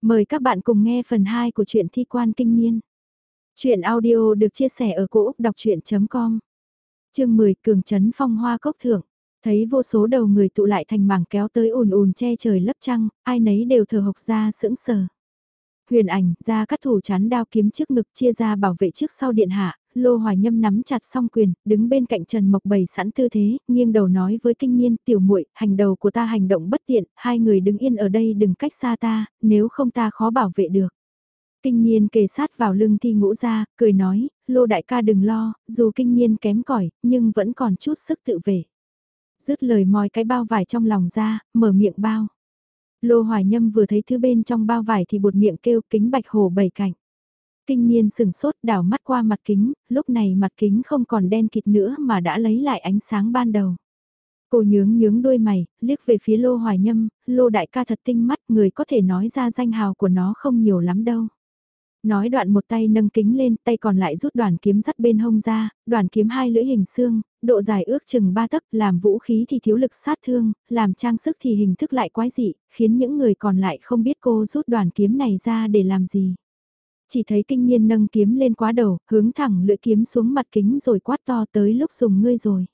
Mời các bạn cùng nghe phần 2 của truyện Thi quan kinh niên. Chuyện audio được chia sẻ ở cỗ đọc chuyện.com. Chương 10 Cường trấn phong hoa cốc thượng. Thấy vô số đầu người tụ lại thành mảng kéo tới ùn ùn che trời lấp trăng, ai nấy đều thở hộc ra sững sờ. Huyền ảnh ra cắt thủ chắn đao kiếm trước ngực chia ra bảo vệ trước sau điện hạ, Lô Hoài Nhâm nắm chặt song quyền, đứng bên cạnh Trần Mộc bày sẵn tư thế, nghiêng đầu nói với kinh niên tiểu muội, hành đầu của ta hành động bất tiện, hai người đứng yên ở đây đừng cách xa ta, nếu không ta khó bảo vệ được. Kinh niên kề sát vào lưng Thi Ngũ ra, cười nói, Lô đại ca đừng lo, dù kinh niên kém cỏi nhưng vẫn còn chút sức tự vệ. Dứt lời moi cái bao vải trong lòng ra, mở miệng bao. Lô Hoài Nhâm vừa thấy thứ bên trong bao vải thì buột miệng kêu kính bạch hồ bảy cạnh. Kinh niên sừng sốt đảo mắt qua mặt kính, lúc này mặt kính không còn đen kịt nữa mà đã lấy lại ánh sáng ban đầu. Cô nhướng nhướng đôi mày, liếc về phía Lô Hoài Nhâm, Lô đại ca thật tinh mắt, người có thể nói ra danh hào của nó không nhiều lắm đâu. Nói đoạn một tay nâng kính lên, tay còn lại rút đoàn kiếm dắt bên hông ra, đoàn kiếm hai lưỡi hình xương, độ dài ước chừng 3 tấc, làm vũ khí thì thiếu lực sát thương, làm trang sức thì hình thức lại quái dị, khiến những người còn lại không biết cô rút đoàn kiếm này ra để làm gì. Chỉ thấy kinh niên nâng kiếm lên quá đầu, hướng thẳng lưỡi kiếm xuống mặt kính rồi quát to tới lúc dùng ngươi rồi.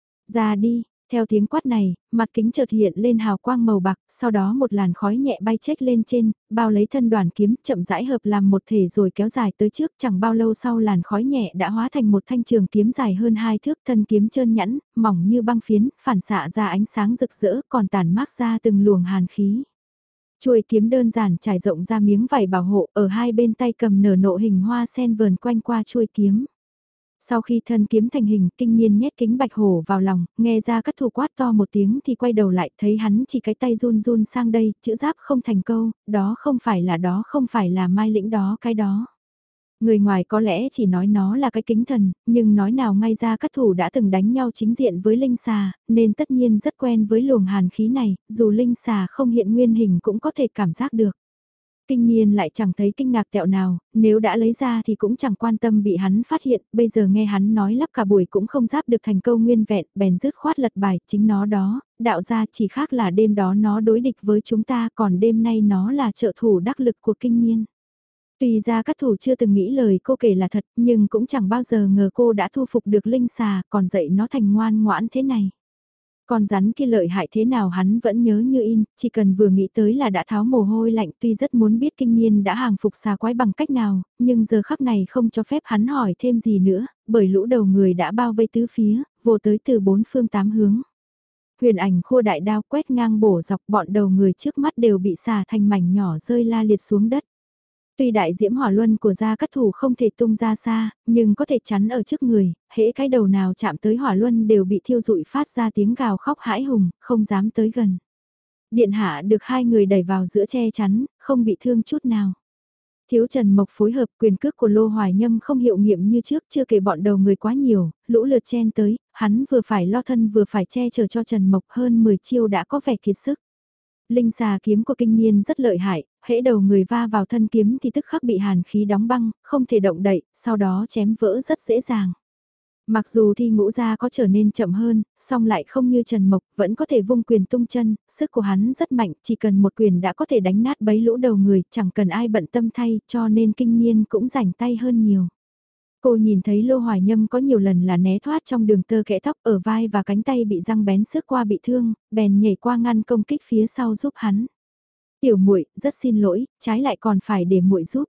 Ra đi, theo tiếng quát này, mặt kính chợt hiện lên hào quang màu bạc, sau đó một làn khói nhẹ bay chết lên trên, bao lấy thân đoàn kiếm chậm rãi hợp làm một thể rồi kéo dài tới trước, chẳng bao lâu sau làn khói nhẹ đã hóa thành một thanh trường kiếm dài hơn 2 thước, thân kiếm trơn nhẵn, mỏng như băng phiến, phản xạ ra ánh sáng rực rỡ, còn tản mát ra từng luồng hàn khí. Chuôi kiếm đơn giản trải rộng ra miếng vải bảo hộ, ở hai bên tay cầm nở nộ hình hoa sen vờn quanh qua chuôi kiếm. Sau khi thân kiếm thành hình, kinh niên nhét kính bạch hổ vào lòng, nghe ra cắt thủ quát to một tiếng thì quay đầu lại, thấy hắn chỉ cái tay run run sang đây, chữ giáp không thành câu, đó không phải là mai lĩnh đó cái đó. Người ngoài có lẽ chỉ nói nó là cái kính thần, nhưng nói nào ngay ra các thủ đã từng đánh nhau chính diện với linh xà, nên tất nhiên rất quen với luồng hàn khí này, dù linh xà không hiện nguyên hình cũng có thể cảm giác được. Kinh niên lại chẳng thấy kinh ngạc tẹo nào, nếu đã lấy ra thì cũng chẳng quan tâm bị hắn phát hiện, bây giờ nghe hắn nói lắp cả buổi cũng không giáp được thành câu nguyên vẹn, bèn dứt khoát lật bài, chính nó đó, đạo ra chỉ khác là đêm đó nó đối địch với chúng ta, còn đêm nay nó là trợ thủ đắc lực của kinh niên. Tuy ra các thủ chưa từng nghĩ lời cô kể là thật, nhưng cũng chẳng bao giờ ngờ cô đã thu phục được linh xà, còn dạy nó thành ngoan ngoãn thế này. Con rắn kia lợi hại thế nào hắn vẫn nhớ như in, chỉ cần vừa nghĩ tới là đã tháo mồ hôi lạnh, tuy rất muốn biết kinh niên đã hàng phục xà quái bằng cách nào, nhưng giờ khắc này không cho phép hắn hỏi thêm gì nữa, bởi lũ đầu người đã bao vây tứ phía, vô tới từ 4 phương 8 hướng. Huyền ảnh khua đại đao quét ngang bổ dọc, bọn đầu người trước mắt đều bị xà thành mảnh nhỏ rơi la liệt xuống đất. Tuy đại diễm hỏa luân của gia cát thủ không thể tung ra xa, nhưng có thể chắn ở trước người, hễ cái đầu nào chạm tới hỏa luân đều bị thiêu rụi phát ra tiếng gào khóc hãi hùng, không dám tới gần. Điện hạ được hai người đẩy vào giữa che chắn, không bị thương chút nào. Thiếu Trần Mộc phối hợp, quyền cước của Lô Hoài Nhâm không hiệu nghiệm như trước, chưa kể bọn đầu người quá nhiều, lũ lượt chen tới, hắn vừa phải lo thân vừa phải che chở cho Trần Mộc, hơn 10 chiêu đã có vẻ kiệt sức. Linh xà kiếm của kinh niên rất lợi hại, hễ đầu người va vào thân kiếm thì tức khắc bị hàn khí đóng băng, không thể động đậy, sau đó chém vỡ rất dễ dàng. Mặc dù Thi Ngũ gia có trở nên chậm hơn, song lại không như Trần Mộc, vẫn có thể vung quyền tung chân, sức của hắn rất mạnh, chỉ cần một quyền đã có thể đánh nát bấy lũ đầu người, chẳng cần ai bận tâm thay, cho nên kinh niên cũng rảnh tay hơn nhiều. Cô nhìn thấy Lô Hoài Nhâm có nhiều lần là né thoát trong đường tơ kẽ tóc, ở vai và cánh tay bị răng bén xước qua bị thương, bèn nhảy qua ngăn công kích phía sau giúp hắn. Tiểu muội, rất xin lỗi, trái lại còn phải để muội giúp.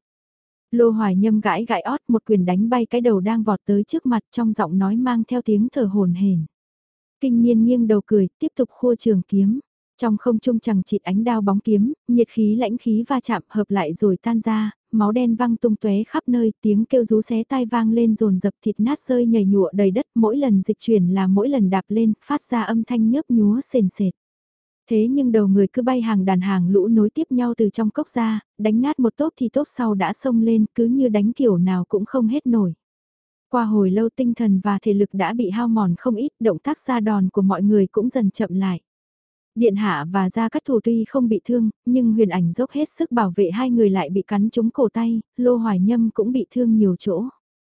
Lô Hoài Nhâm gãi gãi ót, một quyền đánh bay cái đầu đang vọt tới trước mặt, trong giọng nói mang theo tiếng thở hổn hển. Kinh niên nghiêng đầu cười, tiếp tục khua trường kiếm. Trong không trung chằng chịt ánh đao bóng kiếm, nhiệt khí lãnh khí va chạm hợp lại rồi tan ra, máu đen văng tung tóe khắp nơi, tiếng kêu rú xé tai vang lên dồn dập, thịt nát rơi nhầy nhụa đầy đất, mỗi lần dịch chuyển là mỗi lần đạp lên, phát ra âm thanh nhấp nhúa sền sệt. Thế nhưng đầu người cứ bay hàng đàn hàng lũ nối tiếp nhau từ trong cốc ra, đánh nát một tốp thì tốp sau đã xông lên, cứ như đánh kiểu nào cũng không hết nổi. Qua hồi lâu tinh thần và thể lực đã bị hao mòn không ít, động tác ra đòn của mọi người cũng dần chậm lại. Điện hạ và gia cát thủ tuy không bị thương, nhưng huyền ảnh dốc hết sức bảo vệ hai người lại bị cắn trúng cổ tay, Lô Hoài Nhâm cũng bị thương nhiều chỗ.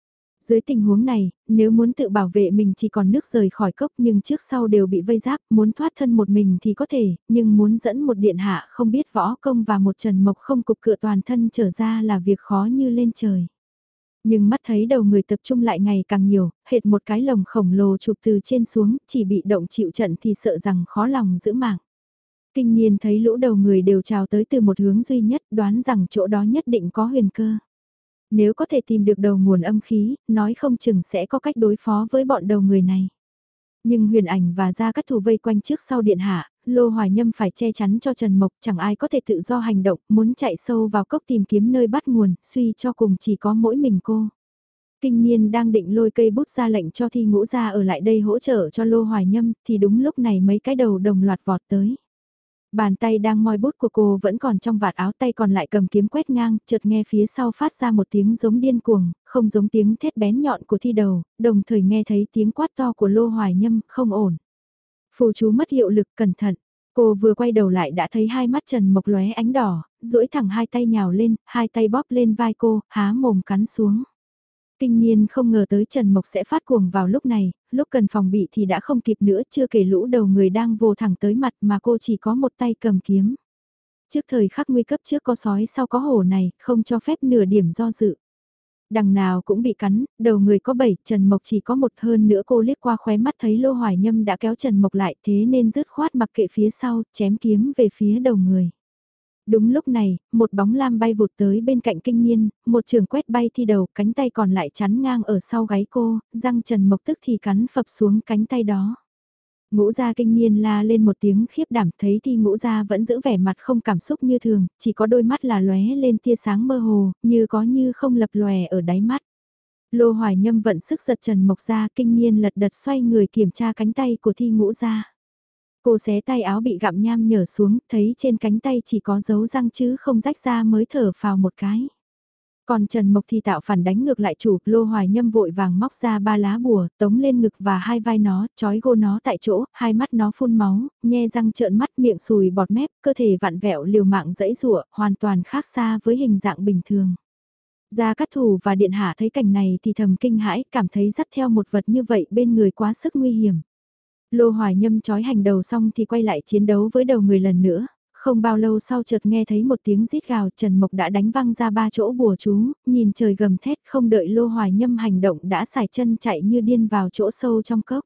Dưới tình huống này, nếu muốn tự bảo vệ mình chỉ còn nước rời khỏi cốc nhưng trước sau đều bị vây giáp, muốn thoát thân một mình thì có thể, nhưng muốn dẫn một điện hạ không biết võ công và một Trần Mộc không cục cựa toàn thân trở ra là việc khó như lên trời. Nhưng mắt thấy đầu người tập trung lại ngày càng nhiều, hệt một cái lồng khổng lồ chụp từ trên xuống, chỉ bị động chịu trận thì sợ rằng khó lòng giữ mạng. Kinh Nhiên thấy lũ đầu người đều trào tới từ một hướng duy nhất, đoán rằng chỗ đó nhất định có huyền cơ. Nếu có thể tìm được đầu nguồn âm khí, nói không chừng sẽ có cách đối phó với bọn đầu người này. Nhưng Huyền Ảnh và Gia Cát Thù vây quanh trước sau điện hạ, Lô Hoài Nhâm phải che chắn cho Trần Mộc, chẳng ai có thể tự do hành động, muốn chạy sâu vào cốc tìm kiếm nơi bắt nguồn, suy cho cùng chỉ có mỗi mình cô. Kinh Nhiên đang định lôi cây bút ra lệnh cho Thi Ngũ Gia ở lại đây hỗ trợ cho Lô Hoài Nhâm, thì đúng lúc này mấy cái đầu đồng loạt vọt tới. Bàn tay đang moi bút của cô vẫn còn trong vạt áo, tay còn lại cầm kiếm quét ngang, chợt nghe phía sau phát ra một tiếng giống điên cuồng, không giống tiếng thét bén nhọn của Thi Đầu, đồng thời nghe thấy tiếng quát to của Lô Hoài Nhâm, không ổn. Phù chú mất hiệu lực, cẩn thận. Cô vừa quay đầu lại đã thấy hai mắt Trần Mộc lóe ánh đỏ, duỗi thẳng hai tay nhào lên, hai tay bóp lên vai cô, há mồm cắn xuống. Kinh Nhiên không ngờ tới Trần Mộc sẽ phát cuồng vào lúc này, lúc cần phòng bị thì đã không kịp nữa, chưa kể lũ đầu người đang vồ thẳng tới mặt mà cô chỉ có một tay cầm kiếm. Trước thời khắc nguy cấp trước có sói sau có hổ này, không cho phép nửa điểm do dự. Đằng nào cũng bị cắn, đầu người có 7, Trần Mộc chỉ có một, hơn nữa cô liếc qua khóe mắt thấy Lô Hoài Nhâm đã kéo Trần Mộc lại, thế nên dứt khoát mặc kệ phía sau, chém kiếm về phía đầu người. Đúng lúc này, một bóng lam bay vụt tới bên cạnh Kinh Nhiên, một trường quét bay Thi Đầu, cánh tay còn lại chắn ngang ở sau gáy cô, răng Trần Mộc tức thì cắn phập xuống cánh tay đó. Ngũ Gia Kinh Nhiên la lên một tiếng khiếp đảm, thấy Thi Ngũ Gia vẫn giữ vẻ mặt không cảm xúc như thường, chỉ có đôi mắt là lóe lên tia sáng mơ hồ, như có như không lập lòe ở đáy mắt. Lô Hoài Nhâm vận sức giật Trần Mộc ra, Kinh Nhiên lật đật xoay người kiểm tra cánh tay của Thi Ngũ Gia. Cô xé tay áo bị gặm nham nhở xuống, thấy trên cánh tay chỉ có dấu răng chứ không rách ra mới thở phào một cái. Còn Trần Mộc thì tạo phản đánh ngược lại chủ, Lô Hoài Nhâm vội vàng móc ra 3 lá bùa, tống lên ngực và hai vai nó, trói gô nó tại chỗ, hai mắt nó phun máu, nhe răng trợn mắt, miệng sùi bọt mép, cơ thể vặn vẹo liều mạng dẫy rụa, hoàn toàn khác xa với hình dạng bình thường. Gia Cát Thù và Điện Hạ thấy cảnh này thì thầm kinh hãi, cảm thấy dắt theo một vật như vậy bên người quá sức nguy hiểm. Lô Hoài Nhâm trói hành đầu xong thì quay lại chiến đấu với đầu người lần nữa, không bao lâu sau chợt nghe thấy một tiếng rít gào, Trần Mộc đã đánh văng ra 3 chỗ bùa chú, nhìn trời gầm thét, không đợi Lô Hoài Nhâm hành động đã xài chân chạy như điên vào chỗ sâu trong cốc.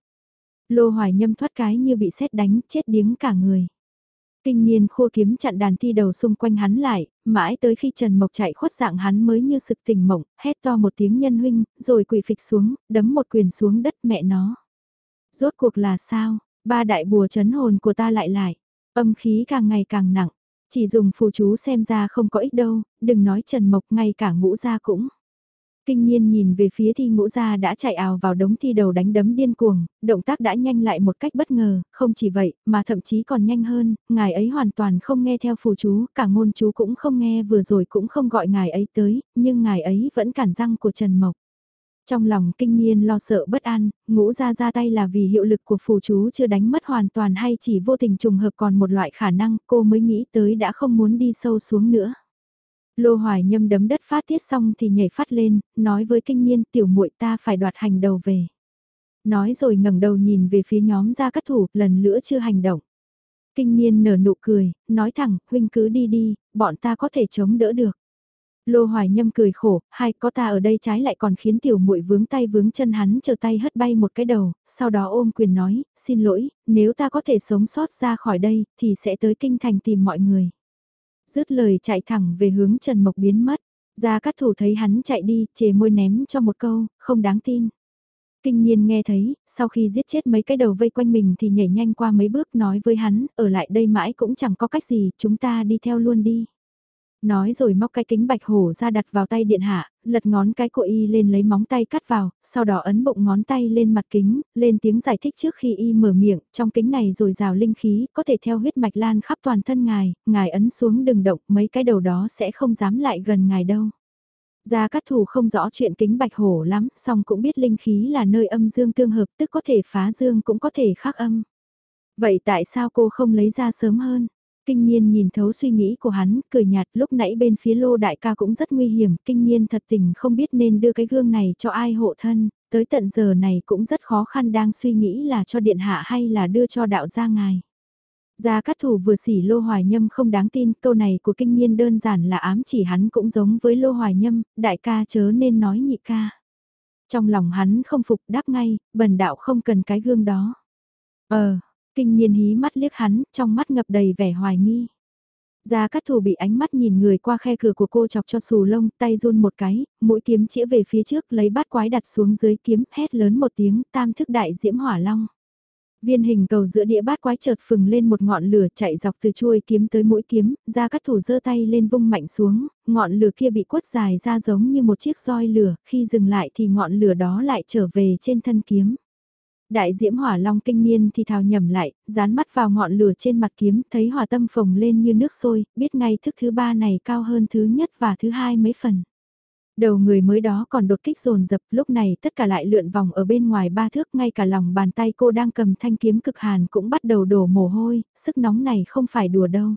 Lô Hoài Nhâm thoát cái như bị sét đánh, chết điếng cả người. Kinh Nhiên khua kiếm chặn đàn Thi Đầu xung quanh hắn lại, mãi tới khi Trần Mộc chạy khuất dạng hắn mới như sực tỉnh mộng, hét to một tiếng nhân huynh, rồi quỳ phịch xuống, đấm một quyền xuống đất mẹ nó. Rốt cuộc là sao, 3 đại bùa chấn hồn của ta lại, âm khí càng ngày càng nặng, chỉ dùng phù chú xem ra không có ích đâu, đừng nói Trần Mộc, ngay cả Ngũ Gia cũng. Kinh Nhiên nhìn về phía Thi Ngũ Gia đã chạy ào vào đống Thi Đầu đánh đấm điên cuồng, động tác đã nhanh lại một cách bất ngờ, không chỉ vậy, mà thậm chí còn nhanh hơn, ngài ấy hoàn toàn không nghe theo phù chú, cả ngôn chú cũng không nghe, vừa rồi cũng không gọi ngài ấy tới, nhưng ngài ấy vẫn cản răng của Trần Mộc. Trong lòng Kinh Nhiên lo sợ bất an, Ngũ Gia ra tay là vì hiệu lực của phù chú chưa đánh mất hoàn toàn hay chỉ vô tình trùng hợp còn một loại khả năng, cô mới nghĩ tới đã không muốn đi sâu xuống nữa. Lô Hoài Nhâm đấm đất phát tiết xong thì nhảy phát lên, nói với Kinh Nhiên, tiểu muội ta phải đoạt hành đầu về. Nói rồi ngẩng đầu nhìn về phía nhóm Gia Cát Thủ, lần nữa chưa hành động. Kinh Nhiên nở nụ cười, nói thẳng, huynh cứ đi đi, bọn ta có thể chống đỡ được. Lô Hoài Nhâm cười khổ, hai có ta ở đây trái lại còn khiến tiểu muội vướng tay vướng chân, hắn chờ tay hất bay một cái đầu, sau đó ôm quyền nói, xin lỗi, nếu ta có thể sống sót ra khỏi đây, thì sẽ tới kinh thành tìm mọi người. Dứt lời chạy thẳng về hướng Trần Mộc biến mất, Gia Cát Thủ thấy hắn chạy đi, chề môi ném cho một câu, không đáng tin. Kinh Nhiên nghe thấy, sau khi giết chết mấy cái đầu vây quanh mình thì nhảy nhanh qua mấy bước nói với hắn, ở lại đây mãi cũng chẳng có cách gì, chúng ta đi theo luôn đi. Nói rồi móc cái kính bạch hổ ra đặt vào tay điện hạ, lật ngón cái của y lên lấy móng tay cắt vào, sau đó ấn bụng ngón tay lên mặt kính, lên tiếng giải thích trước khi y mở miệng, trong kính này rồi rào linh khí, có thể theo huyết mạch lan khắp toàn thân ngài ấn xuống đừng động, mấy cái đầu đó sẽ không dám lại gần ngài đâu. Gia Cát Thủ không rõ chuyện kính bạch hổ lắm, song cũng biết linh khí là nơi âm dương tương hợp, tức có thể phá dương cũng có thể khắc âm. Vậy tại sao cô không lấy ra sớm hơn? Kinh Nhiên nhìn thấu suy nghĩ của hắn, cười nhạt, lúc nãy bên phía Lô đại ca cũng rất nguy hiểm, Kinh Nhiên thật tình không biết nên đưa cái gương này cho ai hộ thân, tới tận giờ này cũng rất khó khăn, đang suy nghĩ là cho điện hạ hay là đưa cho đạo gia ngài. Gia Cát Thủ vừa xỉ Lô Hoài Nhâm không đáng tin, câu này của Kinh Nhiên đơn giản là ám chỉ hắn cũng giống với Lô Hoài Nhâm, đại ca chớ nên nói nhị ca. Trong lòng hắn không phục, đáp ngay, bần đạo không cần cái gương đó. Kinh Nhiên hí mắt liếc hắn, trong mắt ngập đầy vẻ hoài nghi. Gia Cát Thủ bị ánh mắt nhìn người qua khe cửa của cô chọc cho xù lông, tay run một cái, mũi kiếm chĩa về phía trước, lấy bát quái đặt xuống dưới kiếm, hét lớn một tiếng, tam thức đại diễm hỏa long. Viên hình cầu giữa đĩa bát quái chợt phừng lên một ngọn lửa chạy dọc từ chuôi kiếm tới mũi kiếm, Gia Cát Thủ giơ tay lên vung mạnh xuống, ngọn lửa kia bị quất dài ra giống như một chiếc roi lửa, khi dừng lại thì ngọn lửa đó lại trở về trên thân kiếm. Đại diễm hỏa long Kinh Nhiên thì thào nhầm lại, dán mắt vào ngọn lửa trên mặt kiếm, thấy hỏa tâm phồng lên như nước sôi, biết ngay thức thứ ba này cao hơn thứ nhất và thứ hai mấy phần. Đầu người mới đó còn đột kích dồn dập, lúc này tất cả lại lượn vòng ở bên ngoài ba thước, ngay cả lòng bàn tay cô đang cầm thanh kiếm cực hàn cũng bắt đầu đổ mồ hôi, sức nóng này không phải đùa đâu.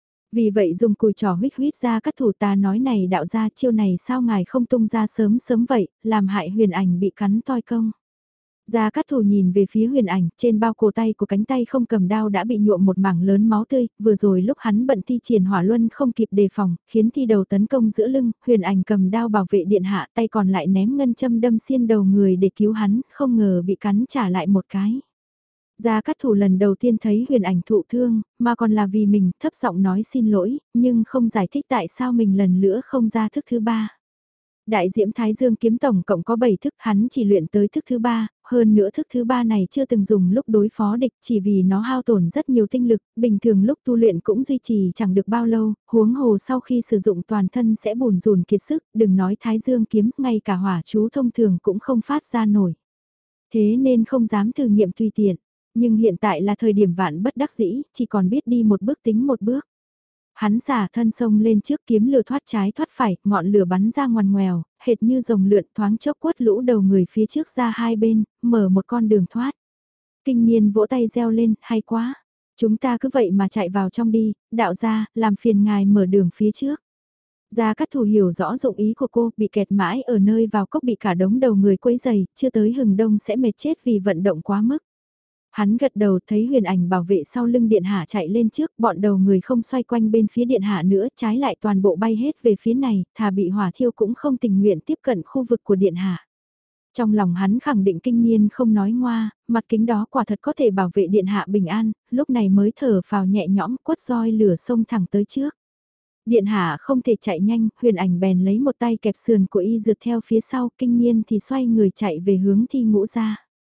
Vì vậy dùng cùi trò huýt huýt ra các thủ ta nói này đạo ra chiêu này sao ngài không tung ra sớm sớm vậy, làm hại Huyền Ảnh bị cắn toi công. Gia Cát Thủ nhìn về phía Huyền Ảnh, trên bao cổ tay của cánh tay không cầm đao đã bị nhuộm một mảng lớn máu tươi, vừa rồi lúc hắn bận thi triển hỏa luân không kịp đề phòng, khiến thi đầu tấn công giữa lưng, Huyền Ảnh cầm đao bảo vệ điện hạ, tay còn lại ném ngân châm đâm xiên đầu người để cứu hắn, không ngờ bị cắn trả lại một cái. Gia Cát Thủ lần đầu tiên thấy Huyền Ảnh thụ thương, mà còn là vì mình, thấp giọng nói xin lỗi, nhưng không giải thích tại sao mình lần nữa không ra thức thứ ba. Đại diễm Thái Dương kiếm tổng cộng có 7 thức, hắn chỉ luyện tới thức thứ 3, hơn nữa thức thứ 3 này chưa từng dùng lúc đối phó địch chỉ vì nó hao tổn rất nhiều tinh lực, bình thường lúc tu luyện cũng duy trì chẳng được bao lâu, huống hồ sau khi sử dụng toàn thân sẽ bùn rùn kiệt sức, đừng nói Thái Dương kiếm, ngay cả hỏa chú thông thường cũng không phát ra nổi. Thế nên không dám thử nghiệm tùy tiện, nhưng hiện tại là thời điểm vạn bất đắc dĩ, chỉ còn biết đi một bước tính một bước. Hắn xả thân sông lên trước kiếm lửa thoát trái thoát phải, ngọn lửa bắn ra ngoằn ngoèo, hệt như rồng lượn thoáng chốc quất lũ đầu người phía trước ra hai bên, mở một con đường thoát. Kinh Nhiên vỗ tay reo lên, hay quá. Chúng ta cứ vậy mà chạy vào trong đi, đạo gia, làm phiền ngài mở đường phía trước. Gia Cát Thủ hiểu rõ dụng ý của cô, bị kẹt mãi ở nơi vào cốc bị cả đống đầu người quấy dày, chưa tới hừng đông sẽ mệt chết vì vận động quá mức. Hắn gật đầu thấy Huyền Ảnh bảo vệ sau lưng điện hạ chạy lên trước, bọn đầu người không xoay quanh bên phía điện hạ nữa, trái lại toàn bộ bay hết về phía này, thà bị hỏa thiêu cũng không tình nguyện tiếp cận khu vực của điện hạ. Trong lòng hắn khẳng định Kinh Nhiên không nói ngoa, mặt kính đó quả thật có thể bảo vệ điện hạ bình an, lúc này mới thở phào nhẹ nhõm quất roi lửa xông thẳng tới trước. Điện hạ không thể chạy nhanh, Huyền Ảnh bèn lấy một tay kẹp sườn của y rượt theo phía sau, Kinh Nhiên thì xoay người chạy về hướng Thi Ngũ gia.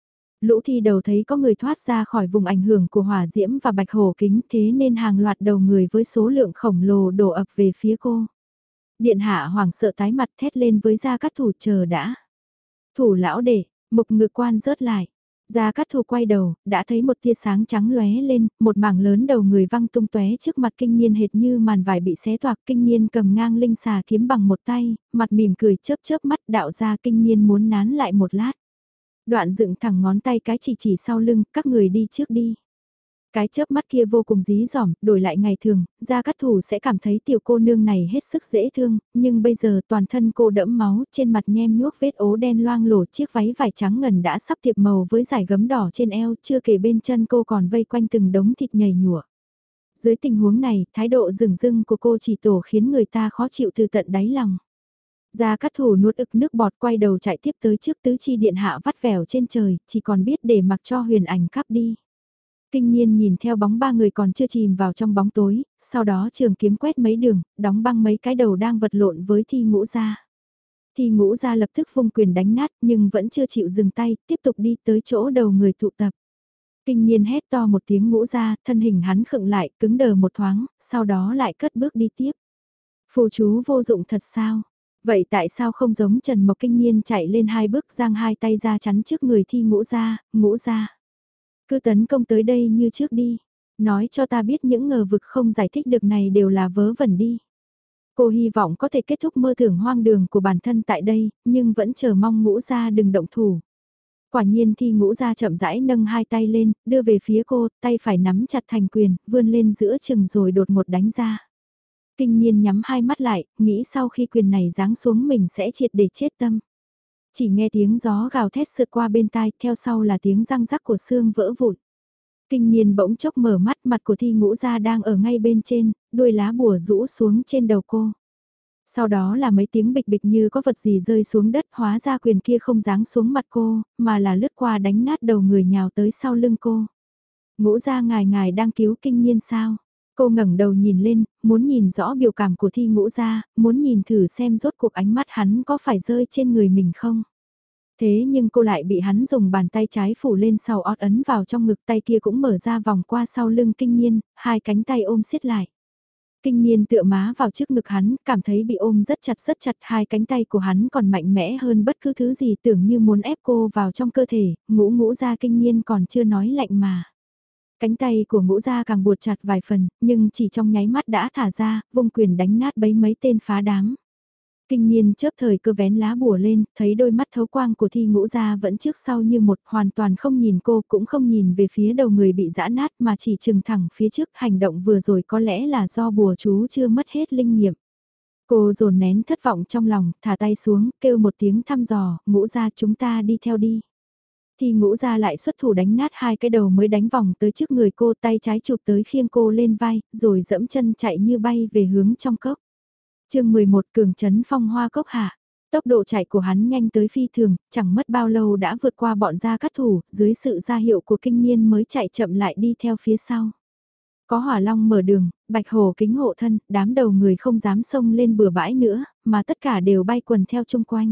Lũ thi đầu thấy có người thoát ra khỏi vùng ảnh hưởng của hỏa diễm và bạch hổ kính, thế nên hàng loạt đầu người với số lượng khổng lồ đổ ập về phía cô. Điện hạ hoảng sợ tái mặt thét lên với Gia Cát Thủ chờ đã. Thủ lão đệ, mục ngự quan rớt lại. Gia Cát Thủ quay đầu, đã thấy một tia sáng trắng lóe lên, một mảng lớn đầu người văng tung tóe trước mặt Kinh Nhiên hệt như màn vải bị xé toạc. Kinh Nhiên cầm ngang linh xà kiếm bằng một tay, mặt mỉm cười chớp chớp mắt, đạo ra Kinh Nhiên muốn nán lại một lát. Đoạn dựng thẳng ngón tay cái chỉ sau lưng, các người đi trước đi. Cái chớp mắt kia vô cùng dí dỏm, đổi lại ngày thường, Gia Cát Thủ sẽ cảm thấy tiểu cô nương này hết sức dễ thương, nhưng bây giờ toàn thân cô đẫm máu, trên mặt nhem nhuốc vết ố đen loang lổ, chiếc váy vải trắng ngần đã sắp tiệp màu với dải gấm đỏ trên eo, chưa kể bên chân cô còn vây quanh từng đống thịt nhầy nhụa. Dưới tình huống này, thái độ rừng rưng của cô chỉ tổ khiến người ta khó chịu từ tận đáy lòng. Gia Cát Thủ nuốt ực nước bọt quay đầu chạy tiếp tới trước tứ chi điện hạ vắt vẻo trên trời, chỉ còn biết để mặc cho Huyền Ảnh cắp đi. Kinh Nhiên nhìn theo bóng ba người còn chưa chìm vào trong bóng tối, sau đó trường kiếm quét mấy đường, đóng băng mấy cái đầu đang vật lộn với Thi Ngũ gia. Thi Ngũ gia lập tức vung quyền đánh nát nhưng vẫn chưa chịu dừng tay, tiếp tục đi tới chỗ đầu người tụ tập. Kinh Nhiên hét to một tiếng Ngũ gia, thân hình hắn khựng lại, cứng đờ một thoáng, sau đó lại cất bước đi tiếp. Phù chú vô dụng thật sao? Vậy tại sao không giống Trần Mộc Kinh Nhiên chạy lên hai bước giang hai tay ra chắn trước người Thi Ngũ gia. Cứ tấn công tới đây như trước đi. Nói cho ta biết những ngờ vực không giải thích được này đều là vớ vẩn đi. Cô hy vọng có thể kết thúc mơ tưởng hoang đường của bản thân tại đây, nhưng vẫn chờ mong Ngũ gia đừng động thủ. Quả nhiên Thi Ngũ Gia chậm rãi nâng hai tay lên, đưa về phía cô, tay phải nắm chặt thành quyền, vươn lên giữa chừng rồi đột ngột đánh ra. Kinh Nhiên nhắm hai mắt lại, nghĩ sau khi quyền này giáng xuống mình sẽ triệt để chết tâm. Chỉ nghe tiếng gió gào thét sượt qua bên tai, theo sau là tiếng răng rắc của xương vỡ vụn. Kinh Nhiên bỗng chốc mở mắt, mặt của Thi Ngũ Gia đang ở ngay bên trên, đuôi lá bùa rũ xuống trên đầu cô. Sau đó là mấy tiếng bịch bịch như có vật gì rơi xuống đất, hóa ra quyền kia không giáng xuống mặt cô, mà là lướt qua đánh nát đầu người nhào tới sau lưng cô. Ngũ Gia ngài đang cứu Kinh Nhiên sao? Cô ngẩng đầu nhìn lên, muốn nhìn rõ biểu cảm của Thi Ngũ Gia, muốn nhìn thử xem rốt cuộc ánh mắt hắn có phải rơi trên người mình không. Thế nhưng cô lại bị hắn dùng bàn tay trái phủ lên sau ót ấn vào trong ngực, tay kia cũng mở ra vòng qua sau lưng Kinh Nhiên, hai cánh tay ôm siết lại. Kinh Nhiên tựa má vào trước ngực hắn, cảm thấy bị ôm rất chặt, hai cánh tay của hắn còn mạnh mẽ hơn bất cứ thứ gì, tưởng như muốn ép cô vào trong cơ thể. Ngũ Gia Kinh Nhiên còn chưa nói lạnh mà. Cánh tay của Ngũ Gia càng buộc chặt vài phần, nhưng chỉ trong nháy mắt đã thả ra, vung quyền đánh nát bấy mấy tên phá đám. Kinh Nhiên chớp thời cơ vén lá bùa lên, thấy đôi mắt thấu quang của Thi Ngũ Gia vẫn trước sau như một, hoàn toàn không nhìn cô, cũng không nhìn về phía đầu người bị giã nát mà chỉ chừng thẳng phía trước. Hành động vừa rồi có lẽ là do bùa chú chưa mất hết linh nghiệm. Cô dồn nén thất vọng trong lòng, thả tay xuống, kêu một tiếng thăm dò, Ngũ Gia chúng ta đi theo đi. Thì Ngũ Gia lại xuất thủ đánh nát hai cái đầu mới đánh vòng tới trước người cô, tay trái chụp tới khiêng cô lên vai, rồi dẫm chân chạy như bay về hướng trong cốc. Chương 11 Cường trấn phong hoa cốc hạ. Tốc độ chạy của hắn nhanh tới phi thường, chẳng mất bao lâu đã vượt qua bọn Gia Cát Thủ, dưới sự ra hiệu của Kinh Nhiên mới chạy chậm lại đi theo phía sau. Có Hỏa Long mở đường, Bạch Hổ kính hộ thân, đám đầu người không dám xông lên bừa bãi nữa, mà tất cả đều bay quần theo chung quanh.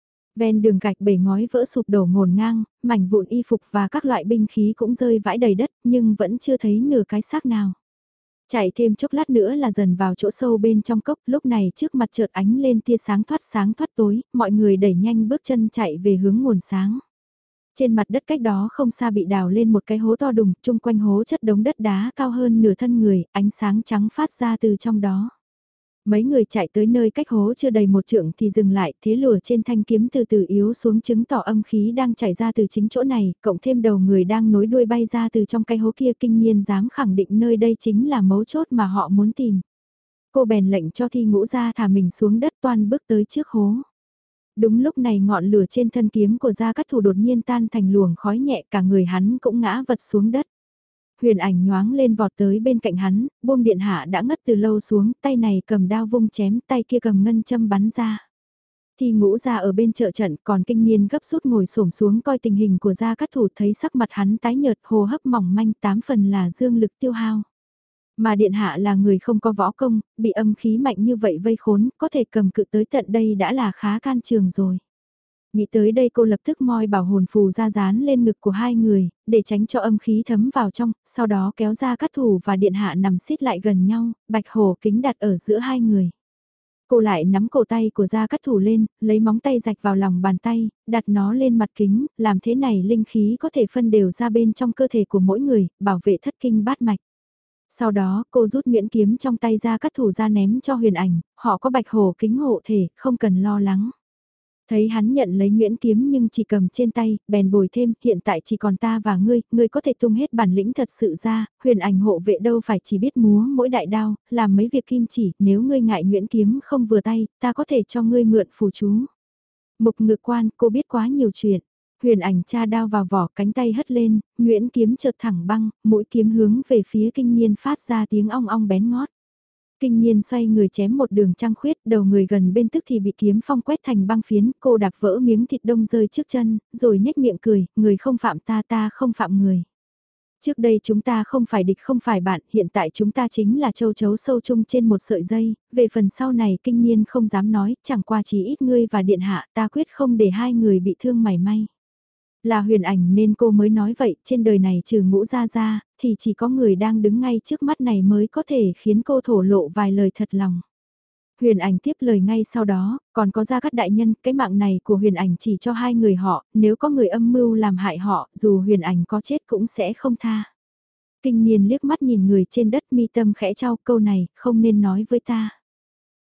Ven đường gạch bể ngói vỡ sụp đổ ngổn ngang, mảnh vụn y phục và các loại binh khí cũng rơi vãi đầy đất, nhưng vẫn chưa thấy nửa cái xác nào. Chạy thêm chốc lát nữa là dần vào chỗ sâu bên trong cốc, lúc này trước mặt chợt ánh lên tia sáng thoát tối, mọi người đẩy nhanh bước chân chạy về hướng nguồn sáng. Trên mặt đất cách đó không xa bị đào lên một cái hố to đùng, chung quanh hố chất đống đất đá cao hơn nửa thân người, ánh sáng trắng phát ra từ trong đó. Mấy người chạy tới nơi cách hố chưa đầy một trượng thì dừng lại, thế lửa trên thanh kiếm từ từ yếu xuống chứng tỏ âm khí đang chảy ra từ chính chỗ này, cộng thêm đầu người đang nối đuôi bay ra từ trong cái hố kia. Kinh Nhiên dám khẳng định nơi đây chính là mấu chốt mà họ muốn tìm. Cô bèn lệnh cho Thi Ngũ Gia thả mình xuống đất toan bước tới trước hố. Đúng lúc này ngọn lửa trên thân kiếm của Gia Cát Thủ đột nhiên tan thành luồng khói nhẹ, cả người hắn cũng ngã vật xuống đất. Huyền Ảnh nhoáng lên vọt tới bên cạnh hắn, buông điện hạ đã ngất từ lâu xuống, tay này cầm đao vung chém, tay kia cầm ngân châm bắn ra. Thì Ngũ Gia ở bên trợ trận, còn Kinh Nhiên gấp rút ngồi xổm xuống coi tình hình của Gia Cát Thủ, thấy sắc mặt hắn tái nhợt, hô hấp mỏng manh, 8 phần là dương lực tiêu hao. Mà điện hạ là người không có võ công, bị âm khí mạnh như vậy vây khốn, có thể cầm cự tới tận đây đã là khá can trường rồi. Nghĩ tới đây cô lập tức moi bảo hồn phù ra dán lên ngực của hai người, để tránh cho âm khí thấm vào trong, sau đó kéo Gia Cát Thủ và điện hạ nằm xít lại gần nhau, Bạch Hổ kính đặt ở giữa hai người. Cô lại nắm cổ tay của Gia Cát Thủ lên, lấy móng tay rạch vào lòng bàn tay, đặt nó lên mặt kính, làm thế này linh khí có thể phân đều ra bên trong cơ thể của mỗi người, bảo vệ thất kinh bát mạch. Sau đó cô rút nhuyễn kiếm trong tay Gia Cát Thủ ra ném cho Huyền Ảnh, họ có Bạch Hổ kính hộ thể, không cần lo lắng. Thấy hắn nhận lấy nhuyễn kiếm nhưng chỉ cầm trên tay, bèn bồi thêm, hiện tại chỉ còn ta và ngươi có thể tung hết bản lĩnh thật sự ra, Huyền Ảnh hộ vệ đâu phải chỉ biết múa mỗi đại đao, làm mấy việc kim chỉ, nếu ngươi ngại nhuyễn kiếm không vừa tay, ta có thể cho ngươi mượn phù chú. Mục Ngự Quan, cô biết quá nhiều chuyện. Huyền Ảnh tra đao vào vỏ, cánh tay hất lên, nhuyễn kiếm chợt thẳng băng, mũi kiếm hướng về phía Kinh Nhiên phát ra tiếng ong ong bén ngót. Kinh Nhiên xoay người chém một đường trăng khuyết, đầu người gần bên tức thì bị kiếm phong quét thành băng phiến, cô đạp vỡ miếng thịt đông rơi trước chân, rồi nhếch miệng cười, người không phạm ta, ta không phạm người. Trước đây chúng ta không phải địch không phải bạn, hiện tại chúng ta chính là châu chấu sâu chung trên một sợi dây, về phần sau này Kinh Nhiên không dám nói, chẳng qua chỉ ít ngươi và điện hạ, ta quyết không để hai người bị thương mảy may. Là Huyền Ảnh nên cô mới nói vậy, trên đời này trừ Ngũ Gia ra, thì chỉ có người đang đứng ngay trước mắt này mới có thể khiến cô thổ lộ vài lời thật lòng. Huyền Ảnh tiếp lời ngay sau đó, còn có Gia Cát đại nhân, cái mạng này của Huyền Ảnh chỉ cho hai người họ, nếu có người âm mưu làm hại họ, dù Huyền Ảnh có chết cũng sẽ không tha. Kinh Nhiên liếc mắt nhìn người trên đất, mi tâm khẽ trao câu này, không nên nói với ta.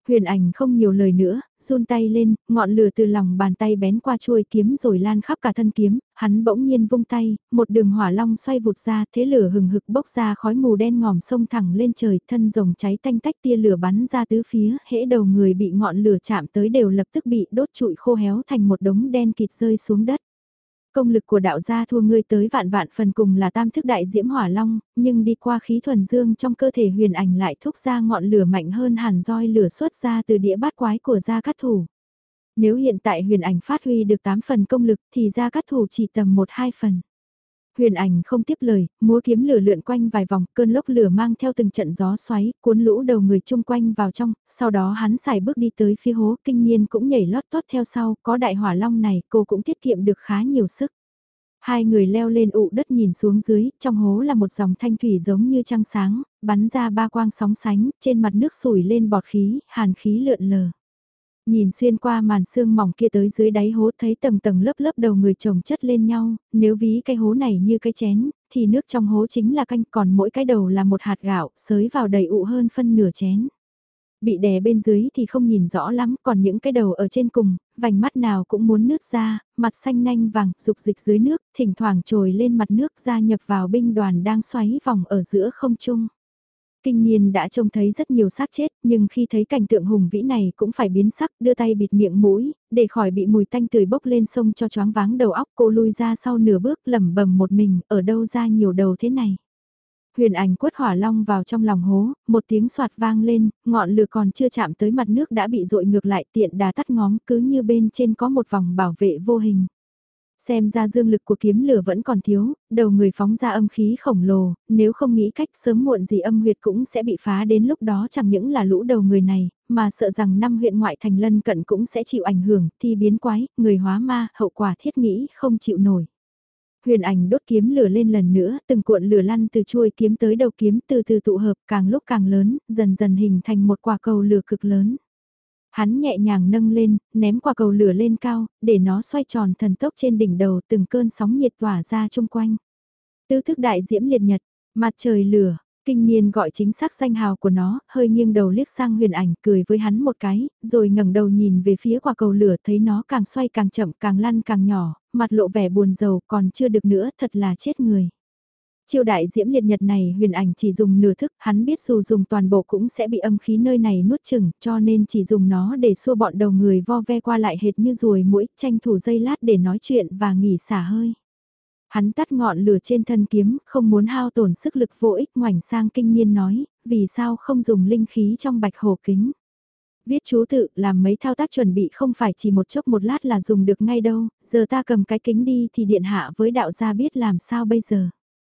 Huyền ảnh không nhiều lời nữa, run tay lên, ngọn lửa từ lòng bàn tay bén qua chuôi kiếm rồi lan khắp cả thân kiếm, hắn bỗng nhiên vung tay, một đường hỏa long xoay vụt ra, thế lửa hừng hực bốc ra khói mù đen ngòm sông thẳng lên trời, thân rồng cháy tanh tách tia lửa bắn ra tứ phía, hễ đầu người bị ngọn lửa chạm tới đều lập tức bị đốt trụi khô héo thành một đống đen kịt rơi xuống đất. Công lực của đạo gia thua ngươi tới vạn vạn phần cùng là tam thức đại diễm hỏa long, nhưng đi qua khí thuần dương trong cơ thể huyền ảnh lại thúc ra ngọn lửa mạnh hơn hẳn roi lửa xuất ra từ đĩa bát quái của gia cát thủ. Nếu hiện tại huyền ảnh phát huy được 8 phần công lực thì gia cát thủ chỉ tầm 1-2 phần. Huyền ảnh không tiếp lời, múa kiếm lửa lượn quanh vài vòng, cơn lốc lửa mang theo từng trận gió xoáy, cuốn lũ đầu người chung quanh vào trong, sau đó hắn xài bước đi tới phía hố, kinh nhiên cũng nhảy lót tót theo sau, có đại hỏa long này, cô cũng tiết kiệm được khá nhiều sức. Hai người leo lên ụ đất nhìn xuống dưới, trong hố là một dòng thanh thủy giống như trăng sáng, bắn ra ba quang sóng sánh, trên mặt nước sủi lên bọt khí, hàn khí lượn lờ. Nhìn xuyên qua màn sương mỏng kia tới dưới đáy hố thấy tầng tầng lớp lớp đầu người chồng chất lên nhau, nếu ví cái hố này như cái chén, thì nước trong hố chính là canh, còn mỗi cái đầu là một hạt gạo, xới vào đầy ụ hơn phân nửa chén. Bị đè bên dưới thì không nhìn rõ lắm, còn những cái đầu ở trên cùng, vành mắt nào cũng muốn nứt ra, mặt xanh nanh vàng, dục dịch dưới nước, thỉnh thoảng trồi lên mặt nước gia nhập vào binh đoàn đang xoáy vòng ở giữa không trung. Kinh Niên đã trông thấy rất nhiều xác chết, nhưng khi thấy cảnh tượng hùng vĩ này cũng phải biến sắc, đưa tay bịt miệng mũi, để khỏi bị mùi tanh tưởi bốc lên sông cho choáng váng đầu óc. Cô lui ra sau nửa bước lẩm bẩm một mình, ở đâu ra nhiều đầu thế này. Huyền ảnh quất hỏa long vào trong lòng hố, một tiếng soạt vang lên, ngọn lửa còn chưa chạm tới mặt nước đã bị dội ngược lại, tiện đà tắt ngóm, cứ như bên trên có một vòng bảo vệ vô hình. Xem ra dương lực của kiếm lửa vẫn còn thiếu, đầu người phóng ra âm khí khổng lồ, nếu không nghĩ cách sớm muộn gì âm huyệt cũng sẽ bị phá, đến lúc đó chẳng những là lũ đầu người này, mà sợ rằng 5 huyện ngoại thành lân cận cũng sẽ chịu ảnh hưởng, thi biến quái, người hóa ma, hậu quả thiết nghĩ không chịu nổi. Huyền ảnh đốt kiếm lửa lên lần nữa, từng cuộn lửa lăn từ chuôi kiếm tới đầu kiếm, từ từ tụ hợp, càng lúc càng lớn, dần dần hình thành một quả cầu lửa cực lớn. Hắn nhẹ nhàng nâng lên, ném quả cầu lửa lên cao, để nó xoay tròn thần tốc trên đỉnh đầu, từng cơn sóng nhiệt tỏa ra chung quanh. Tứ thức đại diễm liệt nhật, mặt trời lửa, Kinh Niên gọi chính xác danh hào của nó, hơi nghiêng đầu liếc sang huyền ảnh, cười với hắn một cái, rồi ngẩng đầu nhìn về phía quả cầu lửa, thấy nó càng xoay càng chậm, càng lăn càng nhỏ, mặt lộ vẻ buồn rầu, còn chưa được nữa, thật là chết người. Chiêu đại diễm liệt nhật này huyền ảnh chỉ dùng nửa thức, hắn biết dù dùng toàn bộ cũng sẽ bị âm khí nơi này nuốt chửng, cho nên chỉ dùng nó để xua bọn đầu người vo ve qua lại hệt như ruồi muỗi, tranh thủ giây lát để nói chuyện và nghỉ xả hơi. Hắn tắt ngọn lửa trên thân kiếm, không muốn hao tổn sức lực vô ích, ngoảnh sang Kinh Niên nói, vì sao không dùng linh khí trong bạch hổ kính. Viết chú tự làm mấy thao tác chuẩn bị không phải chỉ một chốc một lát là dùng được ngay đâu, giờ ta cầm cái kính đi thì điện hạ với đạo gia biết làm sao bây giờ.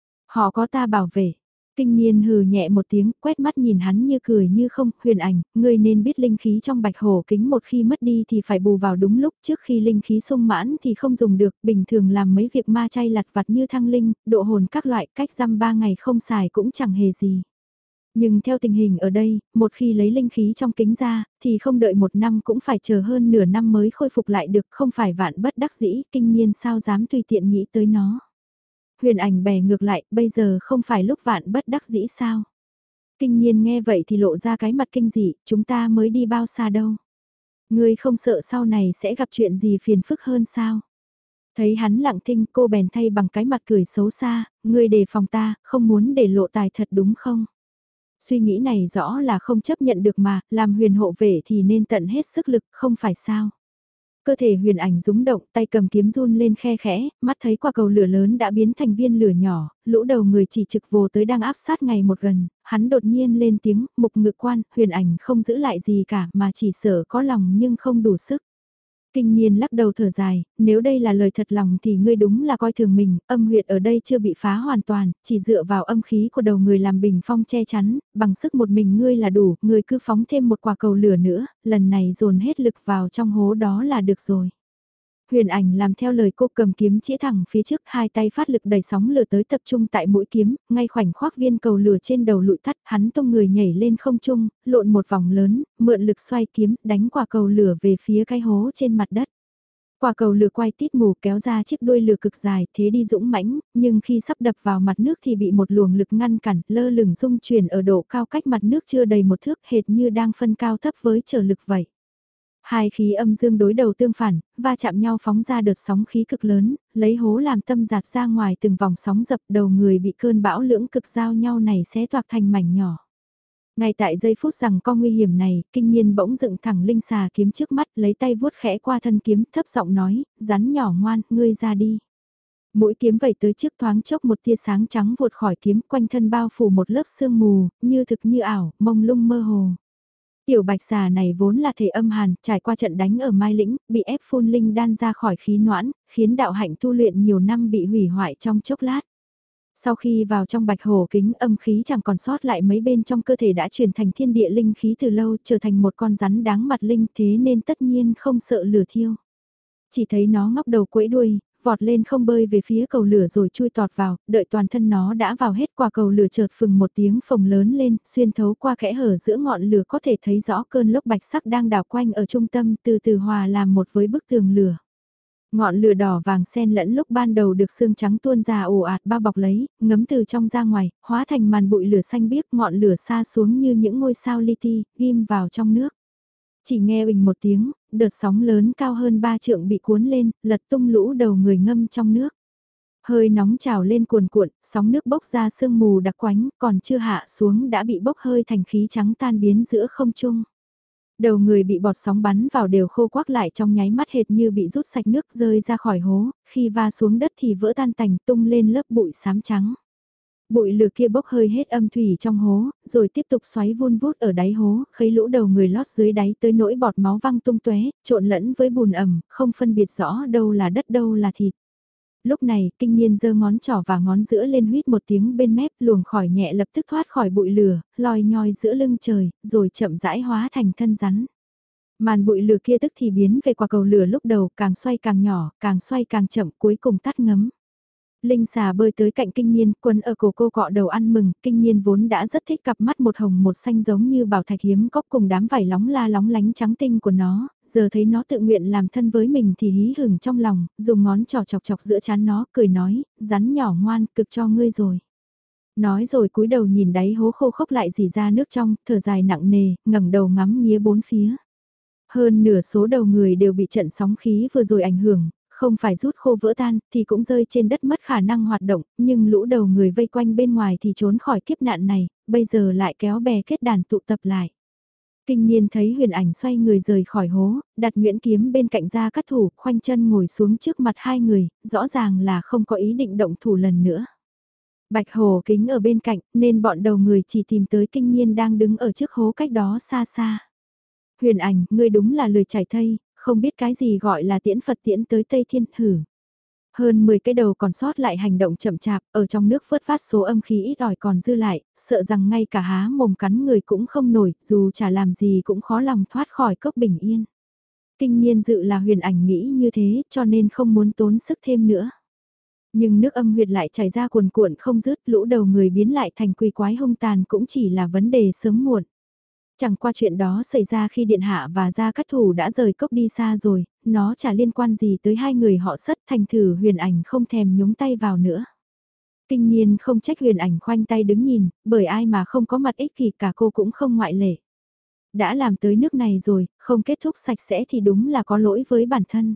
Họ có ta bảo vệ. Kinh Niên hừ nhẹ một tiếng, quét mắt nhìn hắn như cười như không, huyền ảnh, ngươi nên biết linh khí trong bạch hổ kính một khi mất đi thì phải bù vào đúng lúc, trước khi linh khí sung mãn thì không dùng được, bình thường làm mấy việc ma chay lặt vặt như thăng linh, độ hồn các loại, cách dăm 3 ngày không xài cũng chẳng hề gì. Nhưng theo tình hình ở đây, một khi lấy linh khí trong kính ra, thì không đợi 1 năm cũng phải chờ hơn nửa năm mới khôi phục lại được, không phải vạn bất đắc dĩ, Kinh Niên sao dám tùy tiện nghĩ tới nó. Huyền ảnh bè ngược lại, bây giờ không phải lúc vạn bất đắc dĩ sao. Kinh Niên nghe vậy thì lộ ra cái mặt kinh dị, chúng ta mới đi bao xa đâu. Ngươi không sợ sau này sẽ gặp chuyện gì phiền phức hơn sao? Thấy hắn lặng thinh, cô bèn thay bằng cái mặt cười xấu xa, ngươi đề phòng ta, không muốn để lộ tài thật đúng không? Suy nghĩ này rõ là không chấp nhận được mà, làm huyền hộ vệ thì nên tận hết sức lực, không phải sao? Cơ thể huyền ảnh rúng động, tay cầm kiếm run lên khe khẽ, mắt thấy quả cầu lửa lớn đã biến thành viên lửa nhỏ, lũ đầu người chỉ trực vồ tới đang áp sát ngày một gần, hắn đột nhiên lên tiếng, mục ngự quan, huyền ảnh không giữ lại gì cả mà chỉ sợ có lòng nhưng không đủ sức. Kinh Niên lắc đầu thở dài, nếu đây là lời thật lòng thì ngươi đúng là coi thường mình, âm huyệt ở đây chưa bị phá hoàn toàn, chỉ dựa vào âm khí của đầu người làm bình phong che chắn, bằng sức một mình ngươi là đủ, ngươi cứ phóng thêm một quả cầu lửa nữa, lần này dồn hết lực vào trong hố đó là được rồi. Huyền ảnh làm theo lời cô, cầm kiếm chĩa thẳng phía trước, hai tay phát lực đẩy sóng lửa tới tập trung tại mũi kiếm, ngay khoảnh khoác viên cầu lửa trên đầu lụi tắt, hắn tung người nhảy lên không trung, lộn một vòng lớn, mượn lực xoay kiếm, đánh quả cầu lửa về phía cái hố trên mặt đất. Quả cầu lửa quay tít mù kéo ra chiếc đuôi lửa cực dài thế đi dũng mãnh, nhưng khi sắp đập vào mặt nước thì bị một luồng lực ngăn cản lơ lửng rung chuyển ở độ cao cách mặt nước chưa đầy một thước hệt như đang phân cao thấp với trở lực vậy. Hai khí âm dương đối đầu tương phản, va chạm nhau phóng ra đợt sóng khí cực lớn, lấy hố làm tâm giạt ra ngoài từng vòng sóng dập đầu người bị cơn bão lưỡng cực giao nhau này xé toạc thành mảnh nhỏ. Ngay tại giây phút rằng có nguy hiểm này, kinh nhiên bỗng dựng thẳng linh xà kiếm trước mắt lấy tay vuốt khẽ qua thân kiếm thấp giọng nói, rắn nhỏ ngoan, ngươi ra đi. Mũi kiếm vẩy tới trước thoáng chốc một tia sáng trắng vụt khỏi kiếm quanh thân bao phủ một lớp sương mù, như thực như ảo, mông lung mơ hồ. Tiểu bạch xà này vốn là thể âm hàn, trải qua trận đánh ở Mai Lĩnh, bị ép phun linh đan ra khỏi khí noãn, khiến đạo hạnh tu luyện nhiều năm bị hủy hoại trong chốc lát. Sau khi vào trong bạch hổ kính âm khí chẳng còn sót lại mấy bên trong cơ thể đã chuyển thành thiên địa linh khí từ lâu trở thành một con rắn đáng mặt linh thế nên tất nhiên không sợ lửa thiêu. Chỉ thấy nó ngóc đầu quẫy đuôi, vọt lên không bơi về phía cầu lửa rồi chui tọt vào, đợi toàn thân nó đã vào hết quả cầu lửa chợt phừng một tiếng phồng lớn lên, xuyên thấu qua kẽ hở giữa ngọn lửa có thể thấy rõ cơn lốc bạch sắc đang đảo quanh ở trung tâm từ từ hòa làm một với bức tường lửa. Ngọn lửa đỏ vàng xen lẫn lúc ban đầu được xương trắng tuôn ra ồ ạt bao bọc lấy, ngấm từ trong ra ngoài, hóa thành màn bụi lửa xanh biếc ngọn lửa xa xuống như những ngôi sao li ti, ghim vào trong nước. Chỉ nghe uỳnh một tiếng, đợt sóng lớn cao hơn 3 trượng bị cuốn lên, lật tung lũ đầu người ngâm trong nước. Hơi nóng trào lên cuồn cuộn, sóng nước bốc ra sương mù đặc quánh, còn chưa hạ xuống đã bị bốc hơi thành khí trắng tan biến giữa không trung. Đầu người bị bọt sóng bắn vào đều khô quắc lại trong nháy mắt hệt như bị rút sạch nước rơi ra khỏi hố, khi va xuống đất thì vỡ tan tành tung lên lớp bụi xám trắng. Bụi lửa kia bốc hơi hết âm thủy trong hố, rồi tiếp tục xoáy vun vút ở đáy hố, khấy lũ đầu người lót dưới đáy tới nỗi bọt máu văng tung tóe, trộn lẫn với bùn ẩm, không phân biệt rõ đâu là đất đâu là thịt. Lúc này, kinh nhiên giơ ngón trỏ và ngón giữa lên huýt một tiếng bên mép luồng khỏi nhẹ lập tức thoát khỏi bụi lửa, lòi nhoi giữa lưng trời, rồi chậm rãi hóa thành thân rắn. Màn bụi lửa kia tức thì biến về quả cầu lửa lúc đầu càng xoay càng nhỏ, càng xoay càng chậm cuối cùng tắt ngấm. Linh xà bơi tới cạnh kinh nhiên, quấn ở cổ cô cọ đầu ăn mừng, kinh nhiên vốn đã rất thích cặp mắt một hồng một xanh giống như bảo thạch hiếm cốc cùng đám vảy lóng la lóng lánh trắng tinh của nó, giờ thấy nó tự nguyện làm thân với mình thì hí hửng trong lòng, dùng ngón trỏ chọc chọc giữa trán nó, cười nói, rắn nhỏ ngoan, cực cho ngươi rồi. Nói rồi cúi đầu nhìn đáy hố khô khốc lại dì ra nước trong, thở dài nặng nề, ngẩng đầu ngắm nghía bốn phía. Hơn nửa số đầu người đều bị trận sóng khí vừa rồi ảnh hưởng, không phải rút khô vỡ tan thì cũng rơi trên đất mất khả năng hoạt động, nhưng lũ đầu người vây quanh bên ngoài thì trốn khỏi kiếp nạn này, bây giờ lại kéo bè kết đàn tụ tập lại. Kinh nhiên thấy huyền ảnh xoay người rời khỏi hố, đặt Nguyễn Kiếm bên cạnh ra cắt thủ, khoanh chân ngồi xuống trước mặt hai người, rõ ràng là không có ý định động thủ lần nữa. Bạch Hồ Kính ở bên cạnh, nên bọn đầu người chỉ tìm tới kinh nhiên đang đứng ở trước hố cách đó xa xa. Huyền ảnh, ngươi đúng là lười chảy thây, không biết cái gì gọi là tiễn Phật tiễn tới Tây Thiên hử. Hơn 10 cái đầu còn sót lại hành động chậm chạp, ở trong nước phớt phát số âm khí ít ỏi còn dư lại, sợ rằng ngay cả há mồm cắn người cũng không nổi, dù chả làm gì cũng khó lòng thoát khỏi cốc bình yên. Kinh nhiên dự là huyền ảnh nghĩ như thế, cho nên không muốn tốn sức thêm nữa. Nhưng nước âm huyệt lại chảy ra cuồn cuộn không dứt, lũ đầu người biến lại thành quỷ quái hung tàn cũng chỉ là vấn đề sớm muộn. Chẳng qua chuyện đó xảy ra khi Điện Hạ và Gia Cát Thủ đã rời cốc đi xa rồi, nó chả liên quan gì tới hai người họ Sất, thành thử huyền ảnh không thèm nhúng tay vào nữa. Kinh nhiên không trách huyền ảnh khoanh tay đứng nhìn, bởi ai mà không có mặt ích kỷ cả cô cũng không ngoại lệ. Đã làm tới nước này rồi, không kết thúc sạch sẽ thì đúng là có lỗi với bản thân.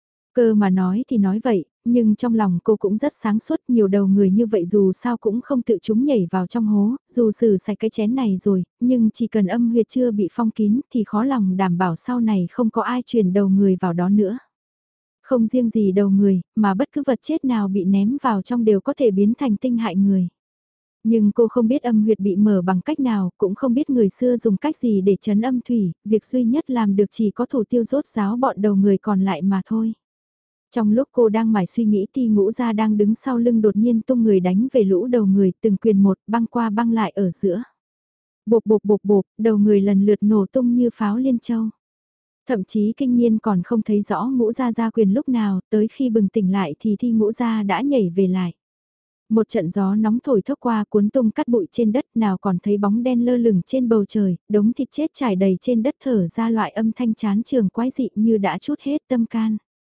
Cơ mà nói thì nói vậy, nhưng trong lòng cô cũng rất sáng suốt, nhiều đầu người như vậy dù sao cũng không tự chúng nhảy vào trong hố, dù xử sạch cái chén này rồi, nhưng chỉ cần âm huyệt chưa bị phong kín thì khó lòng đảm bảo sau này không có ai truyền đầu người vào đó nữa. Không riêng gì đầu người, mà bất cứ vật chết nào bị ném vào trong đều có thể biến thành tinh hại người. Nhưng cô không biết âm huyệt bị mở bằng cách nào, cũng không biết người xưa dùng cách gì để trấn âm thủy, việc duy nhất làm được chỉ có thủ tiêu rốt ráo bọn đầu người còn lại mà thôi. Trong lúc cô đang mải suy nghĩ thì Ngũ Gia đang đứng sau lưng đột nhiên tung người đánh về lũ đầu người từng quyền một băng qua băng lại ở giữa. Bộp bộp bộp bộp, đầu người lần lượt nổ tung như pháo liên châu. Thậm chí kinh nhiên còn không thấy rõ Ngũ Gia ra quyền lúc nào, tới khi bừng tỉnh lại thì thi Ngũ Gia đã nhảy về lại. Một trận gió nóng thổi thốc qua cuốn tung cát bụi trên đất nào còn thấy bóng đen lơ lửng trên bầu trời, đống thịt chết trải đầy trên đất thở ra loại âm thanh chán trường quái dị như đã chút hết tâm can.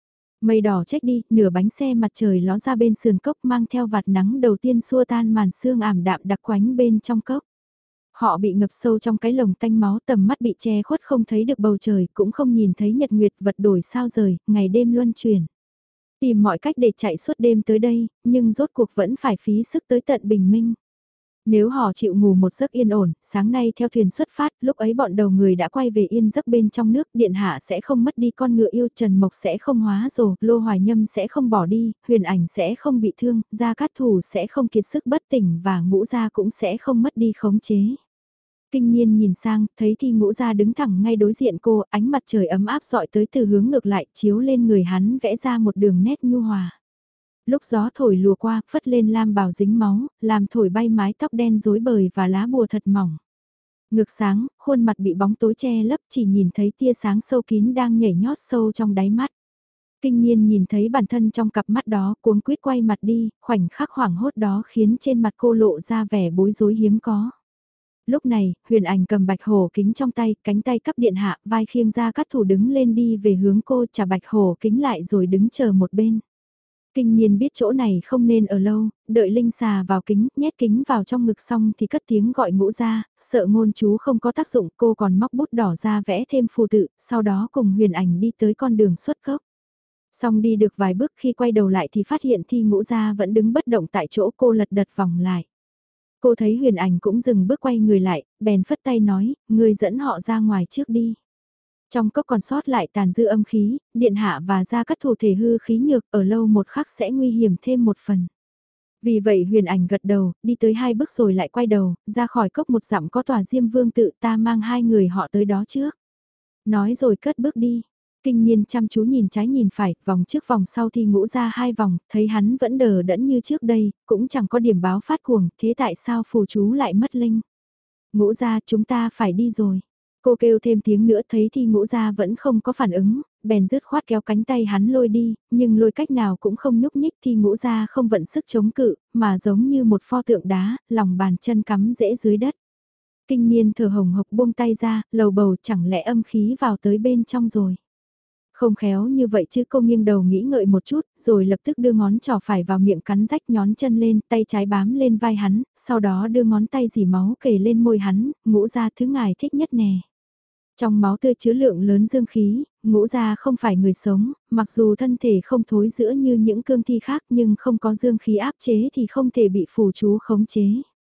Mây đỏ chết đi, nửa bánh xe mặt trời ló ra bên sườn cốc mang theo vạt nắng đầu tiên xua tan màn sương ảm đạm đặc quánh bên trong cốc. Họ bị ngập sâu trong cái lồng tanh máu, tầm mắt bị che khuất, không thấy được bầu trời, cũng không nhìn thấy nhật nguyệt, vật đổi sao rời, ngày đêm luân chuyển. Tìm mọi cách để chạy suốt đêm tới đây, nhưng rốt cuộc vẫn phải phí sức tới tận bình minh. Nếu họ chịu ngủ một giấc yên ổn, sáng nay theo thuyền xuất phát, lúc ấy bọn đầu người đã quay về yên giấc bên trong nước, điện hạ sẽ không mất đi con ngựa yêu, Trần Mộc sẽ không hóa rồ, Lô Hoài Nhâm sẽ không bỏ đi, Huyền Ảnh sẽ không bị thương, Gia Cát Thủ sẽ không kiệt sức bất tỉnh và Ngũ Gia cũng sẽ không mất đi khống chế. Kinh Nhiên nhìn sang, thấy Thi Ngũ Gia đứng thẳng ngay đối diện cô, ánh mặt trời ấm áp dọi tới từ hướng ngược lại, chiếu lên người hắn vẽ ra một đường nét nhu hòa. Lúc gió thổi lùa qua, phất lên lam bào dính máu, làm thổi bay mái tóc đen rối bời và lá bùa thật mỏng. Ngực sáng, khuôn mặt bị bóng tối che lấp, chỉ nhìn thấy tia sáng sâu kín đang nhảy nhót sâu trong đáy mắt. Kinh Nhiên nhìn thấy bản thân trong cặp mắt đó, cuống quýt quay mặt đi, khoảnh khắc hoảng hốt đó khiến trên mặt cô lộ ra vẻ bối rối hiếm có. Lúc này, Huyền Ảnh cầm bạch hổ kính trong tay, cánh tay cấp điện hạ, vai khiêng ra Cát Thủ đứng lên đi về hướng cô, trả bạch hổ kính lại rồi đứng chờ một bên. Kinh Nhiên biết chỗ này không nên ở lâu, đợi Linh xà vào kính, nhét kính vào trong ngực xong thì cất tiếng gọi Ngũ Gia, sợ ngôn chú không có tác dụng, cô còn móc bút đỏ ra vẽ thêm phù tự, sau đó cùng Huyền Ảnh đi tới con đường xuất cốc. Xong đi được vài bước, khi quay đầu lại thì phát hiện Thi Ngũ Gia vẫn đứng bất động tại chỗ, cô lật đật vòng lại. Cô thấy Huyền Ảnh cũng dừng bước quay người lại, bèn phất tay nói, người dẫn họ ra ngoài trước đi. Trong cốc còn sót lại tàn dư âm khí, điện hạ và Gia Cát Thủ thể hư khí nhược, ở lâu một khắc sẽ nguy hiểm thêm một phần. Vì vậy Huyền Ảnh gật đầu, đi tới 2 bước rồi lại quay đầu, ra khỏi cốc một dặm có tòa Diêm Vương tự, ta mang 2 người họ tới đó trước. Nói rồi cất bước đi. Kinh Nhiên chăm chú nhìn trái nhìn phải, vòng trước vòng sau thì Ngũ ra 2 vòng, thấy hắn vẫn đờ đẫn như trước đây, cũng chẳng có điểm báo phát cuồng, thế tại sao phù chú lại mất linh? Ngũ ra chúng ta phải đi rồi. Cô kêu thêm tiếng nữa, thấy Thi Ngũ Gia vẫn không có phản ứng, bèn dứt khoát kéo cánh tay hắn lôi đi, nhưng lôi cách nào cũng không nhúc nhích. Thi Ngũ Gia không vận sức chống cự, mà giống như một pho tượng đá, lòng bàn chân cắm rễ dưới đất. Kinh Niên thở hồng hộc buông tay ra, lầu bầu, chẳng lẽ âm khí vào tới bên trong rồi. Không khéo như vậy chứ, cô nghiêng đầu nghĩ ngợi một chút, rồi lập tức đưa ngón trỏ phải vào miệng cắn rách nhón chân lên, tay trái bám lên vai hắn, sau đó đưa ngón tay dì máu kề lên môi hắn, Ngũ Gia thứ ngài thích nhất nè. Trong máu tươi chứa lượng lớn dương khí, Ngũ Gia không phải người sống, mặc dù thân thể không thối rữa như những cương thi khác nhưng không có dương khí áp chế thì không thể bị phù chú khống chế.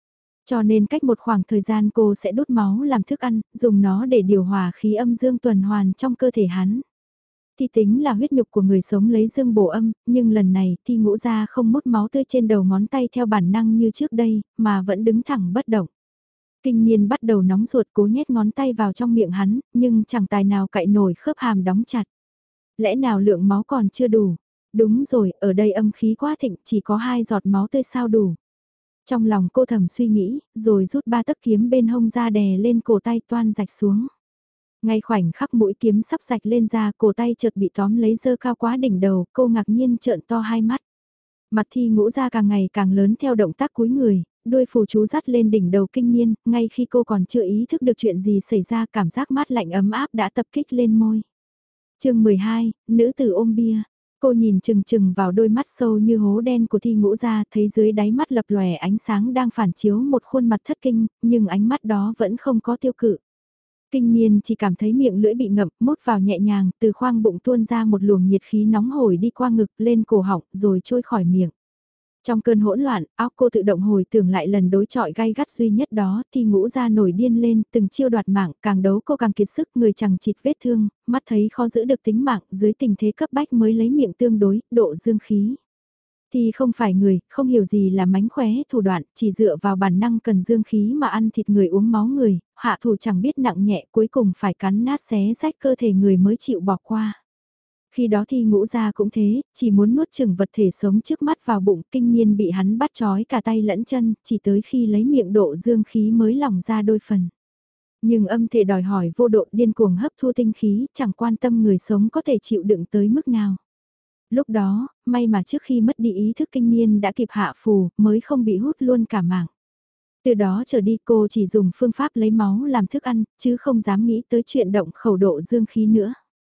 Cho nên cách một khoảng thời gian cô sẽ đút máu làm thức ăn, dùng nó để điều hòa khí âm dương tuần hoàn trong cơ thể hắn. Thi tính là huyết nhục của người sống lấy dương bổ âm, nhưng lần này Thi Ngũ Gia không mút máu tươi trên đầu ngón tay theo bản năng như trước đây, mà vẫn đứng thẳng bất động. Kinh Niên bắt đầu nóng ruột cố nhét ngón tay vào trong miệng hắn, nhưng chẳng tài nào cạy nổi khớp hàm đóng chặt. Lẽ nào lượng máu còn chưa đủ? Đúng rồi, ở đây âm khí quá thịnh, chỉ có 2 giọt máu tươi sao đủ? Trong lòng cô thầm suy nghĩ, rồi rút 3 tấc kiếm bên hông ra đè lên cổ tay toan rạch xuống. Ngay khoảnh khắc mũi kiếm sắp rạch lên ra, cổ tay chợt bị tóm lấy giơ cao quá đỉnh đầu, cô ngạc nhiên trợn to 2 mắt. Mặt Thi Ngũ Gia càng ngày càng lớn theo động tác cúi người, đuôi phù chú dắt lên đỉnh đầu Kinh Niên, ngay khi cô còn chưa ý thức được chuyện gì xảy ra, cảm giác mát lạnh ấm áp đã tập kích lên môi. Chương 12, nữ tử ôm bia. Cô nhìn chừng chừng vào đôi mắt sâu như hố đen của Thi Ngũ Gia, thấy dưới đáy mắt lập lòe ánh sáng đang phản chiếu một khuôn mặt thất kinh, nhưng ánh mắt đó vẫn không có tiêu cự. Kinh Niên chỉ cảm thấy miệng lưỡi bị ngậm, mút vào nhẹ nhàng, từ khoang bụng tuôn ra một luồng nhiệt khí nóng hổi đi qua ngực, lên cổ họng, rồi trôi khỏi miệng. Trong cơn hỗn loạn, óc cô tự động hồi tưởng lại lần đối chọi gay gắt duy nhất đó, thì Ngũ Gia nổi điên lên, từng chiêu đoạt mạng, càng đấu cô càng kiệt sức, người chẳng chịt vết thương, mắt thấy khó giữ được tính mạng, dưới tình thế cấp bách mới lấy miệng tương đối, độ dương khí. Thì không phải người, không hiểu gì là mánh khóe, thủ đoạn, chỉ dựa vào bản năng cần dương khí mà ăn thịt người uống máu người, hạ thủ chẳng biết nặng nhẹ, cuối cùng phải cắn nát xé rách cơ thể người mới chịu bỏ qua. Khi đó thì Ngũ Gia cũng thế, chỉ muốn nuốt chửng vật thể sống trước mắt vào bụng, Kinh Niên bị hắn bắt trói cả tay lẫn chân, chỉ tới khi lấy miệng độ dương khí mới lỏng ra đôi phần. Nhưng âm thể đòi hỏi vô độ điên cuồng hấp thu tinh khí, chẳng quan tâm người sống có thể chịu đựng tới mức nào. Lúc đó, may mà trước khi mất đi ý thức Kinh Niên đã kịp hạ phù, mới không bị hút luôn cả mạng. Từ đó trở đi cô chỉ dùng phương pháp lấy máu làm thức ăn, chứ không dám nghĩ tới chuyện động khẩu độ dương khí nữa.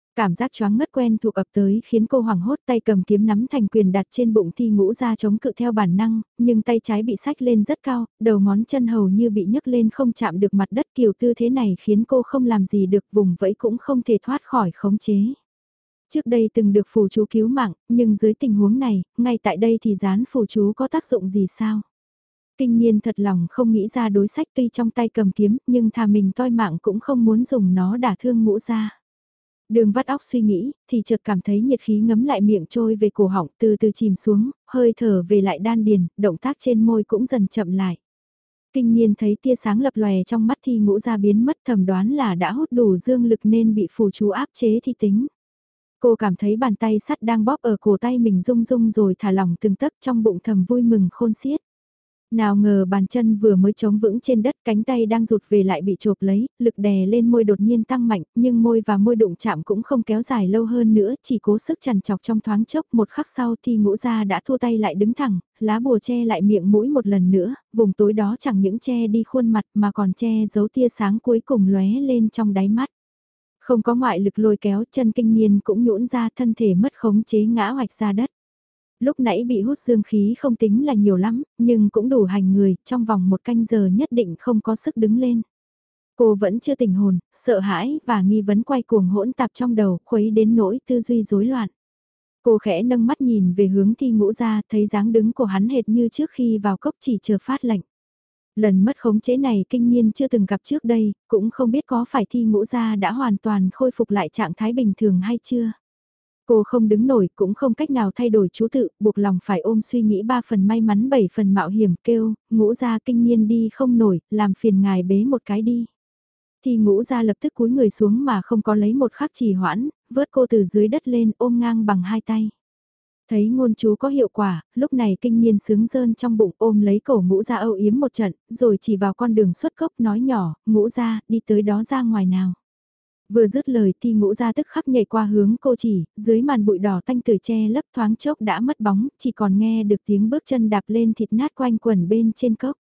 Cảm giác choáng ngất quen thuộc ập tới khiến cô hoảng hốt, tay cầm kiếm nắm thành quyền đặt trên bụng Thi Ngũ Gia chống cự theo bản năng, nhưng tay trái bị xách lên rất cao, đầu ngón chân hầu như bị nhấc lên không chạm được mặt đất, kiểu tư thế này khiến cô không làm gì được, vùng vẫy cũng không thể thoát khỏi khống chế. Trước đây từng được phù chú cứu mạng, nhưng dưới tình huống này, ngay tại đây thì dán phù chú có tác dụng gì sao? Kinh Niên thật lòng không nghĩ ra đối sách, tuy trong tay cầm kiếm, nhưng thà mình toi mạng cũng không muốn dùng nó đả thương Ngũ Gia. Đường vắt óc suy nghĩ, thì chợt cảm thấy nhiệt khí ngấm lại miệng trôi về cổ họng, từ từ chìm xuống, hơi thở về lại đan điền, động tác trên môi cũng dần chậm lại. Kinh Niên thấy tia sáng lập lòe trong mắt Thi Ngũ Gia biến mất, thầm đoán là đã hút đủ dương lực nên bị phù chú áp chế thi tính. Cô cảm thấy bàn tay sắt đang bóp ở cổ tay mình rung rung rồi thả lỏng từng tấc, trong bụng thầm vui mừng khôn xiết. Nào ngờ bàn chân vừa mới chống vững trên đất, cánh tay đang rụt về lại bị chộp lấy, lực đè lên môi đột nhiên tăng mạnh, nhưng môi và môi đụng chạm cũng không kéo dài lâu hơn nữa, chỉ cố sức chằn chọc trong thoáng chốc. Một khắc sau Thi Ngũ Gia đã thua tay lại đứng thẳng, lá bùa che lại miệng mũi một lần nữa, vùng tối đó chẳng những che đi khuôn mặt mà còn che giấu tia sáng cuối cùng lóe lên trong đáy mắt. Không có ngoại lực lôi kéo, chân Kinh Niên cũng nhũn ra, thân thể mất khống chế ngã hoạch ra đất. Lúc nãy bị hút dương khí không tính là nhiều lắm, nhưng cũng đủ hành người, trong vòng 1 canh giờ nhất định không có sức đứng lên. Cô vẫn chưa tỉnh hồn, sợ hãi và nghi vấn quay cuồng hỗn tạp trong đầu, khuấy đến nỗi tư duy rối loạn. Cô khẽ nâng mắt nhìn về hướng Thi Ngũ Gia, thấy dáng đứng của hắn hệt như trước khi vào cốc chỉ chờ phát lệnh. Lần mất khống chế này Kinh Niên chưa từng gặp trước đây, cũng không biết có phải Thi Ngũ Gia đã hoàn toàn khôi phục lại trạng thái bình thường hay chưa. Cô không đứng nổi cũng không cách nào thay đổi chú tự, buộc lòng phải ôm suy nghĩ 3 phần may mắn 7 phần mạo hiểm, kêu, Ngũ Gia Kinh Niên đi không nổi, làm phiền ngài bế một cái đi. Thì Ngũ Gia lập tức cúi người xuống mà không có lấy một khắc trì hoãn, vớt cô từ dưới đất lên ôm ngang bằng 2 tay. Thấy ngôn chú có hiệu quả, lúc này Kinh Niên sướng rơn trong bụng, ôm lấy cổ Ngũ Gia âu yếm một trận, rồi chỉ vào con đường xuất cốc nói nhỏ, Ngũ Gia, đi tới đó ra ngoài nào. Vừa dứt lời Thi Ngũ Gia tức khắc nhảy qua hướng cô chỉ, dưới màn bụi đỏ tanh từ che lấp thoáng chốc đã mất bóng, chỉ còn nghe được tiếng bước chân đạp lên thịt nát quanh quẩn bên trên cốc.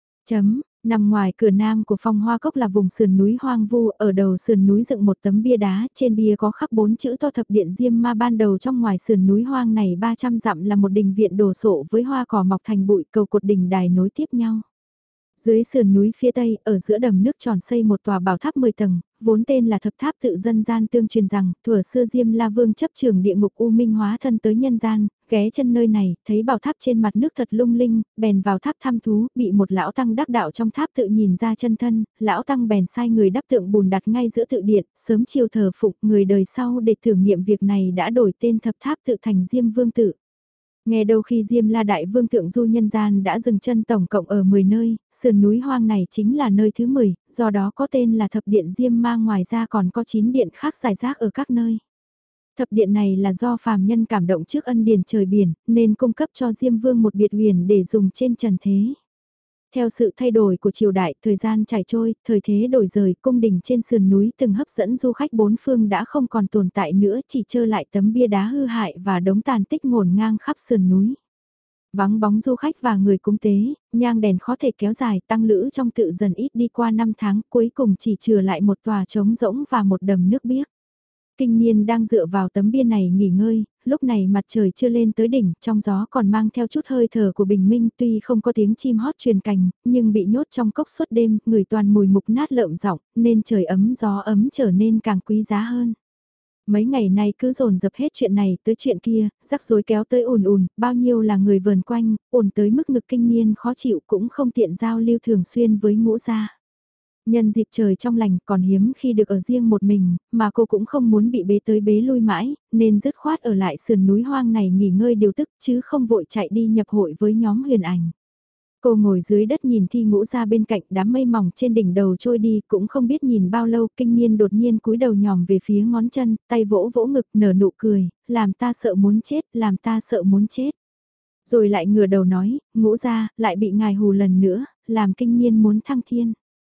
Nằm ngoài cửa nam của Phong Hoa Cốc là vùng sườn núi hoang vu, ở đầu sườn núi dựng một tấm bia đá, trên bia có khắc 4 chữ to thập điện Diêm Ma. Ban đầu trong ngoài sườn núi hoang này 300 dặm là một đình viện đồ sộ với hoa cỏ mọc thành bụi, cầu cột đình đài nối tiếp nhau. Dưới sườn núi phía tây, ở giữa đầm nước tròn xây một tòa bảo tháp 10 tầng, vốn tên là thập tháp tự dân gian tương truyền rằng, thuở xưa Diêm La Vương chấp trường địa ngục u minh hóa thân tới nhân gian, ghé chân nơi này, thấy bảo tháp trên mặt nước thật lung linh, bèn vào tháp thăm thú, bị một lão tăng đắc đạo trong tháp tự nhìn ra chân thân, lão tăng bèn sai người đắp tượng bùn đặt ngay giữa tự điện, sớm chiều thờ phục người đời sau để thử nghiệm việc này đã đổi tên thập tháp tự thành Diêm Vương tự. Nghe đâu khi Diêm La Đại Vương Thượng Du nhân gian đã dừng chân tổng cộng ở 10 nơi, sườn núi hoang này chính là nơi thứ 10, do đó có tên là Thập Điện Diêm Ma, ngoài ra còn có 9 điện khác rải rác ở các nơi. Thập điện này là do phàm nhân cảm động trước ân điển trời biển, nên cung cấp cho Diêm Vương một biệt huyền để dùng trên trần thế. Theo sự thay đổi của triều đại, thời gian trải trôi, thời thế đổi rời, cung đình trên sườn núi từng hấp dẫn du khách bốn phương đã không còn tồn tại nữa, chỉ trơ lại tấm bia đá hư hại và đống tàn tích ngổn ngang khắp sườn núi. Vắng bóng du khách và người cúng tế, nhang đèn khó thể kéo dài, tăng lữ trong tự dần ít đi qua 5 tháng, cuối cùng chỉ chừa lại một tòa trống rỗng và một đầm nước biếc. Kinh Niên đang dựa vào tấm bia này nghỉ ngơi, lúc này mặt trời chưa lên tới đỉnh, trong gió còn mang theo chút hơi thở của bình minh, tuy không có tiếng chim hót truyền cành, nhưng bị nhốt trong cốc suốt đêm, người toàn mùi mục nát lợm giọng, nên trời ấm gió ấm trở nên càng quý giá hơn. Mấy ngày nay cứ dồn dập hết chuyện này tới chuyện kia, rắc rối kéo tới ùn ùn, bao nhiêu là người vờn quanh, ùn tới mức ngực Kinh Niên khó chịu, cũng không tiện giao lưu thường xuyên với Ngũ Gia. Nhân dịp trời trong lành còn hiếm khi được ở riêng một mình, mà cô cũng không muốn bị bế tới bế lui mãi, nên dứt khoát ở lại sườn núi hoang này nghỉ ngơi điều tức chứ không vội chạy đi nhập hội với nhóm Huyền Ảnh. Cô ngồi dưới đất nhìn Thi Ngũ Gia bên cạnh, đám mây mỏng trên đỉnh đầu trôi đi, cũng không biết nhìn bao lâu. Kinh Niên đột nhiên cúi đầu nhòm về phía ngón chân, tay vỗ vỗ ngực nở nụ cười, làm ta sợ muốn chết, làm ta sợ muốn chết. Rồi lại ngửa đầu nói, Ngũ Gia, lại bị ngài hù lần nữa, làm Kinh Niên muốn thăng thiên.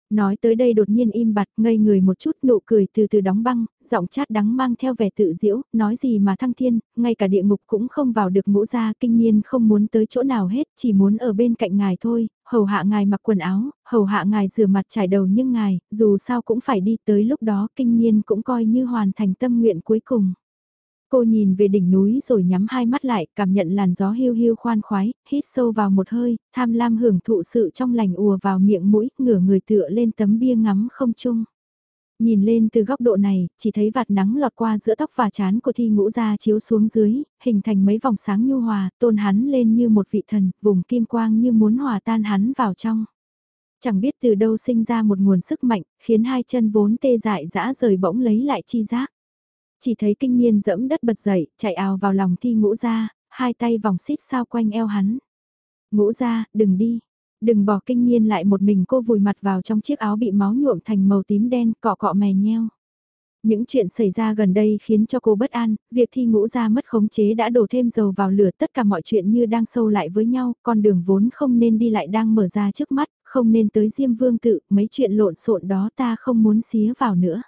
Nói tới đây đột nhiên im bặt, ngây người một chút, nụ cười từ từ đóng băng, giọng chát đắng mang theo vẻ tự diễu, nói gì mà thăng thiên, ngay cả địa ngục cũng không vào được Ngũ gia. Kinh Niên không muốn tới chỗ nào hết, chỉ muốn ở bên cạnh ngài thôi, hầu hạ ngài mặc quần áo, hầu hạ ngài rửa mặt trải đầu, nhưng ngài, dù sao cũng phải đi, tới lúc đó Kinh Niên cũng coi như hoàn thành tâm nguyện cuối cùng. Cô nhìn về đỉnh núi rồi nhắm hai mắt lại, cảm nhận làn gió hiu hiu khoan khoái, hít sâu vào một hơi, tham lam hưởng thụ sự trong lành ùa vào miệng mũi, ngửa người tựa lên tấm bia ngắm không trung. Nhìn lên từ góc độ này, chỉ thấy vạt nắng lọt qua giữa tóc và trán của Thi Ngũ Gia chiếu xuống dưới, hình thành mấy vòng sáng nhu hòa, tôn hắn lên như một vị thần, vùng kim quang như muốn hòa tan hắn vào trong. Chẳng biết từ đâu sinh ra một nguồn sức mạnh, khiến hai chân vốn tê dại dã rời bỗng lấy lại chi giác. Chỉ thấy Kinh Niên dẫm đất bật dậy, chạy ào vào lòng Thi Ngũ Gia, hai tay vòng xít sao quanh eo hắn. Ngũ Gia, đừng đi. Đừng bỏ. Kinh Niên lại một mình cô vùi mặt vào trong chiếc áo bị máu nhuộm thành màu tím đen, cọ cọ mè nheo. Những chuyện xảy ra gần đây khiến cho cô bất an, việc Thi Ngũ Gia mất khống chế đã đổ thêm dầu vào lửa, tất cả mọi chuyện như đang xâu lại với nhau, con đường vốn không nên đi lại đang mở ra trước mắt, không nên tới Diêm Vương tự, mấy chuyện lộn xộn đó ta không muốn xía vào nữa.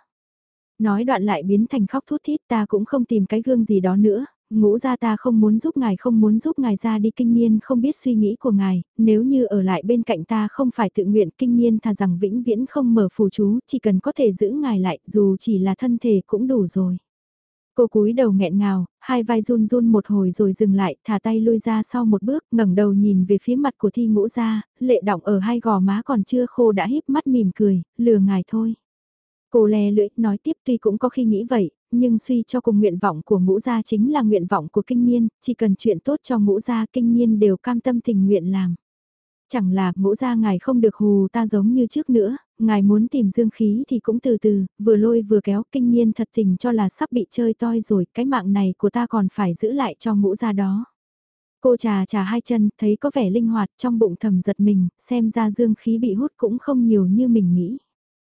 Nói đoạn lại biến thành khóc thút thít, ta cũng không tìm cái gương gì đó nữa, Ngũ Gia ta không muốn giúp ngài, không muốn giúp ngài ra đi. Kinh Niên không biết suy nghĩ của ngài, nếu như ở lại bên cạnh ta không phải tự nguyện. Kinh Niên thà rằng vĩnh viễn không mở phù chú, chỉ cần có thể giữ ngài lại, dù chỉ là thân thể cũng đủ rồi. Cô cúi đầu nghẹn ngào, hai vai run run một hồi rồi dừng lại, thả tay lui ra sau một bước, ngẩng đầu nhìn về phía mặt của Thi Ngũ Gia, lệ đọng ở hai gò má còn chưa khô đã híp mắt mỉm cười, lừa ngài thôi. Cô le lưỡi, nói tiếp, tuy cũng có khi nghĩ vậy, nhưng suy cho cùng nguyện vọng của Ngũ Gia chính là nguyện vọng của Kinh Niên, chỉ cần chuyện tốt cho Ngũ Gia, Kinh Niên đều cam tâm tình nguyện làm. Chẳng là Ngũ Gia ngài không được hù ta giống như trước nữa, ngài muốn tìm dương khí thì cũng từ từ, vừa lôi vừa kéo. Kinh Niên thật tình cho là sắp bị chơi toi rồi, cái mạng này của ta còn phải giữ lại cho Ngũ Gia đó. Cô trà trà hai chân, thấy có vẻ linh hoạt, trong bụng thầm giật mình, xem ra dương khí bị hút cũng không nhiều như mình nghĩ.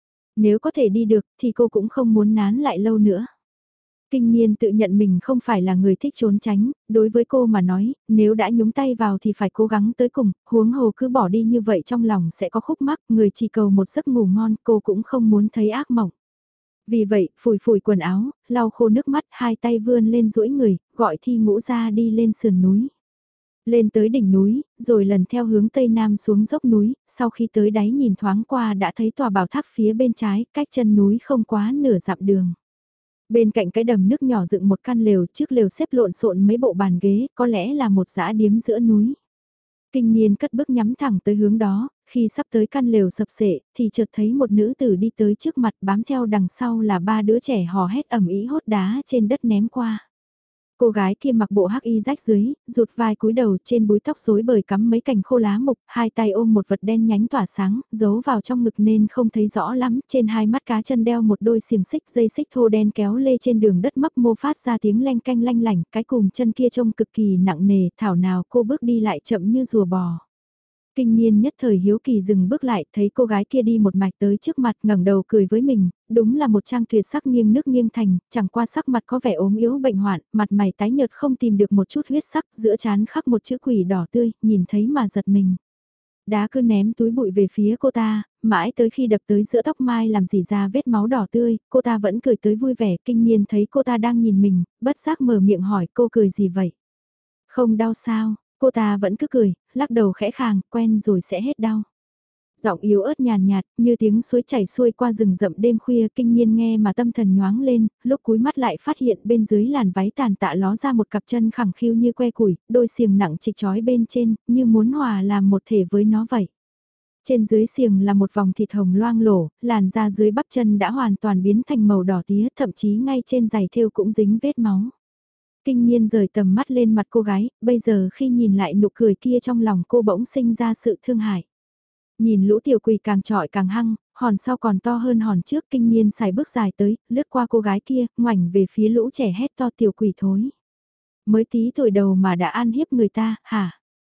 Nếu có thể đi được thì cô cũng không muốn nán lại lâu nữa. Kinh Niên tự nhận mình không phải là người thích trốn tránh, đối với cô mà nói, nếu đã nhúng tay vào thì phải cố gắng tới cùng, huống hồ cứ bỏ đi như vậy trong lòng sẽ có khúc mắc, người chỉ cầu một giấc ngủ ngon, cô cũng không muốn thấy ác mộng. Vì vậy, phủi phủi quần áo, lau khô nước mắt, hai tay vươn lên duỗi người, gọi Thi Ngũ Gia đi lên sườn núi. Lên tới đỉnh núi, rồi lần theo hướng tây nam xuống dốc núi, sau khi tới đáy nhìn thoáng qua đã thấy tòa bảo tháp phía bên trái, cách chân núi không quá nửa dặm đường. Bên cạnh cái đầm nước nhỏ dựng một căn lều, trước lều xếp lộn xộn mấy bộ bàn ghế, có lẽ là một dã điếm giữa núi. Kinh Niên cất bước nhắm thẳng tới hướng đó, khi sắp tới căn lều sập sệ, thì chợt thấy một nữ tử đi tới trước mặt, bám theo đằng sau là ba đứa trẻ hò hét ầm ĩ hốt đá trên đất ném qua. Cô gái kia mặc bộ hắc y rách dưới, rụt vai cúi đầu, trên búi tóc rối bời cắm mấy cành khô lá mục, hai tay ôm một vật đen nhánh tỏa sáng, giấu vào trong ngực nên không thấy rõ lắm, trên hai mắt cá chân đeo một đôi xiềng xích, dây xích thô đen kéo lê trên đường đất mấp mô phát ra tiếng leng canh lanh lảnh, cái cùm chân kia trông cực kỳ nặng nề, thảo nào cô bước đi lại chậm như rùa bò. Kinh Niên nhất thời hiếu kỳ dừng bước lại, thấy cô gái kia đi một mạch tới trước mặt, ngẩng đầu cười với mình, đúng là một trang tuyệt sắc nghiêng nước nghiêng thành, chẳng qua sắc mặt có vẻ ốm yếu bệnh hoạn, mặt mày tái nhợt không tìm được một chút huyết sắc, giữa trán khắc một chữ quỷ đỏ tươi, nhìn thấy mà giật mình. Đá cứ ném túi bụi về phía cô ta, mãi tới khi đập tới giữa tóc mai làm rỉ ra vết máu đỏ tươi, cô ta vẫn cười tới vui vẻ. Kinh Niên thấy cô ta đang nhìn mình, bất giác mở miệng hỏi cô cười gì vậy? Không đau sao? Cô ta vẫn cứ cười, lắc đầu khẽ khàng, quen rồi sẽ hết đau. Giọng yếu ớt nhàn nhạt, như tiếng suối chảy xuôi qua rừng rậm đêm khuya. Kinh Niên nghe mà tâm thần nhoáng lên, lúc cúi mắt lại phát hiện bên dưới làn váy tàn tạ ló ra một cặp chân khẳng khiu như que củi, đôi xiềng nặng trịch trói bên trên, như muốn hòa làm một thể với nó vậy. Trên dưới xiềng là một vòng thịt hồng loang lổ, làn da dưới bắp chân đã hoàn toàn biến thành màu đỏ tía, thậm chí ngay trên giày thêu cũng dính vết máu. Kinh Niên rời tầm mắt lên mặt cô gái, bây giờ khi nhìn lại nụ cười kia trong lòng cô bỗng sinh ra sự thương hại. Nhìn lũ tiểu quỷ càng trọi càng hăng, hòn sau còn to hơn hòn trước. Kinh Niên xài bước dài tới, lướt qua cô gái kia, ngoảnh về phía lũ trẻ hét to tiểu quỷ thối. Mới tí tuổi đầu mà đã ăn hiếp người ta, hả?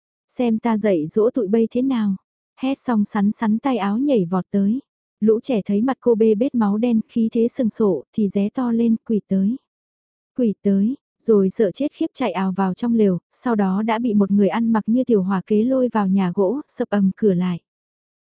Xem ta dạy dỗ tụi bay thế nào? Hét xong sắn sắn tay áo nhảy vọt tới. Lũ trẻ thấy mặt cô bê bết máu đen, khí thế sừng sộ, thì ré to lên, quỷ tới. Quỷ tới, rồi sợ chết khiếp chạy ào vào trong lều, sau đó đã bị một người ăn mặc như tiểu hòa kế lôi vào nhà gỗ, sập ầm cửa lại.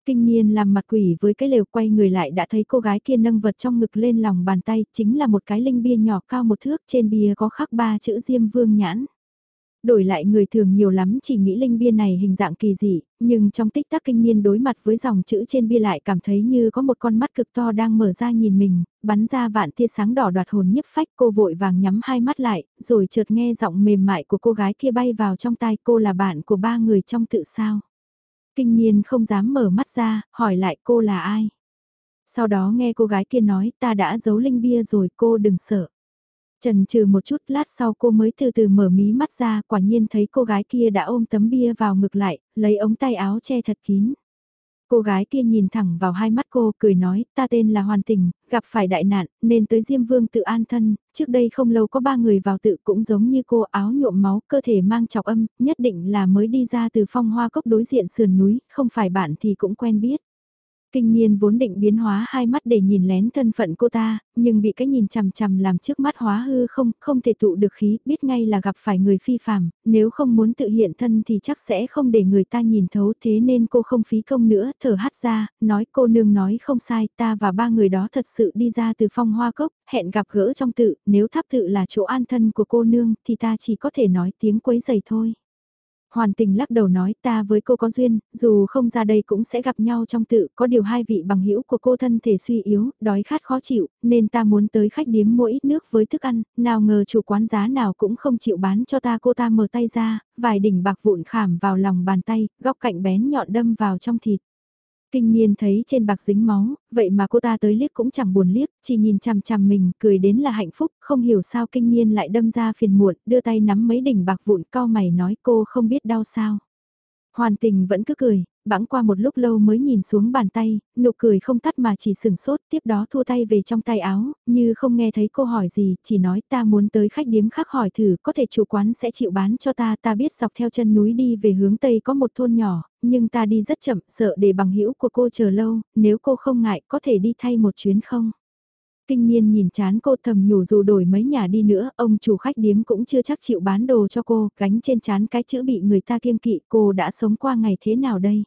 Kinh niên làm mặt quỷ với cái lều, quay người lại đã thấy cô gái kia nâng vật trong ngực lên lòng bàn tay, chính là một cái linh bia nhỏ cao 1 thước, trên bia có khắc 3 chữ Diêm Vương nhãn. Đổi lại người thường nhiều lắm chỉ nghĩ linh bia này hình dạng kỳ dị, nhưng trong tích tắc kinh niên đối mặt với dòng chữ trên bia lại cảm thấy như có một con mắt cực to đang mở ra nhìn mình, bắn ra vạn tia sáng đỏ đoạt hồn nhiếp phách. Cô vội vàng nhắm hai mắt lại, rồi chợt nghe giọng mềm mại của cô gái kia bay vào trong tai. Cô là bạn của 3 người trong tự sao? Kinh niên không dám mở mắt ra, hỏi lại cô là ai? Sau đó nghe cô gái kia nói, ta đã giấu linh bia rồi, cô đừng sợ. Chần chừ một chút, lát sau cô mới từ từ mở mí mắt ra, quả nhiên thấy cô gái kia đã ôm tấm bia vào ngực lại, lấy ống tay áo che thật kín. Cô gái kia nhìn thẳng vào hai mắt cô, cười nói, ta tên là Hoàn Tình, gặp phải đại nạn, nên tới Diêm Vương tự an thân, trước đây không lâu có 3 người vào tự cũng giống như cô, áo nhuộm máu, cơ thể mang chọc âm, nhất định là mới đi ra từ Phong Hoa Cốc đối diện sườn núi, không phải bạn thì cũng quen biết. Kinh niên vốn định biến hóa hai mắt để nhìn lén thân phận cô ta, nhưng bị cái nhìn chằm chằm làm trước mắt hóa hư không, không thể tụ được khí, biết ngay là gặp phải người phi phàm, nếu không muốn tự hiện thân thì chắc sẽ không để người ta nhìn thấu, thế nên cô không phí công nữa, thở hắt ra, nói cô nương nói không sai, ta và 3 người đó thật sự đi ra từ Phong Hoa Cốc, hẹn gặp gỡ trong tự, nếu tháp tự là chỗ an thân của cô nương thì ta chỉ có thể nói tiếng quấy giày thôi. Hoàn Tình lắc đầu nói, ta với cô có duyên, dù không ra đây cũng sẽ gặp nhau trong tự, có điều 2 vị bằng hữu của cô thân thể suy yếu, đói khát khó chịu, nên ta muốn tới khách điếm mua ít nước với thức ăn, nào ngờ chủ quán giá nào cũng không chịu bán cho ta. Cô ta mở tay ra, vài đỉnh bạc vụn khảm vào lòng bàn tay, góc cạnh bén nhọn đâm vào trong thịt. Kinh niên thấy trên bạc dính máu, vậy mà cô ta tới liếc cũng chẳng buồn liếc, chỉ nhìn chằm chằm mình, cười đến là hạnh phúc, không hiểu sao kinh niên lại đâm ra phiền muộn, đưa tay nắm mấy đỉnh bạc vụn, cau mày nói cô không biết đau sao. Hoàn Tình vẫn cứ cười, bẵng qua một lúc lâu mới nhìn xuống bàn tay, nụ cười không tắt mà chỉ sừng sốt, tiếp đó thua tay về trong tay áo, như không nghe thấy cô hỏi gì, chỉ nói ta muốn tới khách điếm khác hỏi thử, có thể chủ quán sẽ chịu bán cho ta, ta biết dọc theo chân núi đi về hướng Tây có một thôn nhỏ, nhưng ta đi rất chậm, sợ để bằng hữu của cô chờ lâu, nếu cô không ngại có thể đi thay một chuyến không? Kinh niên nhìn chán cô thầm nhủ dù đổi mấy nhà đi nữa, ông chủ khách điếm cũng chưa chắc chịu bán đồ cho cô, gánh trên chán cái chữ bị người ta kiêng kỵ, cô đã sống qua ngày thế nào đây?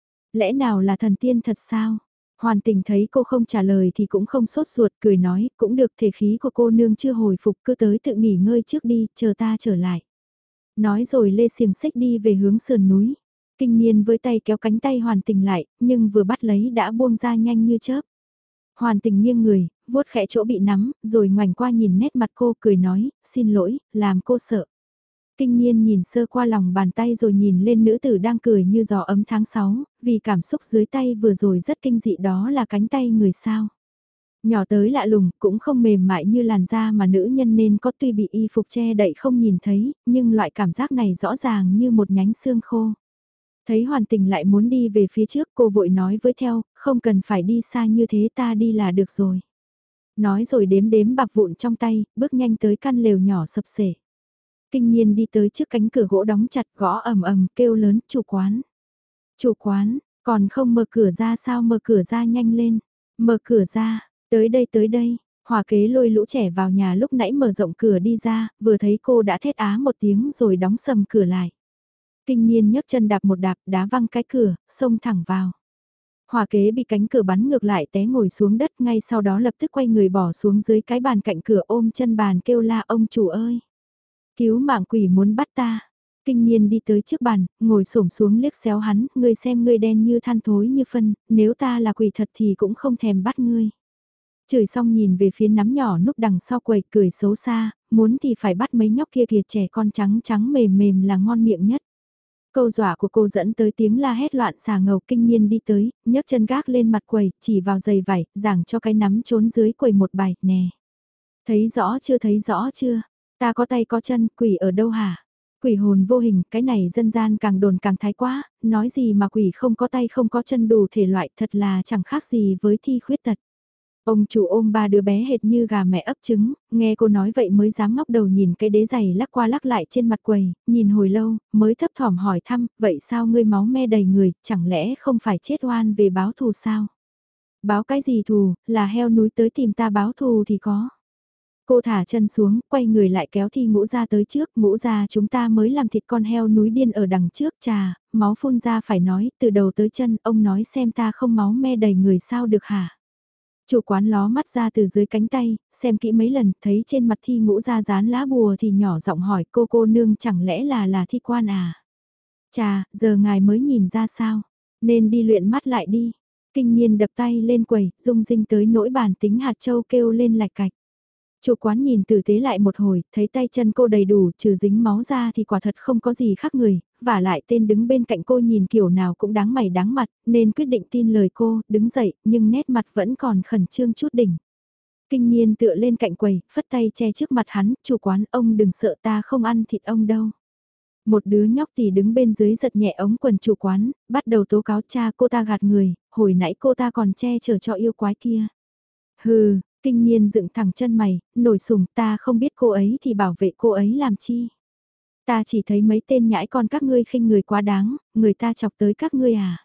Lẽ nào là thần tiên thật sao? Hoàn Tình thấy cô không trả lời thì cũng không sốt ruột, cười nói, cũng được, thể khí của cô nương chưa hồi phục, cứ tới tự nghỉ ngơi trước đi, chờ ta trở lại. Nói rồi lê xiềng xích đi về hướng sườn núi. Kinh niên với tay kéo cánh tay Hoàn Tình lại, nhưng vừa bắt lấy đã buông ra nhanh như chớp. Hoàn Tình nghiêng người, vuốt khẽ chỗ bị nắm, rồi ngoảnh qua nhìn nét mặt cô, cười nói, xin lỗi, làm cô sợ. Kinh niên nhìn sơ qua lòng bàn tay rồi nhìn lên nữ tử đang cười như gió ấm tháng 6, vì cảm xúc dưới tay vừa rồi rất kinh dị, đó là cánh tay người sao. Nhỏ tới lạ lùng, cũng không mềm mại như làn da mà nữ nhân nên có, tuy bị y phục che đậy không nhìn thấy, nhưng loại cảm giác này rõ ràng như một nhánh xương khô. Thấy Hoàn Tình lại muốn đi về phía trước, cô vội nói với theo, không cần phải đi xa như thế, ta đi là được rồi. Nói rồi đếm đếm bạc vụn trong tay, bước nhanh tới căn lều nhỏ sập sể. Kinh niên đi tới trước cánh cửa gỗ đóng chặt, gõ ầm ầm, kêu lớn, chủ quán. Chủ quán, còn không mở cửa ra sao, mở cửa ra nhanh lên. Mở cửa ra, tới đây tới đây. Hòa kế lôi lũ trẻ vào nhà lúc nãy mở rộng cửa đi ra, vừa thấy cô đã thét á một tiếng rồi đóng sầm cửa lại. Kinh niên nhấc chân đạp một đạp, đá văng cái cửa, xông thẳng vào. Hòa kế bị cánh cửa bắn ngược lại té ngồi xuống đất, ngay sau đó lập tức quay người bỏ xuống dưới cái bàn cạnh cửa, ôm chân bàn kêu la, ông chủ ơi. Cứu mạng, quỷ muốn bắt ta. Kinh niên đi tới trước bàn, ngồi xổm xuống liếc xéo hắn, ngươi xem ngươi đen như than thối như phân, nếu ta là quỷ thật thì cũng không thèm bắt ngươi. Chửi xong nhìn về phía nắm nhỏ núp đằng sau quầy, cười xấu xa, muốn thì phải bắt mấy nhóc kia kìa, trẻ con trắng trắng mềm mềm là ngon miệng nhất. Câu dọa của cô dẫn tới tiếng la hét loạn xà ngầu. Kinh niên đi tới, nhấc chân gác lên mặt quầy, chỉ vào giày vải, giảng cho cái nắm trốn dưới quầy một bài, nè. Thấy rõ chưa, thấy rõ chưa? Ta có tay có chân, quỷ ở đâu hả? Quỷ hồn vô hình, cái này dân gian càng đồn càng thái quá, nói gì mà quỷ không có tay không có chân đủ thể loại, thật là chẳng khác gì với thi khuyết tật. Ông chủ ôm 3 đứa bé hệt như gà mẹ ấp trứng, nghe cô nói vậy mới dám ngóc đầu nhìn cái đế giày lắc qua lắc lại trên mặt quầy, nhìn hồi lâu, mới thấp thỏm hỏi thăm, vậy sao ngươi máu me đầy người, chẳng lẽ không phải chết oan về báo thù sao? Báo cái gì thù, là heo núi tới tìm ta báo thù thì có. Cô thả chân xuống, quay người lại kéo Thi Ngũ ra tới trước, Ngũ ra chúng ta mới làm thịt con heo núi điên ở đằng trước, trà, máu phun ra phải nói, từ đầu tới chân, ông nói xem ta không máu me đầy người sao được hả? Chủ quán ló mắt ra từ dưới cánh tay, xem kỹ mấy lần, thấy trên mặt Thi Ngũ ra dán lá bùa thì nhỏ giọng hỏi cô nương chẳng lẽ là thi quan à? Chà, giờ ngài mới nhìn ra sao? Nên đi luyện mắt lại đi. Kinh Niên đập tay lên quầy, rung rinh tới nỗi bản tính hạt châu kêu lên lạch cạch. Chủ quán nhìn tử tế lại một hồi, thấy tay chân cô đầy đủ, trừ dính máu ra thì quả thật không có gì khác người, và lại tên đứng bên cạnh cô nhìn kiểu nào cũng đáng mày đáng mặt, nên quyết định tin lời cô, đứng dậy, nhưng nét mặt vẫn còn khẩn trương chút đỉnh. Kinh Niên tựa lên cạnh quầy, phất tay che trước mặt hắn, chủ quán ông đừng sợ ta không ăn thịt ông đâu. Một đứa nhóc thì đứng bên dưới giật nhẹ ống quần chủ quán, bắt đầu tố cáo cha cô ta gạt người, hồi nãy cô ta còn che chở cho yêu quái kia. Hừ, Kinh Niên dựng thẳng chân mày, nổi sùng ta không biết cô ấy thì bảo vệ cô ấy làm chi. Ta chỉ thấy mấy tên nhãi con các ngươi khinh người quá đáng, người ta chọc tới các ngươi à.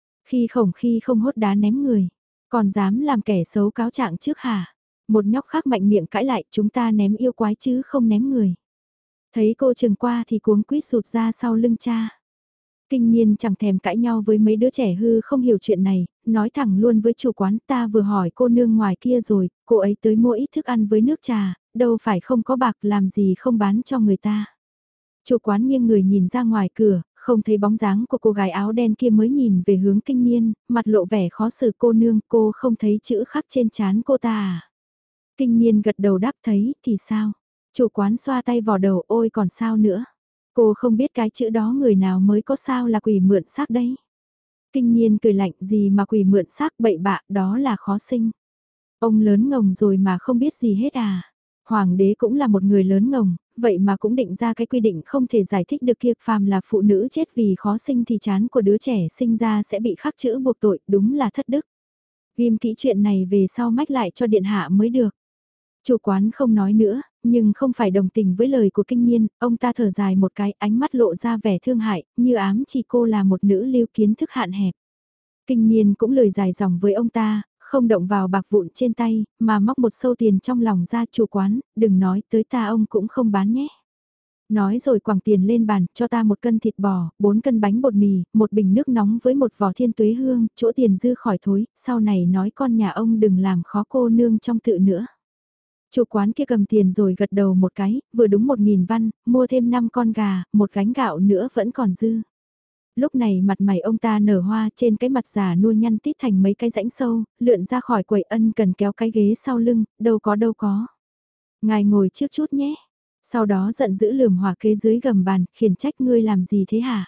Khi không hốt đá ném người, còn dám làm kẻ xấu cáo trạng trước hả? Một nhóc khác mạnh miệng cãi lại chúng ta ném yêu quái chứ không ném người. Thấy cô chừng qua thì cuống quýt sụt ra sau lưng cha. Kinh Niên chẳng thèm cãi nhau với mấy đứa trẻ hư không hiểu chuyện này, nói thẳng luôn với chủ quán ta vừa hỏi cô nương ngoài kia rồi, cô ấy tới mua ít thức ăn với nước trà, đâu phải không có bạc làm gì không bán cho người ta. Chủ quán nghiêng người nhìn ra ngoài cửa, không thấy bóng dáng của cô gái áo đen kia mới nhìn về hướng Kinh Niên, mặt lộ vẻ khó xử cô nương cô không thấy chữ khắc trên trán cô ta à. Kinh Niên gật đầu đáp thấy thì sao? Chủ quán xoa tay vào đầu ôi còn sao nữa? Cô không biết cái chữ đó người nào mới có sao là quỷ mượn xác đấy. Kinh Niên cười lạnh gì mà quỷ mượn xác bậy bạ đó là khó sinh. Ông lớn ngồng rồi mà không biết gì hết à. Hoàng đế cũng là một người lớn ngồng, vậy mà cũng định ra cái quy định không thể giải thích được kia phàm là phụ nữ chết vì khó sinh thì chán của đứa trẻ sinh ra sẽ bị khắc chữ buộc tội đúng là thất đức. Ghim kỹ chuyện này về sau mách lại cho điện hạ mới được. Chủ quán không nói nữa, nhưng không phải đồng tình với lời của Kinh Niên, ông ta thở dài một cái ánh mắt lộ ra vẻ thương hại, như ám chỉ cô là một nữ lưu kiến thức hạn hẹp. Kinh Niên cũng lời dài dòng với ông ta, không động vào bạc vụn trên tay, mà móc một sâu tiền trong lòng ra chủ quán, đừng nói tới ta ông cũng không bán nhé. Nói rồi quẳng tiền lên bàn, cho ta 1 cân thịt bò, 4 cân bánh bột mì, 1 bình nước nóng với 1 vỏ thiên tuế hương, chỗ tiền dư khỏi thối, sau này nói con nhà ông đừng làm khó cô nương trong tự nữa. Chủ quán kia cầm tiền rồi gật đầu một cái, vừa đúng 1.000 văn, mua thêm 5 con gà, 1 gánh gạo nữa vẫn còn dư. Lúc này mặt mày ông ta nở hoa trên cái mặt già nua nhăn tít thành mấy cái rãnh sâu, lượn ra khỏi quầy ân cần kéo cái ghế sau lưng, đâu có. Ngài ngồi trước chút nhé. Sau đó giận dữ lườm Hòa Kế dưới gầm bàn, khiển trách ngươi làm gì thế hả?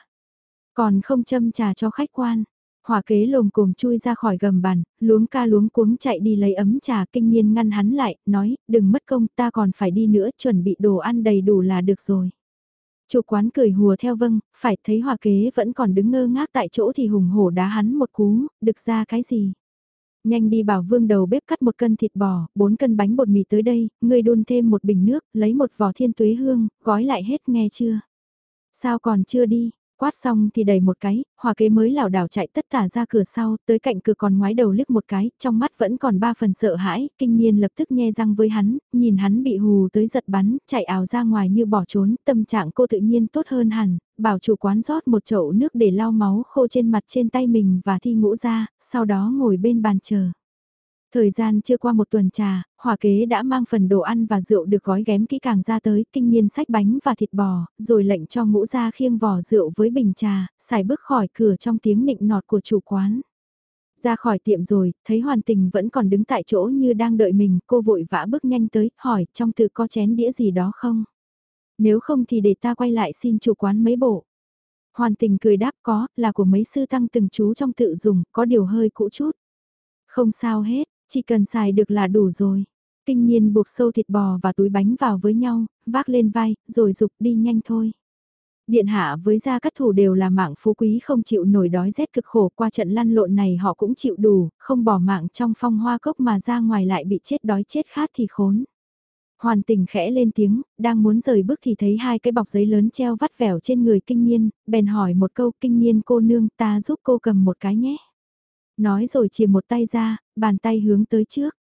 Còn không châm trà cho khách quan. Hòa Kế lồm cồm chui ra khỏi gầm bàn, luống ca luống cuống chạy đi lấy ấm trà. Kinh Niên ngăn hắn lại, nói, đừng mất công, ta còn phải đi nữa, chuẩn bị đồ ăn đầy đủ là được rồi. Chủ quán cười hùa theo vâng, phải thấy Hòa Kế vẫn còn đứng ngơ ngác tại chỗ thì hùng hổ đá hắn một cú, được ra cái gì? Nhanh đi bảo Vương đầu bếp cắt 1 cân thịt bò, 4 cân bánh bột mì tới đây, ngươi đun thêm 1 bình nước, lấy 1 vỏ thiên tuế hương, gói lại hết nghe chưa? Sao còn chưa đi? Quát xong thì đẩy một cái, Hòa Kế mới lảo đảo chạy tất tả ra cửa sau, tới cạnh cửa còn ngoái đầu liếc một cái, trong mắt vẫn còn 3 phần sợ hãi, Kinh Niên lập tức nhe răng với hắn, nhìn hắn bị hù tới giật bắn, chạy ào ra ngoài như bỏ trốn, tâm trạng cô tự nhiên tốt hơn hẳn, bảo chủ quán rót một chậu nước để lau máu khô trên mặt trên tay mình và Thi Ngũ ra, sau đó ngồi bên bàn chờ. Thời gian chưa qua 1 tuần trà, Hòa Kế đã mang phần đồ ăn và rượu được gói ghém kỹ càng ra tới, Kinh Niên xách bánh và thịt bò, rồi lệnh cho Ngũ Gia khiêng vò rượu với bình trà, xài bước khỏi cửa trong tiếng nịnh nọt của chủ quán. Ra khỏi tiệm rồi, thấy Hoàn Tình vẫn còn đứng tại chỗ như đang đợi mình, cô vội vã bước nhanh tới, hỏi trong tự có chén đĩa gì đó không? Nếu không thì để ta quay lại xin chủ quán mấy bộ. Hoàn Tình cười đáp có, là của mấy sư tăng từng chú trong tự dùng, có điều hơi cũ chút. Không sao hết. Chỉ cần xài được là đủ rồi. Kinh Niên buộc sâu thịt bò và túi bánh vào với nhau, vác lên vai, rồi dục đi nhanh thôi. Điện hạ với gia cát thủ đều là mạng phú quý không chịu nổi đói rét cực khổ qua trận lăn lộn này họ cũng chịu đủ, không bỏ mạng trong phong hoa cốc mà ra ngoài lại bị chết đói chết khát thì khốn. Hoàn Tình khẽ lên tiếng, đang muốn rời bước thì thấy 2 cái bọc giấy lớn treo vắt vẻo trên người Kinh Niên, bèn hỏi một câu Kinh Niên cô nương ta giúp cô cầm một cái nhé. Nói rồi chìa một tay ra, bàn tay hướng tới trước.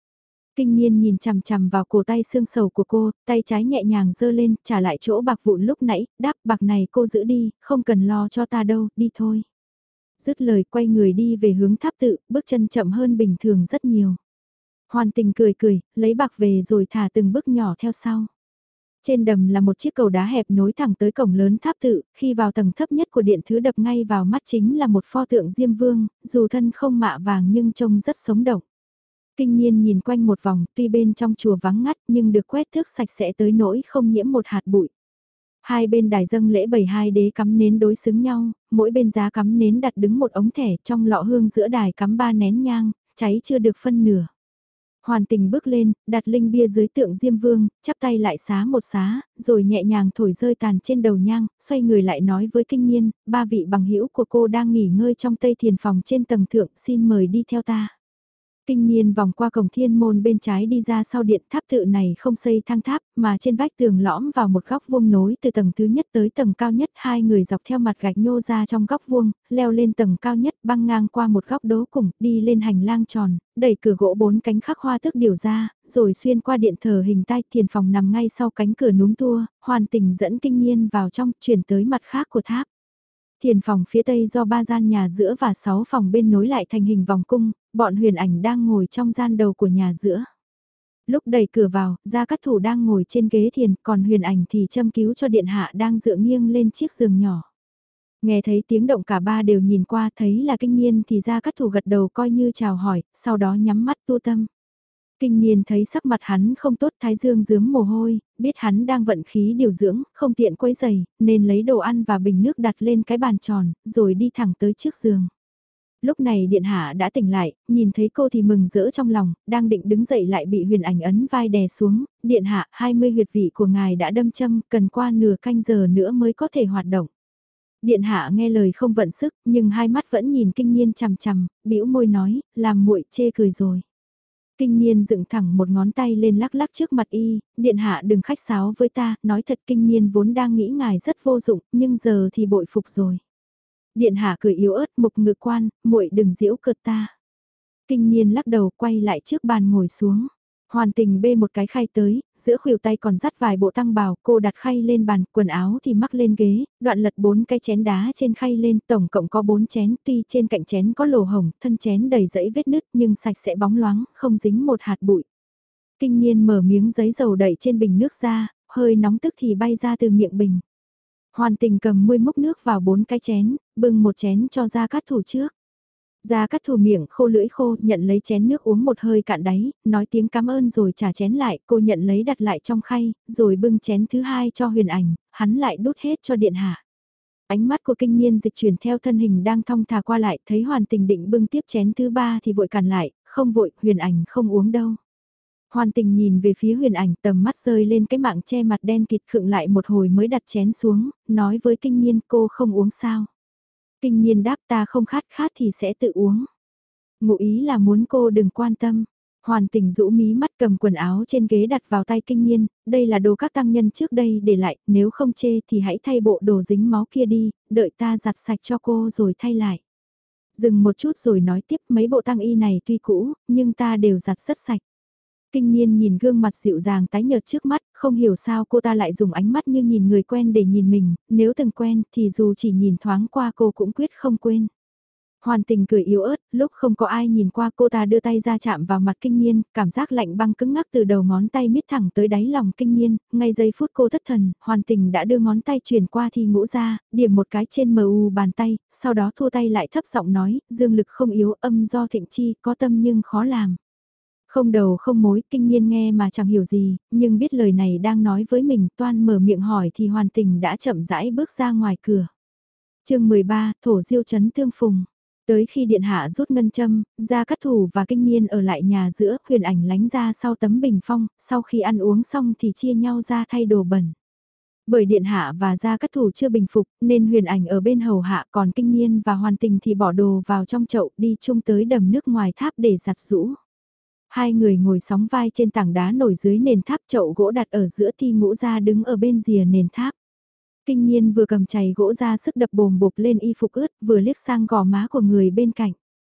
Kinh Niên nhìn chằm chằm vào cổ tay xương sầu của cô, tay trái nhẹ nhàng giơ lên, trả lại chỗ bạc vụn lúc nãy, đáp bạc này cô giữ đi, không cần lo cho ta đâu, đi thôi. Dứt lời quay người đi về hướng tháp tự, bước chân chậm hơn bình thường rất nhiều. Hoàn Tình cười cười, lấy bạc về rồi thả từng bước nhỏ theo sau. Trên đầm là một chiếc cầu đá hẹp nối thẳng tới cổng lớn tháp tự, khi vào tầng thấp nhất của điện thứ đập ngay vào mắt chính là một pho tượng Diêm Vương, dù thân không mạ vàng nhưng trông rất sống động. Kinh Niên nhìn quanh một vòng, tuy bên trong chùa vắng ngắt nhưng được quét thước sạch sẽ tới nỗi không nhiễm một hạt bụi. Hai bên đài dâng lễ bày hai đế cắm nến đối xứng nhau, mỗi bên giá cắm nến đặt đứng một ống thẻ, trong lọ hương giữa đài cắm ba nén nhang, cháy chưa được phân nửa. Hoàn Tình bước lên, đặt linh bia dưới tượng Diêm Vương, chắp tay lại xá một xá, rồi nhẹ nhàng thổi rơi tàn trên đầu nhang, xoay người lại nói với Kinh Niên, ba vị bằng hữu của cô đang nghỉ ngơi trong Tây Thiền phòng trên tầng thượng, xin mời đi theo ta. Kinh Niên vòng qua cổng thiên môn bên trái đi ra sau điện, tháp tự này không xây thang tháp, mà trên vách tường lõm vào một góc vuông nối từ tầng thứ nhất tới tầng cao nhất, hai người dọc theo mặt gạch nhô ra trong góc vuông, leo lên tầng cao nhất, băng ngang qua một góc đố cùng, đi lên hành lang tròn, đẩy cửa gỗ bốn cánh khắc hoa thức điều ra, rồi xuyên qua điện thờ hình tai, thiền phòng nằm ngay sau cánh cửa núm tua, Hoàn Tình dẫn Kinh Niên vào trong, chuyển tới mặt khác của tháp. Thiền phòng phía tây do 3 gian nhà giữa và 6 phòng bên nối lại thành hình vòng cung, bọn Huyền Ảnh đang ngồi trong gian đầu của nhà giữa. Lúc đẩy cửa vào, Gia Cát Thủ đang ngồi trên ghế thiền, còn Huyền Ảnh thì châm cứu cho điện hạ đang dựa nghiêng lên chiếc giường nhỏ. Nghe thấy tiếng động cả ba đều nhìn qua, thấy là Kinh Niên thì Gia Cát Thủ gật đầu coi như chào hỏi, sau đó nhắm mắt tu tâm. Kinh Niên thấy sắc mặt hắn không tốt, thái dương rướm mồ hôi, biết hắn đang vận khí điều dưỡng, không tiện quấy giày, nên lấy đồ ăn và bình nước đặt lên cái bàn tròn, rồi đi thẳng tới trước giường. Lúc này điện hạ đã tỉnh lại, nhìn thấy cô thì mừng rỡ trong lòng, đang định đứng dậy lại bị Huyền Ảnh ấn vai đè xuống, điện hạ 20 huyệt vị của ngài đã đâm châm, cần qua nửa canh giờ nữa mới có thể hoạt động. Điện hạ nghe lời không vận sức, nhưng hai mắt vẫn nhìn Kinh Niên chằm chằm, bĩu môi nói, làm muội chê cười rồi. Kinh Niên dựng thẳng một ngón tay lên lắc lắc trước mặt y, điện hạ đừng khách sáo với ta, nói thật Kinh Niên vốn đang nghĩ ngài rất vô dụng, nhưng giờ thì bội phục rồi. Điện hạ cười yếu ớt mục ngự quan, muội đừng giễu cợt ta. Kinh Niên lắc đầu quay lại trước bàn ngồi xuống. Hoàn Tình bê một cái khay tới, giữa khuỷu tay còn dắt vài bộ tăng bào, cô đặt khay lên bàn, quần áo thì mắc lên ghế, đoạn lật 4 cái chén đá trên khay lên, tổng cộng có 4 chén, tuy trên cạnh chén có lỗ hổng, thân chén đầy dẫy vết nứt nhưng sạch sẽ bóng loáng, không dính một hạt bụi. Kinh Niên mở miếng giấy dầu đậy trên bình nước ra, hơi nóng tức thì bay ra từ miệng bình. Hoàn Tình cầm muôi múc nước vào 4 cái chén, bưng một chén cho Gia Cát Thủ trước. Gia Cát Thủ miệng khô lưỡi khô, nhận lấy chén nước uống một hơi cạn đáy, nói tiếng cảm ơn rồi trả chén lại, cô nhận lấy đặt lại trong khay, rồi bưng chén thứ hai cho Huyền Ảnh, hắn lại đút hết cho điện hạ. Ánh mắt của Kinh Niên dịch chuyển theo thân hình đang thong thả qua lại, thấy Hoàn Tình định bưng tiếp chén thứ ba thì vội cản lại, không vội, Huyền Ảnh không uống đâu. Hoàn Tình nhìn về phía Huyền Ảnh, tầm mắt rơi lên cái mạng che mặt đen kịt, khựng lại một hồi mới đặt chén xuống, nói với Kinh Niên cô không uống sao. Kinh Niên đáp ta không khát, khát thì sẽ tự uống. Ngụ ý là muốn cô đừng quan tâm. Hoàn Tình rũ mí mắt cầm quần áo trên ghế đặt vào tay Kinh Niên, đây là đồ các tăng nhân trước đây để lại, nếu không chê thì hãy thay bộ đồ dính máu kia đi, đợi ta giặt sạch cho cô rồi thay lại. Dừng một chút rồi nói tiếp, mấy bộ tăng y này tuy cũ, nhưng ta đều giặt rất sạch. Kinh Niên nhìn gương mặt dịu dàng tái nhợt trước mắt, không hiểu sao cô ta lại dùng ánh mắt như nhìn người quen để nhìn mình, nếu từng quen thì dù chỉ nhìn thoáng qua cô cũng quyết không quên. Hoàn Tình cười yếu ớt, lúc không có ai nhìn qua cô ta đưa tay ra chạm vào mặt Kinh Niên, cảm giác lạnh băng cứng ngắc từ đầu ngón tay miết thẳng tới đáy lòng Kinh Niên, ngay giây phút cô thất thần, Hoàn Tình đã đưa ngón tay chuyển qua thì ngũ ra, điểm một cái trên mu bàn tay, sau đó thua tay lại thấp giọng nói, dương lực không yếu, âm do thịnh chi, có tâm nhưng khó làm. Không đầu không mối, Kinh Niên nghe mà chẳng hiểu gì, nhưng biết lời này đang nói với mình, toan mở miệng hỏi thì Hoàn Tình đã chậm rãi bước ra ngoài cửa. Chương 13, Thổ Diêu Trấn Tương Phùng. Tới khi điện hạ rút ngân châm, Gia Cát Thủ và Kinh Niên ở lại nhà giữa, Huyền Ảnh lánh ra sau tấm bình phong, sau khi ăn uống xong thì chia nhau ra thay đồ bẩn. Bởi điện hạ và Gia Cát Thủ chưa bình phục, nên Huyền Ảnh ở bên hầu hạ, còn Kinh Niên và Hoàn Tình thì bỏ đồ vào trong chậu đi chung tới đầm nước ngoài tháp để giặt giũ. Hai người ngồi sóng vai trên tảng đá nổi dưới nền tháp, chậu gỗ đặt ở giữa, Thi Ngũ Gia đứng ở bên rìa nền tháp. Kinh Niên vừa cầm chày gỗ ra sức đập bồm bộp lên y phục ướt, vừa liếc sang gò má của người bên cạnh.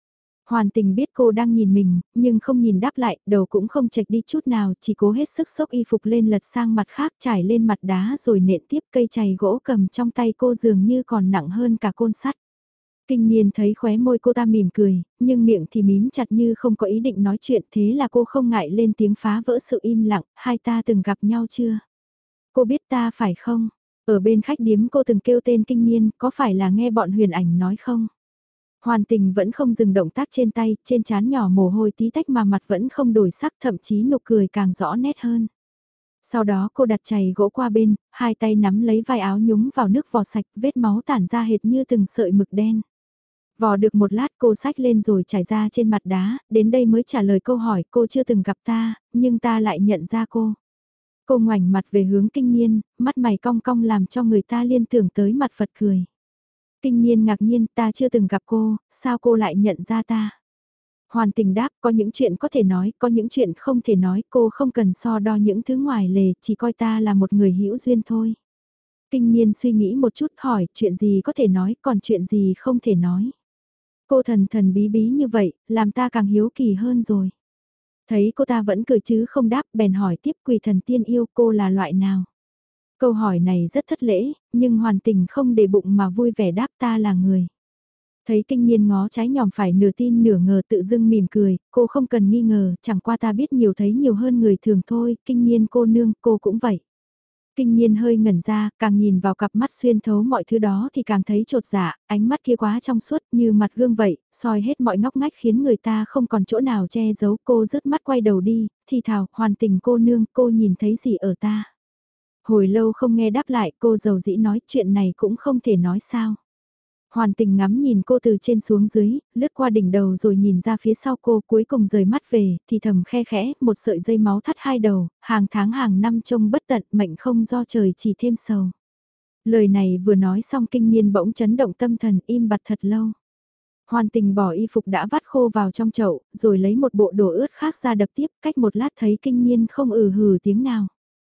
Hoàn Tình biết cô đang nhìn mình, nhưng không nhìn đáp lại, đầu cũng không chệch đi chút nào, chỉ cố hết sức xốc y phục lên lật sang mặt khác trải lên mặt đá rồi nện tiếp cây chày gỗ cầm trong tay cô dường như còn nặng hơn cả côn sắt. Kinh Niên thấy khóe môi cô ta mỉm cười, nhưng miệng thì mím chặt như không có ý định nói chuyện, thế là cô không ngại lên tiếng phá vỡ sự im lặng, hai ta từng gặp nhau chưa? Cô biết ta phải không? Ở bên khách điếm cô từng kêu tên Kinh Niên, có phải là nghe bọn Huyền Ảnh nói không? Hoàn Tình vẫn không dừng động tác trên tay, trên trán nhỏ mồ hôi tí tách mà mặt vẫn không đổi sắc, thậm chí nụ cười càng rõ nét hơn. Sau đó cô đặt chày gỗ qua bên, hai tay nắm lấy vai áo nhúng vào nước vò sạch, vết máu tản ra hệt như từng sợi mực đen. Vò được một lát cô xách lên rồi trải ra trên mặt đá, đến đây mới trả lời câu hỏi cô chưa từng gặp ta, nhưng ta lại nhận ra cô. Cô ngoảnh mặt về hướng Kinh Niên, mắt mày cong cong làm cho người ta liên tưởng tới mặt Phật cười. Kinh Niên ngạc nhiên, ta chưa từng gặp cô, sao cô lại nhận ra ta? Hoàn Tình đáp, có những chuyện có thể nói, có những chuyện không thể nói, cô không cần so đo những thứ ngoài lề, chỉ coi ta là một người hữu duyên thôi. Kinh Niên suy nghĩ một chút hỏi, chuyện gì có thể nói, còn chuyện gì không thể nói. Cô thần thần bí bí như vậy, làm ta càng hiếu kỳ hơn rồi. Thấy cô ta vẫn cười chứ không đáp, bèn hỏi tiếp quỷ thần tiên yêu cô là loại nào. Câu hỏi này rất thất lễ, nhưng Hoàn Tình không để bụng mà vui vẻ đáp ta là người. Thấy Kinh Niên ngó trái nhòm phải nửa tin nửa ngờ tự dưng mỉm cười, cô không cần nghi ngờ, chẳng qua ta biết nhiều thấy nhiều hơn người thường thôi, Kinh Niên cô nương, cô cũng vậy. Kinh Niên hơi ngẩn ra, càng nhìn vào cặp mắt xuyên thấu mọi thứ đó thì càng thấy trột dạ, ánh mắt kia quá trong suốt như mặt gương vậy, soi hết mọi ngóc ngách khiến người ta không còn chỗ nào che giấu. Cô rứt mắt quay đầu đi, thì thào, Hoàn Tình cô nương, cô nhìn thấy gì ở ta? Hồi lâu không nghe đáp lại, cô dầu dĩ nói chuyện này cũng không thể nói sao. Hoàn Tình ngắm nhìn cô từ trên xuống dưới, lướt qua đỉnh đầu rồi nhìn ra phía sau cô cuối cùng rời mắt về, thì thầm khe khẽ, một sợi dây máu thắt hai đầu, hàng tháng hàng năm trông bất tận, mệnh không do trời chỉ thêm sầu. Lời này vừa nói xong Kinh Niên bỗng chấn động tâm thần im bặt thật lâu. Hoàn Tình bỏ y phục đã vắt khô vào trong chậu, rồi lấy một bộ đồ ướt khác ra đập tiếp, cách một lát thấy Kinh Niên không hừ tiếng nào.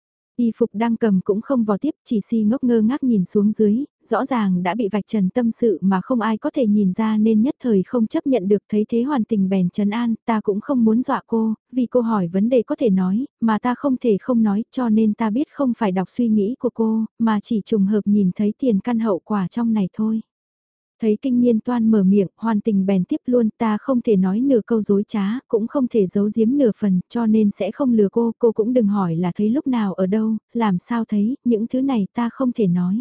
Y phục đang cầm cũng không vò tiếp, chỉ si ngốc ngơ ngác nhìn xuống dưới, rõ ràng đã bị vạch trần tâm sự mà không ai có thể nhìn ra nên nhất thời không chấp nhận được. Thấy thế Hoàn Tình bèn trấn an, ta cũng không muốn dọa cô, vì cô hỏi vấn đề có thể nói, mà ta không thể không nói, cho nên ta biết không phải đọc suy nghĩ của cô, mà chỉ trùng hợp nhìn thấy tiền căn hậu quả trong này thôi. Thấy Kinh Niên toan mở miệng, Hoàn Tình bèn tiếp luôn, ta không thể nói nửa câu dối trá, cũng không thể giấu giếm nửa phần, cho nên sẽ không lừa cô cũng đừng hỏi là thấy lúc nào ở đâu, làm sao thấy, những thứ này ta không thể nói.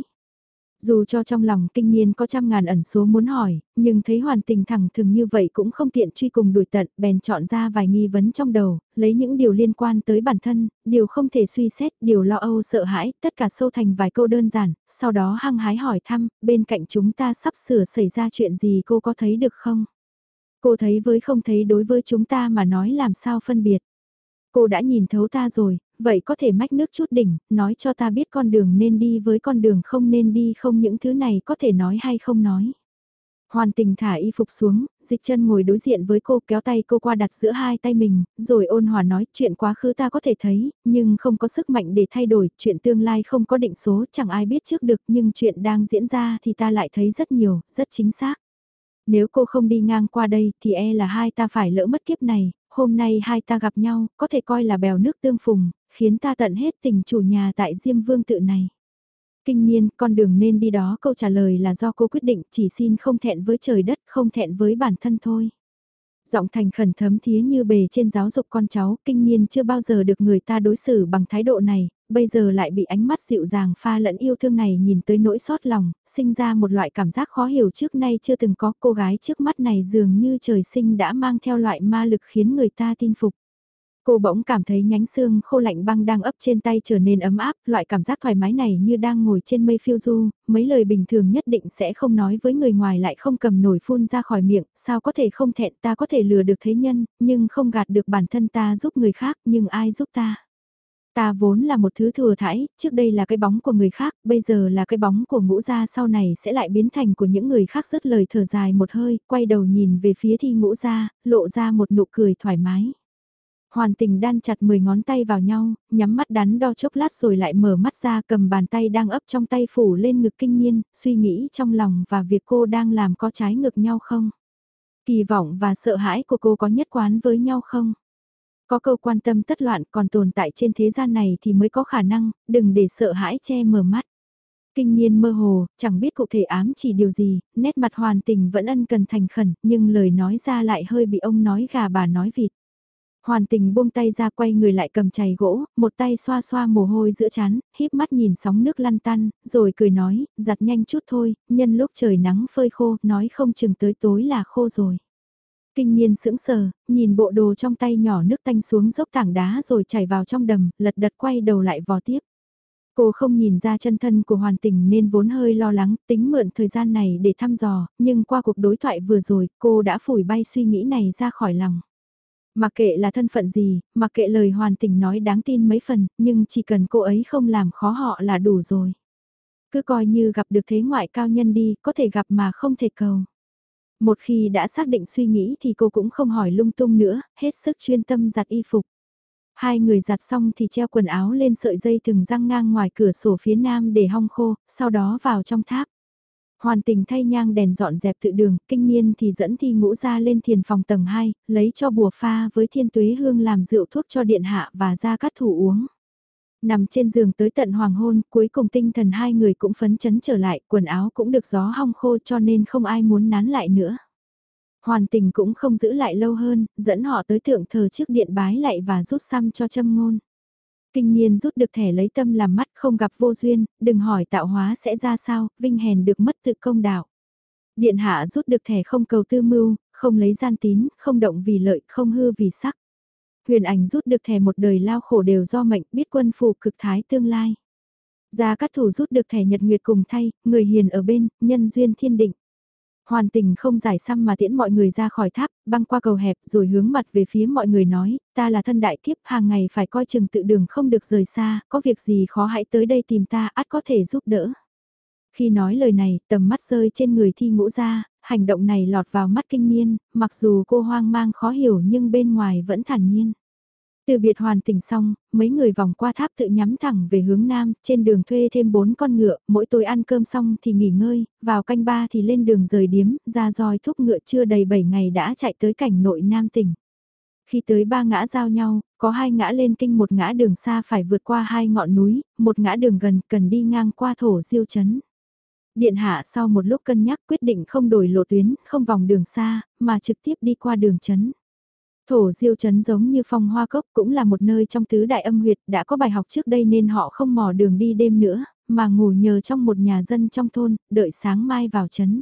Dù cho trong lòng Kinh Niên có trăm ngàn ẩn số muốn hỏi, nhưng thấy Hoàn Tình thẳng thừng như vậy cũng không tiện truy cùng đuổi tận, bèn chọn ra vài nghi vấn trong đầu, lấy những điều liên quan tới bản thân, điều không thể suy xét, điều lo âu sợ hãi, tất cả sâu thành vài câu đơn giản, sau đó hăng hái hỏi thăm, bên cạnh chúng ta sắp sửa xảy ra chuyện gì cô có thấy được không? Cô thấy với không thấy đối với chúng ta mà nói làm sao phân biệt? Cô đã nhìn thấu ta rồi, vậy có thể mách nước chút đỉnh, nói cho ta biết con đường nên đi với con đường không nên đi không, những thứ này có thể nói hay không nói. Hoàn Tình thả y phục xuống, dịch chân ngồi đối diện với cô, kéo tay cô qua đặt giữa hai tay mình, rồi ôn hòa nói chuyện quá khứ ta có thể thấy, nhưng không có sức mạnh để thay đổi, chuyện tương lai không có định số, chẳng ai biết trước được, nhưng chuyện đang diễn ra thì ta lại thấy rất nhiều, rất chính xác. Nếu cô không đi ngang qua đây thì e là hai ta phải lỡ mất kiếp này, hôm nay hai ta gặp nhau, có thể coi là bèo nước tương phùng, khiến ta tận hết tình chủ nhà tại Diêm Vương tự này. Kinh Niên, con đường nên đi đó, câu trả lời là do cô quyết định, chỉ xin không thẹn với trời đất, không thẹn với bản thân thôi. Giọng thành khẩn thấm thía như bề trên giáo dục con cháu, Kinh Niên chưa bao giờ được người ta đối xử bằng thái độ này, bây giờ lại bị ánh mắt dịu dàng pha lẫn yêu thương này nhìn tới nỗi xót lòng, sinh ra một loại cảm giác khó hiểu trước nay chưa từng có. Cô gái trước mắt này dường như trời sinh đã mang theo loại ma lực khiến người ta tin phục. Cô bỗng cảm thấy nhánh xương khô lạnh băng đang ấp trên tay trở nên ấm áp, loại cảm giác thoải mái này như đang ngồi trên mây phiêu du, mấy lời bình thường nhất định sẽ không nói với người ngoài lại không cầm nổi phun ra khỏi miệng, sao có thể không thẹn, ta có thể lừa được thế nhân, nhưng không gạt được bản thân, ta giúp người khác, nhưng ai giúp ta? Ta vốn là một thứ thừa thãi, trước đây là cái bóng của người khác, bây giờ là cái bóng của Ngũ Gia, sau này sẽ lại biến thành của những người khác. Dứt lời thở dài một hơi, quay đầu nhìn về phía Thi Ngũ Gia, lộ ra một nụ cười thoải mái. Hoàn Tình đan chặt 10 ngón tay vào nhau, nhắm mắt đắn đo chốc lát rồi lại mở mắt ra, cầm bàn tay đang ấp trong tay phủ lên ngực Kinh Niên, suy nghĩ trong lòng và việc cô đang làm có trái ngược nhau không? Kỳ vọng và sợ hãi của cô có nhất quán với nhau không? Có câu quan tâm tất loạn còn tồn tại trên thế gian này thì mới có khả năng, đừng để sợ hãi che mờ mắt. Kinh Nhiên mơ hồ, chẳng biết cụ thể ám chỉ điều gì, nét mặt Hoàn Tình vẫn ân cần thành khẩn, nhưng lời nói ra lại hơi bị ông nói gà bà nói vịt. Hoàn Tình buông tay ra quay người lại cầm chày gỗ, một tay xoa xoa mồ hôi giữa trán, híp mắt nhìn sóng nước lăn tăn, rồi cười nói, giặt nhanh chút thôi, nhân lúc trời nắng phơi khô, nói không chừng tới tối là khô rồi. Kinh Nhiên sững sờ, nhìn bộ đồ trong tay nhỏ nước tanh xuống dốc tảng đá rồi chảy vào trong đầm, lật đật quay đầu lại vò tiếp. Cô không nhìn ra chân thân của Hoàn Tình nên vốn hơi lo lắng, tính mượn thời gian này để thăm dò, nhưng qua cuộc đối thoại vừa rồi, cô đã phủi bay suy nghĩ này ra khỏi lòng. Mặc kệ là thân phận gì, mặc kệ lời Hoàn Tình nói đáng tin mấy phần, nhưng chỉ cần cô ấy không làm khó họ là đủ rồi. Cứ coi như gặp được thế ngoại cao nhân đi, có thể gặp mà không thể cầu. Một khi đã xác định suy nghĩ thì cô cũng không hỏi lung tung nữa, hết sức chuyên tâm giặt y phục. Hai người giặt xong thì treo quần áo lên sợi dây thừng răng ngang ngoài cửa sổ phía nam để hong khô, sau đó vào trong tháp. Hoàn Tình thay nhang đèn dọn dẹp tự đường, Kinh Nhiên thì dẫn Thi Ngũ ra lên thiền phòng tầng 2, lấy cho bùa pha với Thiên Tuế Hương làm rượu thuốc cho điện hạ và ra cắt thủ uống. Nằm trên giường tới tận hoàng hôn, cuối cùng tinh thần hai người cũng phấn chấn trở lại, quần áo cũng được gió hong khô cho nên không ai muốn nán lại nữa. Hoàn Tình cũng không giữ lại lâu hơn, dẫn họ tới thượng thờ trước điện bái lại và rút xăm cho châm ngôn. Kinh Nhiên rút được thẻ lấy tâm làm mắt không gặp vô duyên, đừng hỏi tạo hóa sẽ ra sao, vinh hèn được mất tự công đạo. Điện hạ rút được thẻ không cầu tư mưu, không lấy gian tín, không động vì lợi, không hư vì sắc. Huyền Ảnh rút được thẻ một đời lao khổ đều do mệnh, biết quân phù cực thái tương lai. Gia Cát Thủ rút được thẻ nhật nguyệt cùng thay, người hiền ở bên, nhân duyên thiên định. Hoàn Tình không giải xăm mà tiễn mọi người ra khỏi tháp, băng qua cầu hẹp rồi hướng mặt về phía mọi người nói, ta là thân đại kiếp hàng ngày phải coi chừng tự đường không được rời xa, có việc gì khó hãy tới đây tìm ta, ắt có thể giúp đỡ. Khi nói lời này, tầm mắt rơi trên người Thi Ngũ ra, hành động này lọt vào mắt Kinh Nhiên, mặc dù cô hoang mang khó hiểu nhưng bên ngoài vẫn thản nhiên. Từ biệt Hoàn Tình xong, mấy người vòng qua tháp tự nhắm thẳng về hướng nam, trên đường thuê thêm 4 con ngựa, mỗi tối ăn cơm xong thì nghỉ ngơi, vào canh ba thì lên đường rời điếm, ra roi thúc ngựa chưa đầy 7 ngày đã chạy tới cảnh nội nam tỉnh. Khi tới 3 ngã giao nhau, có 2 ngã lên kinh, một ngã đường xa phải vượt qua 2 ngọn núi, một ngã đường gần cần đi ngang qua thổ diêu chấn. Điện hạ sau một lúc cân nhắc quyết định không đổi lộ tuyến, không vòng đường xa, mà trực tiếp đi qua đường chấn. Thổ diêu chấn giống như phong hoa cốc cũng là một nơi trong tứ đại âm huyệt đã có bài học trước đây nên họ không mò đường đi đêm nữa, mà ngủ nhờ trong một nhà dân trong thôn, đợi sáng mai vào chấn.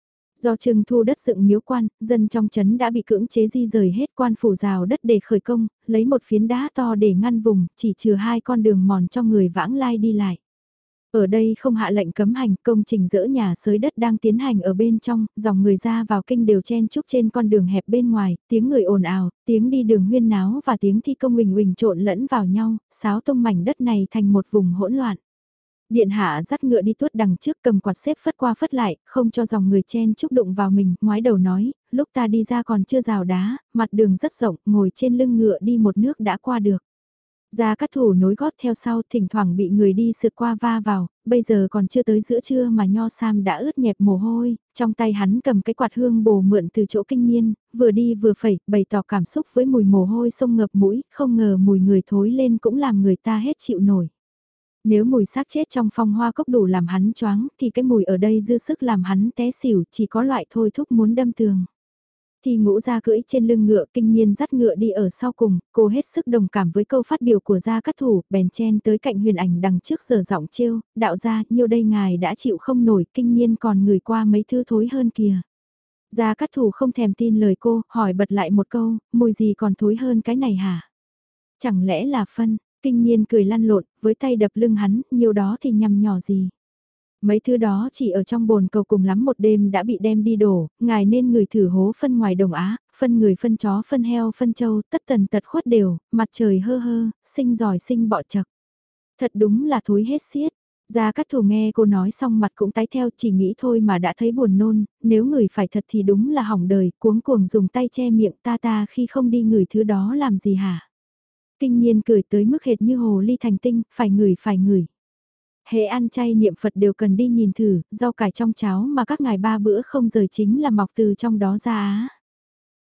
Do Trừng Thu đất dựng miếu quan, dân trong chấn đã bị cưỡng chế di rời hết, quan phủ rào đất để khởi công, lấy một phiến đá to để ngăn vùng, chỉ trừ 2 con đường mòn cho người vãng lai đi lại. Ở đây không hạ lệnh cấm hành, công trình dỡ nhà xới đất đang tiến hành ở bên trong, dòng người ra vào kinh đều chen chúc trên con đường hẹp bên ngoài, tiếng người ồn ào, tiếng đi đường huyên náo và tiếng thi công huỳnh huỳnh trộn lẫn vào nhau, xáo tung mảnh đất này thành một vùng hỗn loạn. Điện hạ dắt ngựa đi tuốt đằng trước, cầm quạt xếp phất qua phất lại, không cho dòng người chen chúc đụng vào mình, ngoái đầu nói, lúc ta đi ra còn chưa rào đá, mặt đường rất rộng, ngồi trên lưng ngựa đi một nước đã qua được. Gia Cát Thủ nối gót theo sau, thỉnh thoảng bị người đi sượt qua va vào, bây giờ còn chưa tới giữa trưa mà Nho Sam đã ướt nhẹp mồ hôi, trong tay hắn cầm cái quạt hương bồ mượn từ chỗ Kinh Nhiên, vừa đi vừa phẩy, bày tỏ cảm xúc với mùi mồ hôi sông ngập mũi, không ngờ mùi người thối lên cũng làm người ta hết chịu nổi. Nếu mùi xác chết trong phong hoa cốc đủ làm hắn choáng, thì cái mùi ở đây dư sức làm hắn té xỉu, chỉ có loại thôi thúc muốn đâm tường. Thì Ngũ Gia cưỡi trên lưng ngựa, Kinh Nhiên dắt ngựa đi ở sau cùng, cô hết sức đồng cảm với câu phát biểu của Gia Cát Thủ, bèn chen tới cạnh Huyền Ảnh đằng trước giờ giọng trêu, đạo gia, nhiêu đây ngài đã chịu không nổi, Kinh Nhiên còn ngửi qua mấy thứ thối hơn kìa. Gia Cát Thủ không thèm tin lời cô, hỏi bật lại một câu, mùi gì còn thối hơn cái này hả? Chẳng lẽ là phân, Kinh Nhiên cười lăn lộn, với tay đập lưng hắn, nhiêu đó thì nhằm nhỏ gì. Mấy thứ đó chỉ ở trong bồn cầu cùng lắm một đêm đã bị đem đi đổ, ngài nên người thử hố phân ngoài đồng Á, phân người phân chó phân heo phân trâu, tất tần tật khuất đều, mặt trời hơ hơ, sinh giỏi sinh bọ chật. Thật đúng là thối hết xiết. Gia Cát Thủ nghe cô nói xong mặt cũng tái theo, chỉ nghĩ thôi mà đã thấy buồn nôn, nếu người phải thật thì đúng là hỏng đời, cuống cuồng dùng tay che miệng ta khi không đi ngửi thứ đó làm gì hả? Kinh Nhiên cười tới mức hệt như hồ ly thành tinh, phải ngửi. Hễ ăn chay niệm Phật đều cần đi nhìn thử, rau cải trong cháo mà các ngài 3 bữa không rời chính là mọc từ trong đó ra á.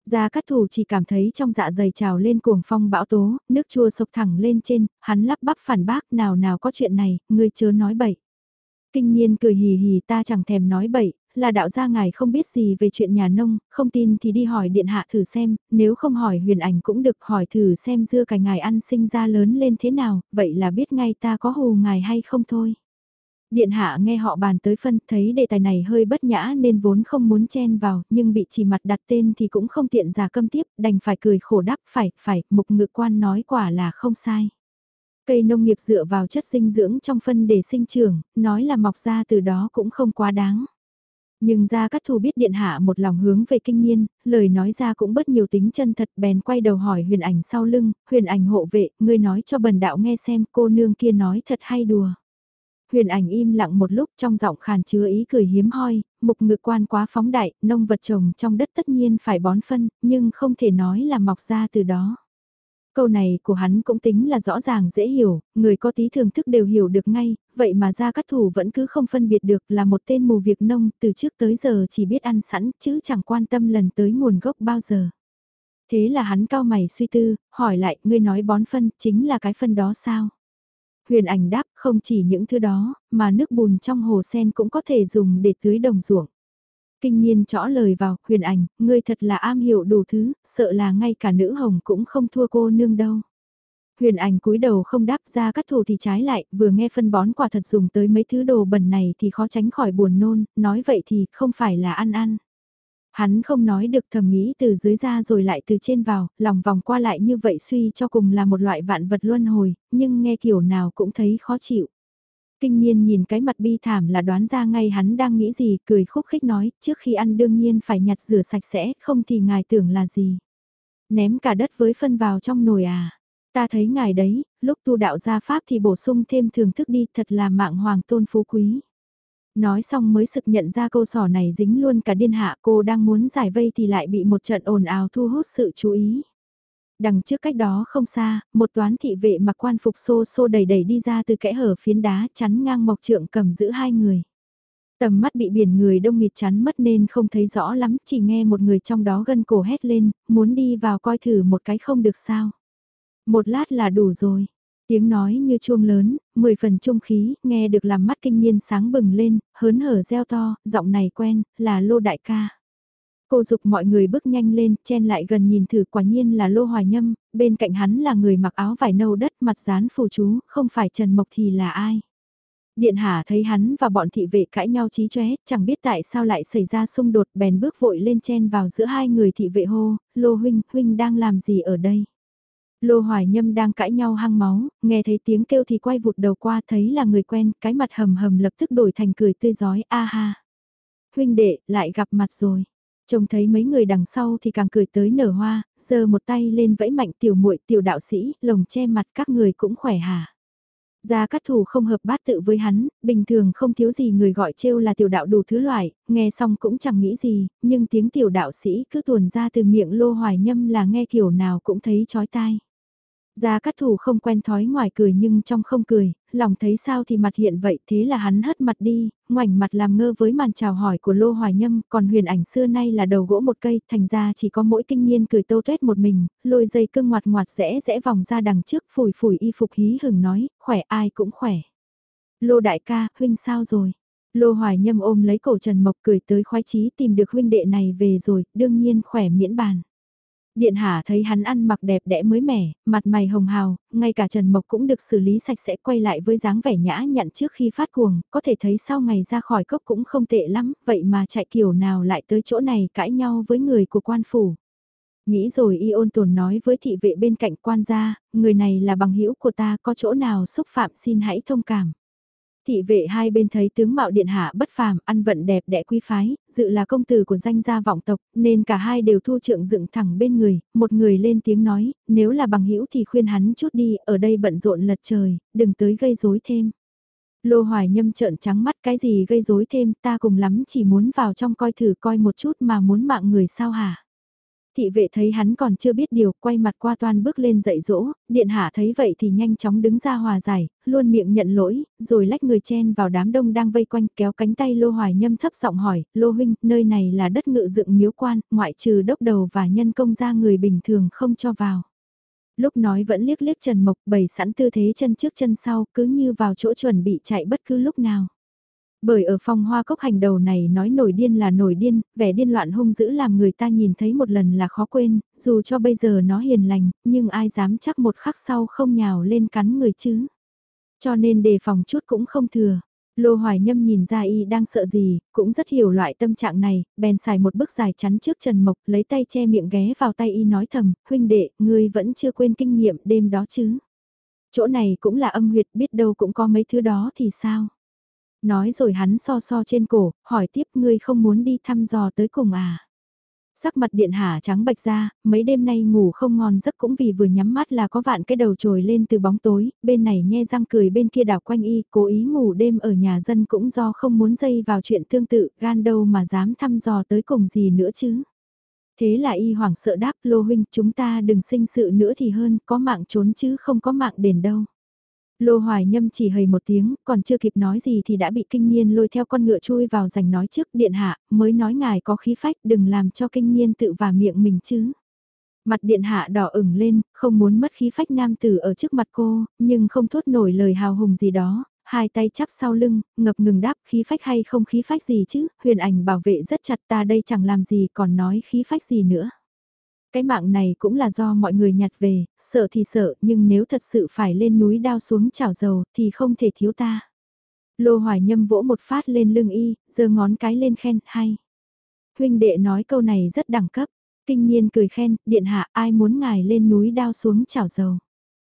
Gia Cát Thủ chỉ cảm thấy trong dạ dày trào lên cuồng phong bão tố, nước chua sộc thẳng lên trên, hắn lắp bắp phản bác nào nào có chuyện này, ngươi chớ nói bậy. Kinh Nhiên cười hì hì ta chẳng thèm nói bậy, là đạo gia ngài không biết gì về chuyện nhà nông, không tin thì đi hỏi điện hạ thử xem, nếu không hỏi huyền ảnh cũng được hỏi thử xem dưa cải ngài ăn sinh ra lớn lên thế nào, vậy là biết ngay ta có hù ngài hay không thôi. Điện hạ nghe họ bàn tới phân, thấy đề tài này hơi bất nhã nên vốn không muốn chen vào, nhưng bị chỉ mặt đặt tên thì cũng không tiện giả câm tiếp, đành phải cười khổ đáp, phải, mục ngự quan nói quả là không sai. Cây nông nghiệp dựa vào chất dinh dưỡng trong phân để sinh trưởng, nói là mọc ra từ đó cũng không quá đáng. Nhưng Gia Cát Thù biết điện hạ một lòng hướng về kinh niên, lời nói ra cũng bất nhiều tính chân thật bèn quay đầu hỏi huyền ảnh sau lưng, huyền ảnh hộ vệ, ngươi nói cho bần đạo nghe xem cô nương kia nói thật hay đùa. Huyền ảnh im lặng một lúc trong giọng khàn chứa ý cười hiếm hoi, mục ngự quan quá phóng đại, nông vật trồng trong đất tất nhiên phải bón phân, nhưng không thể nói là mọc ra từ đó. Câu này của hắn cũng tính là rõ ràng dễ hiểu, người có tí thưởng thức đều hiểu được ngay, vậy mà Gia Cát Thủ vẫn cứ không phân biệt được là một tên mù việc nông từ trước tới giờ chỉ biết ăn sẵn chứ chẳng quan tâm lần tới nguồn gốc bao giờ. Thế là hắn cao mày suy tư, hỏi lại, ngươi nói bón phân chính là cái phân đó sao? Huyền ảnh đáp không chỉ những thứ đó, mà nước bùn trong hồ sen cũng có thể dùng để tưới đồng ruộng. Kinh Nhiên trõ lời vào, huyền ảnh, ngươi thật là am hiểu đủ thứ, sợ là ngay cả nữ hồng cũng không thua cô nương đâu. Huyền ảnh cúi đầu không đáp Ra Cát Thủ thì trái lại, vừa nghe phân bón quả thật dùng tới mấy thứ đồ bẩn này thì khó tránh khỏi buồn nôn, nói vậy thì không phải là ăn ăn. Hắn không nói được thầm nghĩ từ dưới ra rồi lại từ trên vào, lòng vòng qua lại như vậy suy cho cùng là một loại vạn vật luân hồi, nhưng nghe kiểu nào cũng thấy khó chịu. Kinh Nhiên nhìn cái mặt bi thảm là đoán ra ngay hắn đang nghĩ gì, cười khúc khích nói, trước khi ăn đương nhiên phải nhặt rửa sạch sẽ, không thì ngài tưởng là gì. Ném cả đất với phân vào trong nồi à. Ta thấy ngài đấy, lúc tu đạo gia pháp thì bổ sung thêm thưởng thức đi, thật là mạng hoàng tôn phú quý. Nói xong mới sực nhận ra câu sỏ này dính luôn cả điên hạ, cô đang muốn giải vây thì lại bị một trận ồn ào thu hút sự chú ý. Đằng trước cách đó không xa, một toán thị vệ mặc quan phục xô xô đẩy đẩy đi ra từ kẽ hở phiến đá chắn ngang Mộc Trượng cầm giữ hai người. Tầm mắt bị biển người đông nghịt chắn mất nên không thấy rõ lắm, chỉ nghe một người trong đó gân cổ hét lên, muốn đi vào coi thử một cái không được sao. Một lát là đủ rồi. Tiếng nói như chuông lớn, 10 phần trung khí, nghe được làm mắt Kinh Nhiên sáng bừng lên, hớn hở reo to, giọng này quen, là Lô đại ca. Cô dục mọi người bước nhanh lên, chen lại gần nhìn thử quả nhiên là Lô Hoài Nhâm, bên cạnh hắn là người mặc áo vải nâu đất mặt dán phù chú, không phải Trần Mộc thì là ai. Điện Hạ thấy hắn và bọn thị vệ cãi nhau chí chóe, chẳng biết tại sao lại xảy ra xung đột bèn bước vội lên chen vào giữa hai người thị vệ hô, Lô huynh đang làm gì ở đây? Lô Hoài Nhâm đang cãi nhau hăng máu, nghe thấy tiếng kêu thì quay vụt đầu qua thấy là người quen, cái mặt hầm hầm lập tức đổi thành cười tươi giói, a ha. Huynh đệ, lại gặp mặt rồi. Trông thấy mấy người đằng sau thì càng cười tới nở hoa, giơ một tay lên vẫy mạnh tiểu muội tiểu đạo sĩ, lồng che mặt các người cũng khỏe hả. Gia Cát Thủ không hợp bát tự với hắn, bình thường không thiếu gì người gọi trêu là tiểu đạo đủ thứ loại, nghe xong cũng chẳng nghĩ gì, nhưng tiếng tiểu đạo sĩ cứ tuồn ra từ miệng Lô Hoài Nhâm là nghe kiểu nào cũng thấy chói tai. Gia Cát Thủ không quen thói ngoài cười nhưng trong không cười, lòng thấy sao thì mặt hiện vậy thế là hắn hất mặt đi, ngoảnh mặt làm ngơ với màn chào hỏi của Lô Hoài Nhâm, còn huyền ảnh xưa nay là đầu gỗ một cây, thành ra chỉ có mỗi Kinh Nhiên cười tâu tuét một mình, lôi dây cương ngoặt ngoặt rẽ rẽ vòng ra đằng trước phủi phủi y phục hí hửng nói, khỏe ai cũng khỏe. Lô đại ca, huynh sao rồi? Lô Hoài Nhâm ôm lấy cổ Trần Mộc cười tới khoái chí tìm được huynh đệ này về rồi, đương nhiên khỏe miễn bàn. Điện Hạ thấy hắn ăn mặc đẹp đẽ mới mẻ, mặt mày hồng hào, ngay cả Trần Mộc cũng được xử lý sạch sẽ quay lại với dáng vẻ nhã nhặn trước khi phát cuồng, có thể thấy sau ngày ra khỏi cốc cũng không tệ lắm, vậy mà chạy kiểu nào lại tới chỗ này cãi nhau với người của quan phủ. Nghĩ rồi y ôn tồn nói với thị vệ bên cạnh quan gia, người này là bằng hữu của ta có chỗ nào xúc phạm xin hãy thông cảm. Thị vệ hai bên thấy tướng mạo điện hạ bất phàm, ăn vận đẹp đẽ quý phái, dự là công tử của danh gia vọng tộc, nên cả hai đều thu trượng dựng thẳng bên người, một người lên tiếng nói, nếu là bằng hữu thì khuyên hắn chút đi, ở đây bận rộn lật trời, đừng tới gây rối thêm. Lô Hoài Nhâm trợn trắng mắt cái gì gây rối thêm, ta cùng lắm chỉ muốn vào trong coi thử coi một chút mà muốn mạng người sao hả? Thị vệ thấy hắn còn chưa biết điều, quay mặt qua toan bước lên dạy dỗ, điện hạ thấy vậy thì nhanh chóng đứng ra hòa giải, luôn miệng nhận lỗi, rồi lách người chen vào đám đông đang vây quanh kéo cánh tay Lô Hoài Nhâm thấp giọng hỏi, Lô huynh, nơi này là đất ngự dựng miếu quan, ngoại trừ đốc đầu và nhân công gia người bình thường không cho vào. Lúc nói vẫn liếc liếc Trần Mộc bày sẵn tư thế chân trước chân sau, cứ như vào chỗ chuẩn bị chạy bất cứ lúc nào. Bởi ở Phong Hoa Cốc hành đầu này nói nổi điên là nổi điên, vẻ điên loạn hung dữ làm người ta nhìn thấy một lần là khó quên, dù cho bây giờ nó hiền lành, nhưng ai dám chắc một khắc sau không nhào lên cắn người chứ. Cho nên đề phòng chút cũng không thừa. Lô Hoài Nhâm nhìn ra y đang sợ gì, cũng rất hiểu loại tâm trạng này, bèn xài một bước dài chắn trước Trần Mộc, lấy tay che miệng ghé vào tay y nói thầm, huynh đệ, ngươi vẫn chưa quên kinh nghiệm đêm đó chứ. Chỗ này cũng là âm huyệt, biết đâu cũng có mấy thứ đó thì sao. Nói rồi hắn so so trên cổ, hỏi tiếp ngươi không muốn đi thăm dò tới cùng à. Sắc mặt điện hạ trắng bệch ra, mấy đêm nay ngủ không ngon giấc cũng vì vừa nhắm mắt là có vạn cái đầu trồi lên từ bóng tối, bên này nhe răng cười bên kia đảo quanh y, cố ý ngủ đêm ở nhà dân cũng do không muốn dây vào chuyện tương tự, gan đâu mà dám thăm dò tới cùng gì nữa chứ. Thế là y hoảng sợ đáp Lô huynh chúng ta đừng sinh sự nữa thì hơn, có mạng trốn chứ không có mạng đền đâu. Lô Hoài Nhâm chỉ hầy một tiếng, còn chưa kịp nói gì thì đã bị kinh niên lôi theo con ngựa chui vào giành nói trước điện hạ, mới nói ngài có khí phách đừng làm cho kinh niên tự vả miệng mình chứ. Mặt điện hạ đỏ ửng lên, không muốn mất khí phách nam tử ở trước mặt cô, nhưng không thốt nổi lời hào hùng gì đó, hai tay chắp sau lưng, ngập ngừng đáp khí phách hay không khí phách gì chứ, huyền ảnh bảo vệ rất chặt ta đây chẳng làm gì còn nói khí phách gì nữa. Cái mạng này cũng là do mọi người nhặt về, sợ thì sợ, nhưng nếu thật sự phải lên núi đao xuống chảo dầu thì không thể thiếu ta. Lô Hoài Nhâm vỗ một phát lên lưng y, giơ ngón cái lên khen, hay. Huynh đệ nói câu này rất đẳng cấp, kinh niên cười khen, điện hạ ai muốn ngài lên núi đao xuống chảo dầu.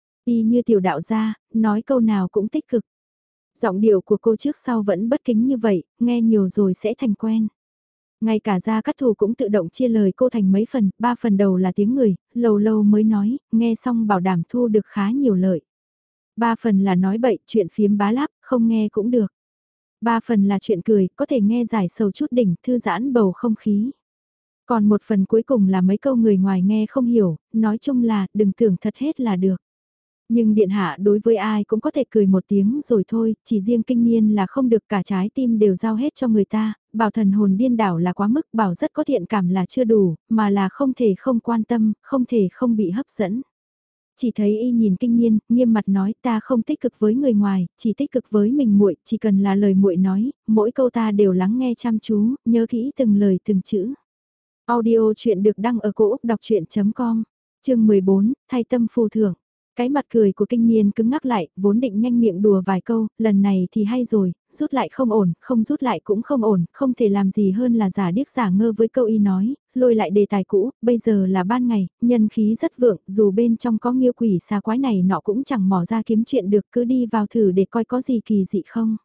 Y như tiểu đạo gia, nói câu nào cũng tích cực. Giọng điệu của cô trước sau vẫn bất kính như vậy, nghe nhiều rồi sẽ thành quen. Ngay cả Gia Cát Thù cũng tự động chia lời cô thành mấy phần, 3 phần đầu là tiếng người, lâu lâu mới nói, nghe xong bảo đảm thu được khá nhiều lợi. 3 phần là nói bậy, chuyện phiếm bá láp, không nghe cũng được. 3 phần là chuyện cười, có thể nghe giải sầu chút đỉnh, thư giãn bầu không khí. Còn một phần cuối cùng là mấy câu người ngoài nghe không hiểu, nói chung là đừng tưởng thật hết là được. Nhưng điện hạ đối với ai cũng có thể cười một tiếng rồi thôi, chỉ riêng kinh niên là không được cả trái tim đều giao hết cho người ta, bảo thần hồn điên đảo là quá mức, bảo rất có thiện cảm là chưa đủ, mà là không thể không quan tâm, không thể không bị hấp dẫn. Chỉ thấy y nhìn kinh niên, nghiêm mặt nói ta không tích cực với người ngoài, chỉ tích cực với mình muội, chỉ cần là lời muội nói, mỗi câu ta đều lắng nghe chăm chú, nhớ kỹ từng lời từng chữ. Audio chuyện được đăng ở cổ Úc đọc chuyện.com, chương 14, thay tâm phù thưởng. Cái mặt cười của kinh niên cứng ngắc lại, vốn định nhanh miệng đùa vài câu, lần này thì hay rồi, rút lại không ổn, không rút lại cũng không ổn, không thể làm gì hơn là giả điếc giả ngơ với câu y nói, lôi lại đề tài cũ, bây giờ là ban ngày, nhân khí rất vượng, dù bên trong có nghiêu quỷ xa quái này nọ cũng chẳng mò ra kiếm chuyện được, cứ đi vào thử để coi có gì kỳ dị không.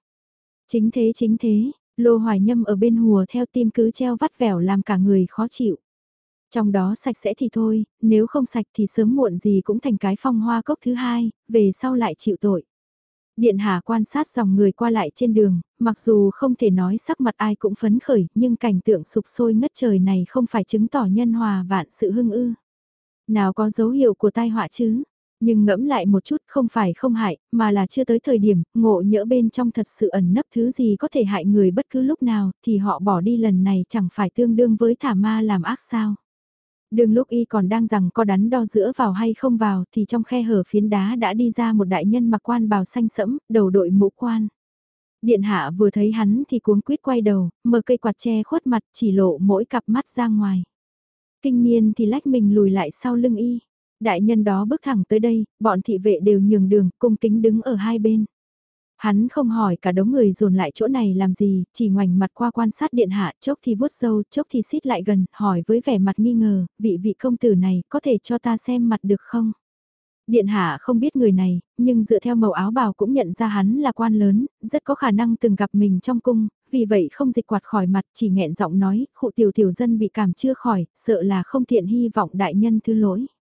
Chính thế, Lô Hoài Nhâm ở bên hùa theo tim cứ treo vắt vẻo làm cả người khó chịu. Trong đó sạch sẽ thì thôi, nếu không sạch thì sớm muộn gì cũng thành cái phong hoa cốc thứ hai, về sau lại chịu tội. Điện hạ quan sát dòng người qua lại trên đường, mặc dù không thể nói sắc mặt ai cũng phấn khởi, nhưng cảnh tượng sụp sôi ngất trời này không phải chứng tỏ nhân hòa vạn sự hưng ư. Nào có dấu hiệu của tai họa chứ, nhưng ngẫm lại một chút không phải không hại, mà là chưa tới thời điểm, ngộ nhỡ bên trong thật sự ẩn nấp thứ gì có thể hại người bất cứ lúc nào, thì họ bỏ đi lần này chẳng phải tương đương với thả ma làm ác sao. Đường lúc y còn đang rằng có đắn đo giữa vào hay không vào thì trong khe hở phiến đá đã đi ra một đại nhân mặc quan bào xanh sẫm, đầu đội mũ quan. Điện hạ vừa thấy hắn thì cuống quýt quay đầu, mở cây quạt che khuất mặt chỉ lộ mỗi cặp mắt ra ngoài. Kinh niên thì lách mình lùi lại sau lưng y. Đại nhân đó bước thẳng tới đây, bọn thị vệ đều nhường đường, cung kính đứng ở hai bên. Hắn không hỏi cả đống người dồn lại chỗ này làm gì, chỉ ngoảnh mặt qua quan sát điện hạ, chốc thì vuốt râu, chốc thì xít lại gần, hỏi với vẻ mặt nghi ngờ, vị công tử này có thể cho ta xem mặt được không? Điện hạ không biết người này, nhưng dựa theo màu áo bào cũng nhận ra hắn là quan lớn, rất có khả năng từng gặp mình trong cung, vì vậy không dịch quạt khỏi mặt, chỉ nghẹn giọng nói, khụ tiểu tiểu dân bị cảm chưa khỏi, sợ là không tiện hy vọng đại nhân thứ lỗi.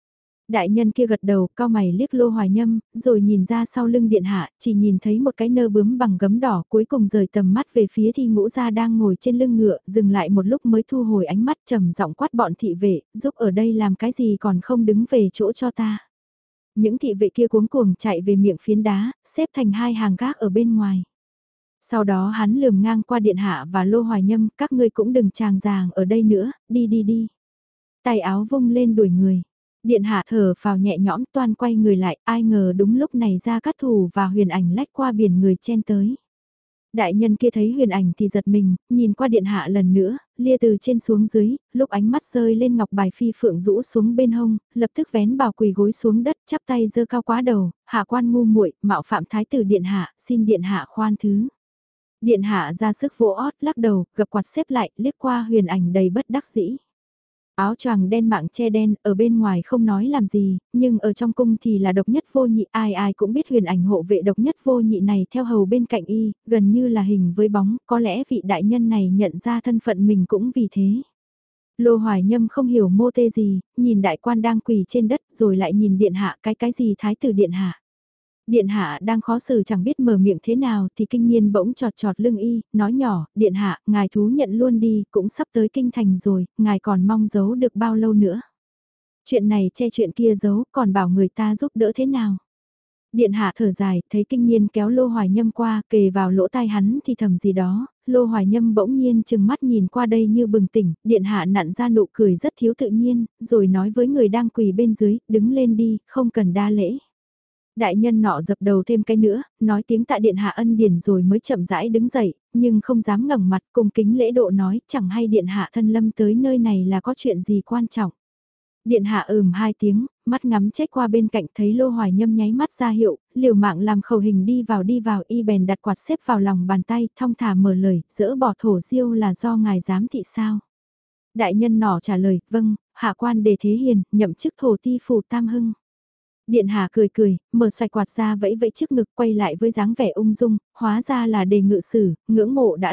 Đại nhân kia gật đầu, cao mày liếc Lô Hoài Nhâm, rồi nhìn ra sau lưng điện hạ, chỉ nhìn thấy một cái nơ bướm bằng gấm đỏ, cuối cùng rời tầm mắt về phía Thi Ngũ Gia đang ngồi trên lưng ngựa, dừng lại một lúc mới thu hồi ánh mắt, trầm giọng quát bọn thị vệ, giúp ở đây làm cái gì còn không đứng về chỗ cho ta. Những thị vệ kia cuống cuồng chạy về miệng phiến đá, xếp thành hai hàng gác ở bên ngoài. Sau đó hắn lườm ngang qua điện hạ và Lô Hoài Nhâm, các ngươi cũng đừng tràng ràng ở đây nữa, đi đi đi. Tay áo vung lên đuổi người. Điện hạ thở phào nhẹ nhõm toan quay người lại, ai ngờ đúng lúc này ra cát thủ và huyền ảnh lách qua biển người chen tới. Đại nhân kia thấy huyền ảnh thì giật mình, nhìn qua điện hạ lần nữa, lia từ trên xuống dưới, lúc ánh mắt rơi lên ngọc bài phi phượng rũ xuống bên hông, lập tức vén bảo quỳ gối xuống đất, chắp tay giơ cao quá đầu, hạ quan ngu muội, mạo phạm thái tử điện hạ, xin điện hạ khoan thứ. Điện hạ ra sức vỗ ót lắc đầu, gập quạt xếp lại, liếc qua huyền ảnh đầy bất đắc dĩ. Áo choàng đen mạng che đen, ở bên ngoài không nói làm gì, nhưng ở trong cung thì là độc nhất vô nhị, ai ai cũng biết huyền ảnh hộ vệ độc nhất vô nhị này theo hầu bên cạnh y, gần như là hình với bóng, có lẽ vị đại nhân này nhận ra thân phận mình cũng vì thế. Lô Hoài Nhâm không hiểu mô tê gì, nhìn đại quan đang quỳ trên đất rồi lại nhìn điện hạ cái gì thái tử điện hạ. Điện hạ đang khó xử chẳng biết mở miệng thế nào thì kinh nhiên bỗng chọt chọt lưng y, nói nhỏ, điện hạ, ngài thú nhận luôn đi, cũng sắp tới kinh thành rồi, ngài còn mong giấu được bao lâu nữa. Chuyện này che chuyện kia giấu, còn bảo người ta giúp đỡ thế nào. Điện hạ thở dài, thấy kinh nhiên kéo Lô Hoài Nhâm qua, kề vào lỗ tai hắn thì thầm gì đó, Lô Hoài Nhâm bỗng nhiên chừng mắt nhìn qua đây như bừng tỉnh, điện hạ nặn ra nụ cười rất thiếu tự nhiên, rồi nói với người đang quỳ bên dưới, đứng lên đi, không cần đa lễ. Đại nhân nọ dập đầu thêm cái nữa, nói tiếng tạ điện hạ ân điển rồi mới chậm rãi đứng dậy, nhưng không dám ngẩng mặt cung kính lễ độ nói chẳng hay điện hạ thân lâm tới nơi này là có chuyện gì quan trọng. Điện hạ hai tiếng, mắt ngắm chết qua bên cạnh thấy Lô Hoài Nhâm nháy mắt ra hiệu, liều mạng làm khẩu hình đi vào y bèn đặt quạt xếp vào lòng bàn tay, thong thả mở lời, dỡ bỏ thổ diêu là do ngài giám thị sao. Đại nhân nọ trả lời, vâng, hạ quan đề thế hiền, nhậm chức thổ ti phủ Tam Hưng. Điện hạ cười cười, mở xoạch quạt ra vẫy vẫy trước ngực quay lại với dáng vẻ ung dung, hóa ra là đề ngự sử, ngưỡng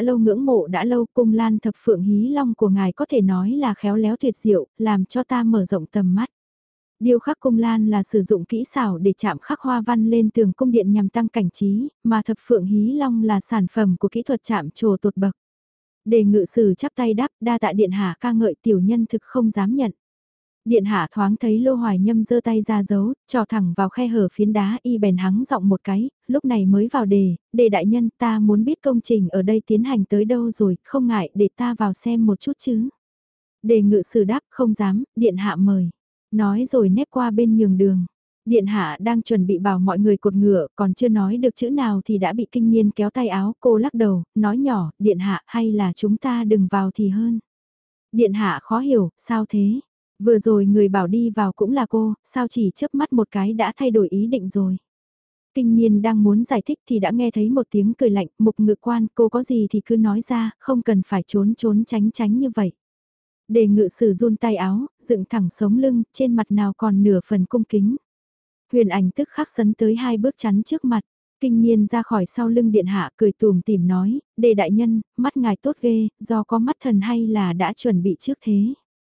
mộ đã lâu, cung lan thập phượng hí long của ngài có thể nói là khéo léo tuyệt diệu, làm cho ta mở rộng tầm mắt. Điêu khắc cung lan là sử dụng kỹ xảo để chạm khắc hoa văn lên tường cung điện nhằm tăng cảnh trí, mà thập phượng hí long là sản phẩm của kỹ thuật chạm trổ tột bậc. Đề ngự sử chắp tay đáp đa tạ điện hạ ca ngợi tiểu nhân thực không dám nhận. Điện hạ thoáng thấy Lô Hoài Nhâm giơ tay ra giấu, trò thẳng vào khe hở phiến đá y bèn hắng giọng một cái, lúc này mới vào đề đại nhân ta muốn biết công trình ở đây tiến hành tới đâu rồi, không ngại để ta vào xem một chút chứ. Đề ngự sử đáp không dám, điện hạ mời. Nói rồi nép qua bên nhường đường. Điện hạ đang chuẩn bị bảo mọi người cột ngựa, còn chưa nói được chữ nào thì đã bị kinh niên kéo tay áo, cô lắc đầu, nói nhỏ, điện hạ hay là chúng ta đừng vào thì hơn. Điện hạ khó hiểu, sao thế? Vừa rồi người bảo đi vào cũng là cô, sao chỉ chớp mắt một cái đã thay đổi ý định rồi. Kinh nhiên đang muốn giải thích thì đã nghe thấy một tiếng cười lạnh, mục ngự quan, cô có gì thì cứ nói ra, không cần phải trốn tránh như vậy. Đề ngự sử run tay áo, dựng thẳng sống lưng, trên mặt nào còn nửa phần cung kính. Huyền ảnh tức khắc sấn tới hai bước chắn trước mặt. Kinh niên ra khỏi sau lưng điện hạ cười tùm tìm nói, đề đại nhân, mắt ngài tốt ghê, do có mắt thần hay là đã chuẩn bị trước thế.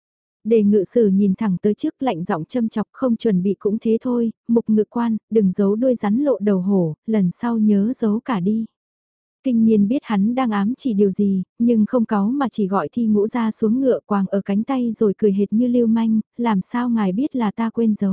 Đề ngự sử nhìn thẳng tới trước lạnh giọng châm chọc không chuẩn bị cũng thế thôi, mục ngự quan, đừng giấu đuôi rắn lộ đầu hổ, lần sau nhớ giấu cả đi. Kinh niên biết hắn đang ám chỉ điều gì, nhưng không cáu mà chỉ gọi Thi Ngũ ra xuống ngựa quàng ở cánh tay rồi cười hệt như lưu manh, làm sao ngài biết là ta quên giấu.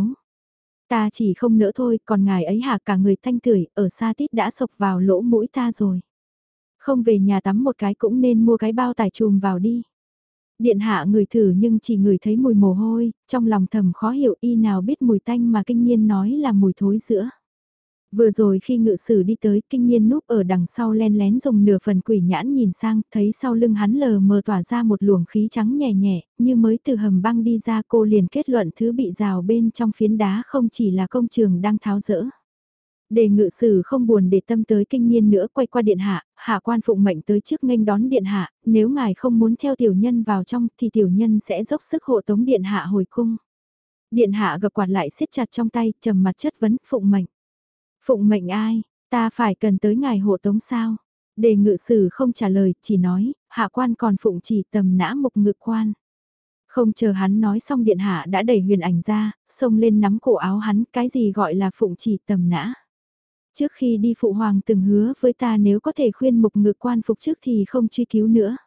Ta chỉ không nỡ thôi, còn ngài ấy hả cả người thanh tưởi, ở xa tít đã sộc vào lỗ mũi ta rồi. Không về nhà tắm một cái cũng nên mua cái bao tải chùm vào đi. Điện hạ ngửi thử nhưng chỉ ngửi thấy mùi mồ hôi, trong lòng thầm khó hiểu y nào biết mùi tanh mà kinh niên nói là mùi thối sữa. Vừa rồi khi ngự sử đi tới, kinh niên núp ở đằng sau len lén dùng nửa phần quỷ nhãn nhìn sang, thấy sau lưng hắn lờ mờ tỏa ra một luồng khí trắng nhẹ nhẹ, như mới từ hầm băng đi ra cô liền kết luận thứ bị rào bên trong phiến đá không chỉ là công trường đang tháo rỡ. Đề ngự sử không buồn để tâm tới kinh niên nữa quay qua điện hạ, hạ quan phụng mệnh tới trước nghênh đón điện hạ, nếu ngài không muốn theo tiểu nhân vào trong thì tiểu nhân sẽ dốc sức hộ tống điện hạ hồi cung. Điện hạ gập quạt lại siết chặt trong tay, trầm mặt chất vấn, phụng mệnh. Phụng mệnh ai, ta phải cần tới ngài hộ tống sao? Đề ngự sử không trả lời, chỉ nói, hạ quan còn phụng chỉ tầm nã mục ngự quan. Không chờ hắn nói xong điện hạ đã đẩy Huyền Ảnh ra, xông lên nắm cổ áo hắn, cái gì gọi là phụng chỉ tầm nã. Trước khi đi phụ hoàng từng hứa với ta nếu có thể khuyên mục ngự quan phục trước thì không truy cứu nữa.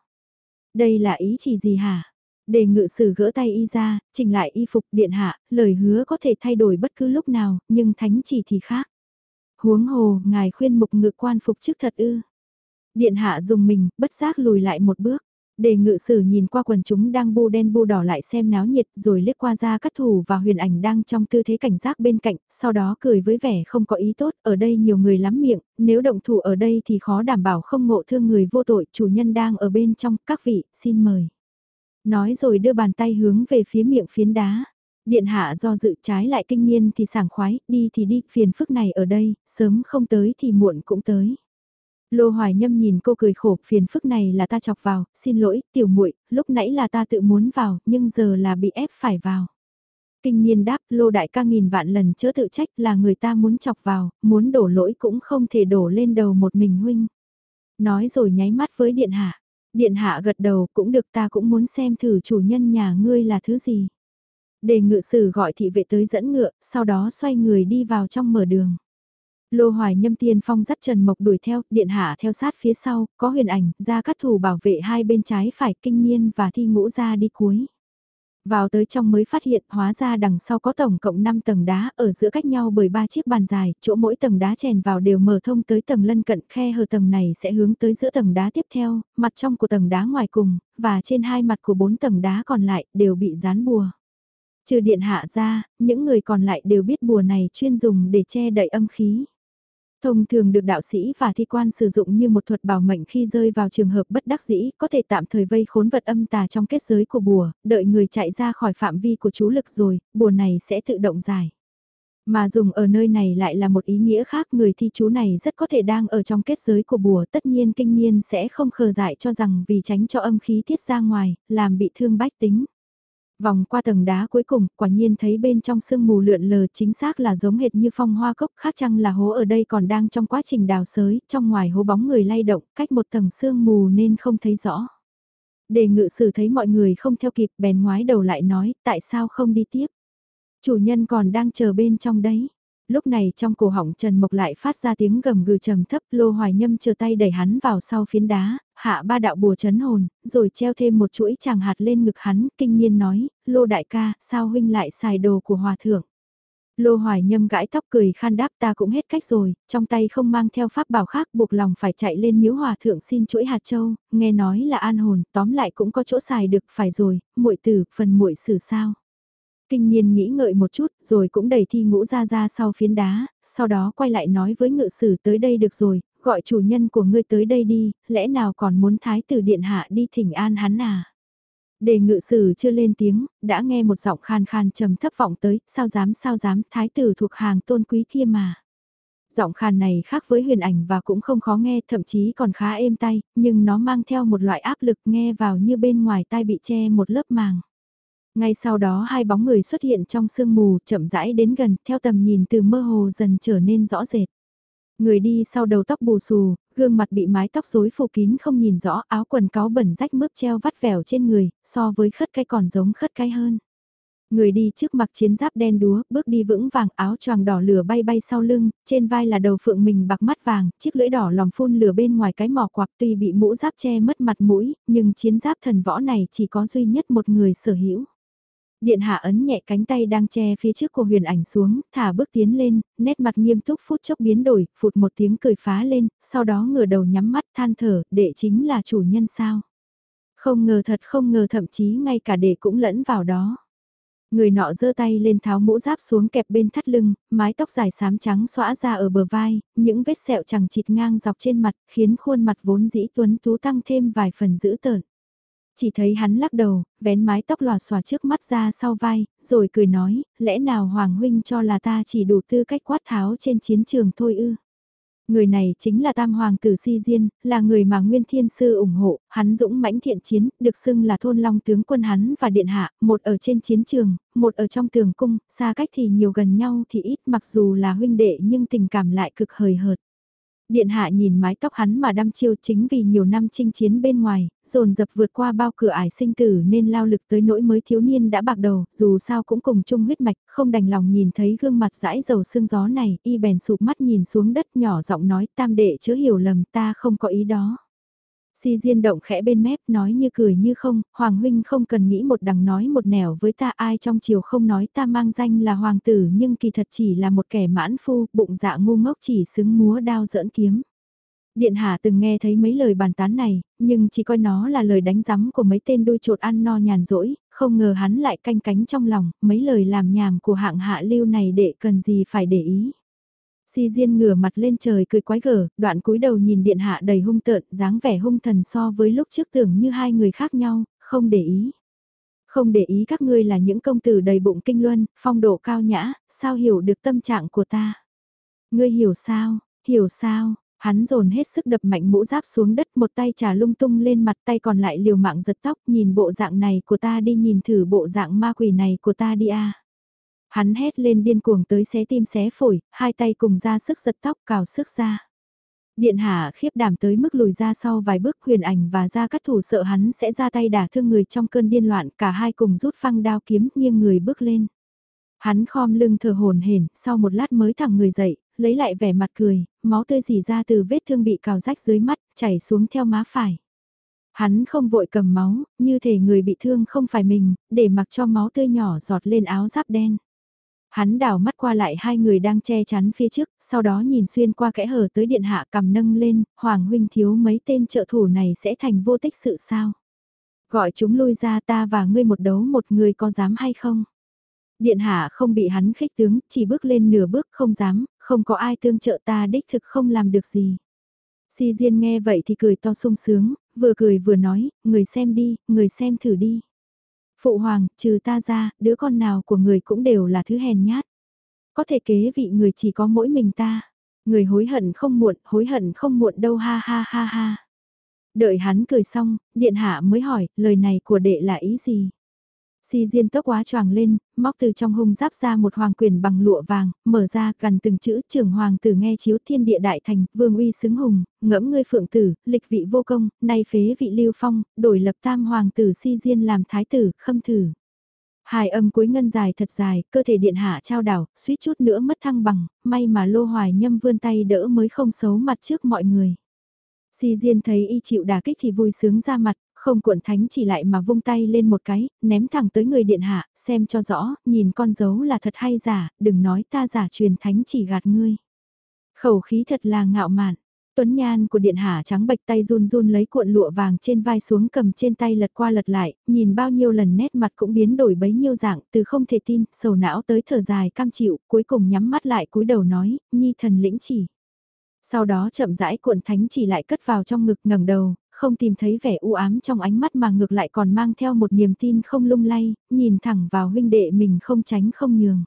Đây là ý chỉ gì hả? Đề ngự sử gỡ tay y ra, chỉnh lại y phục điện hạ, lời hứa có thể thay đổi bất cứ lúc nào, nhưng thánh chỉ thì khác. Huống hồ, ngài khuyên mục ngự quan phục trước thật ư. Điện hạ dùng mình, bất giác lùi lại một bước. Đề ngự sử nhìn qua quần chúng đang bu đen bu đỏ lại xem náo nhiệt rồi liếc qua Gia Cát Thủ và Huyền Ảnh đang trong tư thế cảnh giác bên cạnh, sau đó cười với vẻ không có ý tốt, ở đây nhiều người lắm miệng, nếu động thủ ở đây thì khó đảm bảo không ngộ thương người vô tội, chủ nhân đang ở bên trong, các vị, xin mời. Nói rồi đưa bàn tay hướng về phía miệng phiến đá. Điện hạ do dự trái lại kinh niên thì sảng khoái, đi thì đi, phiền phức này ở đây, sớm không tới thì muộn cũng tới. Lô Hoài Nhâm nhìn cô cười khổ, phiền phức này là ta chọc vào, xin lỗi, tiểu muội, lúc nãy là ta tự muốn vào, nhưng giờ là bị ép phải vào. Kinh niên đáp, Lô đại ca nghìn vạn lần chớ tự trách là người ta muốn chọc vào, muốn đổ lỗi cũng không thể đổ lên đầu một mình huynh. Nói rồi nháy mắt với điện hạ. Điện hạ gật đầu cũng được, ta cũng muốn xem thử chủ nhân nhà ngươi là thứ gì. Đề ngự sử gọi thị vệ tới dẫn ngựa, sau đó xoay người đi vào trong mở đường. Lô Hoài Nhâm tiên phong dắt Trần Mộc đuổi theo, điện hạ theo sát phía sau, có Huyền Ảnh, Gia Cát Thủ bảo vệ hai bên trái phải, Kinh Niên và Thi Ngũ ra đi cuối. Vào tới trong mới phát hiện hóa ra đằng sau có tổng cộng 5 tầng đá, ở giữa cách nhau bởi 3 chiếc bàn dài, chỗ mỗi tầng đá chèn vào đều mở thông tới tầng lân cận, khe hở tầng này sẽ hướng tới giữa tầng đá tiếp theo, mặt trong của tầng đá ngoài cùng, và trên hai mặt của 4 tầng đá còn lại đều bị dán bùa. Trừ điện hạ ra, những người còn lại đều biết bùa này chuyên dùng để che đậy âm khí. Thông thường được đạo sĩ và thi quan sử dụng như một thuật bảo mệnh khi rơi vào trường hợp bất đắc dĩ, có thể tạm thời vây khốn vật âm tà trong kết giới của bùa, đợi người chạy ra khỏi phạm vi của chú lực rồi, bùa này sẽ tự động giải. Mà dùng ở nơi này lại là một ý nghĩa khác, người thi chú này rất có thể đang ở trong kết giới của bùa, tất nhiên kinh niên sẽ không khờ dại cho rằng vì tránh cho âm khí tiết ra ngoài, làm bị thương bách tính. Vòng qua tầng đá cuối cùng, quả nhiên thấy bên trong sương mù lượn lờ chính xác là giống hệt như phong hoa cốc, khác chăng là hố ở đây còn đang trong quá trình đào xới, trong ngoài hố bóng người lay động, cách một tầng sương mù nên không thấy rõ. Đề ngự sử thấy mọi người không theo kịp, bèn ngoái đầu lại nói, tại sao không đi tiếp? Chủ nhân còn đang chờ bên trong đấy. Lúc này trong cổ họng Trần Mộc lại phát ra tiếng gầm gừ trầm thấp, Lô Hoài Nhâm chờ tay đẩy hắn vào sau phiến đá, hạ 3 đạo bùa chấn hồn, rồi treo thêm một chuỗi chàng hạt lên ngực hắn, kinh niên nói, Lô đại ca, sao huynh lại xài đồ của hòa thượng? Lô Hoài Nhâm gãi tóc cười khan đáp, ta cũng hết cách rồi, trong tay không mang theo pháp bảo khác, buộc lòng phải chạy lên miếu hòa thượng xin chuỗi hạt châu, nghe nói là an hồn, tóm lại cũng có chỗ xài được, phải rồi, muội tử, phần muội xử sao? Kinh niên nghĩ ngợi một chút, rồi cũng đẩy Thi Ngũ ra sau phiến đá, sau đó quay lại nói với ngự sử, tới đây được rồi, gọi chủ nhân của ngươi tới đây đi, lẽ nào còn muốn thái tử điện hạ đi thỉnh an hắn à? Đề ngự sử chưa lên tiếng, đã nghe một giọng khan khan trầm thấp vọng tới, sao dám, thái tử thuộc hàng tôn quý kia mà. Giọng khan này khác với Huyền Ảnh và cũng không khó nghe, thậm chí còn khá êm tai, nhưng nó mang theo một loại áp lực nghe vào như bên ngoài tai bị che một lớp màng. Ngay sau đó hai bóng người xuất hiện trong sương mù, chậm rãi đến gần, theo tầm nhìn từ mơ hồ dần trở nên rõ rệt. Người đi sau đầu tóc bù xù, gương mặt bị mái tóc rối phủ kín không nhìn rõ, áo quần cáo bẩn rách mướp treo vắt vẻo trên người, so với khất cái còn giống khất cái hơn. Người đi trước mặc chiến giáp đen đúa, bước đi vững vàng, áo choàng đỏ lửa bay bay sau lưng, trên vai là đầu phượng mình bạc mắt vàng, chiếc lưỡi đỏ lòm phun lửa bên ngoài cái mỏ quạc, tuy bị mũ giáp che mất mặt mũi, nhưng chiến giáp thần võ này chỉ có duy nhất một người sở hữu. Điện hạ ấn nhẹ cánh tay đang che phía trước của Huyền Ảnh xuống, thả bước tiến lên, nét mặt nghiêm túc phút chốc biến đổi, phụt một tiếng cười phá lên, sau đó ngửa đầu nhắm mắt than thở, đệ chính là chủ nhân sao. Không ngờ thật không ngờ, thậm chí ngay cả đệ cũng lẫn vào đó. Người nọ giơ tay lên tháo mũ giáp xuống kẹp bên thắt lưng, mái tóc dài xám trắng xõa ra ở bờ vai, những vết sẹo chằng chịt ngang dọc trên mặt, khiến khuôn mặt vốn dĩ tuấn tú tăng thêm vài phần dữ tợn. Chỉ thấy hắn lắc đầu, vén mái tóc lòa xòa trước mắt ra sau vai, rồi cười nói, lẽ nào Hoàng huynh cho là ta chỉ đủ tư cách quát tháo trên chiến trường thôi ư? Người này chính là Tam Hoàng tử Si Diên, là người mà Nguyên Thiên Sư ủng hộ, hắn dũng mãnh thiện chiến, được xưng là thôn long tướng quân hắn và điện hạ, một ở trên chiến trường, một ở trong tường cung, xa cách thì nhiều gần nhau thì ít, mặc dù là huynh đệ nhưng tình cảm lại cực hời hợt. Điện hạ nhìn mái tóc hắn mà đăm chiêu, chính vì nhiều năm chinh chiến bên ngoài, dồn dập vượt qua bao cửa ải sinh tử nên lao lực tới nỗi mới thiếu niên đã bạc đầu, dù sao cũng cùng chung huyết mạch, không đành lòng nhìn thấy gương mặt dãi dầu sương gió này, y bèn sụp mắt nhìn xuống đất nhỏ giọng nói, tam đệ chớ hiểu lầm, ta không có ý đó. Si Diên động khẽ bên mép nói như cười như không, Hoàng huynh không cần nghĩ một đằng nói một nẻo với ta, ai trong triều không nói ta mang danh là hoàng tử nhưng kỳ thật chỉ là một kẻ mãn phu, bụng dạ ngu ngốc chỉ xứng múa đao giỡn kiếm. Điện hạ từng nghe thấy mấy lời bàn tán này, nhưng chỉ coi nó là lời đánh giấm của mấy tên đuôi trột ăn no nhàn rỗi, không ngờ hắn lại canh cánh trong lòng, mấy lời làm nhảm của hạng hạ lưu này đệ cần gì phải để ý. Si Diên ngửa mặt lên trời cười quái gở, đoạn cúi đầu nhìn điện hạ đầy hung tợn, dáng vẻ hung thần so với lúc trước tưởng như hai người khác nhau, không để ý. Không để ý các ngươi là những công tử đầy bụng kinh luân, phong độ cao nhã, sao hiểu được tâm trạng của ta? Ngươi hiểu sao, hắn dồn hết sức đập mạnh mũ giáp xuống đất, một tay trà lung tung lên mặt, tay còn lại liều mạng giật tóc, nhìn bộ dạng này của ta đi, nhìn thử bộ dạng ma quỷ này của ta đi a. Hắn hét lên điên cuồng tới xé tim xé phổi, hai tay cùng ra sức giật tóc cào sức ra. Điện hạ khiếp đảm tới mức lùi ra sau vài bước, Huyền Ảnh và Gia Cát Thủ sợ hắn sẽ ra tay đả thương người trong cơn điên loạn, cả hai cùng rút phăng đao kiếm nghiêng người bước lên. Hắn khom lưng thở hổn hển, sau một lát mới thẳng người dậy, lấy lại vẻ mặt cười, máu tươi rỉ ra từ vết thương bị cào rách dưới mắt, chảy xuống theo má phải. Hắn không vội cầm máu, như thể người bị thương không phải mình, để mặc cho máu tươi nhỏ giọt lên áo giáp đen. Hắn đảo mắt qua lại hai người đang che chắn phía trước, sau đó nhìn xuyên qua kẽ hở tới điện hạ, cầm nâng lên, Hoàng huynh thiếu mấy tên trợ thủ này sẽ thành vô tích sự sao? Gọi chúng lui ra, ta và ngươi một đấu một người có dám hay không? Điện hạ không bị hắn khích tướng, chỉ bước lên nửa bước, không dám, không có ai tương trợ, ta đích thực không làm được gì. Si Diên nghe vậy thì cười to sung sướng, vừa cười vừa nói, người xem đi, người xem thử đi. Phụ hoàng, trừ ta ra, đứa con nào của người cũng đều là thứ hèn nhát. Có thể kế vị người chỉ có mỗi mình ta. Người hối hận không muộn đâu, ha ha ha ha. Đợi hắn cười xong, điện hạ mới hỏi, lời này của đệ là ý gì? Si Diên tốc quá choàng lên, móc từ trong hung giáp ra một hoàng quyền bằng lụa vàng, mở ra gần từng chữ, trưởng hoàng tử nghe chiếu thiên địa đại thành, vương uy xứng hùng, ngẫm ngươi phượng tử, lịch vị vô công, nay phế vị lưu phong, đổi lập tam hoàng tử Si Diên làm thái tử, khâm thử. Hài âm cuối ngân dài thật dài, cơ thể điện hạ trao đảo, suýt chút nữa mất thăng bằng, may mà Lô Hoài Nhâm vươn tay đỡ mới không xấu mặt trước mọi người. Si Diên thấy y chịu đả kích thì vui sướng ra mặt, không cuộn thánh chỉ lại mà vung tay lên một cái, ném thẳng tới người điện hạ, xem cho rõ, nhìn con dấu là thật hay giả, đừng nói ta giả truyền thánh chỉ gạt ngươi. Khẩu khí thật là ngạo mạn. Tuấn nhan của điện hạ trắng bệch, tay run run lấy cuộn lụa vàng trên vai xuống, cầm trên tay lật qua lật lại, nhìn bao nhiêu lần nét mặt cũng biến đổi bấy nhiêu dạng, từ không thể tin, sầu não tới thở dài cam chịu, cuối cùng nhắm mắt lại cúi đầu nói, nhi thần lĩnh chỉ. Sau đó chậm rãi cuộn thánh chỉ lại cất vào trong ngực, ngẩng đầu, không tìm thấy vẻ u ám trong ánh mắt mà ngược lại còn mang theo một niềm tin không lung lay, nhìn thẳng vào huynh đệ mình không tránh không nhường.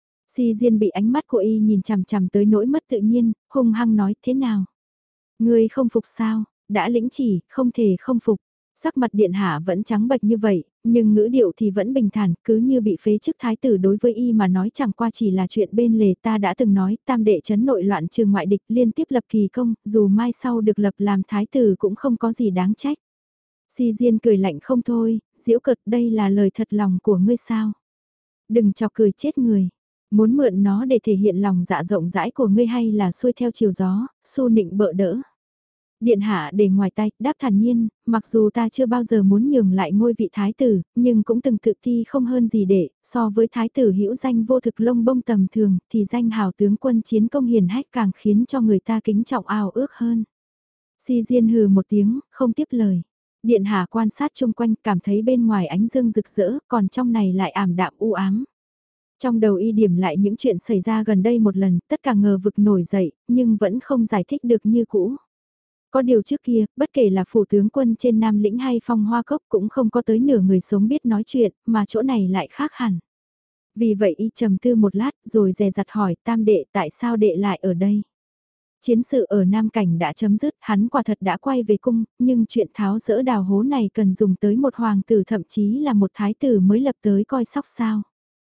Si Diên bị ánh mắt của y nhìn chằm chằm tới nỗi mất tự nhiên, hung hăng nói thế nào? Ngươi không phục sao, đã lĩnh chỉ, không thể không phục. Sắc mặt điện hạ vẫn trắng bệch như vậy, nhưng ngữ điệu thì vẫn bình thản, cứ như bị phế chức thái tử, đối với y mà nói chẳng qua chỉ là chuyện bên lề. Ta đã từng nói, tam đệ chấn nội loạn trừ ngoại địch, liên tiếp lập kỳ công, dù mai sau được lập làm thái tử cũng không có gì đáng trách. Si Diên cười lạnh không thôi, giễu cợt, đây là lời thật lòng của ngươi sao? Đừng chọc cười chết người. Muốn mượn nó để thể hiện lòng dạ rộng rãi của ngươi hay là xuôi theo chiều gió, xu nịnh bợ đỡ. Điện hạ để ngoài tay, đáp thản nhiên, mặc dù ta chưa bao giờ muốn nhường lại ngôi vị thái tử, nhưng cũng từng tự thi không hơn gì để, so với thái tử hữu danh vô thực lông bông tầm thường, thì danh hào tướng quân chiến công hiền hách càng khiến cho người ta kính trọng ao ước hơn. Si Diên hừ một tiếng, không tiếp lời. Điện hạ quan sát chung quanh, cảm thấy bên ngoài ánh dương rực rỡ, còn trong này lại ảm đạm u ám. Trong đầu y điểm lại những chuyện xảy ra gần đây một lần, tất cả ngờ vực nổi dậy, nhưng vẫn không giải thích được như cũ. Có điều trước kia, bất kể là phủ tướng quân trên Nam Lĩnh hay Phong Hoa Cốc cũng không có tới nửa người sống biết nói chuyện, mà chỗ này lại khác hẳn. Vì vậy y trầm tư một lát rồi dè dặt hỏi tam đệ tại sao đệ lại ở đây. Chiến sự ở Nam Cảnh đã chấm dứt, hắn quả thật đã quay về cung, nhưng chuyện tháo dỡ đào hố này cần dùng tới một hoàng tử, thậm chí là một thái tử mới lập tới coi sóc sao.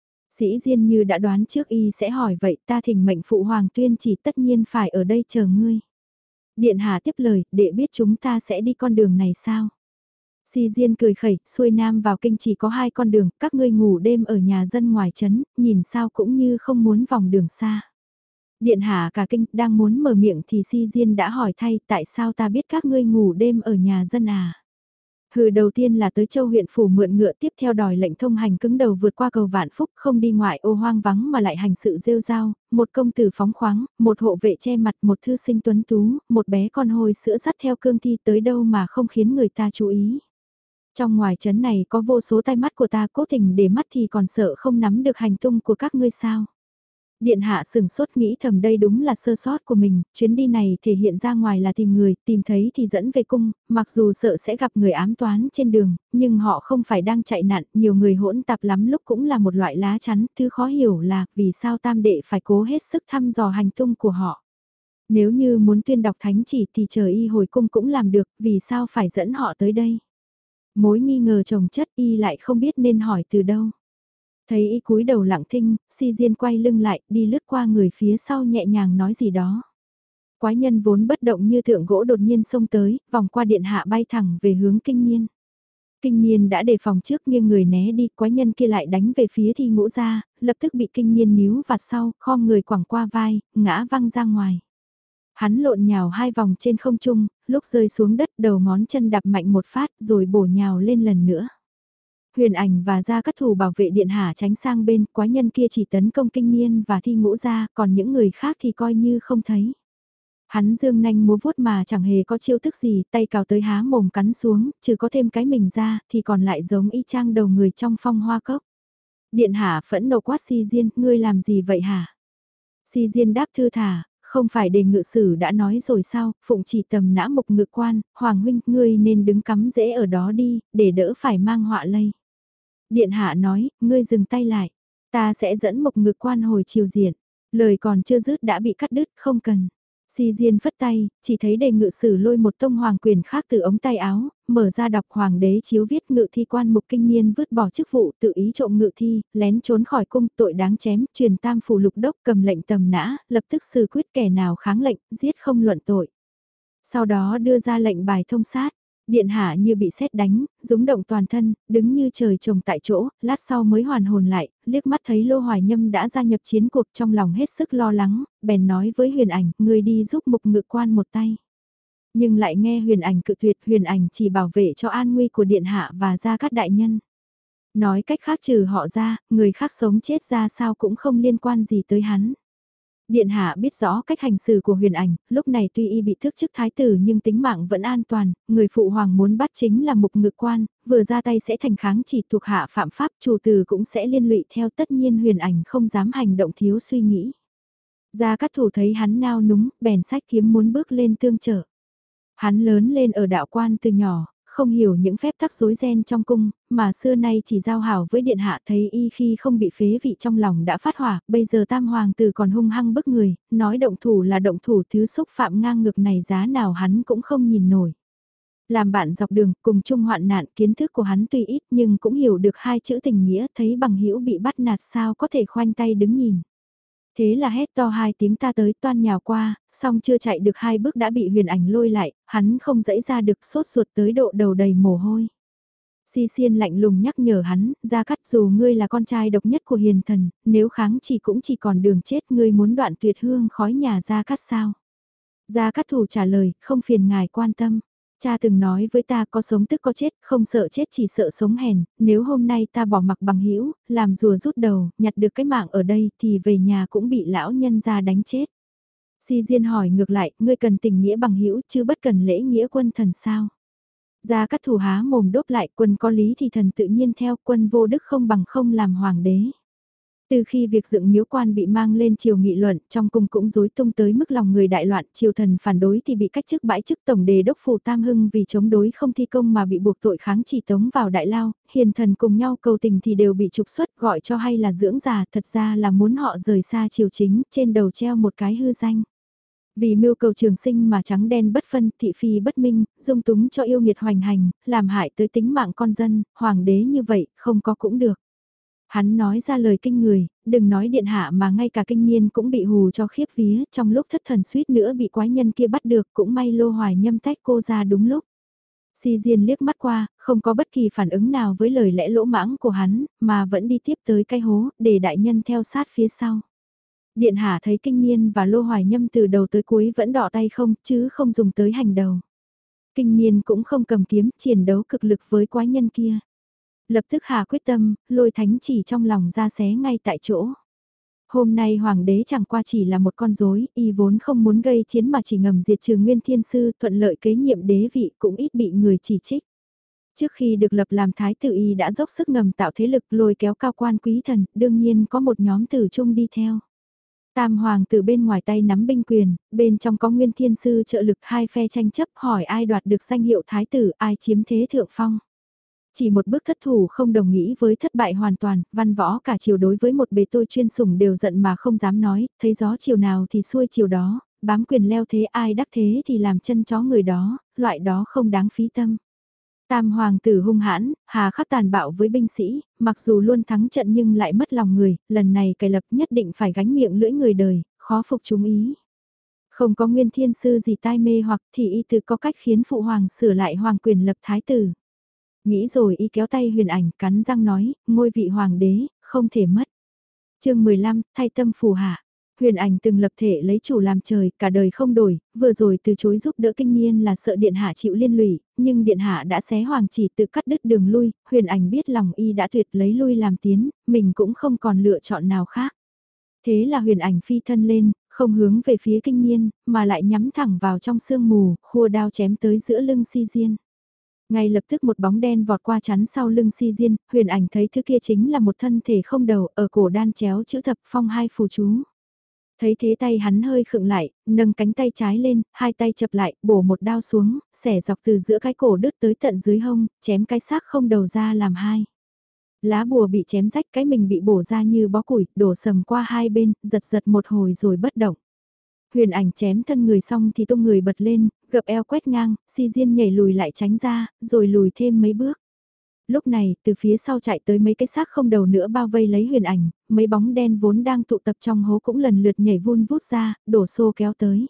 Sĩ Diên như đã đoán trước y sẽ hỏi vậy, ta thỉnh mệnh phụ hoàng tuyên chỉ, tất nhiên phải ở đây chờ ngươi. Điện hạ tiếp lời, đệ biết chúng ta sẽ đi con đường này sao? Si Diên cười khẩy, xuôi nam vào kinh chỉ có 2 con đường, các ngươi ngủ đêm ở nhà dân ngoài trấn, nhìn sao cũng như không muốn vòng đường xa. Điện hạ cả kinh, đang muốn mở miệng thì Si Diên đã hỏi thay, tại sao ta biết các ngươi ngủ đêm ở nhà dân à? Hừ, đầu tiên là tới châu huyện phủ mượn ngựa, tiếp theo đòi lệnh thông hành cứng đầu vượt qua cầu Vạn Phúc, không đi ngoại ô hoang vắng mà lại hành sự rêu rao, một công tử phóng khoáng, một hộ vệ che mặt, một thư sinh tuấn tú, một bé con hồi sữa dắt theo cương thi, tới đâu mà không khiến người ta chú ý. Trong ngoài trấn này có vô số tai mắt của ta, cố tình để mắt thì còn sợ không nắm được hành tung của các ngươi sao. Điện hạ sừng sốt nghĩ thầm đây đúng là sơ sót của mình, chuyến đi này thể hiện ra ngoài là tìm người, tìm thấy thì dẫn về cung, mặc dù sợ sẽ gặp người ám toán trên đường, nhưng họ không phải đang chạy nạn, nhiều người hỗn tạp lắm lúc cũng là một loại lá chắn, thứ khó hiểu là vì sao tam đệ phải cố hết sức thăm dò hành tung của họ. Nếu như muốn tuyên đọc thánh chỉ thì chờ y hồi cung cũng làm được, vì sao phải dẫn họ tới đây. Mối nghi ngờ chồng chất y lại không biết nên hỏi từ đâu. Thấy y cúi đầu lặng thinh, Si Diên quay lưng lại, đi lướt qua người phía sau nhẹ nhàng nói gì đó. Quái nhân vốn bất động như thượng gỗ đột nhiên xông tới, vòng qua điện hạ bay thẳng về hướng Kinh Niên. Kinh Niên đã đề phòng trước nghiêng người né đi, quái nhân kia lại đánh về phía Thi Ngũ ra, lập tức bị Kinh Niên níu vạt sau, khom người quẳng qua vai, ngã văng ra ngoài. Hắn lộn nhào 2 vòng trên không trung, lúc rơi xuống đất đầu ngón chân đạp mạnh một phát rồi bổ nhào lên lần nữa. Huyền Ảnh và Gia Cát Thủ bảo vệ điện hạ tránh sang bên, quái nhân kia chỉ tấn công Kinh Niên và Thi Ngũ ra, còn những người khác thì coi như không thấy. Hắn dương nanh múa vuốt mà chẳng hề có chiêu thức gì, tay cào tới há mồm cắn xuống, trừ có thêm cái mình ra, thì còn lại giống y chang đầu người trong Phong Hoa Cốc. Điện hạ phẫn nộ quát Si Diên, ngươi làm gì vậy hả? Si Diên đáp thư thả, không phải đề ngự sử đã nói rồi sao, phụng chỉ tầm nã mục ngự quan, Hoàng huynh, ngươi nên đứng cắm rễ ở đó đi, để đỡ phải mang họa lây. Điện hạ nói, ngươi dừng tay lại, ta sẽ dẫn mục ngự quan hồi triều diện. Lời còn chưa dứt đã bị cắt đứt, không cần. Si Diên phất tay, chỉ thấy đề ngự sử lôi một tông hoàng quyền khác từ ống tay áo, mở ra đọc hoàng đế chiếu viết ngự thi quan mục kinh niên vứt bỏ chức vụ tự ý trộm ngự thi, lén trốn khỏi cung tội đáng chém, truyền tam phủ lục đốc cầm lệnh tầm nã, lập tức xử quyết kẻ nào kháng lệnh, giết không luận tội. Sau đó đưa ra lệnh bài thông sát. Điện hạ như bị sét đánh, rúng động toàn thân, đứng như trời trồng tại chỗ, lát sau mới hoàn hồn lại, liếc mắt thấy Lô Hoài Nhâm đã gia nhập chiến cuộc trong lòng hết sức lo lắng, bèn nói với Huyền Ảnh, người đi giúp mục ngự quan một tay. Nhưng lại nghe Huyền Ảnh cự tuyệt, Huyền Ảnh chỉ bảo vệ cho an nguy của điện hạ và Gia Cát đại nhân. Nói cách khác trừ họ ra, người khác sống chết ra sao cũng không liên quan gì tới hắn. Điện hạ biết rõ cách hành xử của Huyền Ảnh, lúc này tuy y bị thước chức thái tử nhưng tính mạng vẫn an toàn, người phụ hoàng muốn bắt chính là mục ngự quan, vừa ra tay sẽ thành kháng chỉ thuộc hạ phạm pháp, chủ tử cũng sẽ liên lụy theo, tất nhiên Huyền Ảnh không dám hành động thiếu suy nghĩ. Gia Cát Thủ thấy hắn nao núng, bèn sách kiếm muốn bước lên tương trợ. Hắn lớn lên ở đạo quan từ nhỏ, không hiểu những phép tắc rối ren trong cung, mà xưa nay chỉ giao hảo với điện hạ, thấy y khi không bị phế vị trong lòng đã phát hỏa, bây giờ tam hoàng tử còn hung hăng bức người, nói động thủ là động thủ, thứ xúc phạm ngang ngực này giá nào hắn cũng không nhìn nổi. Làm bạn dọc đường, cùng chung hoạn nạn, kiến thức của hắn tuy ít nhưng cũng hiểu được 2 chữ tình nghĩa, thấy bằng hữu bị bắt nạt sao có thể khoanh tay đứng nhìn. Thế là hét to 2 tiếng ta tới, toan nhào qua, song chưa chạy được 2 bước đã bị Huyền Ảnh lôi lại, hắn không dẫy ra được, sốt ruột tới độ đầu đầy mồ hôi. Si Xiên lạnh lùng nhắc nhở hắn, Gia Cát, dù ngươi là con trai độc nhất của hiền thần, nếu kháng chỉ cũng chỉ còn đường chết, ngươi muốn đoạn tuyệt hương khói nhà Gia Cát sao? Gia Cát Thủ trả lời, không phiền ngài quan tâm. Cha từng nói với ta có sống tức có chết, không sợ chết chỉ sợ sống hèn, nếu hôm nay ta bỏ mặc bằng hữu làm rùa rút đầu, nhặt được cái mạng ở đây thì về nhà cũng bị lão nhân gia đánh chết. Si Diên hỏi ngược lại, ngươi cần tình nghĩa bằng hữu chứ bất cần lễ nghĩa quân thần sao? Gia Cát Thủ há mồm đốt lại, quân có lý thì thần tự nhiên theo, quân vô đức không bằng không làm hoàng đế. Từ khi việc dựng miếu quan bị mang lên triều nghị luận, trong cung cũng rối tung tới mức lòng người đại loạn, triều thần phản đối thì bị cách chức bãi chức tổng đề đốc phủ Tam Hưng vì chống đối không thi công mà bị buộc tội kháng chỉ tống vào đại lao, hiền thần cùng nhau cầu tình thì đều bị trục xuất, gọi cho hay là dưỡng già, thật ra là muốn họ rời xa triều chính, trên đầu treo một cái hư danh. Vì mưu cầu trường sinh mà trắng đen bất phân, thị phi bất minh, dung túng cho yêu nghiệt hoành hành, làm hại tới tính mạng con dân, hoàng đế như vậy, không có cũng được. Hắn nói ra lời kinh người, đừng nói điện hạ mà ngay cả kinh niên cũng bị hù cho khiếp vía, trong lúc thất thần suýt nữa bị quái nhân kia bắt được, cũng may Lô Hoài Nhâm tách cô ra đúng lúc. Si Diên liếc mắt qua, không có bất kỳ phản ứng nào với lời lẽ lỗ mãng của hắn, mà vẫn đi tiếp tới cái hố, để đại nhân theo sát phía sau. Điện hạ thấy kinh niên và Lô Hoài Nhâm từ đầu tới cuối vẫn đọ tay không, chứ không dùng tới hành đầu. Kinh niên cũng không cầm kiếm, chiến đấu cực lực với quái nhân kia. Lập tức hạ quyết tâm, lôi thánh chỉ trong lòng ra xé ngay tại chỗ. Hôm nay hoàng đế chẳng qua chỉ là một con rối, y vốn không muốn gây chiến mà chỉ ngầm diệt trừ Nguyên Thiên Sư, thuận lợi kế nhiệm đế vị cũng ít bị người chỉ trích. Trước khi được lập làm thái tử y đã dốc sức ngầm tạo thế lực lôi kéo cao quan quý thần, đương nhiên có một nhóm tử trung đi theo. Tam hoàng từ bên ngoài tay nắm binh quyền, bên trong có Nguyên Thiên Sư trợ lực, hai phe tranh chấp hỏi ai đoạt được danh hiệu thái tử, ai chiếm thế thượng phong. Chỉ một bước thất thủ không đồng nghĩ với thất bại hoàn toàn, văn võ cả chiều đối với một bề tôi chuyên sủng đều giận mà không dám nói, thấy gió chiều nào thì xuôi chiều đó, bám quyền leo thế ai đắc thế thì làm chân chó người đó, loại đó không đáng phí tâm. Tam hoàng tử hung hãn, hà khắc tàn bạo với binh sĩ, mặc dù luôn thắng trận nhưng lại mất lòng người, lần này cày lập nhất định phải gánh miệng lưỡi người đời, khó phục chúng ý. Không có Nguyên Thiên Sư gì tai mê hoặc thì y từ có cách khiến phụ hoàng sửa lại hoàng quyền lập thái tử. Nghĩ rồi y kéo tay Huyền Ảnh cắn răng nói, ngôi vị hoàng đế, không thể mất. chương 15, thay tâm phù hạ. Huyền Ảnh từng lập thể lấy chủ làm trời, cả đời không đổi, vừa rồi từ chối giúp đỡ kinh niên là sợ Điện Hạ chịu liên lụy, nhưng Điện Hạ đã xé hoàng chỉ tự cắt đứt đường lui, Huyền Ảnh biết lòng y đã tuyệt lấy lui làm tiến, mình cũng không còn lựa chọn nào khác. Thế là Huyền Ảnh phi thân lên, không hướng về phía kinh niên, mà lại nhắm thẳng vào trong sương mù, khua đao chém tới giữa lưng Si Diên. Ngay lập tức một bóng đen vọt qua chắn sau lưng Si Diên, Huyền Ảnh thấy thứ kia chính là một thân thể không đầu, ở cổ đan chéo chữ thập phong hai phù chú. Thấy thế tay hắn hơi khựng lại, nâng cánh tay trái lên, hai tay chập lại, bổ một đao xuống, xẻ dọc từ giữa cái cổ đứt tới tận dưới hông, chém cái xác không đầu ra làm hai. Lá bùa bị chém rách, cái mình bị bổ ra như bó củi, đổ sầm qua hai bên, giật giật một hồi rồi bất động. Huyền Ảnh chém thân người xong thì tung người bật lên, gập eo quét ngang, Si Diên nhảy lùi lại tránh ra, rồi lùi thêm mấy bước. Lúc này, từ phía sau chạy tới mấy cái xác không đầu nữa bao vây lấy Huyền Ảnh, mấy bóng đen vốn đang tụ tập trong hố cũng lần lượt nhảy vun vút ra, đổ xô kéo tới.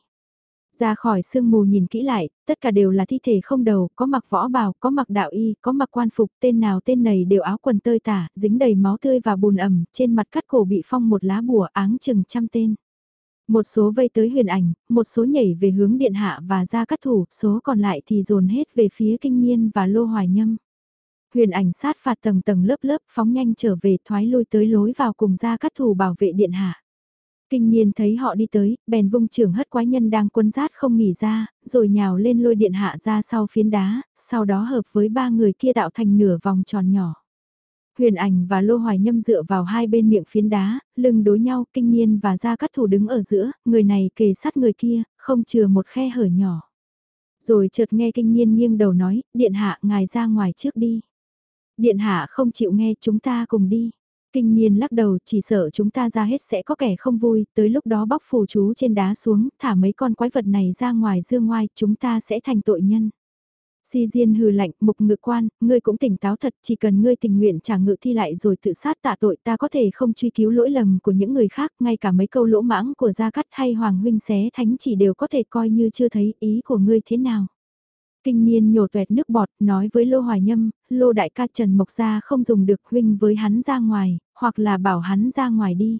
Ra khỏi sương mù nhìn kỹ lại, tất cả đều là thi thể không đầu, có mặc võ bào, có mặc đạo y, có mặc quan phục, tên nào tên nầy đều áo quần tơi tả, dính đầy máu tươi và bùn ẩm, trên mặt cắt cổ bị phong một lá bùa áng chừng trăm tên. Một số vây tới Huyền Ảnh, một số nhảy về hướng Điện Hạ và ra cắt thủ, số còn lại thì dồn hết về phía Kinh Niên và Lô Hoài Nhâm. Huyền Ảnh sát phạt tầng tầng lớp lớp phóng nhanh trở về thoái lui tới lối vào cùng ra cắt thủ bảo vệ Điện Hạ. Kinh Niên thấy họ đi tới, bèn vung trưởng hất quái nhân đang quấn rát không nghỉ ra, rồi nhào lên lôi Điện Hạ ra sau phiến đá, sau đó hợp với ba người kia tạo thành nửa vòng tròn nhỏ. Huyền Ảnh và Lô Hoài Nhâm dựa vào hai bên miệng phiến đá, lưng đối nhau, Kinh Niên và Gia Cát Thủ đứng ở giữa, người này kề sát người kia, không chừa một khe hở nhỏ. Rồi chợt nghe Kinh Niên nghiêng đầu nói, Điện Hạ ngài ra ngoài trước đi. Điện Hạ không chịu nghe, chúng ta cùng đi. Kinh Niên lắc đầu, chỉ sợ chúng ta ra hết sẽ có kẻ không vui, tới lúc đó bóc phù chú trên đá xuống, thả mấy con quái vật này ra ngoài dương ngoai, chúng ta sẽ thành tội nhân. Si Diên hừ lạnh, Mục Ngự Quan, ngươi cũng tỉnh táo thật, chỉ cần ngươi tình nguyện trả ngự thi lại rồi tự sát tạ tội, ta có thể không truy cứu lỗi lầm của những người khác, ngay cả mấy câu lỗ mãng của Gia Cát hay Hoàng huynh xé thánh chỉ đều có thể coi như chưa thấy ý của ngươi thế nào. Kinh Niên nhổ toẹt nước bọt, nói với Lô Hoài Nhâm, Lô đại ca Trần Mộc Gia không dùng được huynh với hắn ra ngoài, hoặc là bảo hắn ra ngoài đi.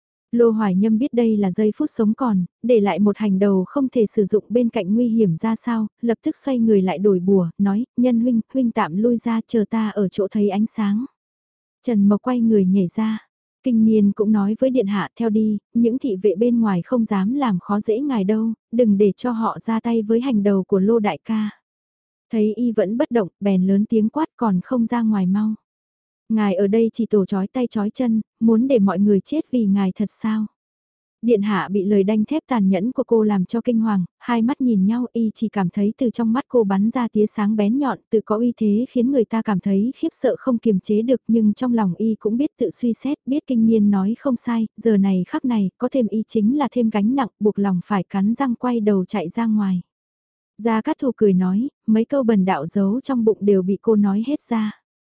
Lô Hoài Nhâm biết đây là giây phút sống còn, để lại một hành đầu không thể sử dụng bên cạnh nguy hiểm ra sao, lập tức xoay người lại đổi bùa, nói, nhân huynh, huynh tạm lui ra chờ ta ở chỗ thấy ánh sáng. Trần Mộc quay người nhảy ra. Kinh Niên cũng nói với Điện Hạ theo đi, những thị vệ bên ngoài không dám làm khó dễ ngài đâu, đừng để cho họ ra tay với hành đầu của Lô đại ca. Thấy y vẫn bất động, bèn lớn tiếng quát còn không ra ngoài mau. Ngài ở đây chỉ tổ chói tay chói chân, muốn để mọi người chết vì ngài thật sao? Điện hạ bị lời đanh thép tàn nhẫn của cô làm cho kinh hoàng, hai mắt nhìn nhau y chỉ cảm thấy từ trong mắt cô bắn ra tia sáng bén nhọn tự có uy thế khiến người ta cảm thấy khiếp sợ không kiềm chế được nhưng trong lòng y cũng biết tự suy xét, biết Kinh Niên nói không sai, giờ này khắc này có thêm y chính là thêm gánh nặng buộc lòng phải cắn răng quay đầu chạy ra ngoài. Gia Cát Thù cười nói, mấy câu bần đạo giấu trong bụng đều bị cô nói hết ra.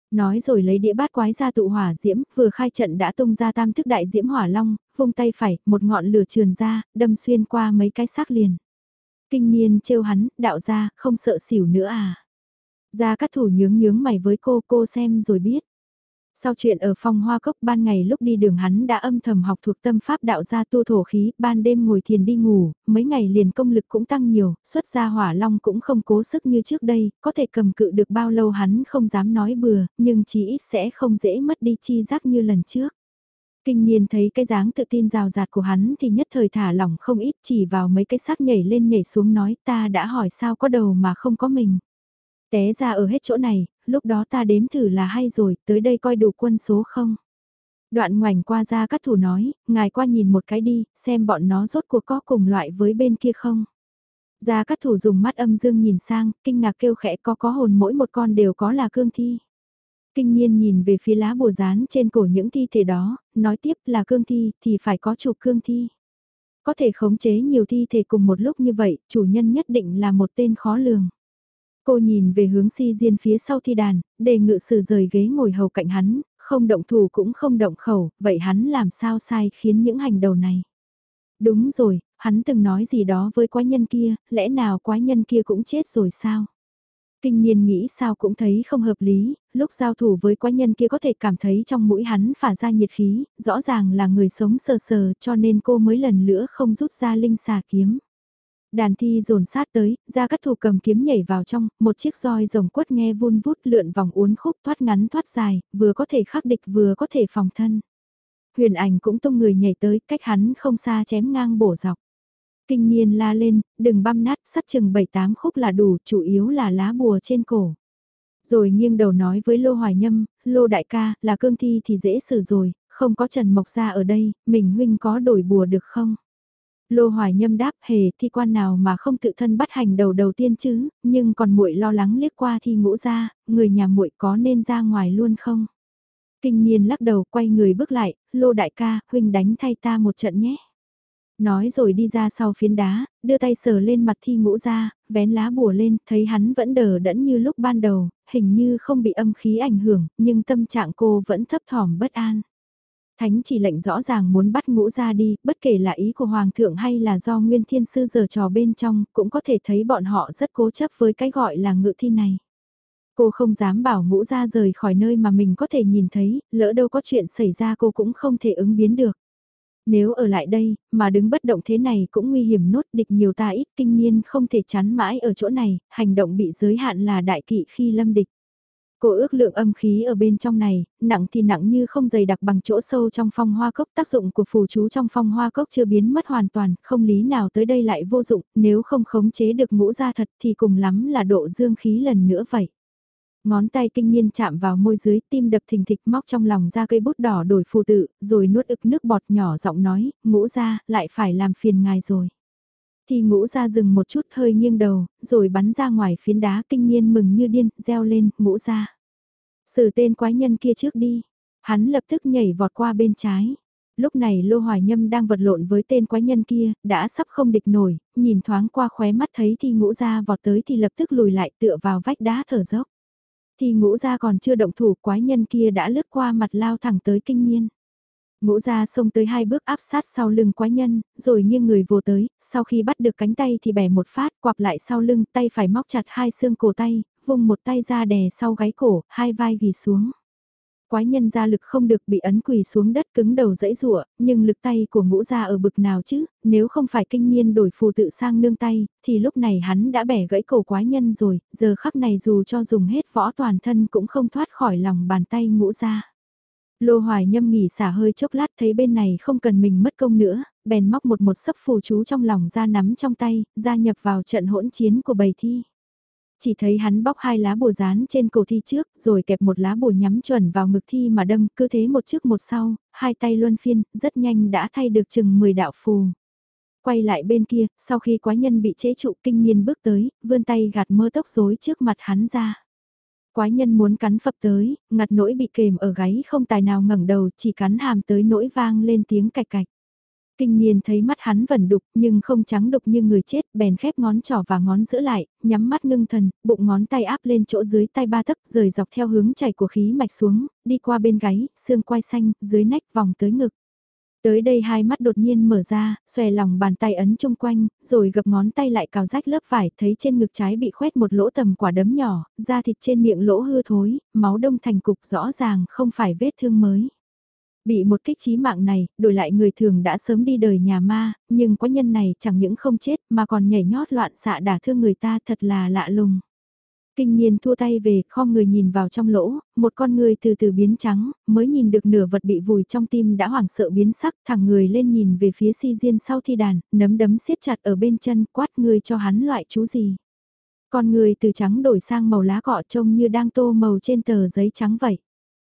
Nói rồi lấy đĩa bát quái ra tụ hỏa diễm, vừa khai trận đã tung ra tam thức đại diễm hỏa long, vung tay phải, một ngọn lửa trườn ra, đâm xuyên qua mấy cái xác liền. Kinh niên trêu hắn, đạo gia, không sợ xỉu nữa à. Gia Cát Thủ nhướng nhướng mày với cô xem rồi biết. Sau chuyện ở Phong Hoa Cốc ban ngày lúc đi đường hắn đã âm thầm học thuộc tâm pháp đạo gia tu thổ khí, ban đêm ngồi thiền đi ngủ, mấy ngày liền công lực cũng tăng nhiều, xuất ra hỏa long cũng không cố sức như trước đây, có thể cầm cự được bao lâu hắn không dám nói bừa, nhưng chí ít sẽ không dễ mất đi chi giác như lần trước. Kinh niên thấy cái dáng tự tin rào rạt của hắn thì nhất thời thả lỏng không ít, chỉ vào mấy cái xác nhảy lên nhảy xuống nói ta đã hỏi sao có đầu mà không có mình. Té ra ở hết chỗ này, lúc đó ta đếm thử là hay rồi, tới đây coi đủ quân số không. Đoạn ngoảnh qua Gia Cát Thủ nói, ngài qua nhìn một cái đi, xem bọn nó rốt cuộc có cùng loại với bên kia không. Gia Cát Thủ dùng mắt âm dương nhìn sang, kinh ngạc kêu khẽ có hồn mỗi một con đều có là cương thi. Kinh niên nhìn về phía lá bùa dán trên cổ những thi thể đó, nói tiếp là cương thi thì phải có chủ cương thi. Có thể khống chế nhiều thi thể cùng một lúc như vậy, chủ nhân nhất định là một tên khó lường. Cô nhìn về hướng Si Diên phía sau thi đàn, đề ngự sử rời ghế ngồi hầu cạnh hắn, không động thủ cũng không động khẩu, vậy hắn làm sao sai khiến những hành đầu này. Đúng rồi, hắn từng nói gì đó với quái nhân kia, lẽ nào quái nhân kia cũng chết rồi sao? Kinh niên nghĩ sao cũng thấy không hợp lý, lúc giao thủ với quái nhân kia có thể cảm thấy trong mũi hắn phả ra nhiệt khí, rõ ràng là người sống sờ sờ cho nên cô mới lần nữa không rút ra linh xà kiếm. Đàn thi dồn sát tới, Gia Cát Thủ cầm kiếm nhảy vào trong, một chiếc roi rồng quất nghe vun vút lượn vòng uốn khúc thoát ngắn thoát dài, vừa có thể khắc địch vừa có thể phòng thân. Huyền ảnh cũng tung người nhảy tới, cách hắn không xa chém ngang bổ dọc. Kinh niên la lên, đừng băm nát, sắt chừng 7-8 khúc là đủ, chủ yếu là lá bùa trên cổ. Rồi nghiêng đầu nói với Lô Hoài Nhâm, Lô đại ca, là cương thi thì dễ xử rồi, không có Trần Mộc Gia ở đây, mình huynh có đổi bùa được không? Lô Hoài Nhâm đáp hề thi quan nào mà không tự thân bắt hành đầu tiên chứ, nhưng còn muội lo lắng liếc qua thi ngũ ra, người nhà muội có nên ra ngoài luôn không? Kinh niên lắc đầu quay người bước lại, Lô đại ca, huynh đánh thay ta một trận nhé. Nói rồi đi ra sau phiến đá, đưa tay sờ lên mặt thi ngũ ra, vén lá bùa lên, thấy hắn vẫn đờ đẫn như lúc ban đầu, hình như không bị âm khí ảnh hưởng, nhưng tâm trạng cô vẫn thấp thỏm bất an. Thánh chỉ lệnh rõ ràng muốn bắt ngũ ra đi, bất kể là ý của Hoàng thượng hay là do Nguyên Thiên Sư giở trò bên trong, cũng có thể thấy bọn họ rất cố chấp với cái gọi là ngự thi này. Cô không dám bảo ngũ ra rời khỏi nơi mà mình có thể nhìn thấy, lỡ đâu có chuyện xảy ra cô cũng không thể ứng biến được. Nếu ở lại đây, mà đứng bất động thế này cũng nguy hiểm nốt địch nhiều ta ít kinh niên không thể chắn mãi ở chỗ này, hành động bị giới hạn là đại kỵ khi lâm địch. Cô ước lượng âm khí ở bên trong này, nặng thì nặng như không dày đặc bằng chỗ sâu trong phong hoa cốc, tác dụng của phù chú trong phong hoa cốc chưa biến mất hoàn toàn, không lý nào tới đây lại vô dụng, nếu không khống chế được ngũ ra thật thì cùng lắm là độ dương khí lần nữa vậy. Ngón tay kinh niên chạm vào môi dưới, tim đập thình thịch móc trong lòng ra cây bút đỏ đổi phù tự, rồi nuốt ực nước bọt nhỏ giọng nói, ngũ ra, lại phải làm phiền ngài rồi. Thì ngũ ra dừng một chút hơi nghiêng đầu, rồi bắn ra ngoài phiến đá kinh niên mừng như điên, reo lên, ngũ ra. Xử tên quái nhân kia trước đi. Hắn lập tức nhảy vọt qua bên trái. Lúc này Lô Hoài Nhâm đang vật lộn với tên quái nhân kia, đã sắp không địch nổi, nhìn thoáng qua khóe mắt thấy thì ngũ ra vọt tới thì lập tức lùi lại tựa vào vách đá thở dốc. Thì ngũ ra còn chưa động thủ quái nhân kia đã lướt qua mặt lao thẳng tới kinh niên. Ngũ ra xông tới 2 bước áp sát sau lưng quái nhân, rồi nghiêng người vồ tới, sau khi bắt được cánh tay thì bẻ một phát quặp lại sau lưng, tay phải móc chặt 2 xương cổ tay, vùng một tay ra đè sau gáy cổ, 2 vai ghi xuống. Quái nhân ra lực không được bị ấn quỳ xuống đất cứng đầu dẫy rụa, nhưng lực tay của ngũ ra ở bực nào chứ, nếu không phải kinh niên đổi phù tự sang nương tay, thì lúc này hắn đã bẻ gãy cổ quái nhân rồi, giờ khắc này dù cho dùng hết võ toàn thân cũng không thoát khỏi lòng bàn tay ngũ ra. Lô Hoài Nhâm nghỉ xả hơi chốc lát thấy bên này không cần mình mất công nữa, bèn móc một sấp phù chú trong lòng ra nắm trong tay, gia nhập vào trận hỗn chiến của bầy thi. Chỉ thấy hắn bóc 2 lá bùa dán trên cổ thi trước, rồi kẹp một lá bùa nhắm chuẩn vào ngực thi mà đâm, cứ thế một trước một sau, 2 tay luân phiên, rất nhanh đã thay được chừng 10 đạo phù. Quay lại bên kia, sau khi quái nhân bị chế trụ kinh niên bước tới, vươn tay gạt mớ tóc rối trước mặt hắn ra. Quái nhân muốn cắn phập tới, ngặt nỗi bị kềm ở gáy không tài nào ngẩng đầu, chỉ cắn hàm tới nỗi vang lên tiếng cạch cạch. Kinh niên thấy mắt hắn vẫn đục nhưng không trắng đục như người chết, bèn khép ngón trỏ và ngón giữa lại, nhắm mắt ngưng thần, bụng ngón tay áp lên chỗ dưới tay 3 tấc, rời dọc theo hướng chảy của khí mạch xuống, đi qua bên gáy, xương quai xanh, dưới nách vòng tới ngực. Tới đây hai mắt đột nhiên mở ra, xòe lòng bàn tay ấn chung quanh, rồi gập ngón tay lại cào rách lớp vải, thấy trên ngực trái bị khoét một lỗ tầm quả đấm nhỏ, da thịt trên miệng lỗ hư thối, máu đông thành cục rõ ràng không phải vết thương mới. Bị một kích chí mạng này, đổi lại người thường đã sớm đi đời nhà ma, nhưng quái nhân này chẳng những không chết mà còn nhảy nhót loạn xạ đả thương người ta thật là lạ lùng. Kinh niên thua tay về, khom người nhìn vào trong lỗ, một con người từ từ biến trắng, mới nhìn được nửa vật bị vùi trong tim đã hoảng sợ biến sắc, thẳng người lên nhìn về phía Si Diên sau thi đàn, nấm đấm siết chặt ở bên chân, quát người cho hắn loại chú gì. Con người từ trắng đổi sang màu lá cọ trông như đang tô màu trên tờ giấy trắng vậy.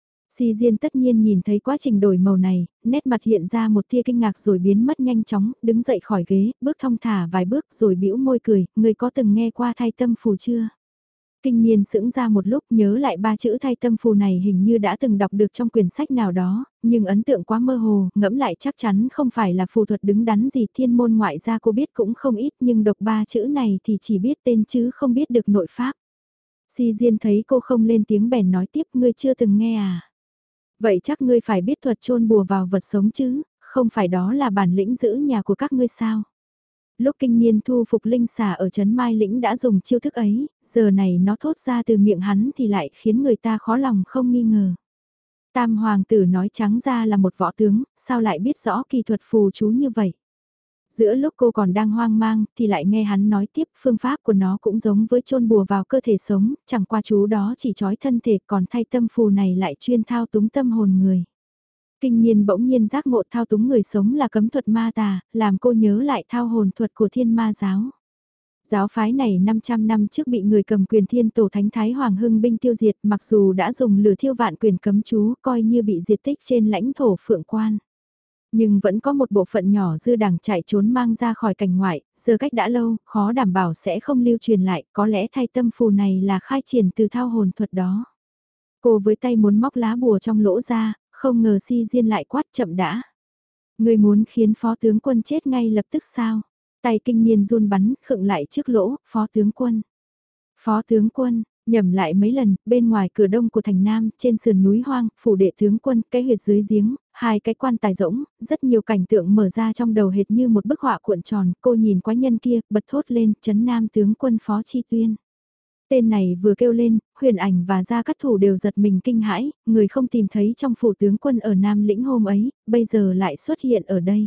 Si Diên tất nhiên nhìn thấy quá trình đổi màu này, nét mặt hiện ra một tia kinh ngạc rồi biến mất nhanh chóng, đứng dậy khỏi ghế, bước thong thả vài bước rồi bĩu môi cười, người có từng nghe qua thay tâm phù chưa? Kinh niên sững ra một lúc nhớ lại 3 chữ thay tâm phù này hình như đã từng đọc được trong quyển sách nào đó, nhưng ấn tượng quá mơ hồ, ngẫm lại chắc chắn không phải là phù thuật đứng đắn gì, thiên môn ngoại gia cô biết cũng không ít nhưng đọc 3 chữ này thì chỉ biết tên chứ không biết được nội pháp. Si Diên thấy cô không lên tiếng bèn nói tiếp, ngươi chưa từng nghe à? Vậy chắc ngươi phải biết thuật chôn bùa vào vật sống chứ, không phải đó là bản lĩnh giữ nhà của các ngươi sao? Lúc kinh niên thu phục linh xà ở Trấn Mai Lĩnh đã dùng chiêu thức ấy, giờ này nó thốt ra từ miệng hắn thì lại khiến người ta khó lòng không nghi ngờ. Tam hoàng tử nói trắng ra là một võ tướng, sao lại biết rõ kỳ thuật phù chú như vậy? Giữa lúc cô còn đang hoang mang thì lại nghe hắn nói tiếp phương pháp của nó cũng giống với chôn bùa vào cơ thể sống, chẳng qua chú đó chỉ trói thân thể còn thay tâm phù này lại chuyên thao túng tâm hồn người. Kinh niên bỗng nhiên giác ngộ thao túng người sống là cấm thuật ma tà, làm cô nhớ lại thao hồn thuật của thiên ma giáo. Giáo phái này 500 năm trước bị người cầm quyền thiên tổ thánh thái hoàng hưng binh tiêu diệt mặc dù đã dùng lửa thiêu vạn quyền cấm chú coi như bị diệt tích trên lãnh thổ Phượng Quan. Nhưng vẫn có một bộ phận nhỏ dư đảng chạy trốn mang ra khỏi cảnh ngoại, giờ cách đã lâu, khó đảm bảo sẽ không lưu truyền lại, có lẽ thay tâm phù này là khai triển từ thao hồn thuật đó. Cô với tay muốn móc lá bùa trong lỗ ra, không ngờ Si Diên lại quát chậm đã. Người muốn khiến phó tướng quân chết ngay lập tức sao? Tay kinh niên run bắn, khựng lại trước lỗ, phó tướng quân. Phó tướng quân, nhầm lại mấy lần, bên ngoài cửa đông của thành Nam, trên sườn núi hoang, phủ đệ tướng quân, cái huyệt dưới giếng, hai cái quan tài rỗng, rất nhiều cảnh tượng mở ra trong đầu hệt như một bức họa cuộn tròn, cô nhìn quái nhân kia, bật thốt lên, Trấn Nam tướng quân Phó Chi Tuyên. Tên này vừa kêu lên, Huyền Ảnh và Gia Cát Thủ đều giật mình kinh hãi, người không tìm thấy trong phủ tướng quân ở Nam Lĩnh hôm ấy, bây giờ lại xuất hiện ở đây.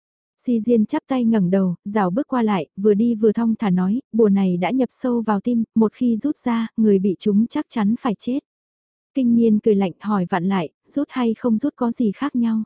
Si Diên chắp tay ngẩng đầu, rảo bước qua lại, vừa đi vừa thong thả nói, bùa này đã nhập sâu vào tim, một khi rút ra, người bị chúng chắc chắn phải chết. Kinh Niên cười lạnh hỏi vặn lại, rút hay không rút có gì khác nhau.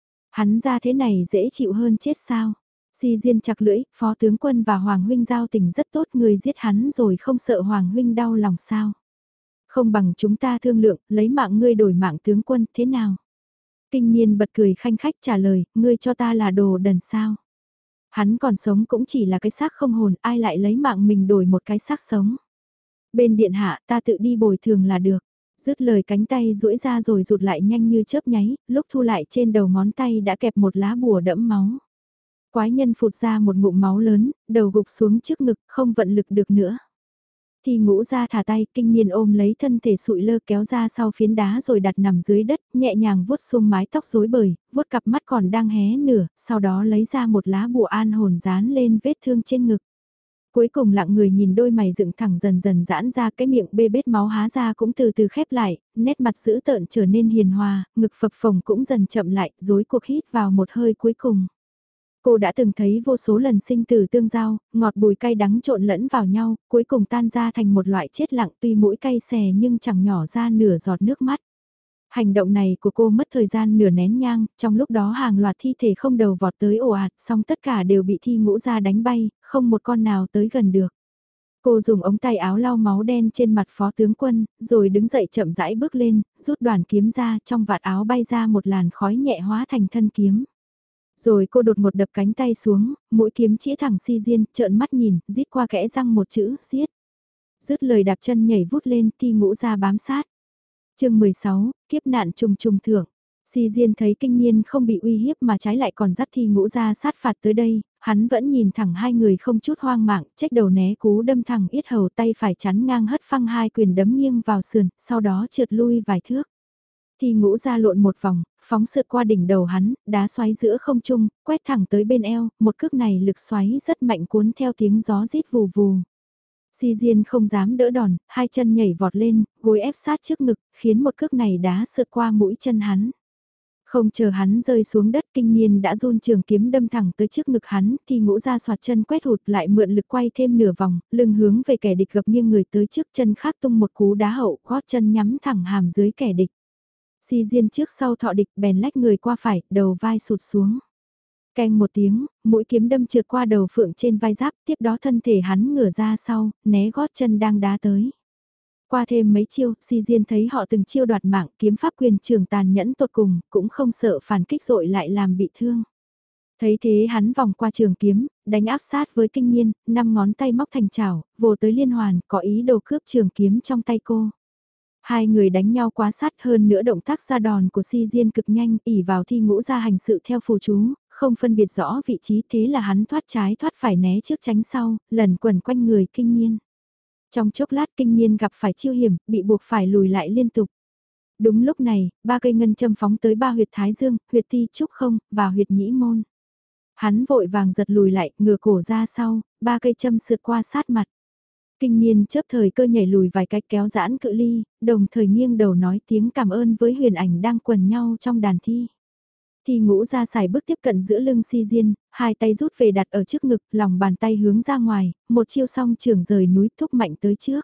Hắn ra thế này dễ chịu hơn chết sao? Si Diên chặt lưỡi, phó tướng quân và Hoàng huynh giao tình rất tốt, người giết hắn rồi không sợ Hoàng huynh đau lòng sao? Không bằng chúng ta thương lượng, lấy mạng ngươi đổi mạng tướng quân, thế nào? Kinh Niên bật cười khanh khách trả lời, ngươi cho ta là đồ đần sao? Hắn còn sống cũng chỉ là cái xác không hồn, ai lại lấy mạng mình đổi một cái xác sống? Bên điện hạ ta tự đi bồi thường là được. Dứt lời cánh tay duỗi ra rồi rụt lại nhanh như chớp nháy, lúc thu lại trên đầu ngón tay đã kẹp một lá bùa đẫm máu. Quái nhân phụt ra một ngụm máu lớn, đầu gục xuống trước ngực, không vận lực được nữa. Thì ngũ ra thả tay, kinh niên ôm lấy thân thể sụi lơ kéo ra sau phiến đá rồi đặt nằm dưới đất, nhẹ nhàng vuốt xung mái tóc rối bời, vuốt cặp mắt còn đang hé nửa, sau đó lấy ra một lá bùa an hồn dán lên vết thương trên ngực. Cuối cùng lặng người nhìn đôi mày dựng thẳng dần dần giãn ra, cái miệng bê bết máu há ra cũng từ từ khép lại, nét mặt dữ tợn trở nên hiền hòa, ngực phập phồng cũng dần chậm lại, rối cuộc hít vào một hơi cuối cùng. Cô đã từng thấy vô số lần sinh tử tương giao, ngọt bùi cay đắng trộn lẫn vào nhau, cuối cùng tan ra thành một loại chết lặng, tuy mũi cay xè nhưng chẳng nhỏ ra nửa giọt nước mắt. Hành động này của cô mất thời gian nửa nén nhang, trong lúc đó hàng loạt thi thể không đầu vọt tới ồ ạt, song tất cả đều bị thi ngũ ra đánh bay, không một con nào tới gần được. Cô dùng ống tay áo lau máu đen trên mặt phó tướng quân, rồi đứng dậy chậm rãi bước lên, rút đoàn kiếm ra, trong vạt áo bay ra một làn khói nhẹ hóa thành thân kiếm. Rồi cô đột một đập cánh tay xuống, mũi kiếm chĩa thẳng Si Diên, trợn mắt nhìn, rít qua kẽ răng một chữ, giết. Dứt lời đạp chân nhảy vút lên, thi ngũ ra bám sát. Chương 16, kiếp nạn trùng trùng thưởng. Si Diên thấy Kinh Niên không bị uy hiếp mà trái lại còn dắt Thi Ngũ ra sát phạt tới đây, hắn vẫn nhìn thẳng hai người không chút hoang mạng, trách đầu né cú đâm thẳng yết hầu, tay phải chắn ngang hất phăng hai quyền đấm nghiêng vào sườn, sau đó trượt lui vài thước. Thi Ngũ ra lộn một vòng, phóng sượt qua đỉnh đầu hắn, đá xoáy giữa không trung, quét thẳng tới bên eo, một cước này lực xoáy rất mạnh cuốn theo tiếng gió rít vù vù. Si Diên không dám đỡ đòn, hai chân nhảy vọt lên, gối ép sát trước ngực, khiến một cước này đá sượt qua mũi chân hắn. Không chờ hắn rơi xuống đất, Kinh Niên đã run trường kiếm đâm thẳng tới trước ngực hắn, Thì Ngũ ra soạt chân quét hụt lại mượn lực quay thêm nửa vòng, lưng hướng về kẻ địch gập nghiêng người tới trước chân khác tung một cú đá hậu, gót chân nhắm thẳng hàm dưới kẻ địch. Si Diên trước sau thọ địch bèn lách người qua phải, đầu vai sụt xuống. Keng một tiếng, mũi kiếm đâm trượt qua đầu Phượng trên vai giáp, tiếp đó thân thể hắn ngửa ra sau, né gót chân đang đá tới. Qua thêm mấy chiêu, Si Diên thấy họ từng chiêu đoạt mạng, kiếm pháp quyền trường tàn nhẫn tột cùng, cũng không sợ phản kích dội lại làm bị thương. Thấy thế hắn vòng qua trường kiếm, đánh áp sát với Kinh Niên, 5 ngón tay móc thành chảo, vồ tới liên hoàn, có ý đồ cướp trường kiếm trong tay cô. Hai người đánh nhau quá sát, hơn nữa động tác ra đòn của Si Diên cực nhanh, ỉ vào Thi Ngũ ra hành sự theo phù chú, không phân biệt rõ vị trí, thế là hắn thoát trái thoát phải né trước tránh sau, lần quẩn quanh người Kinh Niên. Trong chốc lát Kinh Niên gặp phải chiêu hiểm, bị buộc phải lùi lại liên tục. Đúng lúc này, ba cây ngân châm phóng tới ba huyệt thái dương, huyệt ti trúc không, và huyệt nhĩ môn. Hắn vội vàng giật lùi lại, ngửa cổ ra sau, ba cây châm sượt qua sát mặt. Kinh Niên chớp thời cơ nhảy lùi vài cách kéo giãn cự ly, đồng thời nghiêng đầu nói tiếng cảm ơn với huyền ảnh đang quần nhau trong đàn thi. Thi Ngũ ra xài bước tiếp cận giữa lưng Si Diên, hai tay rút về đặt ở trước ngực, lòng bàn tay hướng ra ngoài, một chiêu song trường rời núi thúc mạnh tới trước.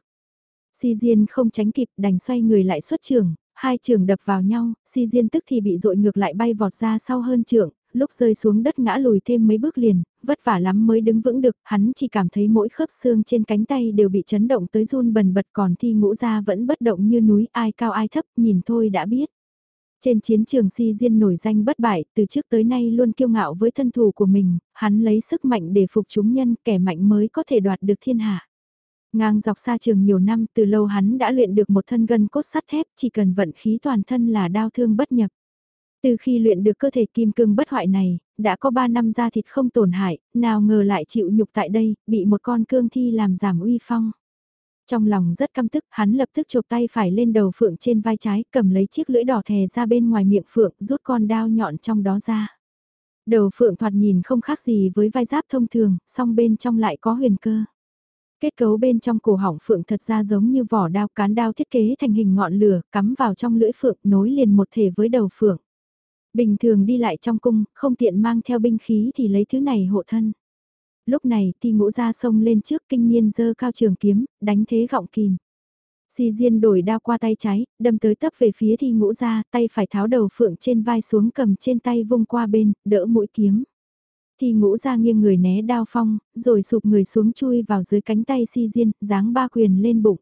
Si Diên không tránh kịp đành xoay người lại xuất trường, hai trường đập vào nhau, Si Diên tức thì bị dội ngược lại bay vọt ra sau hơn trượng, lúc rơi xuống đất ngã lùi thêm mấy bước liền, vất vả lắm mới đứng vững được, hắn chỉ cảm thấy mỗi khớp xương trên cánh tay đều bị chấn động tới run bần bật, còn Thi Ngũ ra vẫn bất động như núi, ai cao ai thấp, nhìn thôi đã biết. Trên chiến trường Si Diên nổi danh bất bại, từ trước tới nay luôn kiêu ngạo với thân thủ của mình, hắn lấy sức mạnh để phục chúng nhân, kẻ mạnh mới có thể đoạt được thiên hạ. Ngang dọc xa trường nhiều năm, từ lâu hắn đã luyện được một thân gân cốt sắt thép, chỉ cần vận khí toàn thân là đao thương bất nhập. Từ khi luyện được cơ thể kim cương bất hoại này, đã có 3 năm da thịt không tổn hại, nào ngờ lại chịu nhục tại đây, bị một con cương thi làm giảm uy phong. Trong lòng rất căm tức, hắn lập tức chộp tay phải lên đầu Phượng trên vai trái, cầm lấy chiếc lưỡi đỏ thè ra bên ngoài miệng Phượng, rút con đao nhọn trong đó ra. Đầu Phượng thoạt nhìn không khác gì với vai giáp thông thường, song bên trong lại có huyền cơ. Kết cấu bên trong cổ họng Phượng thật ra giống như vỏ đao, cán đao thiết kế thành hình ngọn lửa, cắm vào trong lưỡi Phượng, nối liền một thể với đầu Phượng. Bình thường đi lại trong cung, không tiện mang theo binh khí thì lấy thứ này hộ thân. Lúc này Thi Ngũ ra xông lên trước, Kinh Niên giơ cao trường kiếm, đánh thế gọng kìm. Si Diên đổi đao qua tay trái, đâm tới tấp về phía Thi Ngũ ra, tay phải tháo đầu Phượng trên vai xuống cầm trên tay vung qua bên, đỡ mũi kiếm. Thi Ngũ ra nghiêng người né đao phong, rồi sụp người xuống chui vào dưới cánh tay Si Diên, giáng ba quyền lên bụng.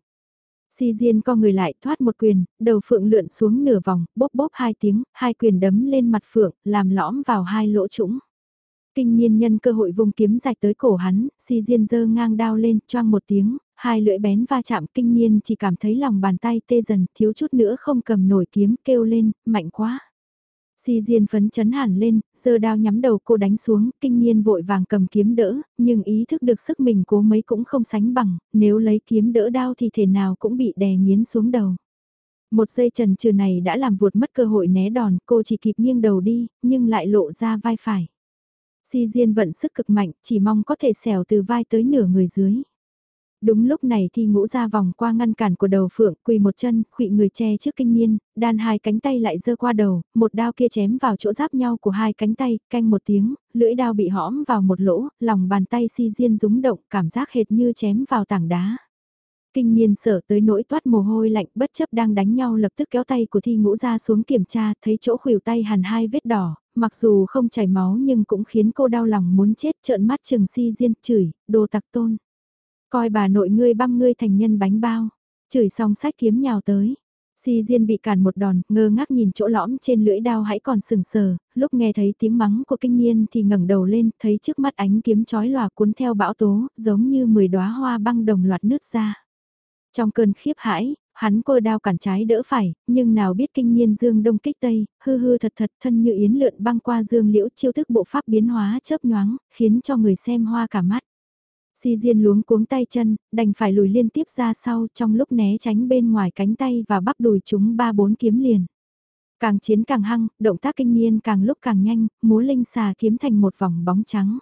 Si Diên co người lại thoát một quyền, đầu Phượng lượn xuống nửa vòng, bóp bóp hai tiếng, hai quyền đấm lên mặt Phượng, làm lõm vào hai lỗ trũng. Kinh Niên nhân cơ hội vùng kiếm rạch tới cổ hắn, Si Diên giơ ngang đao lên, choang một tiếng, hai lưỡi bén va chạm, Kinh Niên chỉ cảm thấy lòng bàn tay tê dần, thiếu chút nữa không cầm nổi kiếm, kêu lên, mạnh quá. Si Diên phấn chấn hẳn lên, giơ đao nhắm đầu cô đánh xuống, Kinh Niên vội vàng cầm kiếm đỡ, nhưng ý thức được sức mình cố mấy cũng không sánh bằng, nếu lấy kiếm đỡ đao thì thể nào cũng bị đè nghiến xuống đầu. Một giây chần chừ này đã làm vuột mất cơ hội né đòn, cô chỉ kịp nghiêng đầu đi, nhưng lại lộ ra vai phải. Si Diên vận sức cực mạnh, chỉ mong có thể xẻo từ vai tới nửa người dưới. Đúng lúc này Thi Ngũ ra vòng qua ngăn cản của đầu Phượng, quỳ một chân, khuỵu người che trước Kinh Niên, đan hai cánh tay lại giơ qua đầu, một đao kia chém vào chỗ giáp nhau của hai cánh tay, canh một tiếng, lưỡi đao bị hõm vào một lỗ, lòng bàn tay Si Diên rúng động, cảm giác hệt như chém vào tảng đá. Kinh Niên sợ tới nỗi toát mồ hôi lạnh, bất chấp đang đánh nhau lập tức kéo tay của Thi Ngũ ra xuống kiểm tra, thấy chỗ khuỷu tay hằn hai vết đỏ, mặc dù không chảy máu nhưng cũng khiến cô đau lòng muốn chết, trợn mắt chừng Si Diên, chửi, đồ tặc tôn. Coi bà nội ngươi băm ngươi thành nhân bánh bao, chửi xong sách kiếm nhào tới. Si Diên bị cản một đòn, ngơ ngác nhìn chỗ lõm trên lưỡi đao hãy còn sừng sờ, lúc nghe thấy tiếng mắng của Kinh Niên thì ngẩng đầu lên, thấy trước mắt ánh kiếm chói lòa cuốn theo bão tố, giống như 10 đóa hoa băng đồng loạt nứt ra. Trong cơn khiếp hãi, hắn quơ đao cản trái đỡ phải, nhưng nào biết kinh nhiên dương đông kích tây, hư hư thật thật thân như yến lượn băng qua dương liễu chiêu thức bộ pháp biến hóa chớp nhoáng, khiến cho người xem hoa cả mắt. Si Diên luống cuống tay chân, đành phải lùi liên tiếp ra sau trong lúc né tránh bên ngoài cánh tay và bắp đùi chúng 3-4 kiếm liền. Càng chiến càng hăng, động tác kinh nhiên càng lúc càng nhanh, múa linh xà kiếm thành một vòng bóng trắng.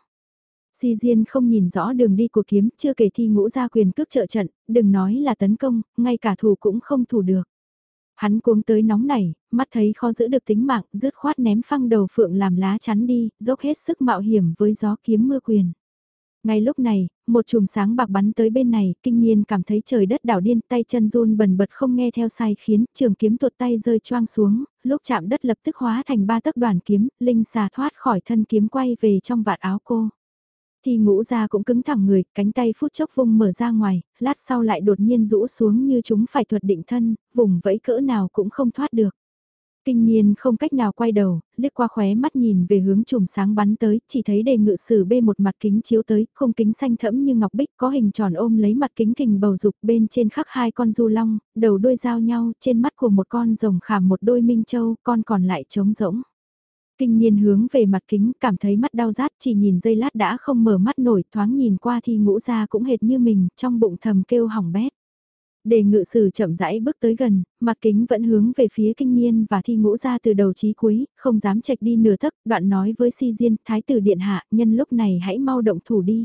Si Diên không nhìn rõ đường đi của kiếm, chưa kể thi ngũ ra quyền cước trợ trận, đừng nói là tấn công, ngay cả thủ cũng không thủ được. Hắn cuống tới nóng nảy, mắt thấy khó giữ được tính mạng, dứt khoát ném phăng đầu phượng làm lá chắn đi, dốc hết sức mạo hiểm với gió kiếm mưa quyền. Ngay lúc này, một chùm sáng bạc bắn tới bên này, kinh nhiên cảm thấy trời đất đảo điên, tay chân run bần bật không nghe theo sai khiến, trường kiếm tuột tay rơi choang xuống, lúc chạm đất lập tức hóa thành 3 tấc đoàn kiếm, linh xà thoát khỏi thân kiếm quay về trong vạt áo cô. Thì ngũ ra cũng cứng thẳng người, cánh tay phút chốc vung mở ra ngoài, lát sau lại đột nhiên rũ xuống như chúng phải thuật định thân, vùng vẫy cỡ nào cũng không thoát được. Kinh nhiên không cách nào quay đầu, liếc qua khóe mắt nhìn về hướng chùm sáng bắn tới, chỉ thấy đề ngự sử bê một mặt kính chiếu tới, khung kính xanh thẫm như ngọc bích có hình tròn ôm lấy mặt kính kình bầu dục bên trên khắc 2 con du long, đầu đuôi giao nhau, trên mắt của một con rồng khảm một đôi minh châu, con còn lại trống rỗng. Kinh nhiên hướng về mặt kính, cảm thấy mắt đau rát, chỉ nhìn giây lát đã không mở mắt nổi, thoáng nhìn qua thì ngũ ra cũng hệt như mình, trong bụng thầm kêu hỏng bét. Đề ngự sử chậm rãi bước tới gần, mặt kính vẫn hướng về phía kinh niên và thi ngũ ra từ đầu chí cuối, không dám chệch đi nửa tấc, đoạn nói với Si Diên, thái tử điện hạ, nhân lúc này hãy mau động thủ đi.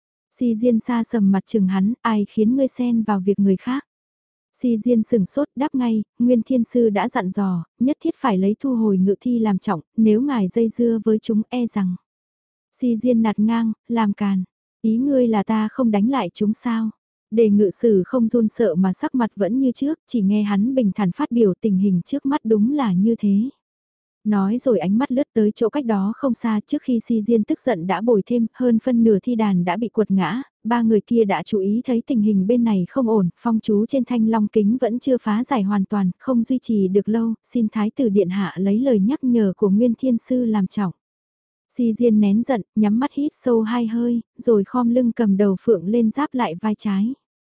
Si Diên xa sầm mặt chừng hắn, ai khiến ngươi xen vào việc người khác. Si Diên sừng sốt đáp ngay, Nguyên Thiên Sư đã dặn dò, nhất thiết phải lấy thu hồi ngự thi làm trọng, nếu ngài dây dưa với chúng e rằng. Si Diên nạt ngang, làm càn, ý ngươi là ta không đánh lại chúng sao? Đề ngự sử không run sợ mà sắc mặt vẫn như trước, chỉ nghe hắn bình thản phát biểu tình hình trước mắt đúng là như thế. Nói rồi ánh mắt lướt tới chỗ cách đó không xa trước khi Si Diên tức giận đã bồi thêm, hơn phân nửa thi đàn đã bị quật ngã, 3 người kia đã chú ý thấy tình hình bên này không ổn, phong chú trên thanh long kính vẫn chưa phá giải hoàn toàn, không duy trì được lâu, xin Thái tử Điện Hạ lấy lời nhắc nhở của Nguyên Thiên Sư làm trọng. Si Diên nén giận, nhắm mắt hít sâu 2 hơi, rồi khom lưng cầm đầu phượng lên giáp lại vai trái.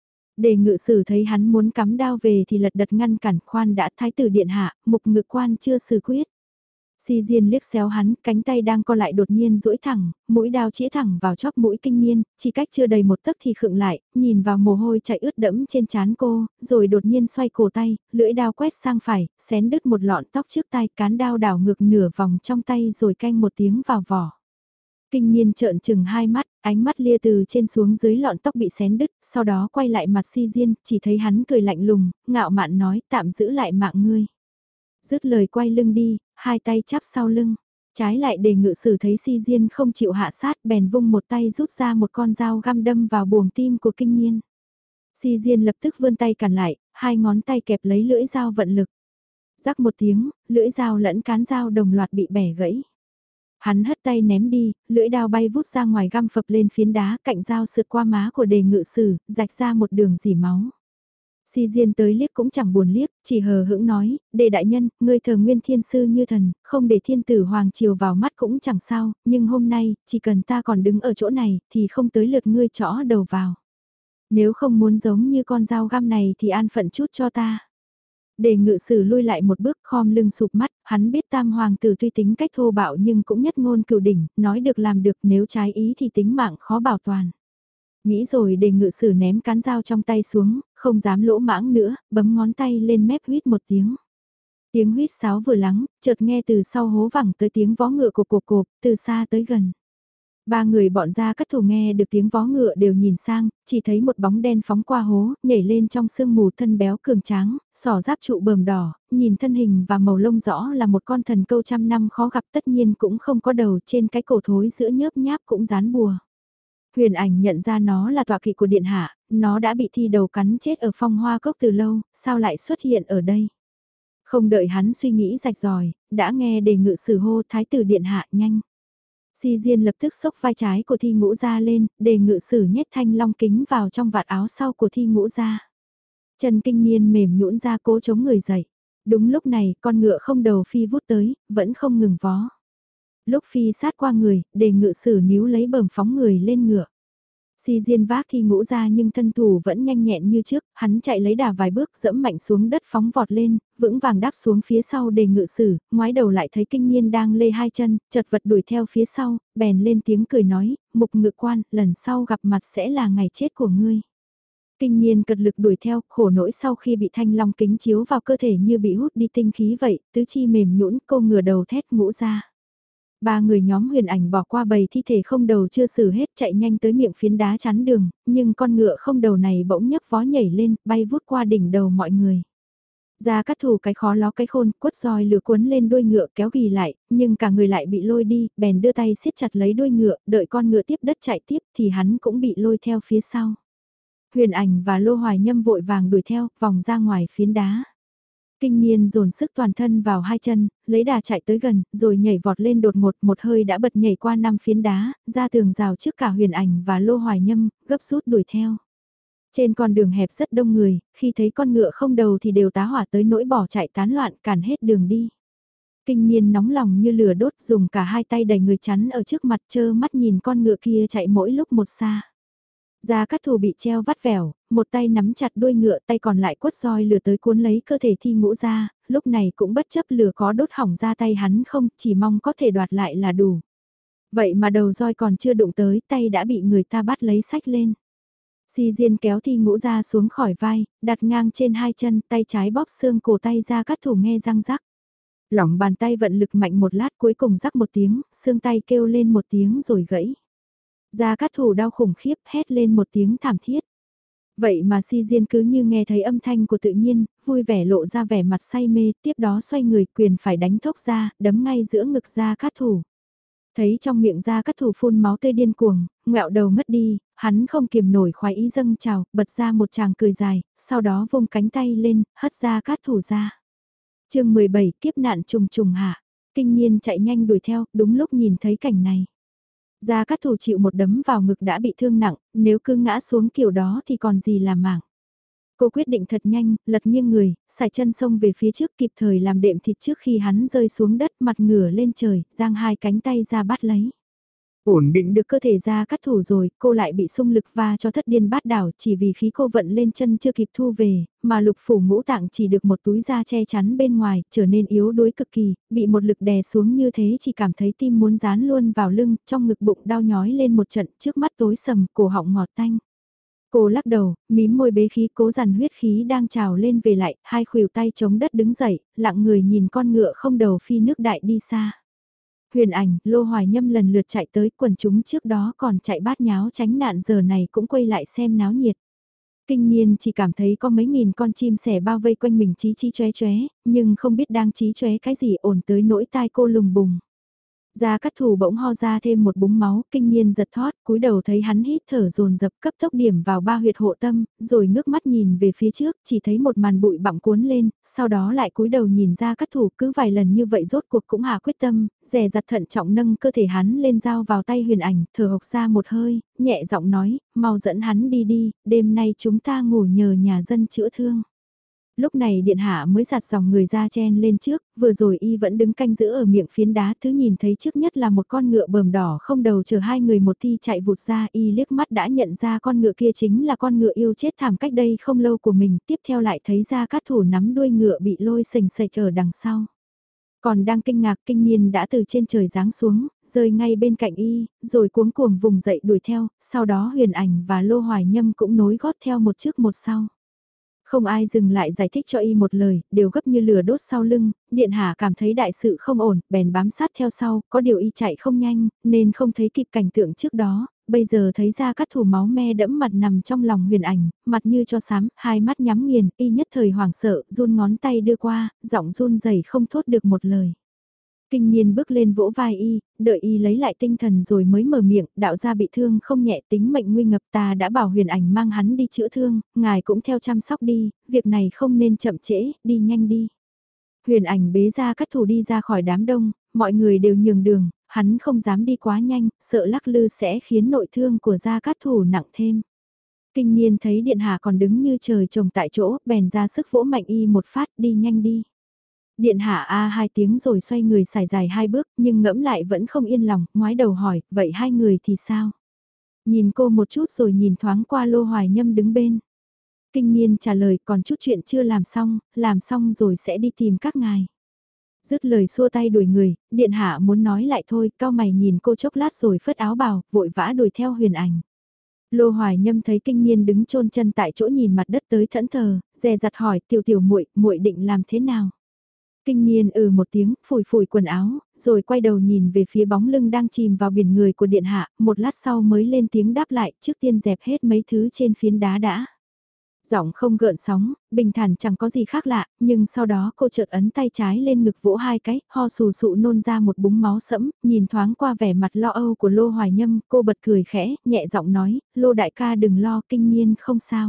Đề ngự sử thấy hắn muốn cắm đao về thì lật đật ngăn cản, khoan đã, Thái tử Điện Hạ, mục ngự quan chưa xử quyết. Si Diên liếc xéo hắn, cánh tay đang co lại đột nhiên duỗi thẳng, mũi đao chĩa thẳng vào chóp mũi kinh niên, chỉ cách chưa đầy một tấc thì khựng lại, nhìn vào mồ hôi chảy ướt đẫm trên trán cô, rồi đột nhiên xoay cổ tay, lưỡi đao quét sang phải, xén đứt một lọn tóc trước tai, cán đao đảo ngược nửa vòng trong tay rồi canh một tiếng vào vỏ. Kinh niên trợn trừng 2 mắt, ánh mắt lia từ trên xuống dưới lọn tóc bị xén đứt, sau đó quay lại mặt Si Diên, chỉ thấy hắn cười lạnh lùng, ngạo mạn nói tạm giữ lại mạng ngươi. Dứt lời quay lưng đi, 2 tay chắp sau lưng. Trái lại đề ngự sử thấy Si Diên không chịu hạ sát bèn vung một tay rút ra một con dao găm đâm vào buồng tim của kinh niên. Si Diên lập tức vươn tay cản lại, 2 ngón tay kẹp lấy lưỡi dao vận lực. Rắc một tiếng, lưỡi dao lẫn cán dao đồng loạt bị bẻ gãy. Hắn hất tay ném đi, lưỡi dao bay vút ra ngoài găm phập lên phiến đá, cạnh dao sượt qua má của đề ngự sử, rạch ra một đường dỉ máu. Si Diên tới liếc cũng chẳng buồn liếc, chỉ hờ hững nói, đề đại nhân, ngươi thờ Nguyên Thiên Sư như thần, không để thiên tử hoàng triều vào mắt cũng chẳng sao, nhưng hôm nay, chỉ cần ta còn đứng ở chỗ này, thì không tới lượt ngươi chõ đầu vào. Nếu không muốn giống như con dao găm này thì an phận chút cho ta. Đề ngự sử lui lại một bước khom lưng sụp mắt, hắn biết tam hoàng tử tuy tính cách thô bạo nhưng cũng nhất ngôn cửu đỉnh, nói được làm được, nếu trái ý thì tính mạng khó bảo toàn. Nghĩ rồi đề ngự sử ném cán dao trong tay xuống, không dám lỗ mãng nữa, bấm ngón tay lên mép huýt một tiếng. Tiếng huýt sáo vừa lắng, chợt nghe từ sau hố vẳng tới tiếng vó ngựa cộp, từ xa tới gần. 3 người bọn ra cất thủ nghe được tiếng vó ngựa đều nhìn sang, chỉ thấy một bóng đen phóng qua hố, nhảy lên trong sương mù thân béo cường tráng, sỏ giáp trụ bờm đỏ, nhìn thân hình và màu lông rõ là một con thần câu trăm năm khó gặp tất nhiên cũng không có đầu trên cái cổ thối giữa nhớp nháp cũng dán bùa. Huyền ảnh nhận ra nó là tọa kỵ của điện hạ, nó đã bị thi đầu cắn chết ở phong hoa cốc từ lâu, sao lại xuất hiện ở đây? Không đợi hắn suy nghĩ rạch ròi, đã nghe đề ngự sử hô thái tử điện hạ nhanh. Si Diên lập tức xốc vai trái của thi ngũ ra lên, đề ngự sử nhét thanh long kính vào trong vạt áo sau của thi ngũ ra. Chân kinh niên mềm nhũn ra cố chống người dậy. Đúng lúc này con ngựa không đầu phi vút tới, vẫn không ngừng vó. Lúc phi sát qua người, đề ngự sử níu lấy bờm phóng người lên ngựa. Si Diên vác thi ngũ ra nhưng thân thủ vẫn nhanh nhẹn như trước, hắn chạy lấy đà vài bước dẫm mạnh xuống đất phóng vọt lên, vững vàng đáp xuống phía sau để ngự sử, ngoái đầu lại thấy kinh nhiên đang lê hai chân, chật vật đuổi theo phía sau, bèn lên tiếng cười nói, mục ngự quan, lần sau gặp mặt sẽ là ngày chết của ngươi. Kinh nhiên cật lực đuổi theo, khổ nỗi sau khi bị thanh long kính chiếu vào cơ thể như bị hút đi tinh khí vậy, tứ chi mềm nhũn, cô ngửa đầu thét ngũ ra. Ba người nhóm Huyền Ảnh bỏ qua bầy thi thể không đầu chưa xử hết chạy nhanh tới miệng phiến đá chắn đường, nhưng con ngựa không đầu này bỗng nhấc vó nhảy lên, bay vút qua đỉnh đầu mọi người. Gia Cát Thủ cái khó ló cái khôn, quất roi lửa cuốn lên đuôi ngựa kéo ghì lại, nhưng cả người lại bị lôi đi, bèn đưa tay siết chặt lấy đuôi ngựa, đợi con ngựa tiếp đất chạy tiếp thì hắn cũng bị lôi theo phía sau. Huyền Ảnh và Lô Hoài Nhâm vội vàng đuổi theo, vòng ra ngoài phiến đá. Kinh niên dồn sức toàn thân vào hai chân, lấy đà chạy tới gần, rồi nhảy vọt lên đột ngột một hơi đã bật nhảy qua 5 phiến đá, ra tường rào trước cả Huyền Ảnh và Lô Hoài Nhâm, gấp rút đuổi theo. Trên con đường hẹp rất đông người, khi thấy con ngựa không đầu thì đều tá hỏa tới nỗi bỏ chạy tán loạn cản hết đường đi. Kinh niên nóng lòng như lửa đốt dùng cả hai tay đẩy người chắn ở trước mặt chơ mắt nhìn con ngựa kia chạy mỗi lúc một xa. Gia Cát Thủ bị treo vắt vẻo, một tay nắm chặt đuôi ngựa tay còn lại quất roi lửa tới cuốn lấy cơ thể thi ngũ ra, lúc này cũng bất chấp lửa có đốt hỏng ra tay hắn không, chỉ mong có thể đoạt lại là đủ. Vậy mà đầu roi còn chưa đụng tới tay đã bị người ta bắt lấy sách lên. Si Diên kéo thi ngũ ra xuống khỏi vai, đặt ngang trên hai chân tay trái bóp xương cổ tay Gia Cát Thủ nghe răng rắc. Lỏng bàn tay vận lực mạnh một lát cuối cùng rắc một tiếng, xương tay kêu lên một tiếng rồi gãy. Gia Cát Thủ đau khủng khiếp hét lên một tiếng thảm thiết. Vậy mà Si Diên cứ như nghe thấy âm thanh của tự nhiên, vui vẻ lộ ra vẻ mặt say mê, tiếp đó xoay người quyền phải đánh thốc ra, đấm ngay giữa ngực Gia Cát Thủ. Thấy trong miệng Gia Cát Thủ phun máu tươi điên cuồng, ngẹo đầu mất đi, hắn không kiềm nổi khoái ý dâng trào, bật ra một tràng cười dài, sau đó vung cánh tay lên, hất Gia Cát Thủ ra. Chương 17 kiếp nạn trùng trùng hạ, kinh nhiên chạy nhanh đuổi theo, đúng lúc nhìn thấy cảnh này. Gia Cát Thủ chịu một đấm vào ngực đã bị thương nặng, nếu cứ ngã xuống kiểu đó thì còn gì là mảng. Cô quyết định thật nhanh, lật nghiêng người, sải chân xông về phía trước kịp thời làm đệm thịt trước khi hắn rơi xuống đất mặt ngửa lên trời, giang hai cánh tay ra bắt lấy. Ổn định được cơ thể Gia Cát Thủ rồi, cô lại bị xung lực va cho thất điên bát đảo chỉ vì khí cô vận lên chân chưa kịp thu về, mà lục phủ ngũ tạng chỉ được một túi da che chắn bên ngoài, trở nên yếu đuối cực kỳ, bị một lực đè xuống như thế chỉ cảm thấy tim muốn dán luôn vào lưng, trong ngực bụng đau nhói lên một trận, trước mắt tối sầm, cổ họng ngọt tanh. Cô lắc đầu, mím môi bế khí cố dằn huyết khí đang trào lên về lại, hai khuỷu tay chống đất đứng dậy, lặng người nhìn con ngựa không đầu phi nước đại đi xa. Huyền Ảnh, Lô Hoài Nhâm lần lượt chạy tới, quần chúng trước đó còn chạy bát nháo tránh nạn giờ này cũng quay lại xem náo nhiệt. Kinh nhiên chỉ cảm thấy có mấy nghìn con chim sẻ bao vây quanh mình chí chí chóe chóe, nhưng không biết đang chí chóe cái gì ổn tới nỗi tai cô lùng bùng. Gia Cát Thủ bỗng ho ra thêm một búng máu, kinh nhiên giật thót, cúi đầu thấy hắn hít thở dồn dập cấp tốc điểm vào ba huyệt hộ tâm, rồi ngước mắt nhìn về phía trước, chỉ thấy một màn bụi bặm cuốn lên, sau đó lại cúi đầu nhìn Gia Cát Thủ cứ vài lần như vậy rốt cuộc cũng hạ quyết tâm, dè dặt thận trọng nâng cơ thể hắn lên dao vào tay Huyền Ảnh, thở hộc ra một hơi, nhẹ giọng nói, mau dẫn hắn đi đi, đêm nay chúng ta ngủ nhờ nhà dân chữa thương. Lúc này điện hạ mới giạt dòng người ra chen lên trước, vừa rồi y vẫn đứng canh giữ ở miệng phiến đá thứ nhìn thấy trước nhất là một con ngựa bờm đỏ không đầu chờ hai người một thi chạy vụt ra y liếc mắt đã nhận ra con ngựa kia chính là con ngựa yêu chết thảm cách đây không lâu của mình, tiếp theo lại thấy Gia Cát Thủ nắm đuôi ngựa bị lôi sềnh sệch ở đằng sau. Còn đang kinh ngạc kinh niên đã từ trên trời giáng xuống, rơi ngay bên cạnh y, rồi cuống cuồng vùng dậy đuổi theo, sau đó Huyền Ảnh và Lô Hoài Nhâm cũng nối gót theo một trước một sau. Không ai dừng lại giải thích cho y một lời, đều gấp như lửa đốt sau lưng, điện hạ cảm thấy đại sự không ổn, bèn bám sát theo sau, có điều y chạy không nhanh, nên không thấy kịp cảnh tượng trước đó, bây giờ thấy Gia Cát Thủ máu me đẫm mặt nằm trong lòng Huyền Ảnh, mặt như cho xám, hai mắt nhắm nghiền, y nhất thời hoảng sợ, run ngón tay đưa qua, giọng run rẩy không thốt được một lời. Kinh niên bước lên vỗ vai y, đợi y lấy lại tinh thần rồi mới mở miệng, đạo gia bị thương không nhẹ tính mệnh nguy ngập ta đã bảo Huyền Ảnh mang hắn đi chữa thương, ngài cũng theo chăm sóc đi, việc này không nên chậm trễ, đi nhanh đi. Huyền Ảnh bế Gia Cát Thủ đi ra khỏi đám đông, mọi người đều nhường đường, hắn không dám đi quá nhanh, sợ lắc lư sẽ khiến nội thương của Gia Cát Thủ nặng thêm. Kinh niên thấy điện hạ còn đứng như trời trồng tại chỗ, bèn ra sức vỗ mạnh y một phát, đi nhanh đi. Điện hạ a hai tiếng rồi xoay người xài dài hai bước nhưng ngẫm lại vẫn không yên lòng, ngoái đầu hỏi, vậy hai người thì sao? Nhìn cô một chút rồi nhìn thoáng qua Lô Hoài Nhâm đứng bên. Kinh Niên trả lời còn chút chuyện chưa làm xong rồi sẽ đi tìm các ngài. Dứt lời xua tay đuổi người, điện hạ muốn nói lại thôi, cao mày nhìn cô chốc lát rồi phất áo bào, vội vã đuổi theo Huyền Ảnh. Lô Hoài Nhâm thấy Kinh Niên đứng chôn chân tại chỗ nhìn mặt đất tới thẫn thờ, dè dặt hỏi tiểu tiểu muội, muội định làm thế nào? Kinh Niên một tiếng, phủi phủi quần áo, rồi quay đầu nhìn về phía bóng lưng đang chìm vào biển người của điện hạ, một lát sau mới lên tiếng đáp lại, trước tiên dẹp hết mấy thứ trên phiến đá đã. Giọng không gợn sóng, bình thản chẳng có gì khác lạ, nhưng sau đó cô chợt ấn tay trái lên ngực vỗ hai cái, ho sù sụ nôn ra một búng máu sẫm, nhìn thoáng qua vẻ mặt lo âu của Lô Hoài Nhâm, cô bật cười khẽ, nhẹ giọng nói, Lô đại ca đừng lo, Kinh Niên không sao.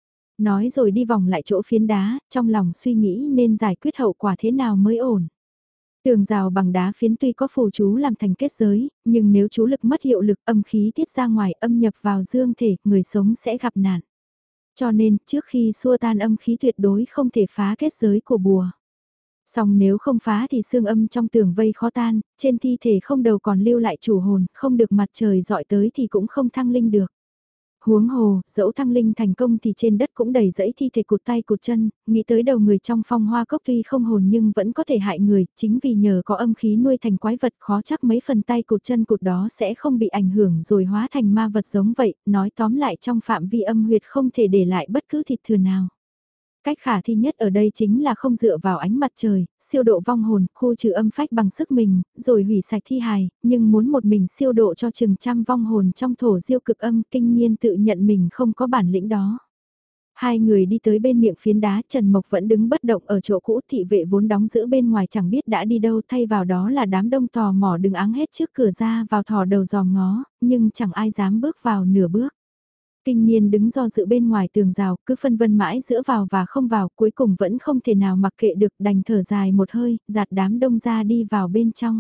Nói rồi đi vòng lại chỗ phiến đá, trong lòng suy nghĩ nên giải quyết hậu quả thế nào mới ổn. Tường rào bằng đá phiến tuy có phù chú làm thành kết giới, nhưng nếu chú lực mất hiệu lực âm khí tiết ra ngoài âm nhập vào dương thể, người sống sẽ gặp nạn. Cho nên, trước khi xua tan âm khí tuyệt đối không thể phá kết giới của bùa. Song nếu không phá thì xương âm trong tường vây khó tan, trên thi thể không đầu còn lưu lại chủ hồn, không được mặt trời dọi tới thì cũng không thăng linh được. Huống hồ, dẫu thăng linh thành công thì trên đất cũng đầy rẫy thi thể cụt tay cụt chân, nghĩ tới đầu người trong phong hoa cốc tuy không hồn nhưng vẫn có thể hại người, chính vì nhờ có âm khí nuôi thành quái vật khó chắc mấy phần tay cụt chân cụt đó sẽ không bị ảnh hưởng rồi hóa thành ma vật giống vậy, nói tóm lại trong phạm vi âm huyệt không thể để lại bất cứ thịt thừa nào. Cách khả thi nhất ở đây chính là không dựa vào ánh mặt trời, siêu độ vong hồn, khu trừ âm phách bằng sức mình, rồi hủy sạch thi hài, nhưng muốn một mình siêu độ cho chừng trăm vong hồn trong thổ diêu cực âm, Kinh Niên tự nhận mình không có bản lĩnh đó. Hai người đi tới bên miệng phiến đá, Trần Mộc vẫn đứng bất động ở chỗ cũ, thị vệ vốn đóng giữ bên ngoài chẳng biết đã đi đâu, thay vào đó là đám đông tò mò đứng áng hết trước cửa ra vào thò đầu dòm ngó, nhưng chẳng ai dám bước vào nửa bước. Kinh Niên đứng do dự bên ngoài tường rào, cứ phân vân mãi giữa vào và không vào, cuối cùng vẫn không thể nào mặc kệ được, đành thở dài một hơi, giạt đám đông ra đi vào bên trong.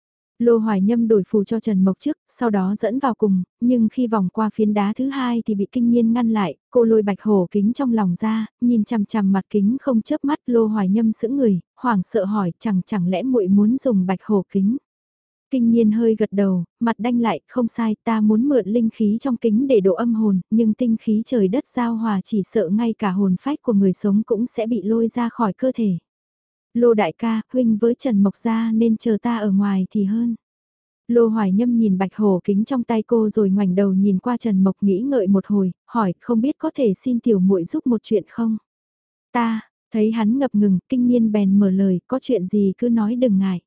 Lô Hoài Nhâm đổi phù cho Trần Mộc trước, sau đó dẫn vào cùng, nhưng khi vòng qua phiến đá thứ hai thì bị Kinh Niên ngăn lại, cô lôi bạch hổ kính trong lòng ra, nhìn chằm chằm mặt kính không chớp mắt. Lô Hoài Nhâm sững người, hoảng sợ hỏi chẳng lẽ muội muốn dùng bạch hổ kính. Kinh Niên hơi gật đầu, mặt đanh lại, không sai, ta muốn mượn linh khí trong kính để độ âm hồn, nhưng tinh khí trời đất giao hòa chỉ sợ ngay cả hồn phách của người sống cũng sẽ bị lôi ra khỏi cơ thể. Lô đại ca, huynh với Trần Mộc Gia nên chờ ta ở ngoài thì hơn. Lô Hoài Nhâm nhìn bạch hổ kính trong tay cô rồi ngoảnh đầu nhìn qua Trần Mộc nghĩ ngợi một hồi, hỏi không biết có thể xin tiểu muội giúp một chuyện không? Ta, thấy hắn ngập ngừng, Kinh Niên bèn mở lời, có chuyện gì cứ nói đừng ngại.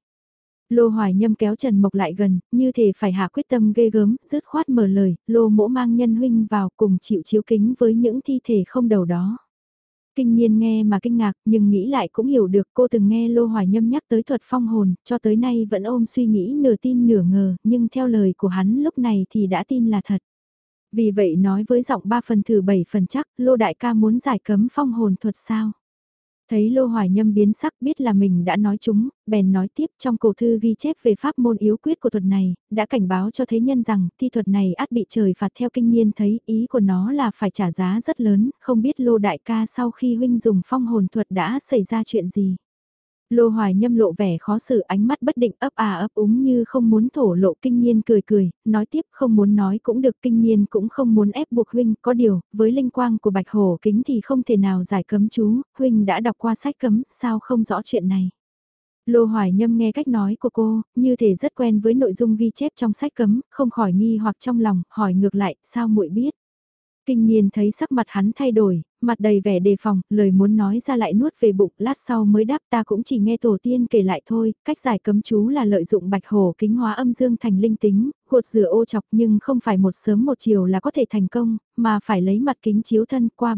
Lô Hoài Nhâm kéo Trần Mộc lại gần, như thể phải hạ quyết tâm ghê gớm, dứt khoát mở lời, Lô mỗ mang nhân huynh vào cùng chịu chiếu kính với những thi thể không đầu đó. Kinh Niên nghe mà kinh ngạc, nhưng nghĩ lại cũng hiểu được, cô từng nghe Lô Hoài Nhâm nhắc tới thuật phong hồn, cho tới nay vẫn ôm suy nghĩ nửa tin nửa ngờ, nhưng theo lời của hắn lúc này thì đã tin là thật. Vì vậy nói với giọng 3 phần thử 7 phần chắc, Lô đại ca muốn giải cấm phong hồn thuật sao? Thấy Lô Hoài Nhâm biến sắc biết là mình đã nói chúng, bèn nói tiếp trong cổ thư ghi chép về pháp môn yếu quyết của thuật này, đã cảnh báo cho thế nhân rằng thi thuật này ắt bị trời phạt theo. Kinh Niên thấy ý của nó là phải trả giá rất lớn, không biết Lô đại ca sau khi huynh dùng phong hồn thuật đã xảy ra chuyện gì. Lô Hoài Nhâm lộ vẻ khó xử, ánh mắt bất định ấp úng như không muốn thổ lộ. Kinh Niên cười, nói tiếp không muốn nói cũng được. Kinh Niên cũng không muốn ép buộc huynh, có điều, với linh quang của bạch hổ kính thì không thể nào giải cấm chú, huynh đã đọc qua sách cấm, sao không rõ chuyện này. Lô Hoài Nhâm nghe cách nói của cô, như thể rất quen với nội dung ghi chép trong sách cấm, không khỏi nghi hoặc trong lòng, hỏi ngược lại, sao muội biết. Kinh Niên thấy sắc mặt hắn thay đổi, mặt đầy vẻ đề phòng, lời muốn nói ra lại nuốt về bụng, lát sau mới đáp ta cũng chỉ nghe tổ tiên kể lại thôi, cách giải cấm chú là lợi dụng bạch hổ kính hóa âm dương thành linh tính, gột rửa ô chọc nhưng không phải một sớm một chiều là có thể thành công, mà phải lấy mặt kính chiếu thân qua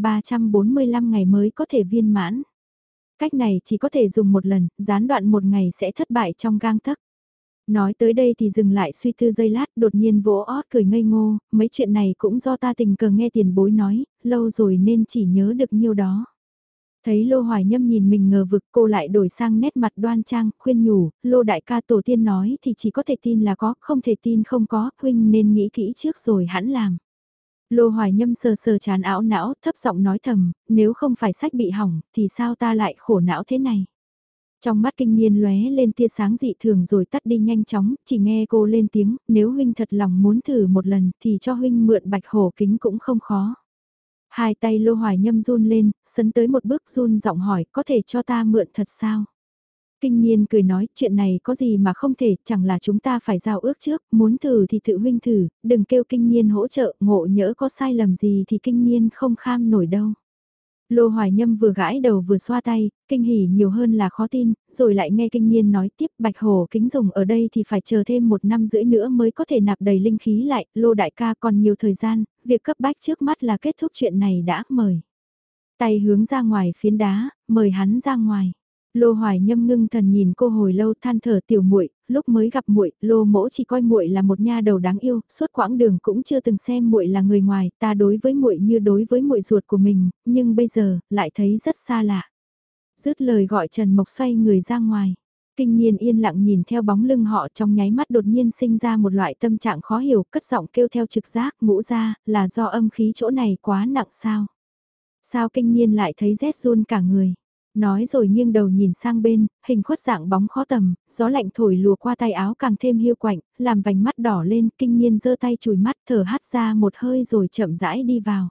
345 ngày mới có thể viên mãn. Cách này chỉ có thể dùng một lần, gián đoạn một ngày sẽ thất bại trong gang tấc. Nói tới đây thì dừng lại suy tư giây lát, đột nhiên vỗ ót cười ngây ngô, mấy chuyện này cũng do ta tình cờ nghe tiền bối nói, lâu rồi nên chỉ nhớ được nhiêu đó. Thấy Lô Hoài Nhâm nhìn mình ngờ vực, cô lại đổi sang nét mặt đoan trang, khuyên nhủ, Lô đại ca tổ tiên nói thì chỉ có thể tin là có, không thể tin không có, huynh nên nghĩ kỹ trước rồi hẵng làm. Lô Hoài Nhâm sờ sờ chán ảo não, thấp giọng nói thầm, nếu không phải sách bị hỏng, thì sao ta lại khổ não thế này. Trong mắt Kinh Niên lóe lên tia sáng dị thường rồi tắt đi nhanh chóng, chỉ nghe cô lên tiếng, nếu huynh thật lòng muốn thử một lần thì cho huynh mượn bạch hổ kính cũng không khó. Hai tay Lô Hoài Nhâm run lên, sấn tới một bước run giọng hỏi, có thể cho ta mượn thật sao? Kinh Niên cười nói, chuyện này có gì mà không thể, chẳng là chúng ta phải giao ước trước, muốn thử thì tự huynh thử, đừng kêu Kinh Niên hỗ trợ, ngộ nhỡ có sai lầm gì thì Kinh Niên không kham nổi đâu. Lô Hoài Nhâm vừa gãi đầu vừa xoa tay, kinh hỉ nhiều hơn là khó tin, rồi lại nghe Kinh Niên nói tiếp bạch hổ kính dùng ở đây thì phải chờ thêm 1 năm rưỡi nữa mới có thể nạp đầy linh khí lại, Lô đại ca còn nhiều thời gian, việc cấp bách trước mắt là kết thúc chuyện này đã, mời. Tay hướng ra ngoài phiến đá, mời hắn ra ngoài. Lô Hoài Nhâm ngưng thần nhìn cô hồi lâu than thở tiểu muội, lúc mới gặp muội, Lô Mỗ chỉ coi muội là một nha đầu đáng yêu, suốt quãng đường cũng chưa từng xem muội là người ngoài, ta đối với muội như đối với muội ruột của mình, nhưng bây giờ lại thấy rất xa lạ. Dứt lời gọi Trần Mộc xoay người ra ngoài. Kinh Niên yên lặng nhìn theo bóng lưng họ, trong nháy mắt đột nhiên sinh ra một loại tâm trạng khó hiểu, cất giọng kêu theo trực giác, Ngũ ra, là do âm khí chỗ này quá nặng sao? Sao Kinh Niên lại thấy rét run cả người? Nói rồi nghiêng đầu nhìn sang bên, hình khuất dạng bóng khó tầm, gió lạnh thổi lùa qua tay áo càng thêm hiu quạnh, làm vành mắt đỏ lên, Kinh Niên giơ tay chùi mắt thở hắt ra một hơi rồi chậm rãi đi vào.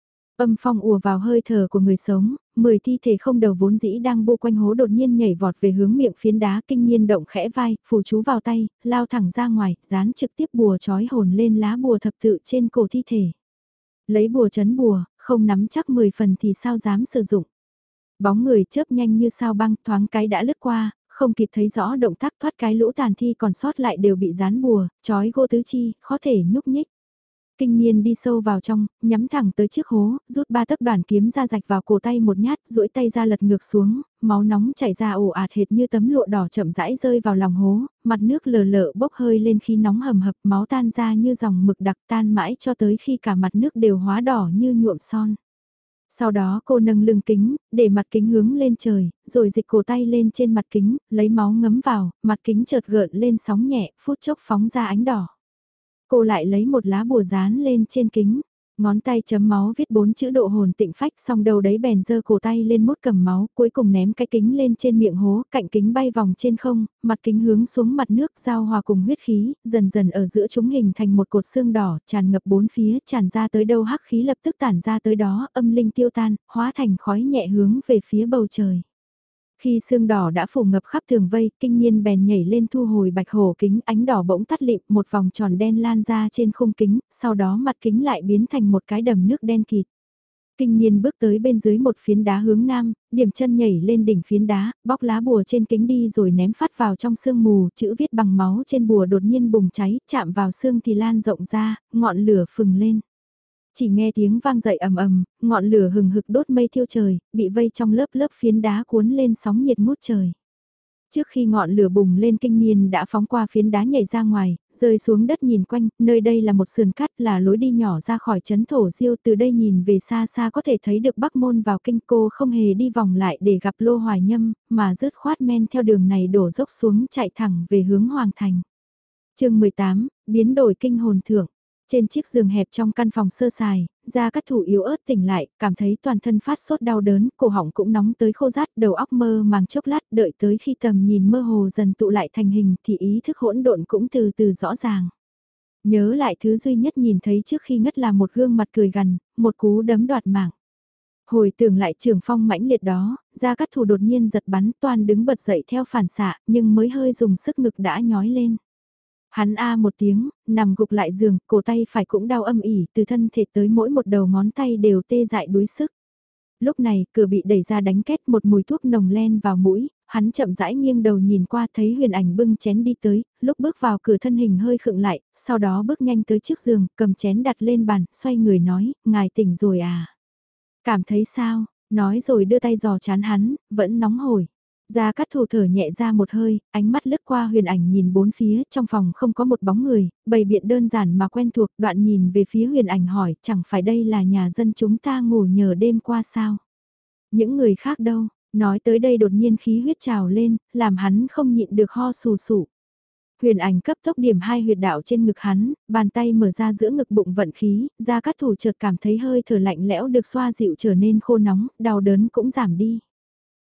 Âm phong ùa vào hơi thở của người sống, 10 thi thể không đầu vốn dĩ đang bô quanh hố đột nhiên nhảy vọt về hướng miệng phiến đá, Kinh Niên động khẽ vai, phù chú vào tay, lao thẳng ra ngoài, dán trực tiếp bùa trói hồn lên lá bùa thập tự trên cổ thi thể. Lấy bùa chấn bùa, không nắm chắc 10 phần thì sao dám sử dụng. Bóng người chớp nhanh như sao băng, thoáng cái đã lướt qua, không kịp thấy rõ động tác thoát cái lũ tàn thi còn sót lại đều bị dán bùa, trói gô tứ chi, khó thể nhúc nhích. Kinh Niên đi sâu vào trong, nhắm thẳng tới chiếc hố, rút 3 tấc đoàn kiếm ra rạch vào cổ tay một nhát, duỗi tay ra lật ngược xuống, máu nóng chảy ra ồ ạt hệt như tấm lụa đỏ chậm rãi rơi vào lòng hố, mặt nước lờ lợ bốc hơi lên khi nóng hầm hập, máu tan ra như dòng mực đặc tan mãi cho tới khi cả mặt nước đều hóa đỏ như nhuộm son. Sau đó cô nâng lưng kính, để mặt kính hướng lên trời, rồi dịch cổ tay lên trên mặt kính, lấy máu ngấm vào, mặt kính chợt gợn lên sóng nhẹ, phút chốc phóng ra ánh đỏ. Cô lại lấy một lá bùa dán lên trên kính, ngón tay chấm máu viết 4 chữ độ hồn tịnh phách, xong đầu đấy bèn giơ cổ tay lên mốt cầm máu, cuối cùng ném cái kính lên trên miệng hố, cạnh kính bay vòng trên không, mặt kính hướng xuống mặt nước giao hòa cùng huyết khí, dần dần ở giữa chúng hình thành một cột xương đỏ, tràn ngập bốn phía, tràn ra tới đâu hắc khí lập tức tản ra tới đó, âm linh tiêu tan, hóa thành khói nhẹ hướng về phía bầu trời. Khi xương đỏ đã phủ ngập khắp tường vây, Kinh Niên bèn nhảy lên thu hồi bạch hổ kính, ánh đỏ bỗng tắt lịm, một vòng tròn đen lan ra trên khung kính, sau đó mặt kính lại biến thành một cái đầm nước đen kịt. Kinh Niên bước tới bên dưới một phiến đá hướng nam, điểm chân nhảy lên đỉnh phiến đá, bóc lá bùa trên kính đi rồi ném phát vào trong sương mù, chữ viết bằng máu trên bùa đột nhiên bùng cháy, chạm vào xương thì lan rộng ra, ngọn lửa phừng lên. Chỉ nghe tiếng vang dậy ầm ầm, ngọn lửa hừng hực đốt mây thiêu trời, bị vây trong lớp lớp phiến đá cuốn lên sóng nhiệt ngút trời. Trước khi ngọn lửa bùng lên, Kinh Niên đã phóng qua phiến đá nhảy ra ngoài, rơi xuống đất nhìn quanh, nơi đây là một sườn cắt là lối đi nhỏ ra khỏi trấn Thổ Diêu, từ đây nhìn về xa xa có thể thấy được Bắc Môn vào kinh, cô không hề đi vòng lại để gặp Lô Hoài Nhâm, mà dứt khoát men theo đường này đổ dốc xuống chạy thẳng về hướng Hoàng Thành. chương 18, biến đổi kinh hồn thượng. Trên chiếc giường hẹp trong căn phòng sơ sài, Gia Cát Thủ yếu ớt tỉnh lại, cảm thấy toàn thân phát sốt đau đớn, cổ họng cũng nóng tới khô rát, đầu óc mơ màng chốc lát, đợi tới khi tầm nhìn mơ hồ dần tụ lại thành hình thì ý thức hỗn độn cũng từ từ rõ ràng. Nhớ lại thứ duy nhất nhìn thấy trước khi ngất là một gương mặt cười gằn, một cú đấm đoạt mạng. Hồi tưởng lại trường phong mãnh liệt đó, Gia Cát Thủ đột nhiên giật bắn, toàn đứng bật dậy theo phản xạ, nhưng mới hơi dùng sức ngực đã nhói lên. Hắn a một tiếng, nằm gục lại giường, cổ tay phải cũng đau âm ỉ, từ thân thể tới mỗi một đầu ngón tay đều tê dại đuối sức. Lúc này, cửa bị đẩy ra đánh két, một mùi thuốc nồng len vào mũi, hắn chậm rãi nghiêng đầu nhìn qua thấy Huyền Ảnh bưng chén đi tới, lúc bước vào cửa thân hình hơi khựng lại, sau đó bước nhanh tới trước giường, cầm chén đặt lên bàn, xoay người nói, ngài tỉnh rồi à? Cảm thấy sao? Nói rồi đưa tay giò chán hắn, vẫn nóng hổi. Gia Cát Thủ thở nhẹ ra một hơi, ánh mắt lướt qua Huyền Ảnh nhìn bốn phía, trong phòng không có một bóng người, bày biện đơn giản mà quen thuộc, đoạn nhìn về phía Huyền Ảnh hỏi, chẳng phải đây là nhà dân chúng ta ngủ nhờ đêm qua sao? Những người khác đâu? Nói tới đây đột nhiên khí huyết trào lên, làm hắn không nhịn được ho sù sụ. Huyền Ảnh cấp tốc điểm 2 huyệt đạo trên ngực hắn, bàn tay mở ra giữa ngực bụng vận khí, Gia Cát Thủ chợt cảm thấy hơi thở lạnh lẽo được xoa dịu trở nên khô nóng, đau đớn cũng giảm đi.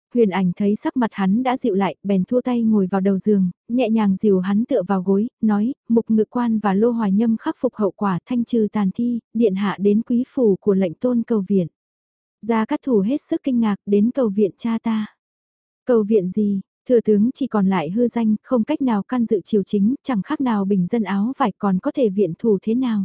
Huyền Ảnh thấy sắc mặt hắn đã dịu lại, bèn thua tay ngồi vào đầu giường, nhẹ nhàng dìu hắn tựa vào gối, nói, Mục Ngự Quan và Lô Hoài Nhâm khắc phục hậu quả thanh trừ tàn thi, điện hạ đến quý phủ của lệnh tôn cầu viện. Gia Cát Thủ hết sức kinh ngạc đến cầu viện cha ta. Cầu viện gì? Thừa tướng chỉ còn lại hư danh, không cách nào can dự triều chính, chẳng khác nào bình dân áo vải còn có thể viện thủ thế nào.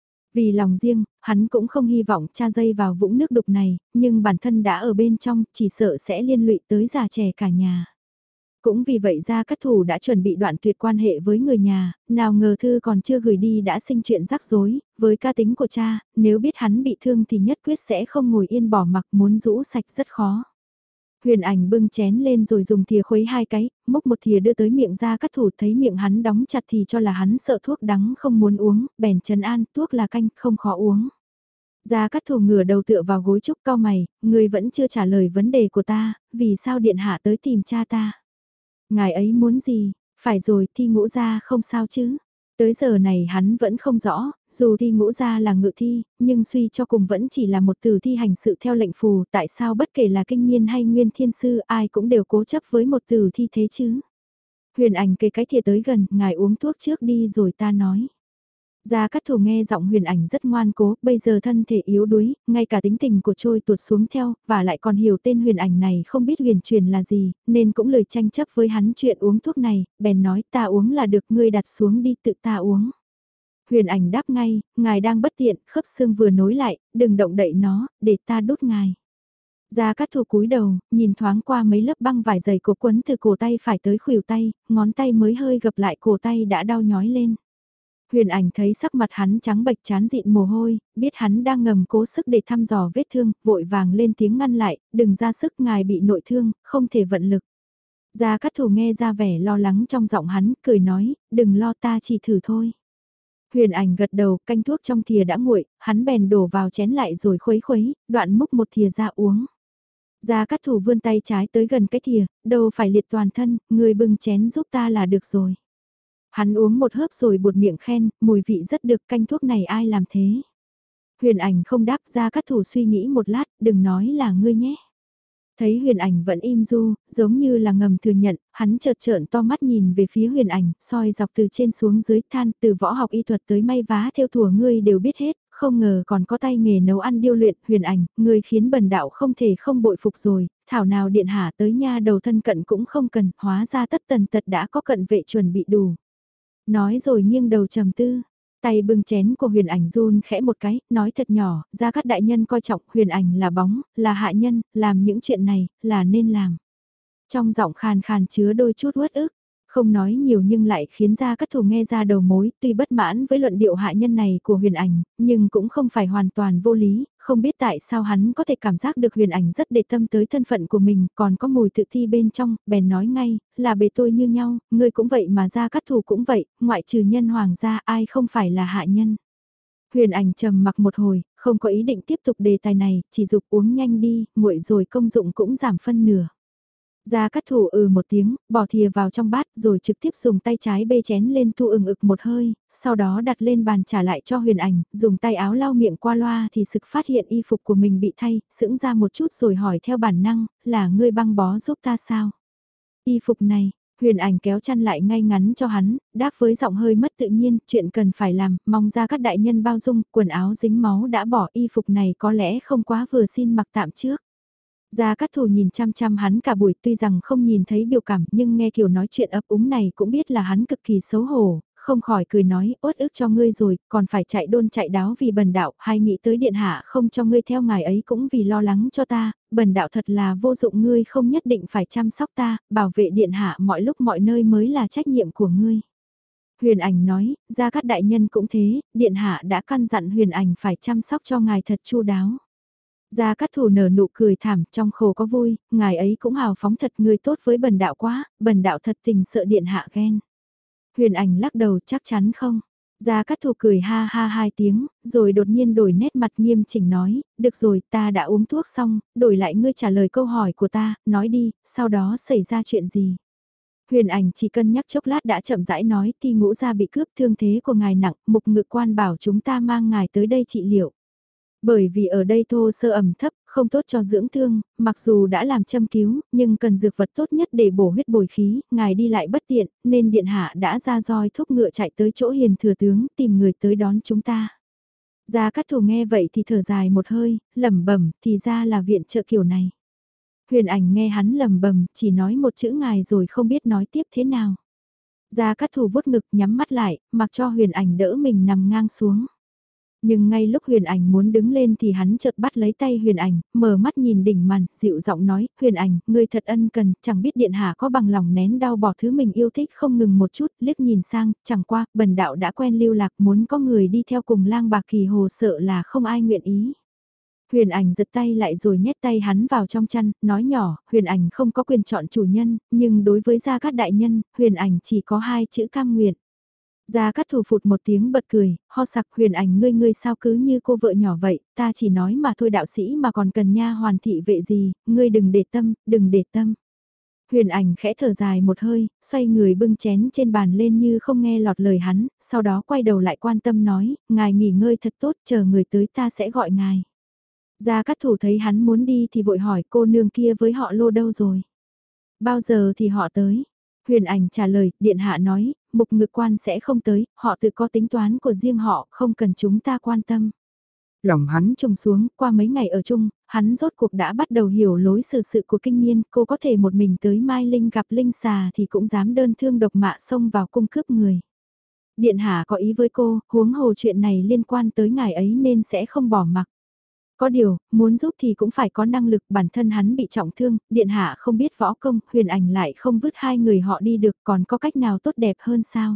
Vì lòng riêng, hắn cũng không hy vọng cha dây vào vũng nước đục này, nhưng bản thân đã ở bên trong, chỉ sợ sẽ liên lụy tới già trẻ cả nhà. Cũng vì vậy Gia Cát Thủ đã chuẩn bị đoạn tuyệt quan hệ với người nhà, nào ngờ thư còn chưa gửi đi đã sinh chuyện rắc rối, với cá tính của cha, nếu biết hắn bị thương thì nhất quyết sẽ không ngồi yên bỏ mặc, muốn rũ sạch rất khó. Huyền Ảnh bưng chén lên rồi dùng thìa khuấy hai cái, múc một thìa đưa tới miệng Gia Cát Thủ, thấy miệng hắn đóng chặt thì cho là hắn sợ thuốc đắng không muốn uống, bèn trấn an, thuốc là canh, không khó uống. Gia Cát Thủ ngửa đầu tựa vào gối trúc cau mày, người vẫn chưa trả lời vấn đề của ta, vì sao điện hạ tới tìm cha ta? Ngài ấy muốn gì? Phải rồi, Thi Ngũ Gia không sao chứ? Tới giờ này hắn vẫn không rõ, dù Thi Ngũ Gia là ngự thi, nhưng suy cho cùng vẫn chỉ là một tử thi hành sự theo lệnh phù, tại sao bất kể là kinh niên hay nguyên thiên sư ai cũng đều cố chấp với một tử thi thế chứ? Huyền Ảnh kề cái thìa tới gần, ngài uống thuốc trước đi rồi ta nói. Gia Cát Thủ nghe giọng Huyền Ảnh rất ngoan cố, bây giờ thân thể yếu đuối, ngay cả tính tình của trôi tuột xuống theo, và lại còn hiểu tên Huyền Ảnh này không biết huyền truyền là gì, nên cũng lời tranh chấp với hắn chuyện uống thuốc này, bèn nói ta uống là được, ngươi đặt xuống đi tự ta uống. Huyền Ảnh đáp ngay, ngài đang bất tiện, khớp xương vừa nối lại, đừng động đậy nó, để ta đút ngài. Gia Cát Thủ cúi đầu, nhìn thoáng qua mấy lớp băng vải dày của quấn từ cổ tay phải tới khuỷu tay, ngón tay mới hơi gập lại cổ tay đã đau nhói lên. Huyền Ảnh thấy sắc mặt hắn trắng bệch chán dịn mồ hôi, biết hắn đang ngầm cố sức để thăm dò vết thương, vội vàng lên tiếng ngăn lại, đừng ra sức, ngài bị nội thương, không thể vận lực. Gia Cát Thủ nghe ra vẻ lo lắng trong giọng hắn, cười nói, đừng lo, ta chỉ thử thôi. Huyền Ảnh gật đầu, canh thuốc trong thìa đã nguội, hắn bèn đổ vào chén lại rồi khuấy khuấy, đoạn múc một thìa ra uống. Gia Cát Thủ vươn tay trái tới gần cái thìa, đâu phải liệt toàn thân, người bưng chén giúp ta là được rồi. Hắn uống một hớp rồi buột miệng khen, mùi vị rất được, canh thuốc này ai làm thế. Huyền Ảnh không đáp. Gia Cát Thủ suy nghĩ một lát, đừng nói là ngươi nhé. Thấy Huyền Ảnh vẫn im du, giống như là ngầm thừa nhận, hắn chợt trợn to mắt nhìn về phía Huyền Ảnh, soi dọc từ trên xuống dưới, than, từ võ học y thuật tới may vá theo thùa ngươi đều biết hết, không ngờ còn có tay nghề nấu ăn điêu luyện. Huyền Ảnh, ngươi khiến bần đạo không thể không bội phục rồi, thảo nào điện hạ tới nha đầu thân cận cũng không cần, hóa ra tất tần tật đã có cận vệ chuẩn bị đủ. Nói rồi nghiêng đầu trầm tư, tay bưng chén của Huyền Ảnh run khẽ một cái, nói thật nhỏ, Gia Cát đại nhân coi trọng Huyền Ảnh là bóng, là hạ nhân, làm những chuyện này, là nên làm. Trong giọng khàn khàn chứa đôi chút uất ức, không nói nhiều nhưng lại khiến Gia Cát Thủ nghe ra đầu mối, tuy bất mãn với luận điệu hạ nhân này của Huyền Ảnh, nhưng cũng không phải hoàn toàn vô lý, không biết tại sao hắn có thể cảm giác được Huyền Ảnh rất để tâm tới thân phận của mình, còn có mùi tự thi bên trong, bèn nói ngay, là bề tôi như nhau, ngươi cũng vậy mà Gia Cát Thủ cũng vậy, ngoại trừ nhân hoàng gia ai không phải là hạ nhân. Huyền Ảnh trầm mặc một hồi, không có ý định tiếp tục đề tài này, chỉ dục uống nhanh đi, nguội rồi công dụng cũng giảm phân nửa. Gia Cát Thủ một tiếng, bỏ thìa vào trong bát rồi trực tiếp dùng tay trái bê chén lên thu ực một hơi, sau đó đặt lên bàn trả lại cho Huyền Ảnh, dùng tay áo lau miệng qua loa thì sực phát hiện y phục của mình bị thay, sững ra một chút rồi hỏi theo bản năng, là ngươi băng bó giúp ta sao? Y phục này, Huyền Ảnh kéo chăn lại ngay ngắn cho hắn, đáp với giọng hơi mất tự nhiên, chuyện cần phải làm, mong ra các đại nhân bao dung, quần áo dính máu đã bỏ, y phục này có lẽ không quá vừa, xin mặc tạm trước. Gia Cát Thủ nhìn chăm chăm hắn cả buổi, tuy rằng không nhìn thấy biểu cảm nhưng nghe kiểu nói chuyện ấp úng này cũng biết là hắn cực kỳ xấu hổ, không khỏi cười nói, uất ức cho ngươi rồi, còn phải chạy đôn chạy đáo vì bần đạo, hay nghĩ tới điện hạ không cho ngươi theo ngài ấy cũng vì lo lắng cho ta, bần đạo thật là vô dụng, ngươi không nhất định phải chăm sóc ta, bảo vệ điện hạ mọi lúc mọi nơi mới là trách nhiệm của ngươi. Huyền Ảnh nói, Gia Cát đại nhân cũng thế, điện hạ đã căn dặn Huyền Ảnh phải chăm sóc cho ngài thật chu đáo. Gia Cát Thủ nở nụ cười thảm, trong khổ có vui, ngài ấy cũng hào phóng thật, người tốt với bần đạo quá, bần đạo thật tình sợ điện hạ ghen. Huyền Ảnh lắc đầu, chắc chắn không. Gia Cát Thủ cười ha ha hai tiếng, rồi đột nhiên đổi nét mặt nghiêm chỉnh nói, được rồi, ta đã uống thuốc xong, đổi lại ngươi trả lời câu hỏi của ta, nói đi, sau đó xảy ra chuyện gì. Huyền Ảnh chỉ cân nhắc chốc lát đã chậm rãi nói, Thi Ngũ gia bị cướp, thương thế của ngài nặng, Mục Ngự Quan bảo chúng ta mang ngài tới đây trị liệu. Bởi vì ở đây thô sơ ẩm thấp, không tốt cho dưỡng thương, mặc dù đã làm châm cứu, nhưng cần dược vật tốt nhất để bổ huyết bồi khí, ngài đi lại bất tiện, nên điện hạ đã ra roi thúc ngựa chạy tới chỗ Hiền thừa tướng tìm người tới đón chúng ta. Gia Cát Thù nghe vậy thì thở dài một hơi, lẩm bẩm, thì ra là viện trợ kiểu này. Huyền Ảnh nghe hắn lẩm bẩm, chỉ nói một chữ ngài rồi không biết nói tiếp thế nào. Gia Cát Thù vuốt ngực nhắm mắt lại, mặc cho Huyền Ảnh đỡ mình nằm ngang xuống. Nhưng ngay lúc Huyền Ảnh muốn đứng lên thì hắn chợt bắt lấy tay Huyền Ảnh, mở mắt nhìn đỉnh màn, dịu giọng nói, Huyền Ảnh, ngươi thật ân cần, chẳng biết điện hạ có bằng lòng nén đau bỏ thứ mình yêu thích không ngừng một chút, liếc nhìn sang, chẳng qua, bần đạo đã quen lưu lạc muốn có người đi theo cùng lang bạc kỳ hồ sợ là không ai nguyện ý. Huyền Ảnh giật tay lại rồi nhét tay hắn vào trong chăn, nói nhỏ, Huyền Ảnh không có quyền chọn chủ nhân, nhưng đối với Gia Cát đại nhân, Huyền Ảnh chỉ có hai chữ cam nguyện. Gia Cát Thù phụt một tiếng bật cười, ho sặc Huyền Ảnh ngươi sao cứ như cô vợ nhỏ vậy, ta chỉ nói mà thôi đạo sĩ mà còn cần nha hoàn thị vệ gì, ngươi đừng để tâm, đừng để tâm. Huyền Ảnh khẽ thở dài một hơi, xoay người bưng chén trên bàn lên như không nghe lọt lời hắn, sau đó quay đầu lại quan tâm nói, ngài nghỉ ngơi thật tốt, chờ người tới ta sẽ gọi ngài. Gia Cát Thủ thấy hắn muốn đi thì vội hỏi cô nương kia với họ Lô đâu rồi? Bao giờ thì họ tới? Huyền Ảnh trả lời, điện hạ nói, mục ngự quan sẽ không tới, họ tự có tính toán của riêng họ, không cần chúng ta quan tâm. Lòng hắn trùng xuống, qua mấy ngày ở chung, hắn rốt cuộc đã bắt đầu hiểu lối xử sự của kinh niên, cô có thể một mình tới Mai Linh gặp Linh xà thì cũng dám đơn thương độc mạ xông vào cung cướp người. Điện hạ có ý với cô, huống hồ chuyện này liên quan tới ngài ấy nên sẽ không bỏ mặc. Có điều, muốn giúp thì cũng phải có năng lực, bản thân hắn bị trọng thương, điện hạ không biết võ công, Huyền Ảnh lại không vứt hai người họ đi được, còn có cách nào tốt đẹp hơn sao?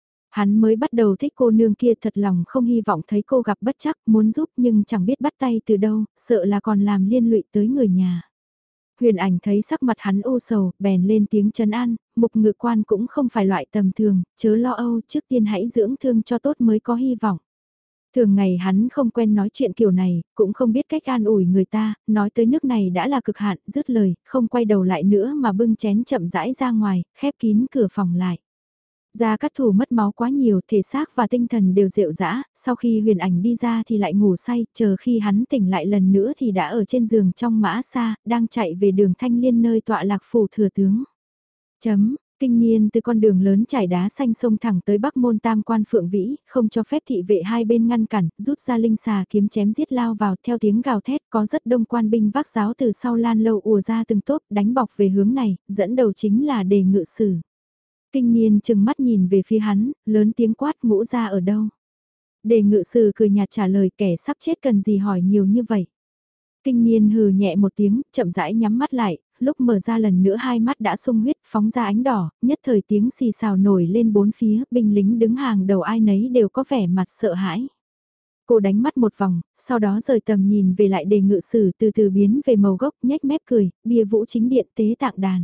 Hắn mới bắt đầu thích cô nương kia, thật lòng không hy vọng thấy cô gặp bất trắc, muốn giúp nhưng chẳng biết bắt tay từ đâu, sợ là còn làm liên lụy tới người nhà. Huyền Ảnh thấy sắc mặt hắn u sầu, bèn lên tiếng trấn an, mục ngự quan cũng không phải loại tầm thường, chớ lo âu, trước tiên hãy dưỡng thương cho tốt mới có hy vọng. Thường ngày hắn không quen nói chuyện kiểu này, cũng không biết cách an ủi người ta, nói tới nước này đã là cực hạn, dứt lời, không quay đầu lại nữa mà bưng chén chậm rãi ra ngoài, khép kín cửa phòng lại. Gia Cát Thủ mất máu quá nhiều, thể xác và tinh thần đều rệu rã, sau khi Huyền Ảnh đi ra thì lại ngủ say, chờ khi hắn tỉnh lại lần nữa thì đã ở trên giường trong mã xa, đang chạy về đường Thanh Liên nơi tọa lạc phủ thừa tướng. Kinh niên từ con đường lớn trải đá xanh sông thẳng tới Bắc Môn Tam Quan Phượng Vĩ, không cho phép thị vệ hai bên ngăn cản, rút ra linh xà kiếm chém giết lao vào theo tiếng gào thét, có rất đông quan binh vác giáo từ sau lan lâu ùa ra từng tốp đánh bọc về hướng này, dẫn đầu chính là Đề Ngự Sử. Kinh niên chừng mắt nhìn về phía hắn, lớn tiếng quát Ngũ gia ở đâu. Đề Ngự Sử cười nhạt trả lời kẻ sắp chết cần gì hỏi nhiều như vậy. Kinh niên hừ nhẹ một tiếng, chậm rãi nhắm mắt lại, lúc mở ra lần nữa hai mắt đã sung huyết phóng ra ánh đỏ, nhất thời tiếng xì xào nổi lên bốn phía, binh lính đứng hàng đầu ai nấy đều có vẻ mặt sợ hãi. Cô đánh mắt một vòng, sau đó rời tầm nhìn về lại Đề Ngự Sử từ từ biến về màu gốc nhếch mép cười, bia vũ chính điện tế tạng đàn.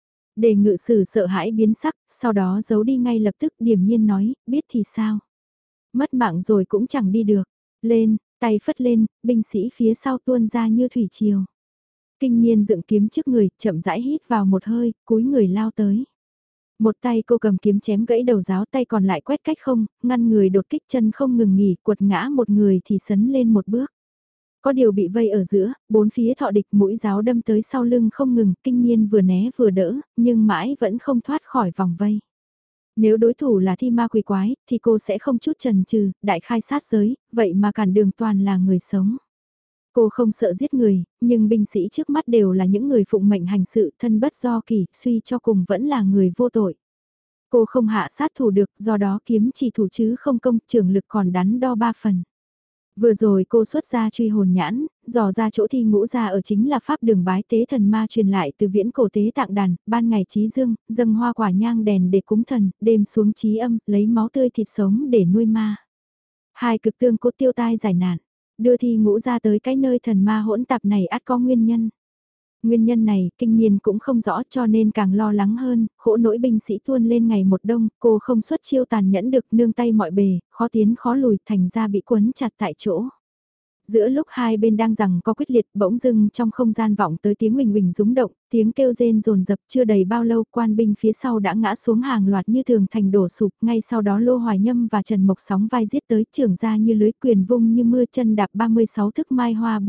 Đề Ngự Sử sợ hãi biến sắc, sau đó giấu đi ngay lập tức điềm nhiên nói, biết thì sao. Mất mạng rồi cũng chẳng đi được, lên, tay phất lên, binh sĩ phía sau tuôn ra như thủy triều. Kinh niên dựng kiếm trước người, chậm rãi hít vào một hơi, cúi người lao tới. Một tay cô cầm kiếm chém gãy đầu giáo, tay còn lại quét cách không, ngăn người đột kích chân không ngừng nghỉ, quật ngã một người thì sấn lên một bước. Có điều bị vây ở giữa, bốn phía thọ địch mũi giáo đâm tới sau lưng không ngừng, kinh niên vừa né vừa đỡ, nhưng mãi vẫn không thoát khỏi vòng vây. Nếu đối thủ là thi ma quỷ quái, thì cô sẽ không chút chần chừ, đại khai sát giới, vậy mà cản đường toàn là người sống. Cô không sợ giết người, nhưng binh sĩ trước mắt đều là những người phụng mệnh hành sự thân bất do kỳ, suy cho cùng vẫn là người vô tội. Cô không hạ sát thủ được, do đó kiếm chỉ thủ chứ không công, trưởng lực còn đắn đo ba phần. Vừa rồi cô xuất ra truy hồn nhãn, dò ra chỗ thi Ngũ gia ở chính là pháp đường bái tế thần ma truyền lại từ viễn cổ tế tạng đàn, ban ngày trí dương, dâng hoa quả nhang đèn để cúng thần, đêm xuống trí âm, lấy máu tươi thịt sống để nuôi ma. Hai cực tương cốt tiêu tai giải nạn, đưa thi Ngũ gia tới cái nơi thần ma hỗn tạp này ắt có nguyên nhân. Nguyên nhân này, kinh niên cũng không rõ cho nên càng lo lắng hơn, khổ nỗi binh sĩ tuôn lên ngày một đông, cô không xuất chiêu tàn nhẫn được nương tay mọi bề, khó tiến khó lùi thành ra bị quấn chặt tại chỗ. Giữa lúc hai bên đang rằng có quyết liệt bỗng dưng trong không gian vọng tới tiếng huỳnh huỳnh rúng động, tiếng kêu rên rồn rập chưa đầy bao lâu quan binh phía sau đã ngã xuống hàng loạt như thường thành đổ sụp, ngay sau đó Lô Hoài Nhâm và Trần Mộc sóng vai giết tới trưởng ra như lưới quyền vung như mưa chân đạp 36 thức mai hoa bộ,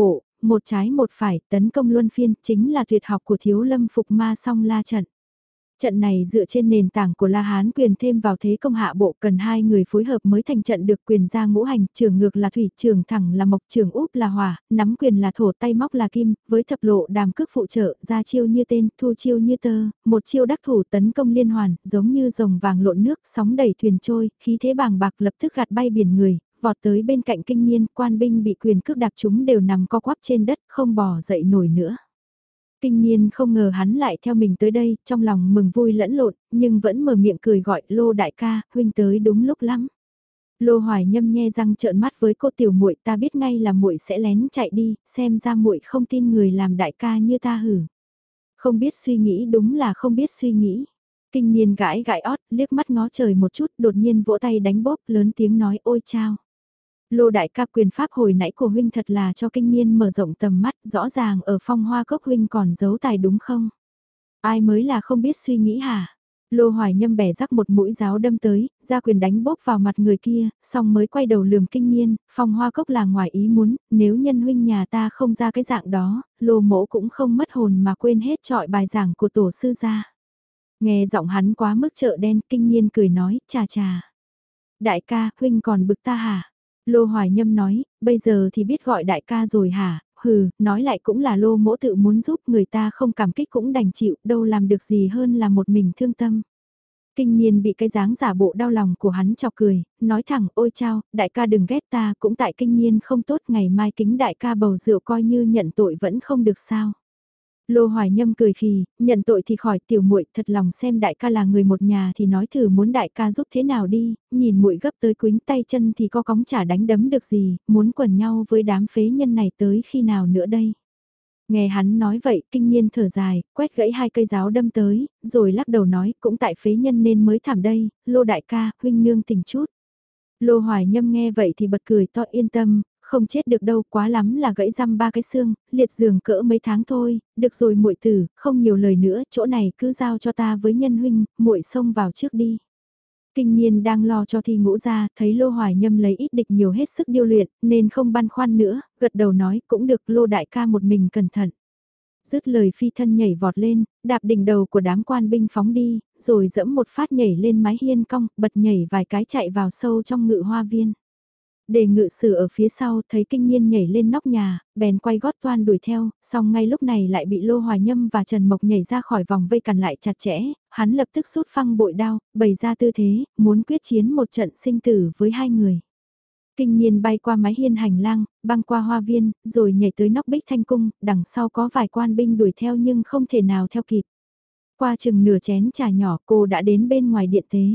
một trái một phải, tấn công luân phiên, chính là tuyệt học của Thiếu Lâm Phục Ma Song La trận. Trận này dựa trên nền tảng của La Hán quyền thêm vào thế công hạ bộ, cần hai người phối hợp mới thành trận được. Quyền ra ngũ hành, trường ngược là thủy, trường thẳng là mộc, trường úp là hỏa, nắm quyền là thổ, tay móc là kim, với thập lộ đàm cước phụ trợ, ra chiêu như tên, thu chiêu như tơ, một chiêu đắc thủ tấn công liên hoàn, giống như rồng vàng lộn nước, sóng đẩy thuyền trôi, khí thế bàng bạc lập tức gạt bay biển người, vọt tới bên cạnh Kinh Niên, quan binh bị quyền cước đạp chúng đều nằm co quắp trên đất, không bò dậy nổi nữa. Kinh Niên không ngờ hắn lại theo mình tới đây, trong lòng mừng vui lẫn lộn, nhưng vẫn mở miệng cười gọi Lô đại ca, huynh tới đúng lúc lắm. Lô Hoài Nhâm nhe răng trợn mắt với cô tiểu muội, ta biết ngay là muội sẽ lén chạy đi, xem ra muội không tin người làm đại ca như ta hử. Không biết suy nghĩ, đúng là không biết suy nghĩ. Kinh Niên gãi gãi ót, liếc mắt ngó trời một chút, đột nhiên vỗ tay đánh bóp, lớn tiếng nói ôi chao. Lô đại ca, quyền pháp hồi nãy của huynh thật là cho Kinh Niên mở rộng tầm mắt, rõ ràng ở Phong Hoa Cốc huynh còn giấu tài đúng không? Ai mới là không biết suy nghĩ hả? Lô Hoài Nhâm bẻ rắc một mũi giáo đâm tới, ra quyền đánh bóp vào mặt người kia, xong mới quay đầu lườm Kinh Niên, Phong Hoa Cốc là ngoài ý muốn, nếu nhân huynh nhà ta không ra cái dạng đó, Lô mỗ cũng không mất hồn mà quên hết trọi bài giảng của tổ sư gia. Nghe giọng hắn quá mức chợ đen, Kinh Niên cười nói, chà chà. Đại ca, huynh còn bực ta hả? Lô Hoài Nhâm nói, bây giờ thì biết gọi đại ca rồi hả? Hừ, nói lại cũng là Lô mỗ tự muốn giúp, người ta không cảm kích cũng đành chịu, đâu làm được gì hơn là một mình thương tâm. Kinh Niên bị cái dáng giả bộ đau lòng của hắn chọc cười, nói thẳng, ôi chao, đại ca đừng ghét ta, cũng tại Kinh Niên không tốt, ngày mai kính đại ca bầu rượu coi như nhận tội vẫn không được sao. Lô Hoài Nhâm cười khì, nhận tội thì khỏi, tiểu muội thật lòng xem đại ca là người một nhà thì nói thử muốn đại ca giúp thế nào đi, nhìn muội gấp tới quính tay chân thì có cóng chả đánh đấm được gì, muốn quần nhau với đám phế nhân này tới khi nào nữa đây. Nghe hắn nói vậy, Kinh Niên thở dài, quét gãy hai cây giáo đâm tới, rồi lắc đầu nói, cũng tại phế nhân nên mới thảm đây, Lô đại ca, huynh nương tình chút. Lô Hoài Nhâm nghe vậy thì bật cười to, yên tâm, không chết được đâu, quá lắm là gãy răm ba cái xương, liệt giường cỡ mấy tháng thôi, được rồi muội tử, không nhiều lời nữa, chỗ này cứ giao cho ta với nhân huynh, muội xông vào trước đi. Kinh Niên đang lo cho thi ngũ ra, thấy Lô Hoài Nhâm lấy ít địch nhiều hết sức điêu luyện, nên không băn khoăn nữa, gật đầu nói cũng được, Lô đại ca một mình cẩn thận. Dứt lời phi thân nhảy vọt lên, đạp đỉnh đầu của đám quan binh phóng đi, rồi dẫm một phát nhảy lên mái hiên cong, bật nhảy vài cái chạy vào sâu trong ngự hoa viên. Để ngự sử ở phía sau thấy Kinh Niên nhảy lên nóc nhà, bèn quay gót toan đuổi theo, song ngay lúc này lại bị Lô Hoài Nhâm và Trần Mộc nhảy ra khỏi vòng vây cản lại chặt chẽ, hắn lập tức rút phăng bội đao, bày ra tư thế, muốn quyết chiến một trận sinh tử với hai người. Kinh Niên bay qua mái hiên hành lang, băng qua hoa viên, rồi nhảy tới nóc bích thanh cung, đằng sau có vài quan binh đuổi theo nhưng không thể nào theo kịp. Qua chừng nửa chén trà nhỏ cô đã đến bên ngoài điện tế.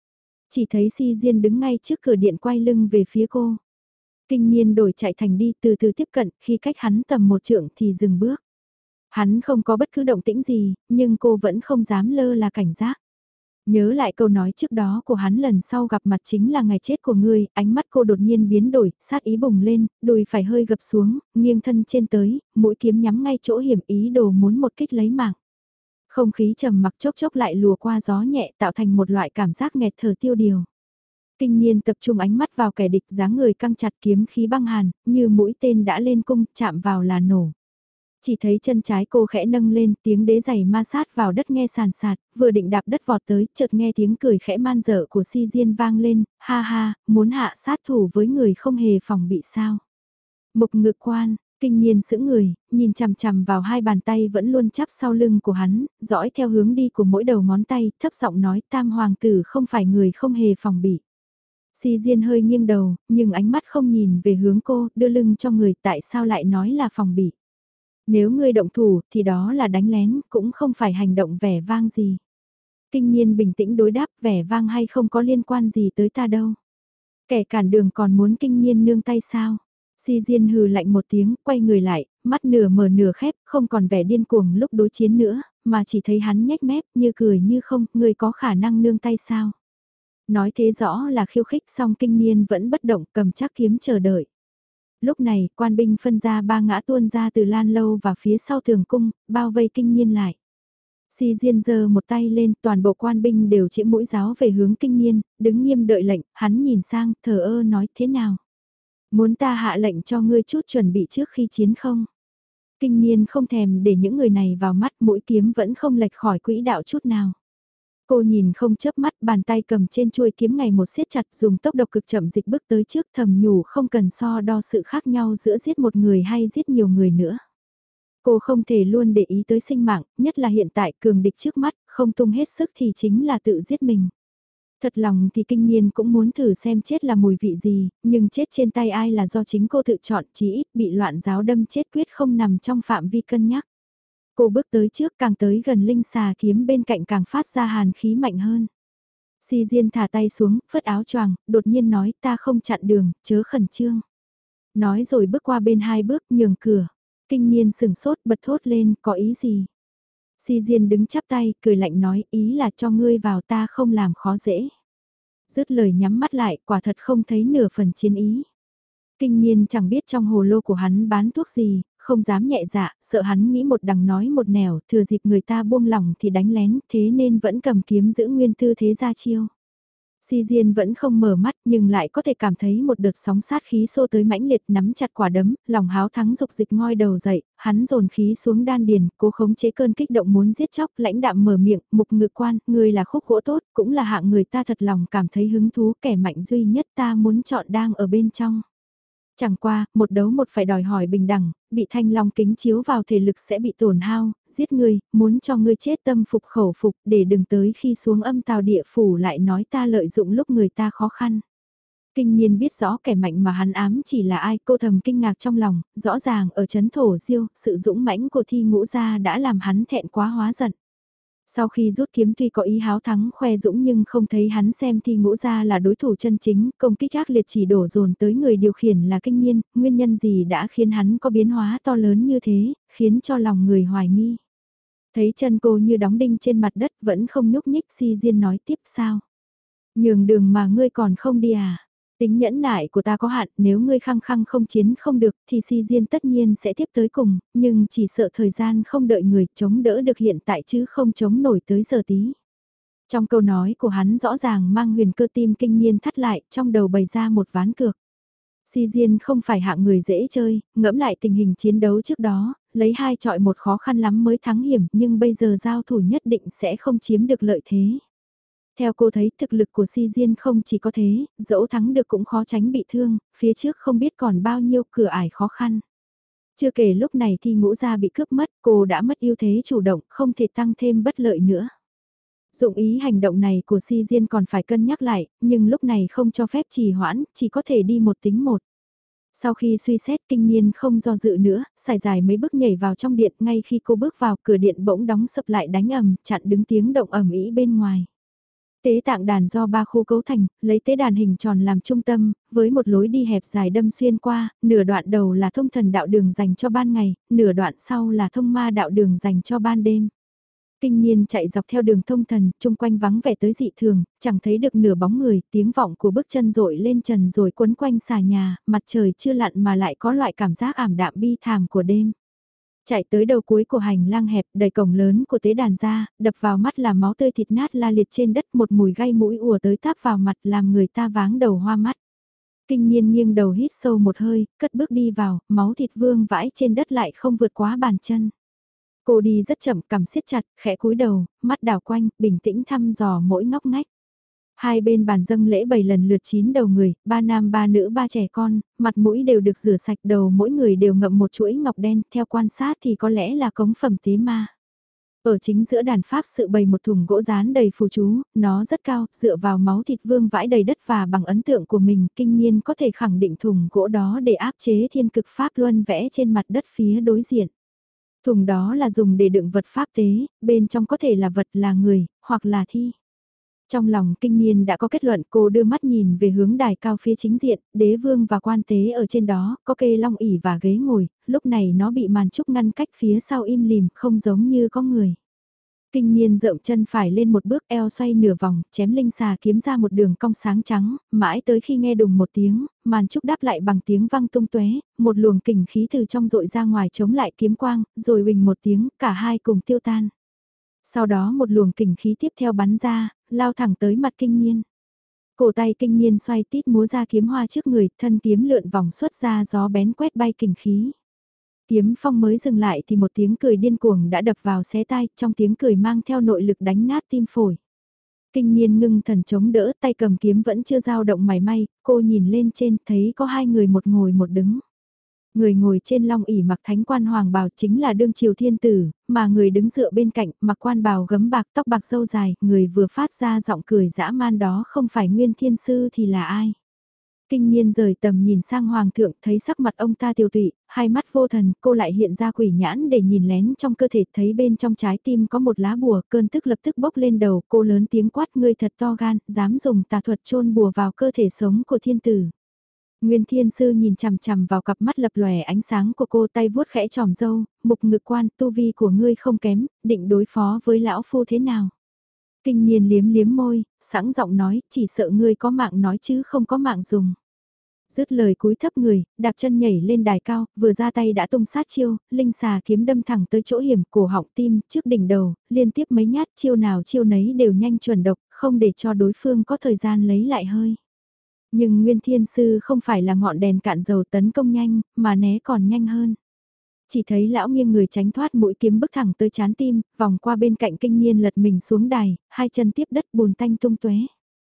Chỉ thấy Si Diên đứng ngay trước cửa điện quay lưng về phía cô. Kinh Niên đổi chạy thành đi từ từ tiếp cận, khi cách hắn tầm một trượng thì dừng bước. Hắn không có bất cứ động tĩnh gì, nhưng cô vẫn không dám lơ là cảnh giác. Nhớ lại câu nói trước đó của hắn lần sau gặp mặt chính là ngày chết của ngươi, ánh mắt cô đột nhiên biến đổi, sát ý bùng lên, đùi phải hơi gập xuống, nghiêng thân trên tới, mũi kiếm nhắm ngay chỗ hiểm ý đồ muốn một kích lấy mạng. Không khí trầm mặc chốc chốc lại lùa qua gió nhẹ tạo thành một loại cảm giác nghẹt thở tiêu điều. Kinh Niên tập trung ánh mắt vào kẻ địch, dáng người căng chặt, kiếm khí băng hàn, như mũi tên đã lên cung, chạm vào là nổ. Chỉ thấy chân trái cô khẽ nâng lên, tiếng đế giày ma sát vào đất nghe sàn sạt, vừa định đạp đất vọt tới, chợt nghe tiếng cười khẽ man dở của Si Diên vang lên, ha ha, muốn hạ sát thủ với người không hề phòng bị sao. Mục ngực quan, Kinh Niên sững người, nhìn chằm chằm vào hai bàn tay vẫn luôn chắp sau lưng của hắn, dõi theo hướng đi của mỗi đầu ngón tay, thấp giọng nói Tam Hoàng tử không phải người không hề phòng bị. Si Diên hơi nghiêng đầu, nhưng ánh mắt không nhìn về hướng cô, đưa lưng cho người, tại sao lại nói là phòng bị. Nếu ngươi động thủ thì đó là đánh lén, cũng không phải hành động vẻ vang gì. Kinh Niên bình tĩnh đối đáp, vẻ vang hay không có liên quan gì tới ta đâu. Kẻ cản đường còn muốn Kinh Niên nương tay sao? Si Diên hừ lạnh một tiếng, quay người lại, mắt nửa mở nửa khép, không còn vẻ điên cuồng lúc đối chiến nữa, mà chỉ thấy hắn nhếch mép như cười như không, ngươi có khả năng nương tay sao? Nói thế rõ là khiêu khích, song Kinh Niên vẫn bất động, cầm chắc kiếm chờ đợi. Lúc này, quan binh phân ra ba ngã tuôn ra từ lan lâu và phía sau tường cung, bao vây Kinh Niên lại. Si Diên giơ một tay lên, toàn bộ quan binh đều chĩa mũi giáo về hướng Kinh Niên, đứng nghiêm đợi lệnh, hắn nhìn sang, thờ ơ nói thế nào. Muốn ta hạ lệnh cho ngươi chút chuẩn bị trước khi chiến không? Kinh niên không thèm để những người này vào mắt, mũi kiếm vẫn không lệch khỏi quỹ đạo chút nào. Cô nhìn không chớp mắt, bàn tay cầm trên chuôi kiếm ngày một siết chặt, dùng tốc độ cực chậm dịch bước tới trước, thầm nhủ không cần so đo sự khác nhau giữa giết một người hay giết nhiều người nữa. Cô không thể luôn để ý tới sinh mạng, nhất là hiện tại cường địch trước mắt, không tung hết sức thì chính là tự giết mình. Thật lòng thì kinh niên cũng muốn thử xem chết là mùi vị gì, nhưng chết trên tay ai là do chính cô tự chọn, chí ít bị loạn giáo đâm chết quyết không nằm trong phạm vi cân nhắc. Cô bước tới trước, càng tới gần linh xà kiếm bên cạnh càng phát ra hàn khí mạnh hơn. Si Diên thả tay xuống, phất áo choàng, đột nhiên nói ta không chặn đường, chớ khẩn trương. Nói rồi bước qua bên hai bước nhường cửa. Kinh niên sừng sốt bật thốt lên, có ý gì? Si Diên đứng chắp tay, cười lạnh nói, ý là cho ngươi vào ta không làm khó dễ. Dứt lời nhắm mắt lại, quả thật không thấy nửa phần chiến ý. Kinh niên chẳng biết trong hồ lô của hắn bán thuốc gì, không dám nhẹ dạ, sợ hắn nghĩ một đằng nói một nẻo, thừa dịp người ta buông lỏng thì đánh lén, thế nên vẫn cầm kiếm giữ nguyên tư thế ra chiêu. Si Diên vẫn không mở mắt nhưng lại có thể cảm thấy một đợt sóng sát khí xô tới mãnh liệt nắm chặt quả đấm, lòng háo thắng dục dịch ngoi đầu dậy, hắn dồn khí xuống đan điền, cố khống chế cơn kích động muốn giết chóc, lãnh đạm mở miệng, mục ngự quan, người là khúc gỗ tốt, cũng là hạng người ta thật lòng cảm thấy hứng thú, kẻ mạnh duy nhất ta muốn chọn đang ở bên trong. Chẳng qua, một đấu một phải đòi hỏi bình đẳng, bị thanh long kính chiếu vào thể lực sẽ bị tổn hao, giết ngươi, muốn cho ngươi chết tâm phục khẩu phục để đừng tới khi xuống âm tào địa phủ lại nói ta lợi dụng lúc người ta khó khăn. Kinh nhiên biết rõ kẻ mạnh mà hắn ám chỉ là ai, cô thầm kinh ngạc trong lòng, rõ ràng ở chấn thổ diêu, sự dũng mãnh của Thi Ngũ Gia đã làm hắn thẹn quá hóa giận. Sau khi rút kiếm tuy có ý háo thắng khoe dũng nhưng không thấy hắn xem Thi Ngũ Gia là đối thủ chân chính, công kích ác liệt chỉ đổ dồn tới người điều khiển là kinh niên, nguyên nhân gì đã khiến hắn có biến hóa to lớn như thế, khiến cho lòng người hoài nghi. Thấy chân cô như đóng đinh trên mặt đất vẫn không nhúc nhích, Si Diên nói tiếp sao. Nhường đường mà ngươi còn không đi à? Tính nhẫn nại của ta có hạn, nếu ngươi khăng khăng không chiến không được thì Si Diên tất nhiên sẽ tiếp tới cùng, nhưng chỉ sợ thời gian không đợi người chống đỡ được hiện tại chứ không chống nổi tới giờ tí. Trong câu nói của hắn rõ ràng mang huyền cơ tim kinh niên thắt lại, trong đầu bày ra một ván cược. Si Diên không phải hạng người dễ chơi, ngẫm lại tình hình chiến đấu trước đó, lấy 2 chọi 1 khó khăn lắm mới thắng hiểm, nhưng bây giờ giao thủ nhất định sẽ không chiếm được lợi thế. Theo cô thấy thực lực của Si Diên không chỉ có thế, dẫu thắng được cũng khó tránh bị thương, phía trước không biết còn bao nhiêu cửa ải khó khăn. Chưa kể lúc này Thi Ngũ Gia bị cướp mất, cô đã mất ưu thế chủ động, không thể tăng thêm bất lợi nữa. Dụng ý hành động này của Si Diên còn phải cân nhắc lại, nhưng lúc này không cho phép trì hoãn, chỉ có thể đi một tính một. Sau khi suy xét kinh niên không do dự nữa, xài dài mấy bước nhảy vào trong điện, ngay khi cô bước vào cửa điện bỗng đóng sập lại đánh ầm, chặn đứng tiếng động ầm ĩ bên ngoài. Tế tạng đàn do 3 khu cấu thành, lấy tế đàn hình tròn làm trung tâm, với một lối đi hẹp dài đâm xuyên qua, nửa đoạn đầu là thông thần đạo đường dành cho ban ngày, nửa đoạn sau là thông ma đạo đường dành cho ban đêm. Kinh niên chạy dọc theo đường thông thần, chung quanh vắng vẻ tới dị thường, chẳng thấy được nửa bóng người, tiếng vọng của bước chân rội lên trần rồi quấn quanh xà nhà, mặt trời chưa lặn mà lại có loại cảm giác ảm đạm bi thảm của đêm. Chạy tới đầu cuối của hành lang hẹp, đẩy cổng lớn của tế đàn ra, đập vào mắt là máu tươi thịt nát la liệt trên đất, một mùi gai mũi ùa tới táp vào mặt làm người ta váng đầu hoa mắt. Kinh niên nghiêng đầu hít sâu một hơi, cất bước đi vào, máu thịt vương vãi trên đất lại không vượt quá bàn chân. Cô đi rất chậm, cằm siết chặt, khẽ cúi đầu, mắt đảo quanh, bình tĩnh thăm dò mỗi ngóc ngách. Hai bên bàn dâng lễ 7 lần lượt 9 đầu người, 3 nam 3 nữ 3 trẻ con, mặt mũi đều được rửa sạch, đầu mỗi người đều ngậm một chuỗi ngọc đen, theo quan sát thì có lẽ là cống phẩm tế ma. Ở chính giữa đàn pháp sự bày một thùng gỗ rán đầy phù chú, nó rất cao, dựa vào máu thịt vương vãi đầy đất và bằng ấn tượng của mình, kinh nhiên có thể khẳng định thùng gỗ đó để áp chế thiên cực pháp luân vẽ trên mặt đất phía đối diện. Thùng đó là dùng để đựng vật pháp tế, bên trong có thể là vật là người, hoặc là thi. Trong lòng kinh niên đã có kết luận, cô đưa mắt nhìn về hướng đài cao phía chính diện, đế vương và quan tế ở trên đó, có kê long ỷ và ghế ngồi, lúc này nó bị màn trúc ngăn cách phía sau im lìm, không giống như có người. Kinh niên rợm chân phải lên một bước, eo xoay nửa vòng, chém linh xà kiếm ra một đường cong sáng trắng, mãi tới khi nghe đùng một tiếng, màn trúc đáp lại bằng tiếng vang tung tóe, một luồng kình khí từ trong dội ra ngoài chống lại kiếm quang, rồi huỳnh một tiếng, cả hai cùng tiêu tan. Sau đó một luồng kình khí tiếp theo bắn ra, lao thẳng tới mặt kinh niên. Cổ tay kinh niên xoay tít múa ra kiếm hoa trước người, thân kiếm lượn vòng xuất ra gió bén quét bay kình khí. Kiếm phong mới dừng lại thì một tiếng cười điên cuồng đã đập vào xé tai, trong tiếng cười mang theo nội lực đánh nát tim phổi. Kinh Niên ngưng thần chống đỡ, tay cầm kiếm vẫn chưa dao động mảy may, cô nhìn lên trên thấy có hai người một ngồi một đứng. Người ngồi trên long ỷ mặc thánh quan hoàng bào chính là đương triều thiên tử, mà người đứng dựa bên cạnh mặc quan bào gấm bạc tóc bạc râu dài, người vừa phát ra giọng cười dã man đó không phải Nguyên Thiên Sư thì là ai. Kinh Niên rời tầm nhìn sang hoàng thượng thấy sắc mặt ông ta tiêu tụy, hai mắt vô thần, cô lại hiện ra quỷ nhãn để nhìn lén trong cơ thể thấy bên trong trái tim có một lá bùa, cơn tức lập tức bốc lên đầu, cô lớn tiếng quát ngươi thật to gan, dám dùng tà thuật chôn bùa vào cơ thể sống của thiên tử. Nguyên Thiên Sư nhìn chằm chằm vào cặp mắt lập lòe ánh sáng của cô, tay vuốt khẽ tròm râu, mục ngực quan, tu vi của ngươi không kém, định đối phó với lão phu thế nào? Kinh Niên liếm liếm môi, sẵn giọng nói, chỉ sợ ngươi có mạng nói chứ không có mạng dùng. Dứt lời cúi thấp người, đạp chân nhảy lên đài cao, vừa ra tay đã tung sát chiêu, linh xà kiếm đâm thẳng tới chỗ hiểm, cổ họng tim, trước đỉnh đầu, liên tiếp mấy nhát chiêu nào chiêu nấy đều nhanh chuẩn độc, không để cho đối phương có thời gian lấy lại hơi. Nhưng Nguyên Thiên Sư không phải là ngọn đèn cạn dầu tấn công nhanh, mà né còn nhanh hơn. Chỉ thấy lão nghiêng người tránh thoát mũi kiếm bức thẳng tới chán tim, vòng qua bên cạnh Kinh Niên lật mình xuống đài, hai chân tiếp đất bùn tanh tung tóe.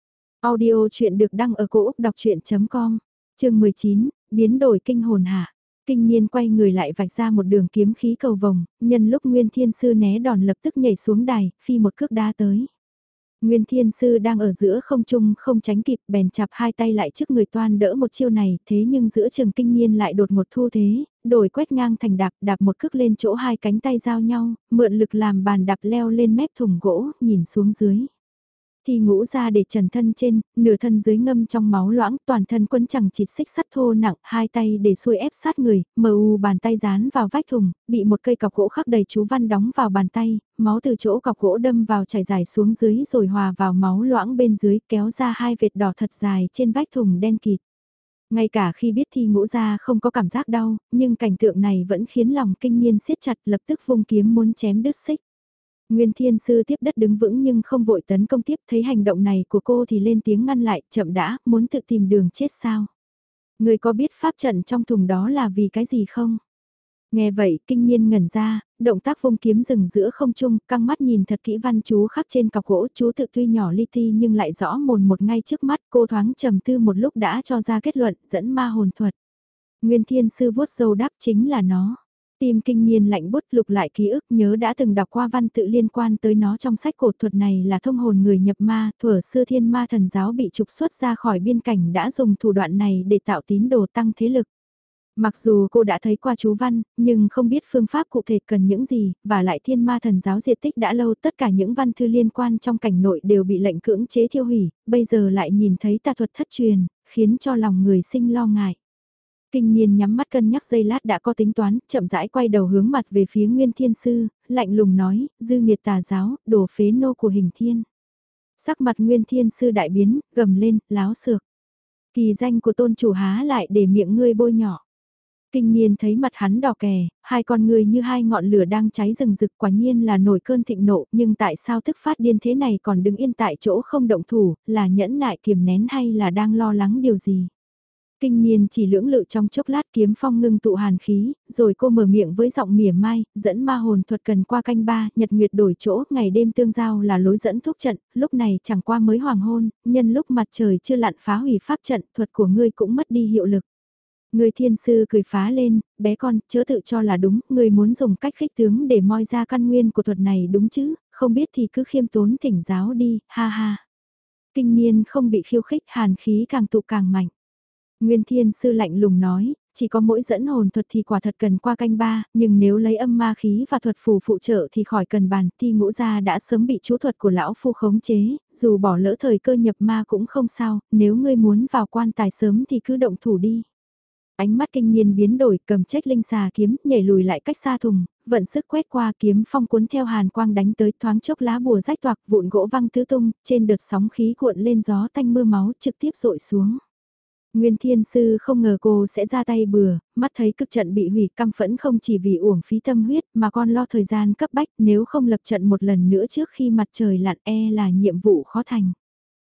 Audio chuyện được đăng ở cổ Úc đọc chuyện.com, chương 19, biến đổi kinh hồn hạ. Kinh Niên quay người lại vạch ra một đường kiếm khí cầu vồng, nhân lúc Nguyên Thiên Sư né đòn lập tức nhảy xuống đài, phi một cước đá tới. Nguyên Thiên Sư đang ở giữa không trung không tránh kịp bèn chặp hai tay lại trước người toan đỡ một chiêu này, thế nhưng giữa trường Kinh Niên lại đột một thu thế, đổi quét ngang thành đạp, đạp một cước lên chỗ hai cánh tay giao nhau, mượn lực làm bàn đạp leo lên mép thùng gỗ, nhìn xuống dưới. Thì ngũ ra để trần thân trên, nửa thân dưới ngâm trong máu loãng, toàn thân quấn chẳng chịt xích sắt thô nặng, hai tay để xuôi ép sát người, mờ u bàn tay dán vào vách thùng, bị một cây cọc gỗ khắc đầy chú văn đóng vào bàn tay, máu từ chỗ cọc gỗ đâm vào chảy dài xuống dưới rồi hòa vào máu loãng bên dưới kéo ra hai vệt đỏ thật dài trên vách thùng đen kịt. Ngay cả khi biết Thi Ngũ ra không có cảm giác đau, nhưng cảnh tượng này vẫn khiến lòng Kinh Niên siết chặt lập tức vung kiếm muốn chém đứt xích. Nguyên Thiên Sư tiếp đất đứng vững nhưng không vội tấn công tiếp, thấy hành động này của cô thì lên tiếng ngăn lại, chậm đã, muốn tự tìm đường chết sao? Người có biết pháp trận trong thùng đó là vì cái gì không? Nghe vậy, Kinh Niên ngẩn ra, động tác vung kiếm dừng giữa không trung, căng mắt nhìn thật kỹ văn chú khắc trên cọc gỗ, chú tự tuy nhỏ li ti nhưng lại rõ mồn một ngay trước mắt, cô thoáng trầm tư một lúc đã cho ra kết luận, dẫn ma hồn thuật. Nguyên Thiên Sư vuốt râu đáp chính là nó. Tim Kinh Niên lạnh bút lục lại ký ức nhớ đã từng đọc qua văn tự liên quan tới nó trong sách cổ thuật này là thông hồn người nhập ma, thuở xưa Thiên Ma Thần giáo bị trục xuất ra khỏi biên cảnh đã dùng thủ đoạn này để tạo tín đồ tăng thế lực. Mặc dù cô đã thấy qua chú văn, nhưng không biết phương pháp cụ thể cần những gì, và lại Thiên Ma Thần giáo diệt tích đã lâu, tất cả những văn thư liên quan trong cảnh nội đều bị lệnh cưỡng chế thiêu hủy, bây giờ lại nhìn thấy tà thuật thất truyền, khiến cho lòng người sinh lo ngại. Kinh Niên nhắm mắt cân nhắc giây lát đã có tính toán, chậm rãi quay đầu hướng mặt về phía Nguyên Thiên Sư, lạnh lùng nói, dư nghiệt tà giáo, đổ phế nô của hình thiên. Sắc mặt Nguyên Thiên Sư đại biến, gầm lên, láo xược. Kỳ danh của tôn chủ há lại để miệng ngươi bôi nhỏ. Kinh Niên thấy mặt hắn đỏ kè, hai con người như hai ngọn lửa đang cháy rừng rực, quả nhiên là nổi cơn thịnh nộ, nhưng tại sao tức phát điên thế này còn đứng yên tại chỗ không động thủ, là nhẫn nại kiềm nén hay là đang lo lắng điều gì? Kinh Niên chỉ lưỡng lự trong chốc lát kiếm phong ngưng tụ hàn khí, rồi cô mở miệng với giọng mỉa mai, dẫn ma hồn thuật cần qua canh ba, nhật nguyệt đổi chỗ, ngày đêm tương giao là lối dẫn thúc trận, lúc này chẳng qua mới hoàng hôn, nhân lúc mặt trời chưa lặn phá hủy pháp trận, thuật của ngươi cũng mất đi hiệu lực. Người Thiên Sư cười phá lên, bé con, chớ tự cho là đúng, ngươi muốn dùng cách khích tướng để moi ra căn nguyên của thuật này đúng chứ, không biết thì cứ khiêm tốn thỉnh giáo đi, ha ha. Kinh Niên không bị khiêu khích, hàn khí càng tụ càng mạnh. Nguyên Thiên Sư lạnh lùng nói, chỉ có mỗi dẫn hồn thuật thì quả thật cần qua canh ba, nhưng nếu lấy âm ma khí và thuật phù phụ trợ thì khỏi cần bàn, Thi Ngũ gia đã sớm bị chú thuật của lão phu khống chế, dù bỏ lỡ thời cơ nhập ma cũng không sao, nếu ngươi muốn vào quan tài sớm thì cứ động thủ đi. Ánh mắt Kinh Niên biến đổi, cầm trách linh xà kiếm, nhảy lùi lại cách xa thùng, vận sức quét qua kiếm phong cuốn theo hàn quang đánh tới, thoáng chốc lá bùa rách toạc, vụn gỗ văng tứ tung, trên đợt sóng khí cuộn lên gió tanh mưa máu trực tiếp dội xuống. Nguyên Thiên Sư không ngờ cô sẽ ra tay bừa, mắt thấy cực trận bị hủy, căm phẫn không chỉ vì uổng phí tâm huyết mà còn lo thời gian cấp bách, nếu không lập trận một lần nữa trước khi mặt trời lặn e là nhiệm vụ khó thành.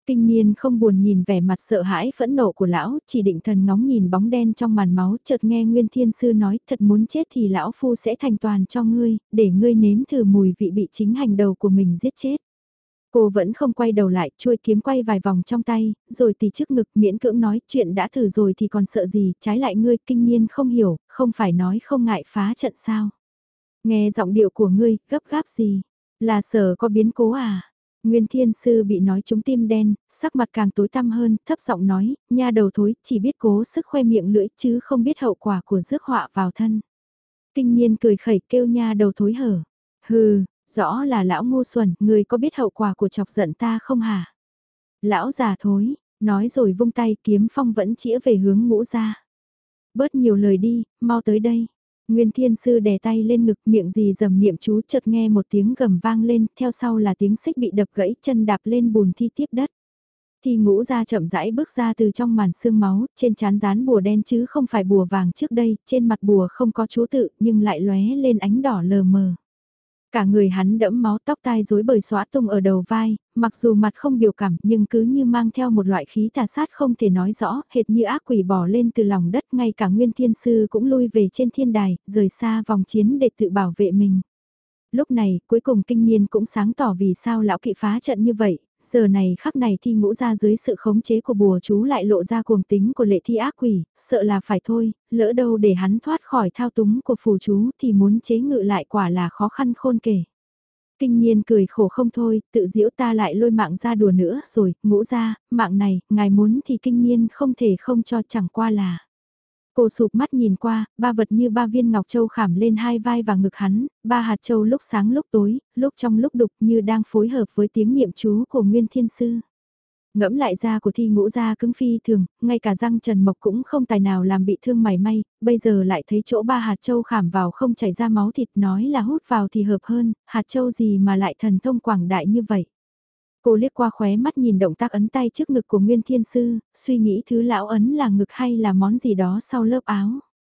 Kinh niên không buồn nhìn vẻ mặt sợ hãi phẫn nộ của lão, chỉ định thần ngóng nhìn bóng đen trong màn máu, chợt nghe Nguyên Thiên Sư nói thật muốn chết thì lão phu sẽ thành toàn cho ngươi, để ngươi nếm thử mùi vị bị chính hành đầu của mình giết chết. Cô vẫn không quay đầu lại, chuôi kiếm quay vài vòng trong tay, rồi tì trước ngực miễn cưỡng nói chuyện đã thử rồi thì còn sợ gì, trái lại ngươi kinh niên không hiểu, không phải nói không ngại phá trận sao. Nghe giọng điệu của ngươi, gấp gáp gì, là sợ có biến cố à? Nguyên Thiên Sư bị nói trúng tim đen, sắc mặt càng tối tăm hơn, thấp giọng nói, nha đầu thối, chỉ biết cố sức khoe miệng lưỡi chứ không biết hậu quả của rước họa vào thân. Kinh niên cười khẩy kêu nha đầu thối hở. Hừ, rõ là lão ngu xuẩn, người có biết hậu quả của chọc giận ta không hả? Lão già thối, nói rồi vung tay kiếm phong vẫn chĩa về hướng Ngũ gia. Bớt nhiều lời đi, mau tới đây. Nguyên Thiên Sư đè tay lên ngực miệng gì dầm niệm chú chợt nghe một tiếng gầm vang lên, theo sau là tiếng xích bị đập gãy chân đạp lên bùn thi tiếp đất. Thì Ngũ gia chậm rãi bước ra từ trong màn sương máu, trên trán dán bùa đen chứ không phải bùa vàng trước đây, trên mặt bùa không có chú tự nhưng lại lóe lên ánh đỏ lờ mờ. Cả người hắn đẫm máu tóc tai rối bời xóa tung ở đầu vai, mặc dù mặt không biểu cảm nhưng cứ như mang theo một loại khí tà sát không thể nói rõ, hệt như ác quỷ bò lên từ lòng đất, ngay cả Nguyên Thiên Sư cũng lui về trên thiên đài, rời xa vòng chiến để tự bảo vệ mình. Lúc này, cuối cùng kinh niên cũng sáng tỏ vì sao lão kỵ phá trận như vậy, giờ này khắc này Thi Ngũ ra dưới sự khống chế của bùa chú lại lộ ra cuồng tính của lệ thi ác quỷ, sợ là phải thôi, lỡ đâu để hắn thoát khỏi thao túng của phù chú thì muốn chế ngự lại quả là khó khăn khôn kể. Kinh niên cười khổ không thôi, tự giễu ta lại lôi mạng ra đùa nữa rồi, Ngũ ra, mạng này, ngài muốn thì kinh niên không thể không cho chẳng qua là. Cô sụp mắt nhìn qua, ba vật như ba viên ngọc châu khảm lên hai vai và ngực hắn, ba hạt châu lúc sáng lúc tối, lúc trong lúc đục như đang phối hợp với tiếng niệm chú của Nguyên Thiên Sư. Ngẫm lại da của Thi Ngũ da cứng phi thường, ngay cả răng Trần Mộc cũng không tài nào làm bị thương mảy may, bây giờ lại thấy chỗ ba hạt châu khảm vào không chảy ra máu thịt nói là hút vào thì hợp hơn, hạt châu gì mà lại thần thông quảng đại như vậy. Cô liếc qua khóe mắt nhìn động tác ấn tay trước ngực của Nguyên Thiên Sư, suy nghĩ thứ lão ấn là ngực hay là món gì đó sau lớp áo.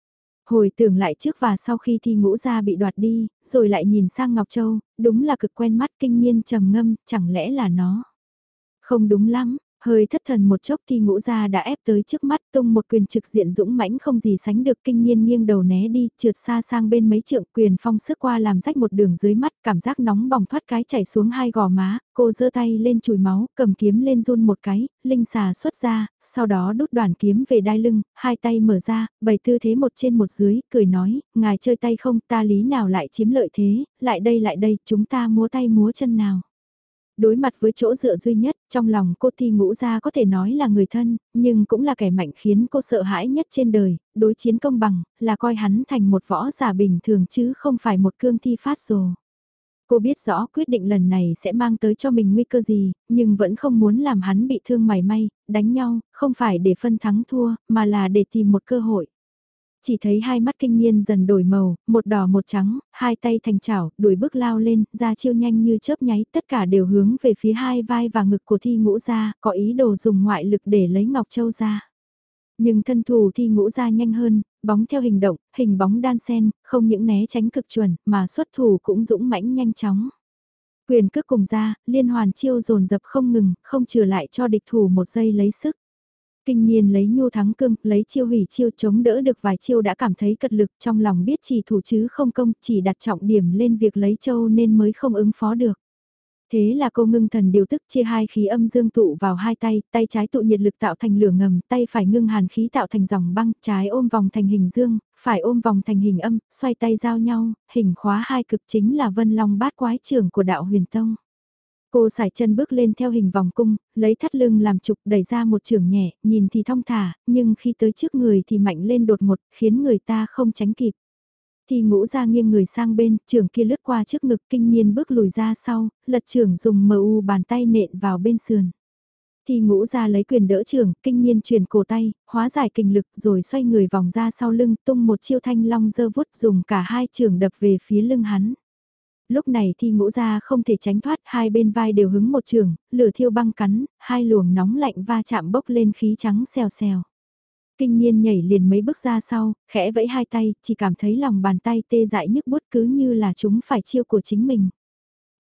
Hồi tưởng lại trước và sau khi Thi Ngũ ra bị đoạt đi, rồi lại nhìn sang Ngọc Châu, đúng là cực quen mắt kinh niên trầm ngâm, chẳng lẽ là nó. Không đúng lắm, hơi thất thần một chốc thì Ngũ gia đã ép tới trước mắt tung một quyền trực diện dũng mãnh không gì sánh được kinh niên nghiêng đầu né đi, trượt xa sang bên mấy trượng quyền phong sức qua làm rách một đường dưới mắt, cảm giác nóng bỏng thoát cái chảy xuống hai gò má, cô giơ tay lên chùi máu, cầm kiếm lên run một cái, linh xà xuất ra, sau đó đút đoàn kiếm về đai lưng, hai tay mở ra, bày tư thế một trên một dưới, cười nói, ngài chơi tay không, ta lý nào lại chiếm lợi thế, lại đây, chúng ta múa tay múa chân nào. Đối mặt với chỗ dựa duy nhất, trong lòng cô Thi Ngũ gia có thể nói là người thân, nhưng cũng là kẻ mạnh khiến cô sợ hãi nhất trên đời, đối chiến công bằng, là coi hắn thành một võ giả bình thường chứ không phải một cương thi phát rồ. Cô biết rõ quyết định lần này sẽ mang tới cho mình nguy cơ gì, nhưng vẫn không muốn làm hắn bị thương mảy may, đánh nhau, không phải để phân thắng thua, mà là để tìm một cơ hội. Chỉ thấy hai mắt kinh niên dần đổi màu, một đỏ một trắng, hai tay thành chảo, đuổi bước lao lên, ra chiêu nhanh như chớp nháy, tất cả đều hướng về phía hai vai và ngực của Thi Ngũ gia, có ý đồ dùng ngoại lực để lấy Ngọc Châu ra. Nhưng thân thủ Thi Ngũ gia nhanh hơn, bóng theo hình động, hình bóng đan sen, không những né tránh cực chuẩn, mà xuất thủ cũng dũng mãnh nhanh chóng. Quyền cước cùng ra, liên hoàn chiêu dồn dập không ngừng, không trừ lại cho địch thủ một giây lấy sức. Kinh niên lấy nhu thắng cương, lấy chiêu hủy chiêu chống đỡ được vài chiêu đã cảm thấy cật lực trong lòng biết chỉ thủ chứ không công, chỉ đặt trọng điểm lên việc lấy châu nên mới không ứng phó được. Thế là cô ngưng thần điều tức chia hai khí âm dương tụ vào hai tay, tay trái tụ nhiệt lực tạo thành lửa ngầm, tay phải ngưng hàn khí tạo thành dòng băng, trái ôm vòng thành hình dương, phải ôm vòng thành hình âm, xoay tay giao nhau, hình khóa hai cực chính là vân long bát quái trưởng của đạo huyền tông. Cô sải chân bước lên theo hình vòng cung, lấy thắt lưng làm trục đẩy ra một trường nhẹ, nhìn thì thong thả, nhưng khi tới trước người thì mạnh lên đột ngột, khiến người ta không tránh kịp. Thì Ngũ ra nghiêng người sang bên, trường kia lướt qua trước ngực kinh niên bước lùi ra sau, lật trưởng dùng MU bàn tay nện vào bên sườn. Thì Ngũ ra lấy quyền đỡ trường, kinh niên chuyển cổ tay, hóa giải kinh lực rồi xoay người vòng ra sau lưng tung một chiêu thanh long dơ vút dùng cả hai trường đập về phía lưng hắn. Lúc này Thi Ngũ ra không thể tránh thoát, hai bên vai đều hứng một trường, lửa thiêu băng cắn, hai luồng nóng lạnh va chạm bốc lên khí trắng xèo xèo. Kinh niên nhảy liền mấy bước ra sau, khẽ vẫy hai tay, chỉ cảm thấy lòng bàn tay tê dại nhức bút cứ như là chúng phải chiêu của chính mình.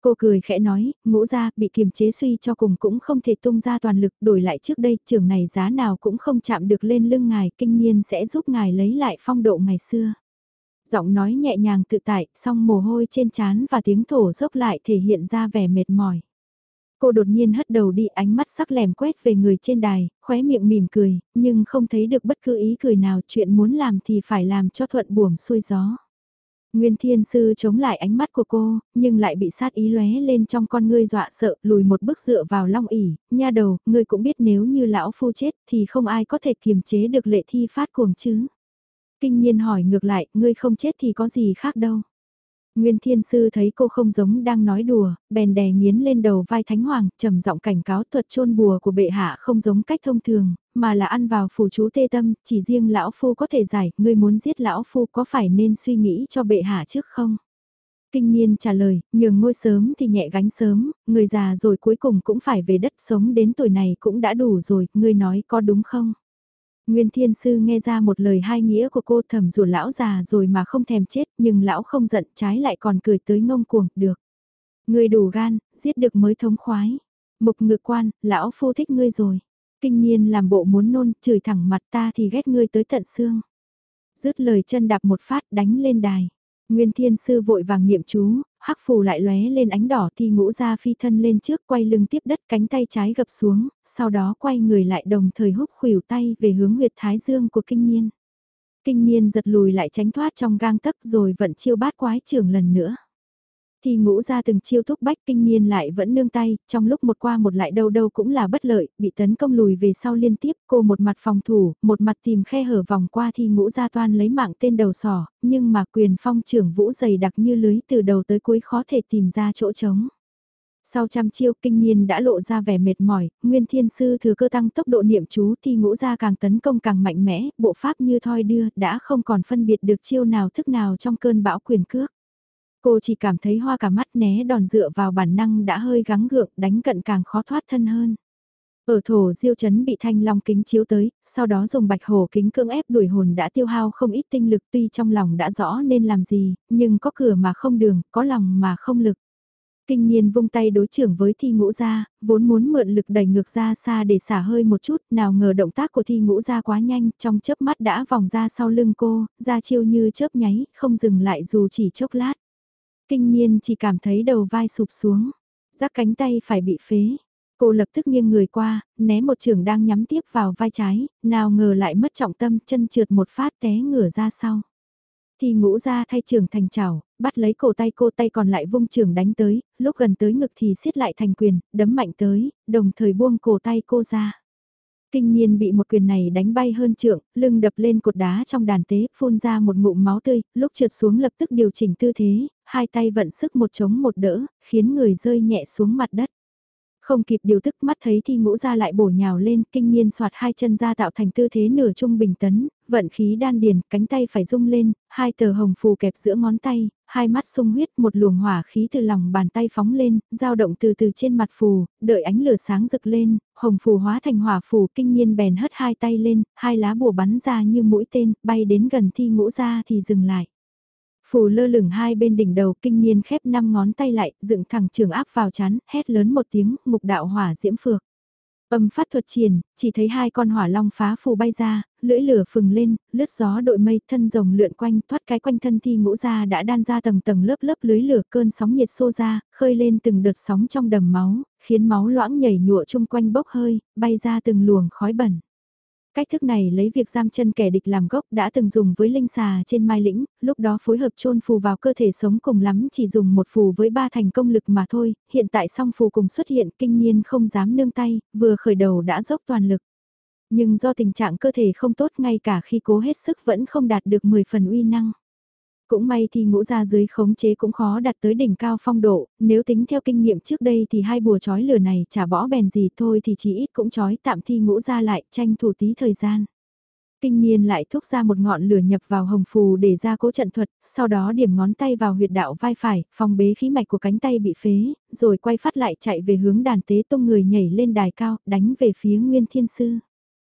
Cô cười khẽ nói, Ngũ gia bị kiềm chế suy cho cùng cũng không thể tung ra toàn lực, đổi lại trước đây trường này giá nào cũng không chạm được lên lưng ngài, kinh nhiên sẽ giúp ngài lấy lại phong độ ngày xưa. Giọng nói nhẹ nhàng tự tại, song mồ hôi trên trán và tiếng thổ dốc lại thể hiện ra vẻ mệt mỏi. Cô đột nhiên hất đầu đi, ánh mắt sắc lẻm quét về người trên đài, khóe miệng mỉm cười, nhưng không thấy được bất cứ ý cười nào, chuyện muốn làm thì phải làm cho thuận buồm xuôi gió. Nguyên Thiên Sư chống lại ánh mắt của cô, nhưng lại bị sát ý lóe lên trong con ngươi dọa sợ, lùi một bước dựa vào long ỷ, nha đầu, ngươi cũng biết nếu như lão phu chết thì không ai có thể kiềm chế được lệ thi phát cuồng chứ. Kinh Nhiên hỏi ngược lại, ngươi không chết thì có gì khác đâu. Nguyên Thiên Sư thấy cô không giống đang nói đùa, bèn đè nghiến lên đầu vai Thánh Hoàng, trầm giọng cảnh cáo thuật chôn bùa của bệ hạ không giống cách thông thường, mà là ăn vào phù chú tê tâm, chỉ riêng lão phu có thể giải, ngươi muốn giết lão phu có phải nên suy nghĩ cho bệ hạ trước không? Kinh Nhiên trả lời, nhường ngôi sớm thì nhẹ gánh sớm, người già rồi cuối cùng cũng phải về đất, sống đến tuổi này cũng đã đủ rồi, ngươi nói có đúng không? Nguyên Thiên Sư nghe ra một lời hai nghĩa của cô, thầm rủa lão già rồi mà không thèm chết, nhưng lão không giận, trái lại còn cười tới ngông cuồng, được. Ngươi đủ gan, giết được mới thống khoái. Mục Ngự Quan, lão phu thích ngươi rồi. Kinh Nhiên làm bộ muốn nôn, chửi thẳng mặt, ta thì ghét ngươi tới tận xương. Dứt lời chân đạp một phát, đánh lên đài. Nguyên Thiên Sư vội vàng niệm chú, hắc phù lại lóe lên ánh đỏ, thì Ngũ gia phi thân lên trước, quay lưng tiếp đất, cánh tay trái gập xuống, sau đó quay người lại đồng thời húc khuỷu tay về hướng huyệt thái dương của Kinh Nhiên. Kinh Nhiên giật lùi lại tránh thoát trong gang tấc rồi vận chiêu bát quái trưởng lần nữa. Thì Ngũ gia từng chiêu thúc bách, Kinh Nhiên lại vẫn nương tay, trong lúc một qua một lại đâu đâu cũng là bất lợi, bị tấn công lùi về sau liên tiếp, cô một mặt phòng thủ, một mặt tìm khe hở vòng qua, thì Ngũ gia toan lấy mạng tên đầu sỏ, nhưng mà quyền phong trưởng vũ dày đặc như lưới, từ đầu tới cuối khó thể tìm ra chỗ trống. Sau trăm chiêu, Kinh Nhiên đã lộ ra vẻ mệt mỏi, Nguyên Thiên Sư thừa cơ tăng tốc độ niệm chú, thì Ngũ gia càng tấn công càng mạnh mẽ, bộ pháp như thoi đưa, đã không còn phân biệt được chiêu nào thức nào trong cơn bão quyền cước. Cô chỉ cảm thấy hoa cả mắt, né đòn dựa vào bản năng đã hơi gắng gượng, đánh cận càng khó thoát thân hơn. Ở thổ diêu chấn bị thanh long kính chiếu tới, sau đó dùng bạch hổ kính cưỡng ép đuổi hồn đã tiêu hao không ít tinh lực, tuy trong lòng đã rõ nên làm gì, nhưng có cửa mà không đường, có lòng mà không lực. Kinh Nhiên vung tay đối trưởng với Thi Ngũ gia, vốn muốn mượn lực đẩy ngược ra xa để xả hơi một chút, nào ngờ động tác của Thi Ngũ gia quá nhanh, trong chớp mắt đã vòng ra sau lưng cô, ra chiêu như chớp nháy, không dừng lại dù chỉ chốc lát. Kinh Nhiên chỉ cảm thấy đầu vai sụp xuống, giác cánh tay phải bị phế. Cô lập tức nghiêng người qua, né một trường đang nhắm tiếp vào vai trái, nào ngờ lại mất trọng tâm, chân trượt một phát té ngửa ra sau. Thì Ngũ gia thay trường thành chảo, bắt lấy cổ tay cô, tay còn lại vung trường đánh tới, lúc gần tới ngực thì siết lại thành quyền, đấm mạnh tới, đồng thời buông cổ tay cô ra. Kinh Nhiên bị một quyền này đánh bay hơn trượng, lưng đập lên cột đá trong đàn tế, phun ra một ngụm máu tươi, lúc trượt xuống lập tức điều chỉnh tư thế, hai tay vận sức một chống một đỡ, khiến người rơi nhẹ xuống mặt đất. Không kịp điều tức, mắt thấy Thi Ngũ gia lại bổ nhào lên, Kinh Nhiên xoạt hai chân ra tạo thành tư thế nửa trung bình tấn, vận khí đan điền, cánh tay phải rung lên, hai tờ hồng phù kẹp giữa ngón tay, hai mắt sung huyết, một luồng hỏa khí từ lòng bàn tay phóng lên, dao động từ từ trên mặt phù, đợi ánh lửa sáng rực lên, hồng phù hóa thành hỏa phù, Kinh Nhiên bèn hất hai tay lên, hai lá bùa bắn ra như mũi tên, bay đến gần Thi Ngũ gia thì dừng lại. Phù lơ lửng hai bên đỉnh đầu, Kinh Nhiên khép năm ngón tay lại, dựng thẳng trường áp vào chán, hét lớn một tiếng, ngục đạo hỏa diễm phược. Âm phát thuật triển, chỉ thấy hai con hỏa long phá phù bay ra, lưỡi lửa phừng lên, lướt gió đội mây, thân rồng lượn quanh, thoát cái quanh thân Thi Ngũ gia đã đan ra tầng tầng lớp lớp lưới lửa, cơn sóng nhiệt xô ra, khơi lên từng đợt sóng trong đầm máu, khiến máu loãng nhảy nhụa chung quanh bốc hơi, bay ra từng luồng khói bẩn. Cách thức này lấy việc giam chân kẻ địch làm gốc đã từng dùng với linh xà trên Mai Lĩnh, lúc đó phối hợp chôn phù vào cơ thể sống cùng lắm chỉ dùng một phù với 3 thành công lực mà thôi, hiện tại song phù cùng xuất hiện, Kinh Nhiên không dám nương tay, vừa khởi đầu đã dốc toàn lực. Nhưng do tình trạng cơ thể không tốt, ngay cả khi cố hết sức vẫn không đạt được 10 phần uy năng. Cũng may thì Ngũ gia dưới khống chế cũng khó đạt tới đỉnh cao phong độ, nếu tính theo kinh nghiệm trước đây thì hai bùa chói lửa này chả bỏ bèn gì thôi thì chỉ ít cũng chói tạm Thi Ngũ gia lại, tranh thủ tí thời gian. Kinh Nhiên lại thúc ra một ngọn lửa nhập vào hồng phù để ra cố trận thuật, sau đó điểm ngón tay vào huyệt đạo vai phải, phòng bế khí mạch của cánh tay bị phế, rồi quay phát lại chạy về hướng đàn tế, tung người nhảy lên đài cao, đánh về phía Nguyên Thiên Sư.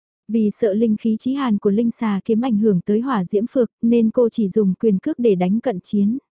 Vì sợ linh khí chí hàn của linh xà kiếm ảnh hưởng tới hỏa diễm phược, nên cô chỉ dùng quyền cước để đánh cận chiến.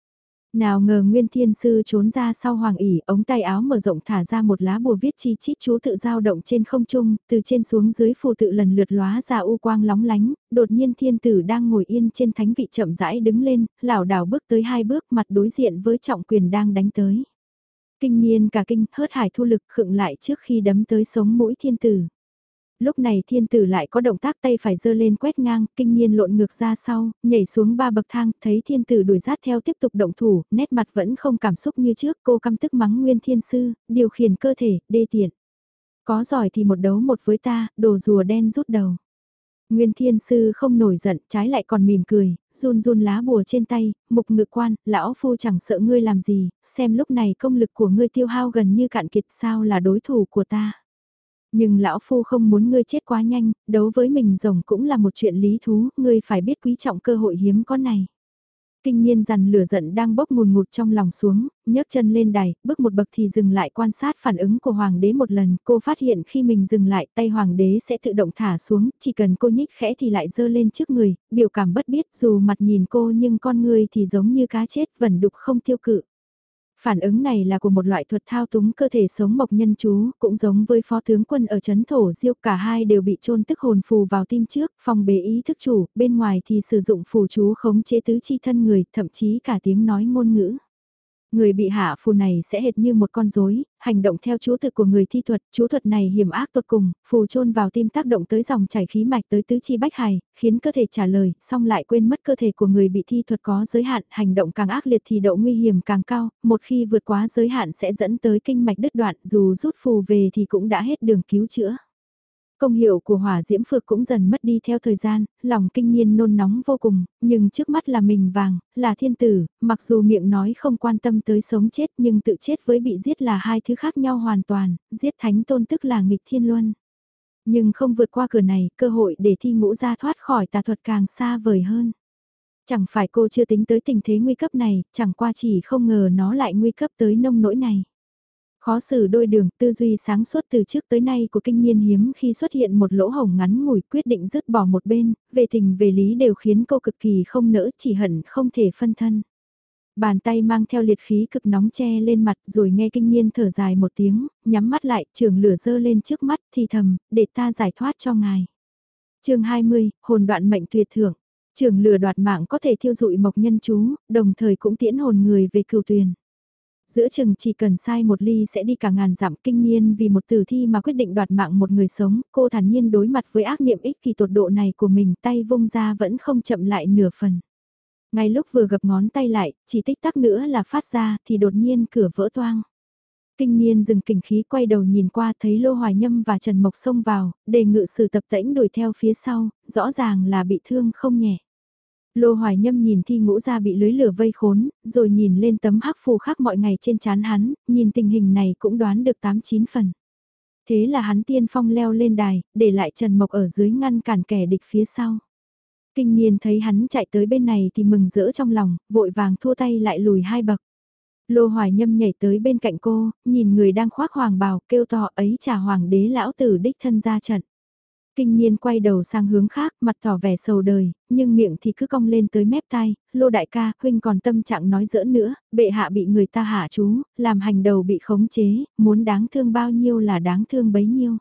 Nào ngờ Nguyên Thiên Sư trốn ra sau hoàng ỷ, ống tay áo mở rộng thả ra một lá bùa viết chi chít chú tự dao động trên không trung, từ trên xuống dưới phù tự lần lượt lóa ra u quang lóng lánh, đột nhiên thiên tử đang ngồi yên trên thánh vị chậm rãi đứng lên, lảo đảo bước tới 2 bước, mặt đối diện với trọng quyền đang đánh tới. Kinh nhiên cả kinh, hớt hải thu lực khựng lại trước khi đấm tới sống mũi thiên tử. Lúc này thiên tử lại có động tác tay phải giơ lên quét ngang, kinh nhiên lộn ngược ra sau, nhảy xuống 3 bậc thang, thấy thiên tử đuổi sát theo tiếp tục động thủ, nét mặt vẫn không cảm xúc như trước, cô căm tức mắng Nguyên Thiên Sư, điều khiển cơ thể, đê tiện. Có giỏi thì một đấu một với ta, đồ rùa đen rút đầu. Nguyên Thiên Sư không nổi giận, trái lại còn mỉm cười, run run lá bùa trên tay, mục ngự quan, lão phu chẳng sợ ngươi làm gì, xem lúc này công lực của ngươi tiêu hao gần như cạn kiệt sao là đối thủ của ta. Nhưng lão phu không muốn ngươi chết quá nhanh, đấu với mình rồng cũng là một chuyện lý thú, ngươi phải biết quý trọng cơ hội hiếm có này. Kinh nhiên dằn lửa giận đang bốc ngùn ngụt trong lòng xuống, nhấc chân lên đài, bước một bậc thì dừng lại quan sát phản ứng của hoàng đế một lần, cô phát hiện khi mình dừng lại tay hoàng đế sẽ tự động thả xuống, chỉ cần cô nhích khẽ thì lại dơ lên trước người, biểu cảm bất biết dù mặt nhìn cô nhưng con người thì giống như cá chết vẩn đục không tiêu cự. Phản ứng này là của một loại thuật thao túng cơ thể sống mộc nhân chú, cũng giống với phó tướng quân ở chấn thổ diêu, cả hai đều bị chôn tức hồn phù vào tim trước, phòng bế ý thức chủ, bên ngoài thì sử dụng phù chú khống chế tứ chi thân người, thậm chí cả tiếng nói ngôn ngữ. Người bị hạ phù này sẽ hệt như một con rối, hành động theo chú thực của người thi thuật, chú thuật này hiểm ác tột cùng, phù chôn vào tim tác động tới dòng chảy khí mạch tới tứ chi bách hài, khiến cơ thể trả lời, xong lại quên mất cơ thể của người bị thi thuật có giới hạn, hành động càng ác liệt thì độ nguy hiểm càng cao, một khi vượt quá giới hạn sẽ dẫn tới kinh mạch đứt đoạn, dù rút phù về thì cũng đã hết đường cứu chữa. Công hiệu của hỏa diễm phược cũng dần mất đi theo thời gian, lòng kinh nhiên nôn nóng vô cùng, nhưng trước mắt là mình vàng, là thiên tử, mặc dù miệng nói không quan tâm tới sống chết nhưng tự chết với bị giết là hai thứ khác nhau hoàn toàn, giết thánh tôn tức là nghịch thiên luân. Nhưng không vượt qua cửa này, cơ hội để thi ngũ ra thoát khỏi tà thuật càng xa vời hơn. Chẳng phải cô chưa tính tới tình thế nguy cấp này, chẳng qua chỉ không ngờ nó lại nguy cấp tới nông nỗi này. Khó xử đôi đường, tư duy sáng suốt từ trước tới nay của kinh niên hiếm khi xuất hiện một lỗ hổng ngắn ngủi quyết định dứt bỏ một bên, về tình về lý đều khiến cô cực kỳ không nỡ chỉ hận không thể phân thân. Bàn tay mang theo liệt khí cực nóng che lên mặt rồi nghe kinh niên thở dài một tiếng, nhắm mắt lại, trường lửa dơ lên trước mắt thì thầm, để ta giải thoát cho ngài. Chương 20, hồn đoạn mệnh tuyệt thưởng. Trường lửa đoạt mạng có thể thiêu dụi mộc nhân chú, đồng thời cũng tiễn hồn người về cửu tuyền. Giữa chừng chỉ cần sai một ly sẽ đi cả ngàn dặm kinh nhiên vì một tử thi mà quyết định đoạt mạng một người sống, cô thản nhiên đối mặt với ác niệm ích kỳ tột độ này của mình tay vung ra vẫn không chậm lại nửa phần. Ngay lúc vừa gập ngón tay lại, chỉ tích tắc nữa là phát ra thì đột nhiên cửa vỡ toang. Kinh nhiên dừng kình khí quay đầu nhìn qua thấy Lô Hoài Nhâm và Trần Mộc xông vào, đề ngự sử tập tễnh đuổi theo phía sau, rõ ràng là bị thương không nhẹ. Lô Hoài Nhâm nhìn Thi Ngũ Gia bị lưới lửa vây khốn, rồi nhìn lên tấm hắc phù khắc mọi ngày trên trán hắn, nhìn tình hình này cũng đoán được 8-9 phần. Thế là hắn tiên phong leo lên đài, để lại Trần Mộc ở dưới ngăn cản kẻ địch phía sau. Kinh niên thấy hắn chạy tới bên này thì mừng rỡ trong lòng, vội vàng thua tay lại lùi 2 bậc. Lô Hoài Nhâm nhảy tới bên cạnh cô, nhìn người đang khoác hoàng bào, kêu to ấy chà hoàng đế lão tử đích thân ra trận. Kinh niên quay đầu sang hướng khác, mặt tỏ vẻ sầu đời, nhưng miệng thì cứ cong lên tới mép tai, Lô đại ca, huynh còn tâm trạng nói giỡn nữa, bệ hạ bị người ta hạ chú, làm hành đầu bị khống chế, muốn đáng thương bao nhiêu là đáng thương bấy nhiêu.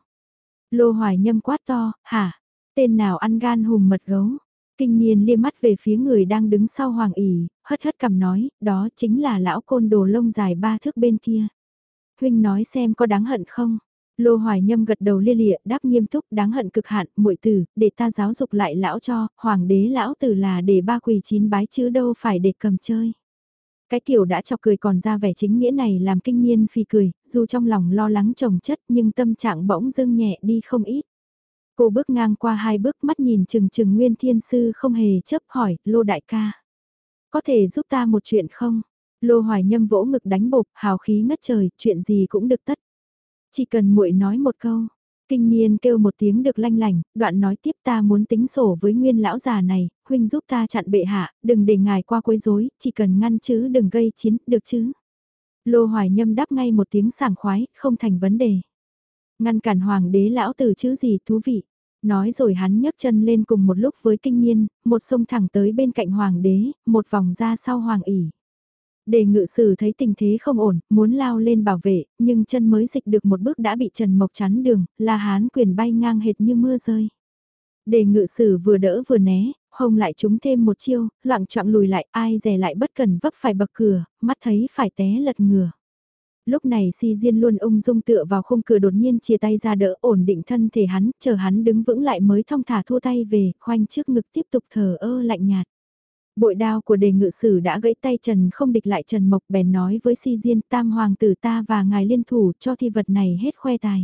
Lô Hoài Nhâm quát to, hả, tên nào ăn gan hùm mật gấu. Kinh niên liếc mắt về phía người đang đứng sau hoàng ỷ, hất hất cằm nói, đó chính là lão côn đồ lông dài 3 thước bên kia. Huynh nói xem có đáng hận không? Lô Hoài Nhâm gật đầu lia lịa, đáp nghiêm túc, đáng hận cực hạn, muội tử, để ta giáo dục lại lão cho, hoàng đế lão tử là để 3 quỳ 9 bái chứ đâu phải để cầm chơi. Cái kiểu đã chọc cười còn ra vẻ chính nghĩa này làm kinh niên phì cười, dù trong lòng lo lắng chồng chất nhưng tâm trạng bỗng dưng nhẹ đi không ít. Cô bước ngang qua 2 bước mắt nhìn chừng chừng Nguyên Thiên Sư không hề chấp hỏi, Lô đại ca. Có thể giúp ta một chuyện không? Lô Hoài Nhâm vỗ ngực đánh bộp, hào khí ngất trời, chuyện gì cũng được tất. Chỉ cần muội nói một câu. Kinh niên kêu một tiếng được lanh lành, đoạn nói tiếp ta muốn tính sổ với Nguyên lão già này, huynh giúp ta chặn bệ hạ, đừng để ngài qua quấy rối, chỉ cần ngăn chứ đừng gây chiến, được chứ? Lô Hoài Nhâm đáp ngay một tiếng sảng khoái, không thành vấn đề. Ngăn cản hoàng đế lão tử chứ gì thú vị. Nói rồi hắn nhấc chân lên cùng một lúc với kinh niên, một sông thẳng tới bên cạnh hoàng đế, một vòng ra sau hoàng ỷ. Đề ngự sử thấy tình thế không ổn, muốn lao lên bảo vệ, nhưng chân mới dịch được một bước đã bị Trần Mộc chắn đường, La Hán quyền bay ngang hệt như mưa rơi. Đề ngự sử vừa đỡ vừa né, hông lại trúng thêm một chiêu, loạng choạng lùi lại, ai dè lại bất cần vấp phải bậc cửa, mắt thấy phải té lật ngửa. Lúc này Si Diên luôn ung dung tựa vào khung cửa đột nhiên chia tay ra đỡ ổn định thân thể hắn, chờ hắn đứng vững lại mới thong thả thua tay về, khoanh trước ngực tiếp tục thờ ơ lạnh nhạt. Bội đao của đề ngự sử đã gãy tay Trần không địch lại Trần Mộc bèn nói với Si Diên tam hoàng tử ta và ngài liên thủ cho thi vật này hết khoe tài.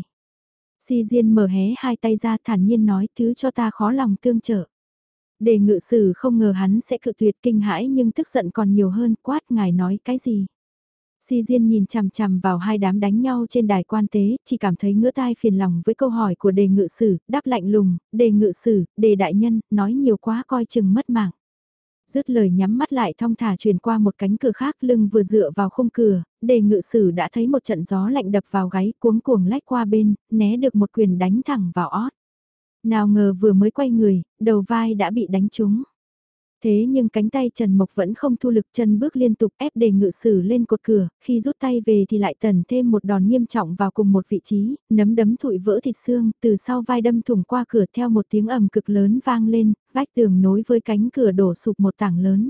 Si Diên mở hé hai tay ra thản nhiên nói thứ cho ta khó lòng tương trợ. Đề ngự sử không ngờ hắn sẽ cự tuyệt kinh hãi nhưng tức giận còn nhiều hơn quát ngài nói cái gì. Si Diên nhìn chằm chằm vào hai đám đánh nhau trên đài quan tế, chỉ cảm thấy ngứa tai phiền lòng với câu hỏi của đề ngự sử, đáp lạnh lùng, đề ngự sử, đề đại nhân, nói nhiều quá coi chừng mất mạng. Dứt lời nhắm mắt lại thong thả truyền qua một cánh cửa khác lưng vừa dựa vào khung cửa, đề ngự sử đã thấy một trận gió lạnh đập vào gáy cuống cuồng lách qua bên, né được một quyền đánh thẳng vào ót. Nào ngờ vừa mới quay người, đầu vai đã bị đánh trúng. Thế nhưng cánh tay Trần Mộc vẫn không thu lực chân bước liên tục ép đề ngự sử lên cột cửa, khi rút tay về thì lại tần thêm một đòn nghiêm trọng vào cùng một vị trí, nấm đấm thụi vỡ thịt xương, từ sau vai đâm thủng qua cửa theo một tiếng ầm cực lớn vang lên, vách tường nối với cánh cửa đổ sụp một tảng lớn.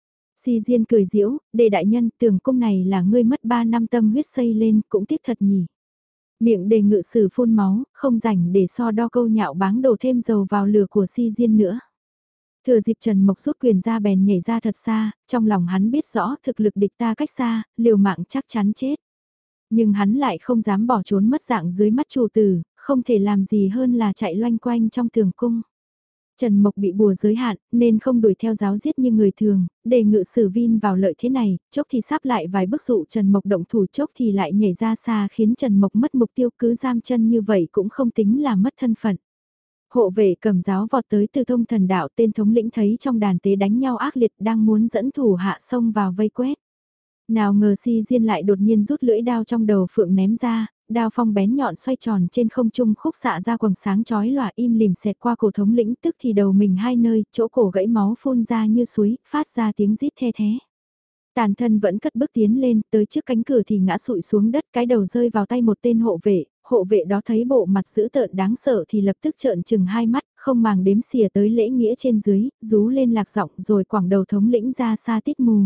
Si Diên cười giễu, đề đại nhân, tường cung này là ngươi mất 3 năm tâm huyết xây lên, cũng tiếc thật nhỉ. Miệng đề ngự sử phun máu, không rảnh để so đo câu nhạo báng đổ thêm dầu vào lửa của Si Diên nữa. Thừa dịp Trần Mộc rút quyền ra bèn nhảy ra thật xa, trong lòng hắn biết rõ thực lực địch ta cách xa, liều mạng chắc chắn chết. Nhưng hắn lại không dám bỏ trốn mất dạng dưới mắt chủ tử, không thể làm gì hơn là chạy loanh quanh trong tường cung. Trần Mộc bị bùa giới hạn, nên không đuổi theo giáo giết như người thường, đề ngự sử vin vào lợi thế này, chốc thì sắp lại vài bước dụ Trần Mộc động thủ chốc thì lại nhảy ra xa khiến Trần Mộc mất mục tiêu cứ giam chân như vậy cũng không tính là mất thân phận. Hộ vệ cầm giáo vọt tới từ thông thần đạo tên thống lĩnh thấy trong đàn tế đánh nhau ác liệt đang muốn dẫn thủ hạ xông vào vây quét. Nào ngờ Si Diên lại đột nhiên rút lưỡi đao trong đầu phượng ném ra, đao phong bén nhọn xoay tròn trên không trung khúc xạ ra quầng sáng chói lòa im lìm xẹt qua cổ thống lĩnh tức thì đầu mình hai nơi, chỗ cổ gãy máu phun ra như suối, phát ra tiếng rít the thế. Tàn thân vẫn cất bước tiến lên, tới trước cánh cửa thì ngã sụi xuống đất, cái đầu rơi vào tay một tên hộ vệ đó thấy bộ mặt dữ tợn đáng sợ thì lập tức trợn trừng hai mắt, không màng đếm xỉa tới lễ nghĩa trên dưới, rú lên lạc giọng rồi quẳng đầu thống lĩnh ra xa tít mù.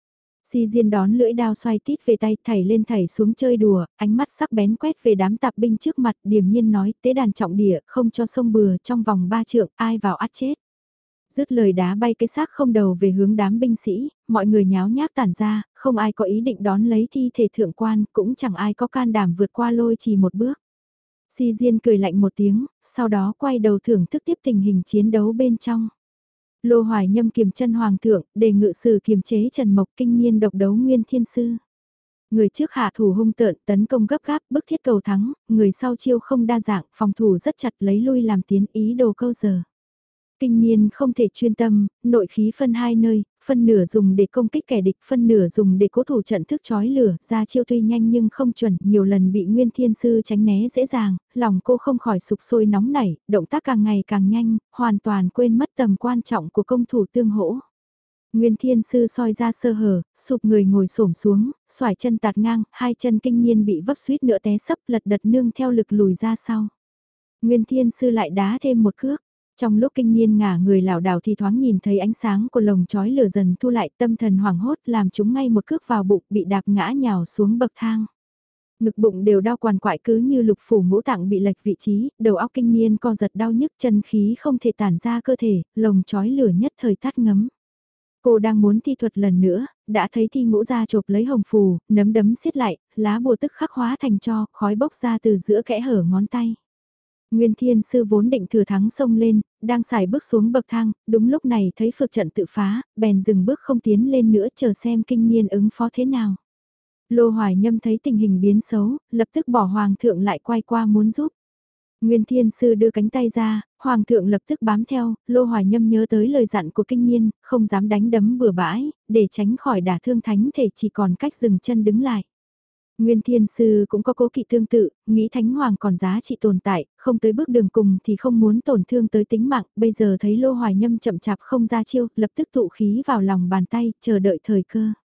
Si Diên đón lưỡi đao xoay tít về tay thảy lên thảy xuống chơi đùa, ánh mắt sắc bén quét về đám tạp binh trước mặt điềm nhiên nói tế đàn trọng địa không cho sông bừa trong vòng 3 trượng ai vào ắt chết. Dứt lời đá bay cái xác không đầu về hướng đám binh sĩ, mọi người nháo nhác tản ra, không ai có ý định đón lấy thi thể thượng quan, cũng chẳng ai có can đảm vượt qua lôi chỉ một bước. Si Diên cười lạnh một tiếng, sau đó quay đầu thưởng thức tiếp tình hình chiến đấu bên trong. Lô Hoài Nhâm kiềm chân hoàng thượng, đề ngự sử kiềm chế Trần Mộc kinh nhiên độc đấu Nguyên Thiên Sư. Người trước hạ thủ hung tợn, tấn công gấp gáp, bức thiết cầu thắng, người sau chiêu không đa dạng, phòng thủ rất chặt lấy lui làm tiến ý đồ câu giờ. Kinh niên không thể chuyên tâm, nội khí phân hai nơi, phân nửa dùng để công kích kẻ địch, phân nửa dùng để cố thủ trận thức chói lửa, ra chiêu tuy nhanh nhưng không chuẩn, nhiều lần bị Nguyên Thiên Sư tránh né dễ dàng, lòng cô không khỏi sục sôi nóng nảy, động tác càng ngày càng nhanh, hoàn toàn quên mất tầm quan trọng của công thủ tương hỗ. Nguyên Thiên Sư soi ra sơ hở, sụp người ngồi xổm xuống, xoải chân tạt ngang, hai chân kinh niên bị vấp suýt nữa té sấp lật đật nương theo lực lùi ra sau. Nguyên Thiên Sư lại đá thêm một cước. Trong lúc kinh niên ngả người lảo đảo thì thoáng nhìn thấy ánh sáng của lồng chói lửa dần thu lại tâm thần hoảng hốt làm chúng ngay một cước vào bụng bị đạp ngã nhào xuống bậc thang. Ngực bụng đều đau quằn quại cứ như lục phủ ngũ tạng bị lệch vị trí, đầu óc kinh niên co giật đau nhức chân khí không thể tản ra cơ thể, lồng chói lửa nhất thời tắt ngấm. Cô đang muốn thi thuật lần nữa, đã thấy thi ngũ ra chộp lấy hồng phù, nấm đấm xiết lại, lá bùa tức khắc hóa thành tro, khói bốc ra từ giữa kẽ hở ngón tay. Nguyên Thiên Sư vốn định thừa thắng xông lên, đang xài bước xuống bậc thang, đúng lúc này thấy phược trận tự phá, bèn dừng bước không tiến lên nữa chờ xem kinh niên ứng phó thế nào. Lô Hoài Nhâm thấy tình hình biến xấu, lập tức bỏ Hoàng thượng lại quay qua muốn giúp. Nguyên Thiên Sư đưa cánh tay ra, Hoàng thượng lập tức bám theo, Lô Hoài Nhâm nhớ tới lời dặn của kinh niên, không dám đánh đấm bừa bãi, để tránh khỏi đả thương thánh thể chỉ còn cách dừng chân đứng lại. Nguyên Thiên Sư cũng có cố kỵ tương tự, nghĩ Thánh Hoàng còn giá trị tồn tại, không tới bước đường cùng thì không muốn tổn thương tới tính mạng, bây giờ thấy Lô Hoài Nhâm chậm chạp không ra chiêu, lập tức tụ khí vào lòng bàn tay, chờ đợi thời cơ.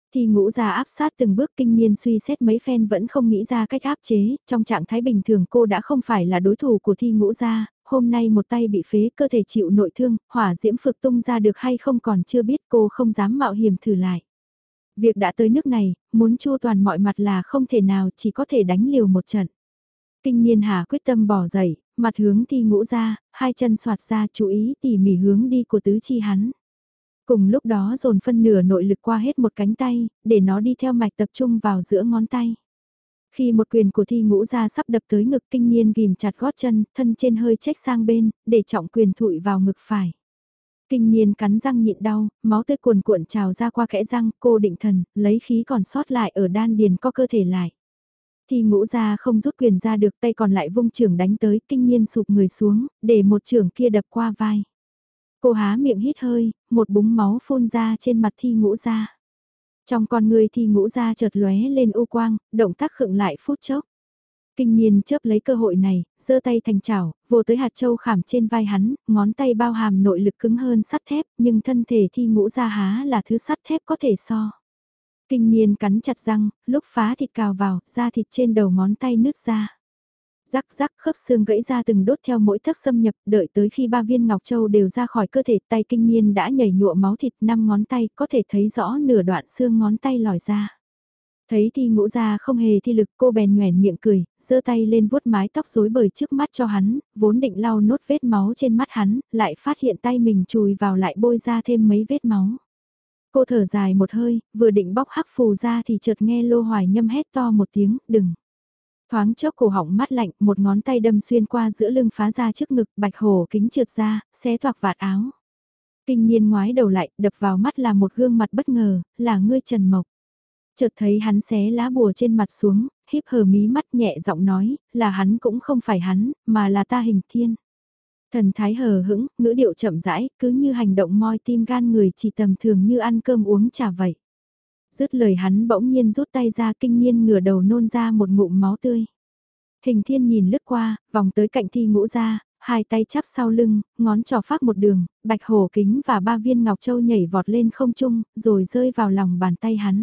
Thi Ngũ Gia áp sát từng bước, Kinh Niên suy xét mấy phen vẫn không nghĩ ra cách áp chế, trong trạng thái bình thường cô đã không phải là đối thủ của Thi Ngũ Gia, hôm nay một tay bị phế, cơ thể chịu nội thương, hỏa diễm phực tung ra được hay không còn chưa biết, cô không dám mạo hiểm thử lại. Việc đã tới nước này, muốn chu toàn mọi mặt là không thể nào, chỉ có thể đánh liều một trận. Kinh Niên Hà quyết tâm bỏ dậy, mặt hướng Thi Ngũ Gia, hai chân xoạt ra, chú ý tỉ mỉ hướng đi của tứ chi hắn. Cùng lúc đó dồn phân nửa nội lực qua hết một cánh tay, để nó đi theo mạch tập trung vào giữa ngón tay. Khi một quyền của Thi Ngũ Gia sắp đập tới ngực, Kinh Niên ghim chặt gót chân, thân trên hơi chếch sang bên, để trọng quyền thụi vào ngực phải. Kinh Niên cắn răng nhịn đau, máu tươi cuồn cuộn trào ra qua kẽ răng, cô định thần, lấy khí còn sót lại ở đan điền co cơ thể lại. Thi Ngũ Gia không rút quyền ra được, tay còn lại vung chưởng đánh tới, Kinh Niên sụp người xuống, để một chưởng kia đập qua vai. Cô há miệng hít hơi, một búng máu phun ra trên mặt Thi Ngũ Gia. Trong con người Thi Ngũ Gia chợt lóe lên u quang, động tác khựng lại phút chốc. Kinh Niên chớp lấy cơ hội này, giơ tay thành chảo, vồ tới hạt châu khảm trên vai hắn, ngón tay bao hàm nội lực cứng hơn sắt thép, nhưng thân thể Thi Ngũ Gia há là thứ sắt thép có thể so. Kinh Niên cắn chặt răng, lúc phá thịt cào vào, da thịt trên đầu ngón tay nứt ra. Rắc rắc khớp xương gãy ra từng đốt theo mỗi tấc xâm nhập, đợi tới khi 3 viên ngọc châu đều ra khỏi cơ thể, tay Kinh Niên đã nhảy nhụa máu thịt, 5 ngón tay có thể thấy rõ nửa đoạn xương ngón tay lòi ra. Thấy Thi Ngũ Gia không hề thi lực, cô bèn nhoẻn miệng cười, giơ tay lên vuốt mái tóc rối bời trước mắt cho hắn, vốn định lau nốt vết máu trên mắt hắn, lại phát hiện tay mình chùi vào lại bôi ra thêm mấy vết máu. Cô thở dài một hơi, vừa định bóc hắc phù ra thì chợt nghe Lô Hoài Nhâm hét to một tiếng, đừng. Thoáng chốc cổ họng mát lạnh, một ngón tay đâm xuyên qua giữa lưng phá ra trước ngực, bạch hổ kính trượt ra, xé toạc vạt áo. Kinh Niên ngoái đầu lại, đập vào mắt là một gương mặt bất ngờ, là ngươi Trần Mộc. Chợt thấy hắn xé lá bùa trên mặt xuống, híp hờ mí mắt nhẹ giọng nói, là hắn cũng không phải hắn, mà là ta Hình Thiên. Thần thái hờ hững, ngữ điệu chậm rãi, cứ như hành động moi tim gan người chỉ tầm thường như ăn cơm uống trà vậy. Dứt lời hắn bỗng nhiên rút tay ra, Kinh Niên ngửa đầu nôn ra một ngụm máu tươi. Hình Thiên nhìn lướt qua, vòng tới cạnh Thi Ngũ Gia, hai tay chắp sau lưng, ngón trỏ phát một đường, bạch hổ kính và 3 viên ngọc châu nhảy vọt lên không trung, rồi rơi vào lòng bàn tay hắn.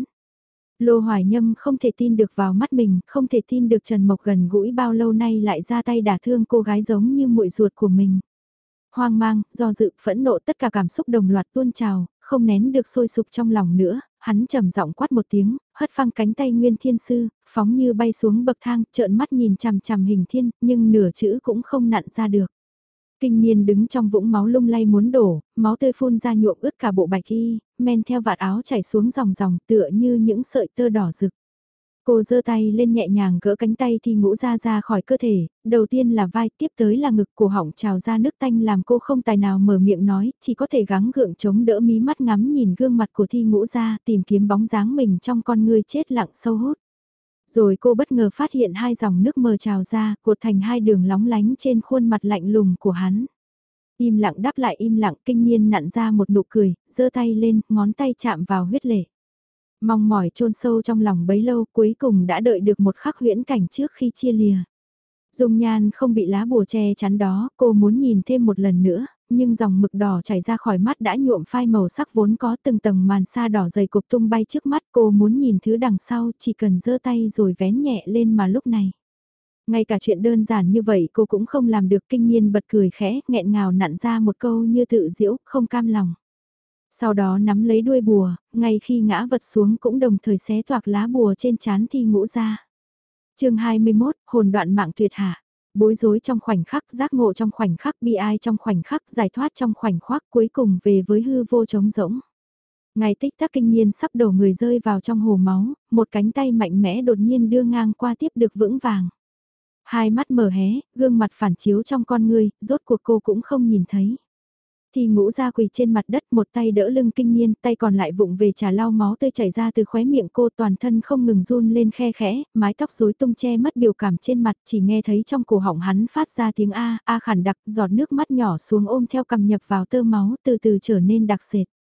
Lô Hoài Nhâm không thể tin được vào mắt mình, không thể tin được Trần Mộc gần gũi bao lâu nay lại ra tay đả thương cô gái giống như muội ruột của mình. Hoang mang, do dự, phẫn nộ, tất cả cảm xúc đồng loạt tuôn trào, không nén được sôi sục trong lòng nữa, hắn trầm giọng quát một tiếng, hất phăng cánh tay Nguyên Thiên Sư, phóng như bay xuống bậc thang, trợn mắt nhìn chằm chằm Hình Thiên, nhưng nửa chữ cũng không nặn ra được. Kinh Niên đứng trong vũng máu lung lay muốn đổ, máu tươi phun ra nhuộm ướt cả bộ bạch y, men theo vạt áo chảy xuống dòng dòng tựa như những sợi tơ đỏ rực. Cô giơ tay lên nhẹ nhàng gỡ cánh tay Thi Ngũ Gia ra khỏi cơ thể, đầu tiên là vai, tiếp tới là ngực, cổ họng trào ra nước tanh làm cô không tài nào mở miệng nói, chỉ có thể gắng gượng chống đỡ mí mắt ngắm nhìn gương mặt của Thi Ngũ Gia, tìm kiếm bóng dáng mình trong con ngươi chết lặng sâu hút. Rồi cô bất ngờ phát hiện hai dòng nước mờ trào ra, cột thành hai đường lóng lánh trên khuôn mặt lạnh lùng của hắn. Im lặng đáp lại im lặng, Kinh Niên nặn ra một nụ cười, giơ tay lên, ngón tay chạm vào huyết lệ. Mong mỏi chôn sâu trong lòng bấy lâu, cuối cùng đã đợi được một khắc huyễn cảnh trước khi chia lìa. Dung nhan không bị lá bùa che chắn đó, cô muốn nhìn thêm một lần nữa, nhưng dòng mực đỏ chảy ra khỏi mắt đã nhuộm phai màu sắc vốn có, từng tầng màn sa đỏ dày cục tung bay trước mắt, cô muốn nhìn thứ đằng sau, chỉ cần giơ tay rồi vén nhẹ lên mà lúc này. Ngay cả chuyện đơn giản như vậy cô cũng không làm được. Kinh Niên bật cười khẽ, nghẹn ngào nặn ra một câu như tự giễu, không cam lòng. Sau đó nắm lấy đuôi bùa, ngay khi ngã vật xuống cũng đồng thời xé toạc lá bùa trên trán Thi Ngũ Gia. Chương 21, hồn đoạn mạng tuyệt hạ. Bối rối trong khoảnh khắc, giác ngộ trong khoảnh khắc, bi ai trong khoảnh khắc, giải thoát trong khoảnh khắc, cuối cùng về với hư vô trống rỗng. Ngay tích tắc Kinh Niên sắp đổ người rơi vào trong hồ máu, một cánh tay mạnh mẽ đột nhiên đưa ngang qua tiếp được vững vàng. Hai mắt mở hé, gương mặt phản chiếu trong con ngươi, rốt cuộc cô cũng không nhìn thấy. Thi Ngũ Gia quỳ trên mặt đất, một tay đỡ lưng Kinh Niên, tay còn lại vụng về trà lau máu tươi chảy ra từ khóe miệng cô, toàn thân không ngừng run lên khe khẽ, mái tóc rối tung che mất biểu cảm trên mặt, chỉ nghe thấy trong cổ họng hắn phát ra tiếng a khản đặc, giọt nước mắt nhỏ xuống ôm theo cằm nhập vào tơ máu, từ từ trở nên đặc sệt.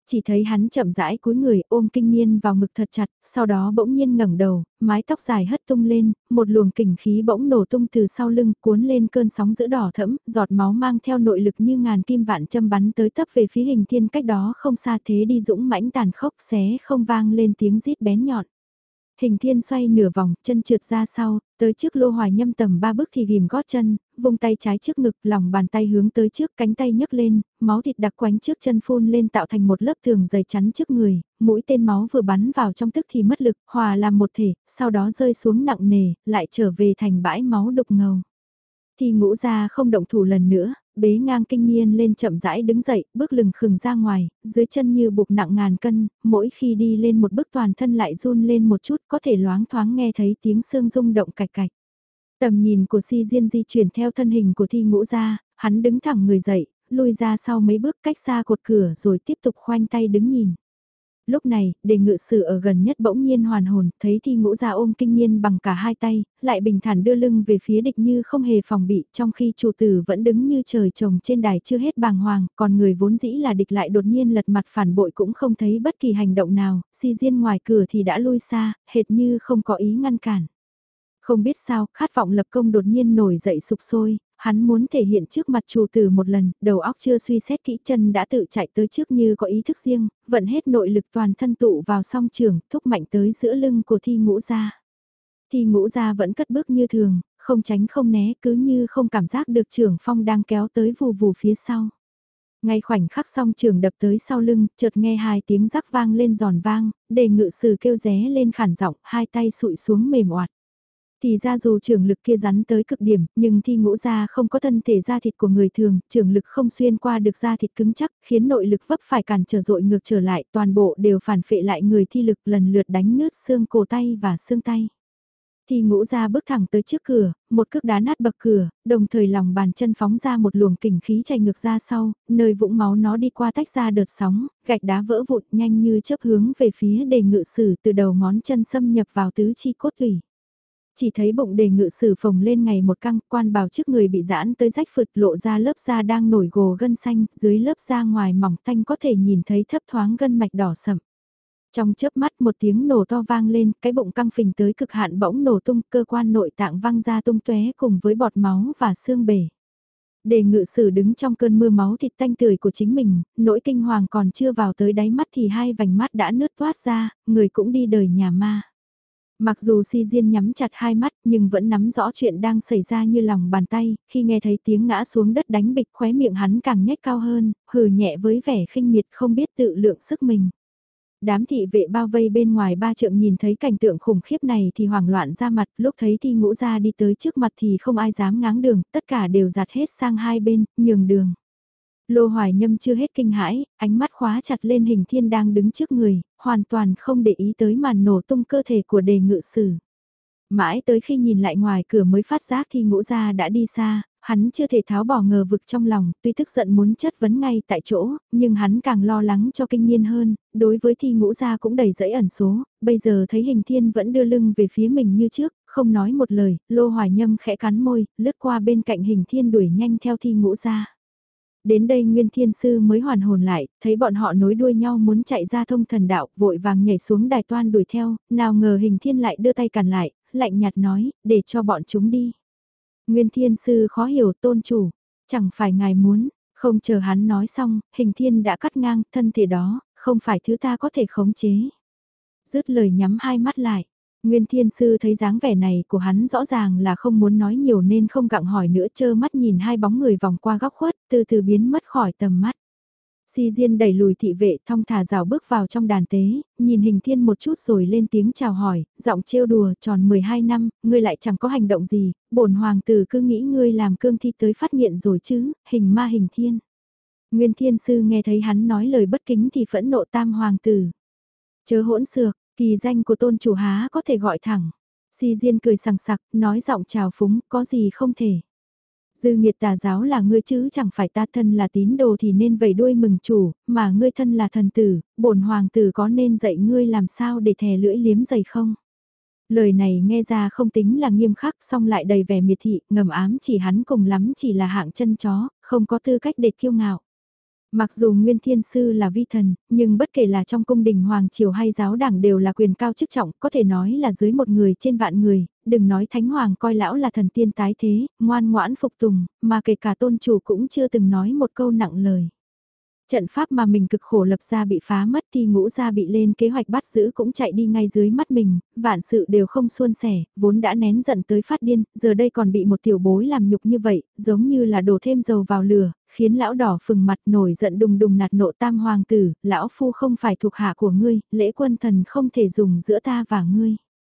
Chỉ thấy hắn chậm rãi cúi người ôm Kinh Niên vào ngực thật chặt, sau đó bỗng nhiên ngẩng đầu, mái tóc dài hất tung lên, một luồng kình khí bỗng nổ tung từ sau lưng cuốn lên cơn sóng dữ đỏ thẫm, giọt máu mang theo nội lực như ngàn kim vạn châm bắn tới tấp về phía Hình Thiên cách đó không xa thế đi dũng mãnh tàn khốc xé không vang lên tiếng rít bén nhọn. Hình Thiên xoay nửa vòng, chân trượt ra sau, tới trước Lô Hoài Nhâm tầm 3 bước thì ghim gót chân, vung tay trái trước ngực, lòng bàn tay hướng tới trước, cánh tay nhấc lên, máu thịt đặc quánh trước chân phun lên tạo thành một lớp tường dày chắn trước người, mũi tên máu vừa bắn vào trong tức thì mất lực, hòa làm một thể, sau đó rơi xuống nặng nề, lại trở về thành bãi máu đục ngầu. Thì Ngũ Gia không động thủ lần nữa, bế ngang Kinh Niên lên chậm rãi đứng dậy, bước lừng khừng ra ngoài, dưới chân như buộc nặng ngàn cân, mỗi khi đi lên một bước toàn thân lại run lên một chút có thể loáng thoáng nghe thấy tiếng xương rung động cạch cạch. Tầm nhìn của Si Diên di chuyển theo thân hình của Thi Ngũ Gia, hắn đứng thẳng người dậy, lui ra sau mấy bước cách xa cột cửa rồi tiếp tục khoanh tay đứng nhìn. Lúc này, đề ngự sử ở gần nhất bỗng nhiên hoàn hồn, thấy Thi Ngũ Gia ôm Kinh Niên bằng cả hai tay, lại bình thản đưa lưng về phía địch như không hề phòng bị, trong khi chủ tử vẫn đứng như trời trồng trên đài chưa hết bàng hoàng, còn người vốn dĩ là địch lại đột nhiên lật mặt phản bội cũng không thấy bất kỳ hành động nào, Si Diên ngoài cửa thì đã lui xa, hệt như không có ý ngăn cản. Không biết sao, khát vọng lập công đột nhiên nổi dậy sục sôi, hắn muốn thể hiện trước mặt chủ tử một lần, đầu óc chưa suy xét kỹ chân đã tự chạy tới trước như có ý thức riêng, vận hết nội lực toàn thân tụ vào song trường, thúc mạnh tới giữa lưng của Thi Ngũ Gia. Thi Ngũ Gia vẫn cất bước như thường, không tránh không né cứ như không cảm giác được trưởng phong đang kéo tới vù vù phía sau. Ngay khoảnh khắc song trường đập tới sau lưng, chợt nghe hai tiếng rắc vang lên giòn vang, đề ngự sử kêu ré lên khản giọng, hai tay sụi xuống mềm oạt. Thì ra dù trường lực kia rắn tới cực điểm, nhưng Thi Ngũ Gia không có thân thể da thịt của người thường, trường lực không xuyên qua được da thịt cứng chắc, khiến nội lực vấp phải cản trở dội ngược trở lại, toàn bộ đều phản phệ lại người thi lực lần lượt đánh nứt xương cổ tay và xương tay. Thi Ngũ Gia bước thẳng tới trước cửa, một cước đá nát bậc cửa, đồng thời lòng bàn chân phóng ra một luồng kình khí chảy ngược ra sau, nơi vũng máu nó đi qua tách ra đợt sóng, gạch đá vỡ vụn nhanh như chớp hướng về phía đề ngự sử từ đầu ngón chân xâm nhập vào tứ chi cốt tủy. Chỉ thấy bụng đề ngự sử phồng lên ngày một căng, quan bào trước người bị giãn tới rách phượt lộ ra lớp da đang nổi gồ gân xanh, dưới lớp da ngoài mỏng tanh có thể nhìn thấy thấp thoáng gân mạch đỏ sậm. Trong chớp mắt một tiếng nổ to vang lên, cái bụng căng phình tới cực hạn bỗng nổ tung, cơ quan nội tạng văng ra tung tóe cùng với bọt máu và xương bể. Đề ngự sử đứng trong cơn mưa máu thịt tanh tưởi của chính mình, nỗi kinh hoàng còn chưa vào tới đáy mắt thì hai vành mắt đã nứt toát ra, người cũng đi đời nhà ma. Mặc dù Si Diên nhắm chặt hai mắt nhưng vẫn nắm rõ chuyện đang xảy ra như lòng bàn tay, khi nghe thấy tiếng ngã xuống đất đánh bịch khóe miệng hắn càng nhếch cao hơn, hừ nhẹ với vẻ khinh miệt không biết tự lượng sức mình. Đám thị vệ bao vây bên ngoài ba trượng nhìn thấy cảnh tượng khủng khiếp này thì hoảng loạn ra mặt, lúc thấy Thi Ngũ Gia đi tới trước mặt thì không ai dám ngáng đường, tất cả đều giạt hết sang hai bên, nhường đường. Lô Hoài Nhâm chưa hết kinh hãi, ánh mắt khóa chặt lên Hình Thiên đang đứng trước người, hoàn toàn không để ý tới màn nổ tung cơ thể của đề ngự sử. Mãi tới khi nhìn lại ngoài cửa mới phát giác Thi Ngũ Gia đã đi xa, hắn chưa thể tháo bỏ ngờ vực trong lòng, tuy tức giận muốn chất vấn ngay tại chỗ, nhưng hắn càng lo lắng cho Kinh Niên hơn, đối với Thi Ngũ Gia cũng đầy dẫy ẩn số, bây giờ thấy Hình Thiên vẫn đưa lưng về phía mình như trước, không nói một lời, Lô Hoài Nhâm khẽ cắn môi, lướt qua bên cạnh Hình Thiên đuổi nhanh theo Thi Ngũ Gia. Đến đây Nguyên Thiên Sư mới hoàn hồn lại, thấy bọn họ nối đuôi nhau muốn chạy ra thông thần đạo, vội vàng nhảy xuống đài toan đuổi theo, nào ngờ Hình Thiên lại đưa tay cản lại, lạnh nhạt nói, để cho bọn chúng đi. Nguyên Thiên Sư khó hiểu tôn chủ, chẳng phải ngài muốn, không chờ hắn nói xong, Hình Thiên đã cắt ngang thân thể đó, không phải thứ ta có thể khống chế. Dứt lời nhắm hai mắt lại. Nguyên Thiên Sư thấy dáng vẻ này của hắn rõ ràng là không muốn nói nhiều nên không gặng hỏi nữa, chơ mắt nhìn hai bóng người vòng qua góc khuất, từ từ biến mất khỏi tầm mắt. Si Diên đẩy lùi thị vệ thong thả rào bước vào trong đàn tế, nhìn Hình Thiên một chút rồi lên tiếng chào hỏi, giọng trêu đùa tròn 12 năm, ngươi lại chẳng có hành động gì, bổn hoàng tử cứ nghĩ ngươi làm cương thi tới phát nghiện rồi chứ, hình ma Hình Thiên. Nguyên Thiên Sư nghe thấy hắn nói lời bất kính thì phẫn nộ tam hoàng tử. Chớ hỗn xược, kỳ danh của tôn chủ há có thể gọi thẳng. Si Diên cười sằng sặc, nói giọng trào phúng, có gì không thể. Dư nghiệt tà giáo là ngươi chứ chẳng phải ta, thân là tín đồ thì nên vẫy đuôi mừng chủ, mà ngươi thân là thần tử, bổn hoàng tử có nên dạy ngươi làm sao để thè lưỡi liếm giày không? Lời này nghe ra không tính là nghiêm khắc, song lại đầy vẻ miệt thị, ngầm ám chỉ hắn cùng lắm chỉ là hạng chân chó, không có tư cách để kiêu ngạo. Mặc dù Nguyên Thiên Sư là vi thần, nhưng bất kể là trong cung đình Hoàng Triều hay giáo đảng đều là quyền cao chức trọng, có thể nói là dưới một người trên vạn người, đừng nói Thánh Hoàng coi lão là thần tiên tái thế, ngoan ngoãn phục tùng, mà kể cả tôn chủ cũng chưa từng nói một câu nặng lời. Trận pháp mà mình cực khổ lập ra bị phá mất thì ngũ gia bị lên kế hoạch bắt giữ cũng chạy đi ngay dưới mắt mình, vạn sự đều không suôn sẻ, vốn đã nén giận tới phát điên, giờ đây còn bị một tiểu bối làm nhục như vậy, giống như là đổ thêm dầu vào lửa, khiến lão đỏ phừng mặt nổi giận đùng đùng nạt nộ tam hoàng tử, lão phu không phải thuộc hạ của ngươi, lễ quân thần không thể dùng giữa ta và ngươi.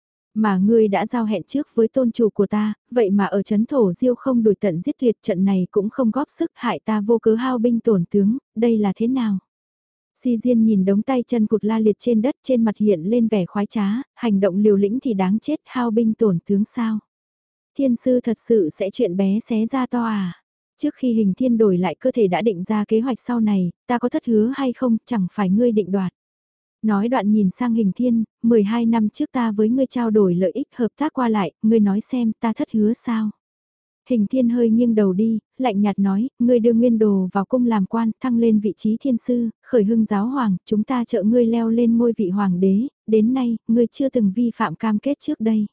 Mà ngươi đã giao hẹn trước với tôn chủ của ta, vậy mà ở chấn thổ diêu không đuổi tận giết tuyệt trận này cũng không góp sức hại ta vô cớ hao binh tổn tướng, đây là thế nào? Si Diên nhìn đống tay chân cụt la liệt trên đất trên mặt hiện lên vẻ khoái trá, hành động liều lĩnh thì đáng chết hao binh tổn tướng sao? Thiên sư thật sự sẽ chuyện bé xé ra to à? Trước khi hình thiên đổi lại cơ thể đã định ra kế hoạch sau này, ta có thất hứa hay không, chẳng phải ngươi định đoạt. Nói đoạn nhìn sang hình thiên, 12 năm trước ta với ngươi trao đổi lợi ích hợp tác qua lại, ngươi nói xem ta thất hứa sao. Hình thiên hơi nghiêng đầu đi, lạnh nhạt nói, ngươi đưa nguyên đồ vào cung làm quan, thăng lên vị trí thiên sư, khởi hưng giáo hoàng, chúng ta trợ ngươi leo lên ngôi vị hoàng đế, đến nay, ngươi chưa từng vi phạm cam kết trước đây.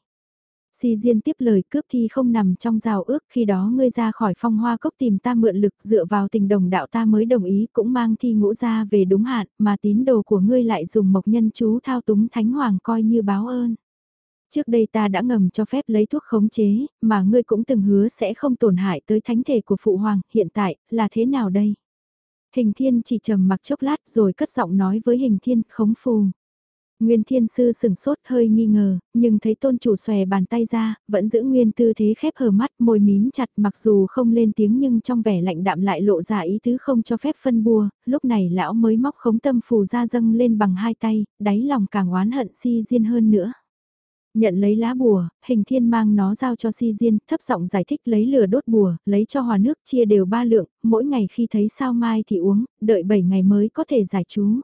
Si Diên tiếp lời cướp thi không nằm trong rào ước khi đó ngươi ra khỏi phong hoa cốc tìm ta mượn lực dựa vào tình đồng đạo ta mới đồng ý cũng mang thi ngũ ra về đúng hạn mà tín đồ của ngươi lại dùng mộc nhân chú thao túng thánh hoàng coi như báo ơn. Trước đây ta đã ngầm cho phép lấy thuốc khống chế mà ngươi cũng từng hứa sẽ không tổn hại tới thánh thể của phụ hoàng hiện tại là thế nào đây? Hình thiên chỉ trầm mặc chốc lát rồi cất giọng nói với hình thiên khống phù. Nguyên Thiên Sư sừng sốt hơi nghi ngờ, nhưng thấy tôn chủ xòe bàn tay ra, vẫn giữ nguyên tư thế khép hờ mắt, môi mím chặt mặc dù không lên tiếng nhưng trong vẻ lạnh đạm lại lộ ra ý tứ không cho phép phân bua, lúc này lão mới móc khống tâm phù ra dâng lên bằng hai tay, đáy lòng càng oán hận Si Diên hơn nữa. Nhận lấy lá bùa, hình thiên mang nó giao cho Si Diên, thấp giọng giải thích lấy lửa đốt bùa, lấy cho hòa nước chia đều 3 lượng, mỗi ngày khi thấy sao mai thì uống, đợi 7 ngày mới có thể giải chú.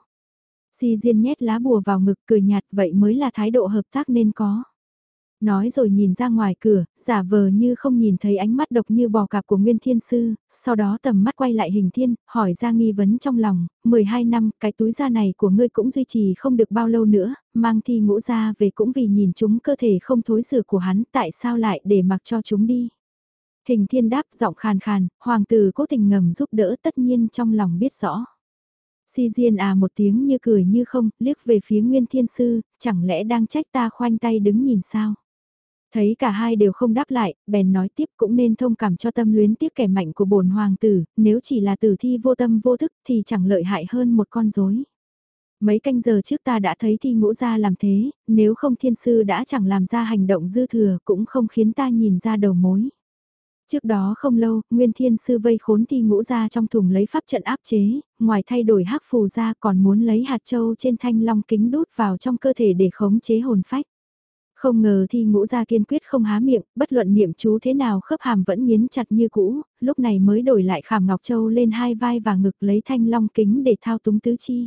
Si Diên nhét lá bùa vào ngực cười nhạt vậy mới là thái độ hợp tác nên có. Nói rồi nhìn ra ngoài cửa, giả vờ như không nhìn thấy ánh mắt độc như bò cạp của Nguyên Thiên Sư, sau đó tầm mắt quay lại hình thiên, hỏi ra nghi vấn trong lòng, 12 năm, cái túi da này của ngươi cũng duy trì không được bao lâu nữa, mang thi ngũ ra về cũng vì nhìn chúng cơ thể không thối rửa của hắn, tại sao lại để mặc cho chúng đi. Hình thiên đáp giọng khàn khàn, hoàng tử cố tình ngầm giúp đỡ tất nhiên trong lòng biết rõ. Si Diên à một tiếng như cười như không, liếc về phía Nguyên Thiên Sư, chẳng lẽ đang trách ta khoanh tay đứng nhìn sao? Thấy cả hai đều không đáp lại, bèn nói tiếp cũng nên thông cảm cho tâm luyến tiếc kẻ mạnh của bổn hoàng tử, nếu chỉ là tử thi vô tâm vô thức thì chẳng lợi hại hơn một con rối. Mấy canh giờ trước ta đã thấy thi ngũ gia làm thế, nếu không thiên sư đã chẳng làm ra hành động dư thừa cũng không khiến ta nhìn ra đầu mối. Trước đó không lâu, Nguyên Thiên Sư vây khốn thi ngũ ra trong thùng lấy pháp trận áp chế, ngoài thay đổi hắc phù ra còn muốn lấy hạt châu trên thanh long kính đút vào trong cơ thể để khống chế hồn phách. Không ngờ thi ngũ ra kiên quyết không há miệng, bất luận niệm chú thế nào khớp hàm vẫn nghiến chặt như cũ, lúc này mới đổi lại khảm ngọc châu lên hai vai và ngực lấy thanh long kính để thao túng tứ chi.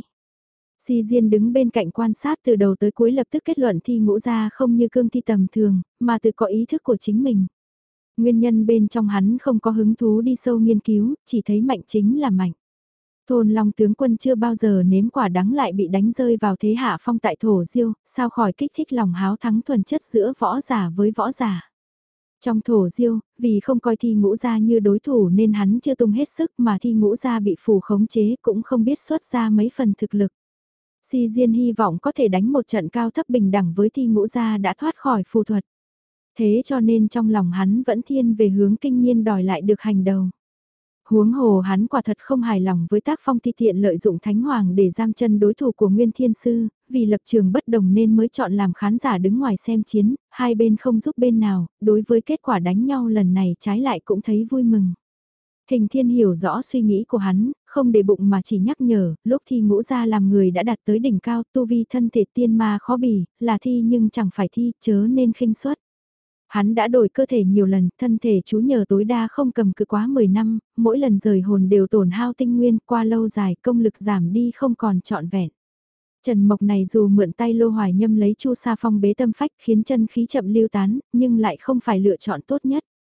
Si Diên đứng bên cạnh quan sát từ đầu tới cuối lập tức kết luận thi ngũ ra không như cương thi tầm thường, mà tự có ý thức của chính mình. Nguyên nhân bên trong hắn không có hứng thú đi sâu nghiên cứu, chỉ thấy mạnh chính là mạnh. Thôn Long tướng quân chưa bao giờ nếm quả đắng lại bị đánh rơi vào thế hạ phong tại thổ diêu, sao khỏi kích thích lòng háo thắng thuần chất giữa võ giả với võ giả. Trong thổ diêu, vì không coi thi ngũ gia như đối thủ nên hắn chưa tung hết sức mà thi ngũ gia bị phù khống chế cũng không biết xuất ra mấy phần thực lực. Si Diên hy vọng có thể đánh một trận cao thấp bình đẳng với thi ngũ gia đã thoát khỏi phù thuật. Thế cho nên trong lòng hắn vẫn thiên về hướng kinh nhiên đòi lại được hành đầu. Huống hồ hắn quả thật không hài lòng với tác phong ti tiện lợi dụng Thánh Hoàng để giam chân đối thủ của Nguyên Thiên Sư, vì lập trường bất đồng nên mới chọn làm khán giả đứng ngoài xem chiến, hai bên không giúp bên nào, đối với kết quả đánh nhau lần này trái lại cũng thấy vui mừng. Hình Thiên hiểu rõ suy nghĩ của hắn, không để bụng mà chỉ nhắc nhở, lúc thi ngũ ra làm người đã đạt tới đỉnh cao, tu vi thân thể tiên ma khó bì, là thi nhưng chẳng phải thi, chớ nên khinh suất. Hắn đã đổi cơ thể nhiều lần, thân thể chú nhờ tối đa không cầm cự quá 10 năm, mỗi lần rời hồn đều tổn hao tinh nguyên, qua lâu dài công lực giảm đi không còn trọn vẹn. Trần Mộc này dù mượn tay Lô Hoài Nhâm lấy Chu Sa Phong bế tâm phách khiến chân khí chậm lưu tán, nhưng lại không phải lựa chọn tốt nhất.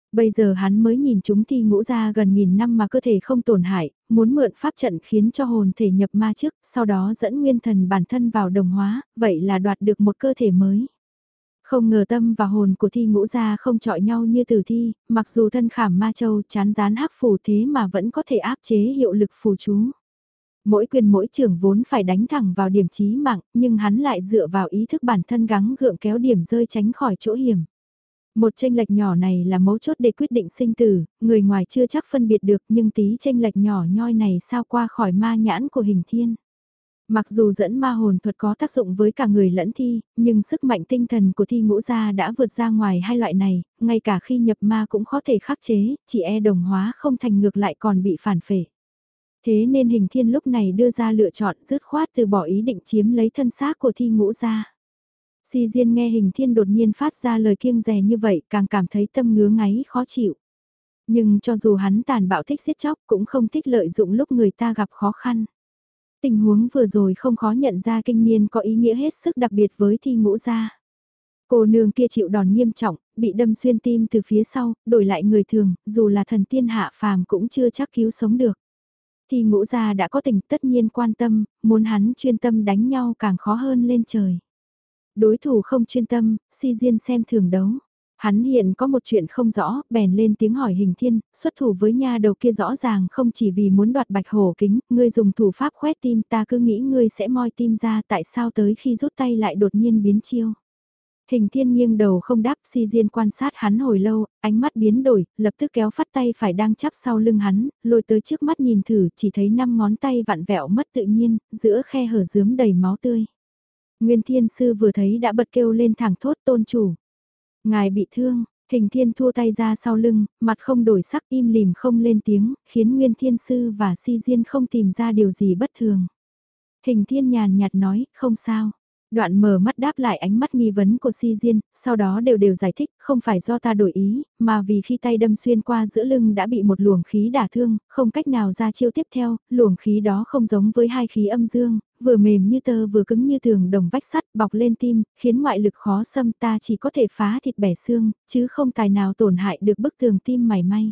Bây giờ hắn mới nhìn chúng thi ngũ ra gần nghìn năm mà cơ thể không tổn hại, muốn mượn pháp trận khiến cho hồn thể nhập ma trước, sau đó dẫn nguyên thần bản thân vào đồng hóa, vậy là đoạt được một cơ thể mới. Không ngờ tâm và hồn của thi ngũ gia không chọi nhau như tử thi, mặc dù thân khảm ma châu chán rán hắc phù thế mà vẫn có thể áp chế hiệu lực phù chú. Mỗi quyền mỗi trưởng vốn phải đánh thẳng vào điểm chí mạng, nhưng hắn lại dựa vào ý thức bản thân gắng gượng kéo điểm rơi tránh khỏi chỗ hiểm. Một chênh lệch nhỏ này là mấu chốt để quyết định sinh tử, người ngoài chưa chắc phân biệt được nhưng tí chênh lệch nhỏ nhoi này sao qua khỏi ma nhãn của hình thiên. Mặc dù dẫn ma hồn thuật có tác dụng với cả người lẫn thi, nhưng sức mạnh tinh thần của thi ngũ gia đã vượt ra ngoài hai loại này, ngay cả khi nhập ma cũng có thể khắc chế, chỉ e đồng hóa không thành ngược lại còn bị phản phệ. Thế nên hình thiên lúc này đưa ra lựa chọn dứt khoát từ bỏ ý định chiếm lấy thân xác của thi ngũ gia. Si Diên nghe hình thiên đột nhiên phát ra lời kiêng dè như vậy càng cảm thấy tâm ngứa ngáy khó chịu. Nhưng cho dù hắn tàn bạo thích giết chóc cũng không thích lợi dụng lúc người ta gặp khó khăn. Tình huống vừa rồi không khó nhận ra kinh niên có ý nghĩa hết sức đặc biệt với thi ngũ gia. Cô nương kia chịu đòn nghiêm trọng, bị đâm xuyên tim từ phía sau, đổi lại người thường, dù là thần tiên hạ phàm cũng chưa chắc cứu sống được. Thi ngũ gia đã có tình tất nhiên quan tâm, muốn hắn chuyên tâm đánh nhau càng khó hơn lên trời. Đối thủ không chuyên tâm, Si Diên xem thường đấu. Hắn hiện có một chuyện không rõ, bèn lên tiếng hỏi hình thiên, xuất thủ với nha đầu kia rõ ràng không chỉ vì muốn đoạt bạch hổ kính, ngươi dùng thủ pháp khoét tim ta cứ nghĩ ngươi sẽ moi tim ra tại sao tới khi rút tay lại đột nhiên biến chiêu. Hình thiên nghiêng đầu không đáp Si Diên quan sát hắn hồi lâu, ánh mắt biến đổi, lập tức kéo phát tay phải đang chắp sau lưng hắn, lôi tới trước mắt nhìn thử chỉ thấy 5 ngón tay vặn vẹo mất tự nhiên, giữa khe hở rướm đầy máu tươi. Nguyên Thiên Sư vừa thấy đã bật kêu lên thẳng thốt tôn chủ. Ngài bị thương, hình thiên thua tay ra sau lưng, mặt không đổi sắc im lìm không lên tiếng, khiến Nguyên Thiên Sư và Si Diên không tìm ra điều gì bất thường. Hình thiên nhàn nhạt nói, không sao. Đoạn mở mắt đáp lại ánh mắt nghi vấn của Si Diên, sau đó đều giải thích, không phải do ta đổi ý, mà vì khi tay đâm xuyên qua giữa lưng đã bị một luồng khí đả thương, không cách nào ra chiêu tiếp theo, luồng khí đó không giống với hai khí âm dương, vừa mềm như tơ vừa cứng như tường đồng vách sắt bọc lên tim, khiến ngoại lực khó xâm ta chỉ có thể phá thịt bẻ xương, chứ không tài nào tổn hại được bức tường tim mảy may.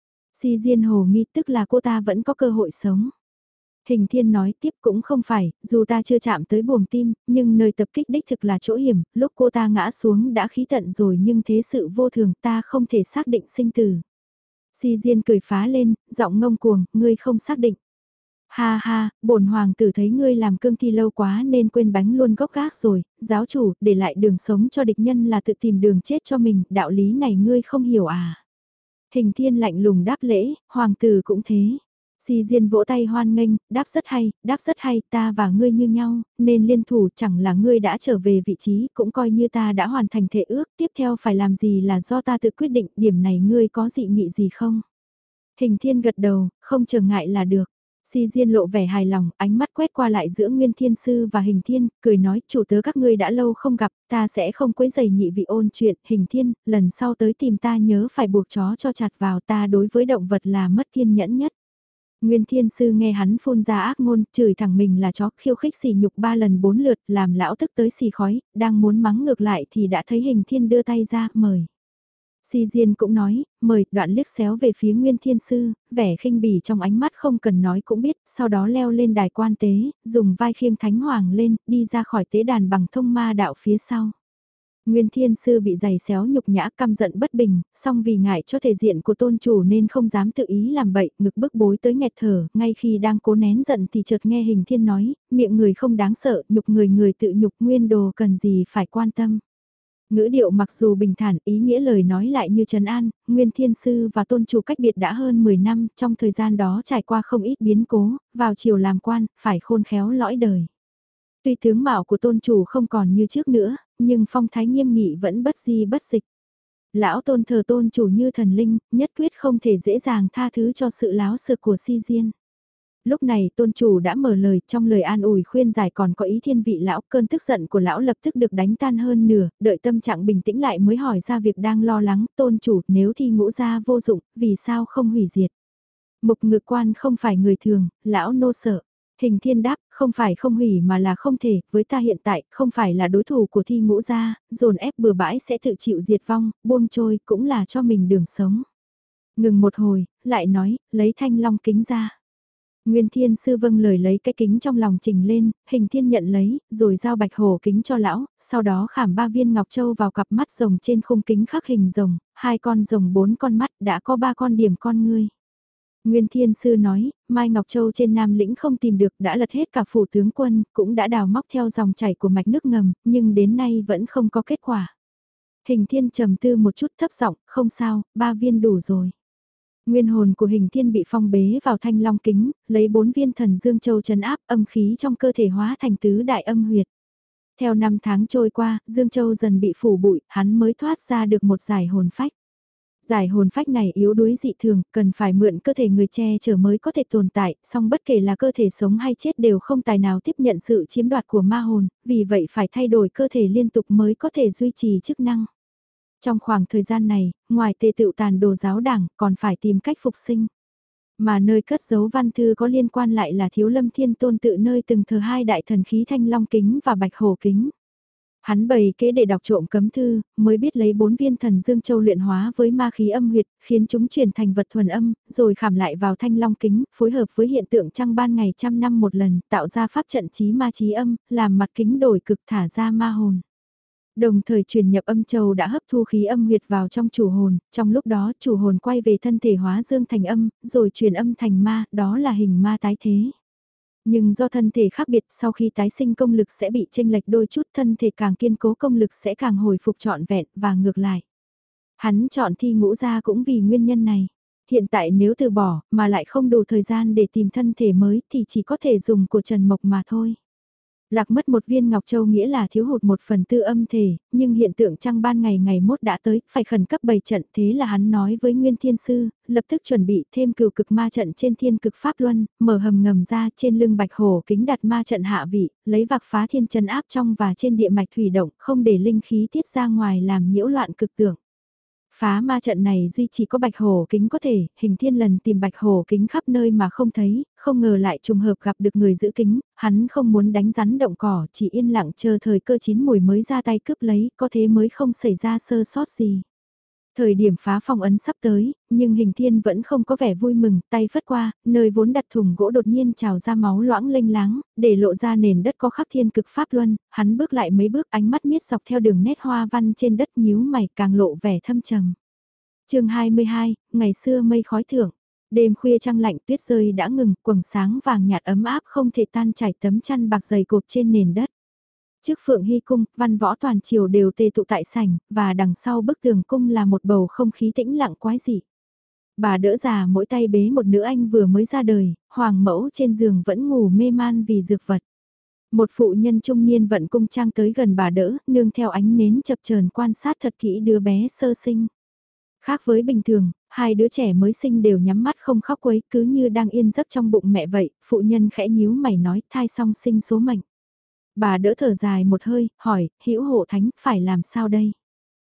Si Diên hồ nghi tức là cô ta vẫn có cơ hội sống. Hình thiên nói tiếp cũng không phải, dù ta chưa chạm tới buồng tim, nhưng nơi tập kích đích thực là chỗ hiểm, lúc cô ta ngã xuống đã khí tận rồi nhưng thế sự vô thường ta không thể xác định sinh tử. Si Diên cười phá lên, giọng ngông cuồng, ngươi không xác định. Ha ha, bổn hoàng tử thấy ngươi làm cương thi lâu quá nên quên bánh luôn gốc gác rồi, giáo chủ, để lại đường sống cho địch nhân là tự tìm đường chết cho mình, đạo lý này ngươi không hiểu à. Hình thiên lạnh lùng đáp lễ, hoàng tử cũng thế. Si Diên vỗ tay hoan nghênh, đáp rất hay, ta và ngươi như nhau, nên liên thủ chẳng là ngươi đã trở về vị trí, cũng coi như ta đã hoàn thành thể ước, tiếp theo phải làm gì là do ta tự quyết định, điểm này ngươi có dị nghị gì không? Hình thiên gật đầu, không trở ngại là được. Si Diên lộ vẻ hài lòng, ánh mắt quét qua lại giữa Nguyên Thiên Sư và Hình Thiên, cười nói chủ tớ các ngươi đã lâu không gặp, ta sẽ không quấy giày nhị vị ôn chuyện, Hình Thiên, lần sau tới tìm ta nhớ phải buộc chó cho chặt vào ta đối với động vật là mất kiên nhẫn nhất. Nguyên Thiên Sư nghe hắn phun ra ác ngôn, chửi thẳng mình là chó, khiêu khích sỉ nhục 3 lần 4 lượt, làm lão tức tới xì khói, đang muốn mắng ngược lại thì đã thấy Hình Thiên đưa tay ra, mời. Si Diên cũng nói, mời, đoạn liếc xéo về phía Nguyên Thiên Sư, vẻ khinh bỉ trong ánh mắt không cần nói cũng biết, sau đó leo lên đài quan tế, dùng vai khiêng thánh hoàng lên, đi ra khỏi tế đàn bằng thông ma đạo phía sau. Nguyên Thiên Sư bị giày xéo nhục nhã căm giận bất bình, song vì ngại cho thể diện của tôn chủ nên không dám tự ý làm bậy, ngực bức bối tới nghẹt thở, ngay khi đang cố nén giận thì chợt nghe Hình Thiên nói, miệng người không đáng sợ, nhục người người tự nhục nguyên đồ cần gì phải quan tâm. Ngữ điệu mặc dù bình thản, ý nghĩa lời nói lại như trấn an, Nguyên Thiên Sư và tôn chủ cách biệt đã hơn 10 năm, trong thời gian đó trải qua không ít biến cố, vào chiều làm quan, phải khôn khéo lõi đời. Tuy tướng mạo của tôn chủ không còn như trước nữa, nhưng phong thái nghiêm nghị vẫn bất di bất dịch. Lão tôn thờ tôn chủ như thần linh, nhất quyết không thể dễ dàng tha thứ cho sự láo xược của Si Diên. Lúc này tôn chủ đã mở lời, trong lời an ủi khuyên giải còn có ý thiên vị lão, cơn tức giận của lão lập tức được đánh tan hơn nửa, đợi tâm trạng bình tĩnh lại mới hỏi ra việc đang lo lắng, tôn chủ nếu thi ngũ gia vô dụng, vì sao không hủy diệt. Mục ngự quan không phải người thường, lão nô sợ. Hình Thiên đáp, không phải không hủy mà là không thể, với ta hiện tại, không phải là đối thủ của Thi Ngũ gia, dồn ép bừa bãi sẽ tự chịu diệt vong, buông trôi cũng là cho mình đường sống. Ngừng một hồi, lại nói, lấy thanh long kính ra. Nguyên Thiên Sư vâng lời lấy cái kính trong lòng trình lên, Hình Thiên nhận lấy, rồi giao bạch hổ kính cho lão, sau đó khảm 3 viên ngọc châu vào cặp mắt rồng trên khung kính khắc hình rồng, 2 con rồng 4 con mắt đã có 3 con điểm con ngươi. Nguyên Thiên Sư nói, Mai Ngọc Châu trên Nam Lĩnh không tìm được đã lật hết cả phủ tướng quân, cũng đã đào móc theo dòng chảy của mạch nước ngầm, nhưng đến nay vẫn không có kết quả. Hình Thiên trầm tư một chút thấp giọng, không sao, 3 viên đủ rồi. Nguyên hồn của Hình Thiên bị phong bế vào thanh long kính, lấy 4 viên thần Dương Châu trấn áp âm khí trong cơ thể hóa thành tứ đại âm huyệt. Theo năm tháng trôi qua, Dương Châu dần bị phủ bụi, hắn mới thoát ra được một giải hồn phách. Giải hồn phách này yếu đuối dị thường, cần phải mượn cơ thể người che chở mới có thể tồn tại, song bất kể là cơ thể sống hay chết đều không tài nào tiếp nhận sự chiếm đoạt của ma hồn, vì vậy phải thay đổi cơ thể liên tục mới có thể duy trì chức năng. Trong khoảng thời gian này, ngoài tề tựu tàn đồ giáo đảng, còn phải tìm cách phục sinh. Mà nơi cất giấu văn thư có liên quan lại là Thiếu Lâm Thiên Tôn tự nơi từng thờ 2 đại thần khí Thanh Long Kính và Bạch Hổ Kính. Hắn bày kế để đọc trộm cấm thư, mới biết lấy 4 viên thần Dương Châu luyện hóa với ma khí âm huyệt, khiến chúng chuyển thành vật thuần âm, rồi khảm lại vào Thanh Long Kính, phối hợp với hiện tượng trăng ban ngày trăm năm một lần, tạo ra pháp trận chí ma chí âm, làm mặt kính đổi cực thả ra ma hồn. Đồng thời truyền nhập âm châu đã hấp thu khí âm huyệt vào trong chủ hồn, trong lúc đó chủ hồn quay về thân thể hóa dương thành âm, rồi truyền âm thành ma, đó là hình ma tái thế. Nhưng do thân thể khác biệt sau khi tái sinh công lực sẽ bị chênh lệch đôi chút, thân thể càng kiên cố công lực sẽ càng hồi phục trọn vẹn và ngược lại. Hắn chọn Thi Ngũ gia cũng vì nguyên nhân này. Hiện tại nếu từ bỏ mà lại không đủ thời gian để tìm thân thể mới thì chỉ có thể dùng của Trần Mộc mà thôi. Lạc mất một viên ngọc châu nghĩa là thiếu hụt 1/4 âm thể, nhưng hiện tượng trăng ban ngày ngày mốt đã tới, phải khẩn cấp bày trận, thế là hắn nói với Nguyên Thiên Sư, lập tức chuẩn bị thêm cửu cực ma trận trên thiên cực pháp luân, mở hầm ngầm ra trên lưng bạch hổ kính đặt ma trận hạ vị, lấy vạc phá thiên chân áp trong và trên địa mạch thủy động, không để linh khí tiết ra ngoài làm nhiễu loạn cực tưởng. Phá ma trận này duy chỉ có bạch hổ kính có thể, Hình Thiên lần tìm bạch hổ kính khắp nơi mà không thấy, không ngờ lại trùng hợp gặp được người giữ kính, hắn không muốn đánh rắn động cỏ, chỉ yên lặng chờ thời cơ chín mùi mới ra tay cướp lấy, có thế mới không xảy ra sơ sót gì. Thời điểm phá phong ấn sắp tới, nhưng Hình Thiên vẫn không có vẻ vui mừng, tay phất qua, nơi vốn đặt thùng gỗ đột nhiên trào ra máu loãng lênh láng, để lộ ra nền đất có khắc thiên cực pháp luân, hắn bước lại mấy bước ánh mắt miết dọc theo đường nét hoa văn trên đất nhíu mày càng lộ vẻ thâm trầm. Chương 22, ngày xưa mây khói thưởng. Đêm khuya trăng lạnh tuyết rơi đã ngừng, quầng sáng vàng nhạt ấm áp không thể tan chảy tấm chăn bạc dày cộp trên nền đất. Trước Phượng Hy cung, văn võ toàn triều đều tề tụ tại sảnh, và đằng sau bức tường cung là một bầu không khí tĩnh lặng quái dị. Bà đỡ già mỗi tay bế một nữ anh vừa mới ra đời, hoàng mẫu trên giường vẫn ngủ mê man vì dược vật. Một phụ nhân trung niên vận cung trang tới gần bà đỡ, nương theo ánh nến chập chờn quan sát thật kỹ đứa bé sơ sinh. Khác với bình thường, hai đứa trẻ mới sinh đều nhắm mắt không khóc quấy, cứ như đang yên giấc trong bụng mẹ vậy, phụ nhân khẽ nhíu mày nói thai song sinh số mệnh. Bà đỡ thở dài một hơi, hỏi, Hữu Hộ Thánh, phải làm sao đây?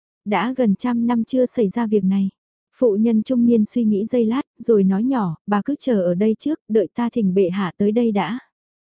Đã gần 100 năm chưa xảy ra việc này. Phụ nhân trung niên suy nghĩ giây lát, rồi nói nhỏ, bà cứ chờ ở đây trước, đợi ta thỉnh bệ hạ tới đây đã.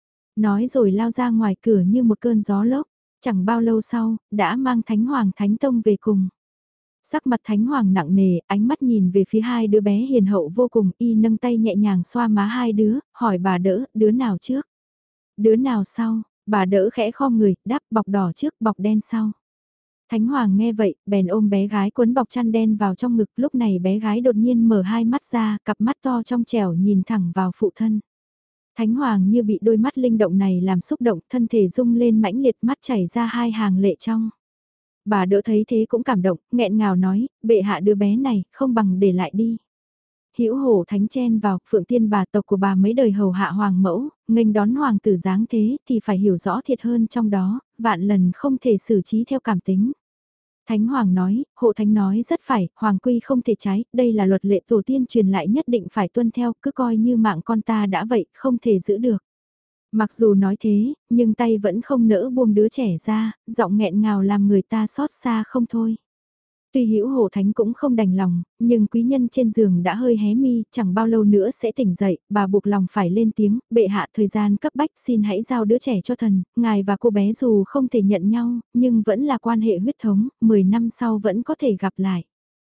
Nói rồi lao ra ngoài cửa như một cơn gió lốc, chẳng bao lâu sau, đã mang Thánh Hoàng Thánh Tông về cùng. Sắc mặt Thánh Hoàng nặng nề, ánh mắt nhìn về phía hai đứa bé hiền hậu vô cùng, y nâng tay nhẹ nhàng xoa má hai đứa, hỏi bà đỡ, đứa nào trước? Đứa nào sau? Bà đỡ khẽ khom người, đáp bọc đỏ trước, bọc đen sau. Thánh Hoàng nghe vậy, bèn ôm bé gái cuốn bọc chăn đen vào trong ngực, lúc này bé gái đột nhiên mở hai mắt ra, cặp mắt to trong trẻo nhìn thẳng vào phụ thân. Thánh Hoàng như bị đôi mắt linh động này làm xúc động, thân thể rung lên mãnh liệt, mắt chảy ra hai hàng lệ trong. Bà đỡ thấy thế cũng cảm động, nghẹn ngào nói, bệ hạ đứa bé này, không bằng để lại đi. Hữu Hổ Thánh chen vào, Phượng Tiên bà tộc của bà mấy đời hầu hạ hoàng mẫu, nghênh đón hoàng tử dáng thế thì phải hiểu rõ thiệt hơn trong đó, vạn lần không thể xử trí theo cảm tính. Thánh Hoàng nói, Hộ Thánh nói rất phải, Hoàng quy không thể trái, đây là luật lệ tổ tiên truyền lại nhất định phải tuân theo, cứ coi như mạng con ta đã vậy, không thể giữ được. Mặc dù nói thế, nhưng tay vẫn không nỡ buông đứa trẻ ra, giọng nghẹn ngào làm người ta xót xa không thôi. Tuy Hữu Hổ Thánh cũng không đành lòng, nhưng quý nhân trên giường đã hơi hé mi, chẳng bao lâu nữa sẽ tỉnh dậy, bà buộc lòng phải lên tiếng, bệ hạ thời gian cấp bách xin hãy giao đứa trẻ cho thần, ngài và cô bé dù không thể nhận nhau, nhưng vẫn là quan hệ huyết thống, 10 năm sau vẫn có thể gặp lại.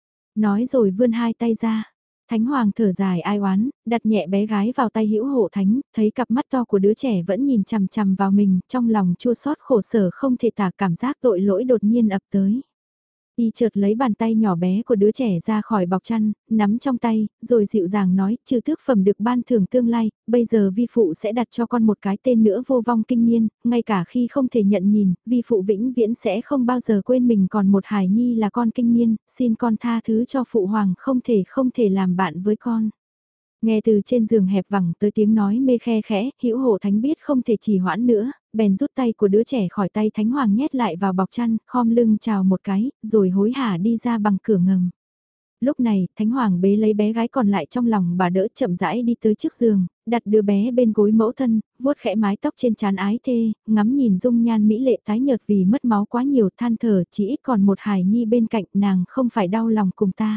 Nói rồi vươn hai tay ra. Thánh Hoàng thở dài ai oán, đặt nhẹ bé gái vào tay Hữu Hổ Thánh, thấy cặp mắt to của đứa trẻ vẫn nhìn chằm chằm vào mình, trong lòng chua xót khổ sở không thể tả, cảm giác tội lỗi đột nhiên ập tới. Y chợt lấy bàn tay nhỏ bé của đứa trẻ ra khỏi bọc chăn, nắm trong tay, rồi dịu dàng nói, trừ tước phẩm được ban thưởng tương lai, bây giờ vi phụ sẽ đặt cho con một cái tên nữa vô vong kinh niên, ngay cả khi không thể nhận nhìn, vi phụ vĩnh viễn sẽ không bao giờ quên mình còn một hài nhi là con kinh niên, xin con tha thứ cho phụ hoàng không thể làm bạn với con. Nghe từ trên giường hẹp vẳng tới tiếng nói mê khe khẽ, Hữu Hổ Thánh biết không thể trì hoãn nữa, bèn rút tay của đứa trẻ khỏi tay Thánh Hoàng nhét lại vào bọc chăn, khom lưng chào một cái, rồi hối hả đi ra bằng cửa ngầm. Lúc này, Thánh Hoàng bế lấy bé gái còn lại trong lòng bà đỡ chậm rãi đi tới trước giường, đặt đứa bé bên gối mẫu thân, vuốt khẽ mái tóc trên trán ái thê, ngắm nhìn dung nhan mỹ lệ tái nhợt vì mất máu quá nhiều, than thở chỉ ít còn một hài nhi bên cạnh, nàng không phải đau lòng cùng ta.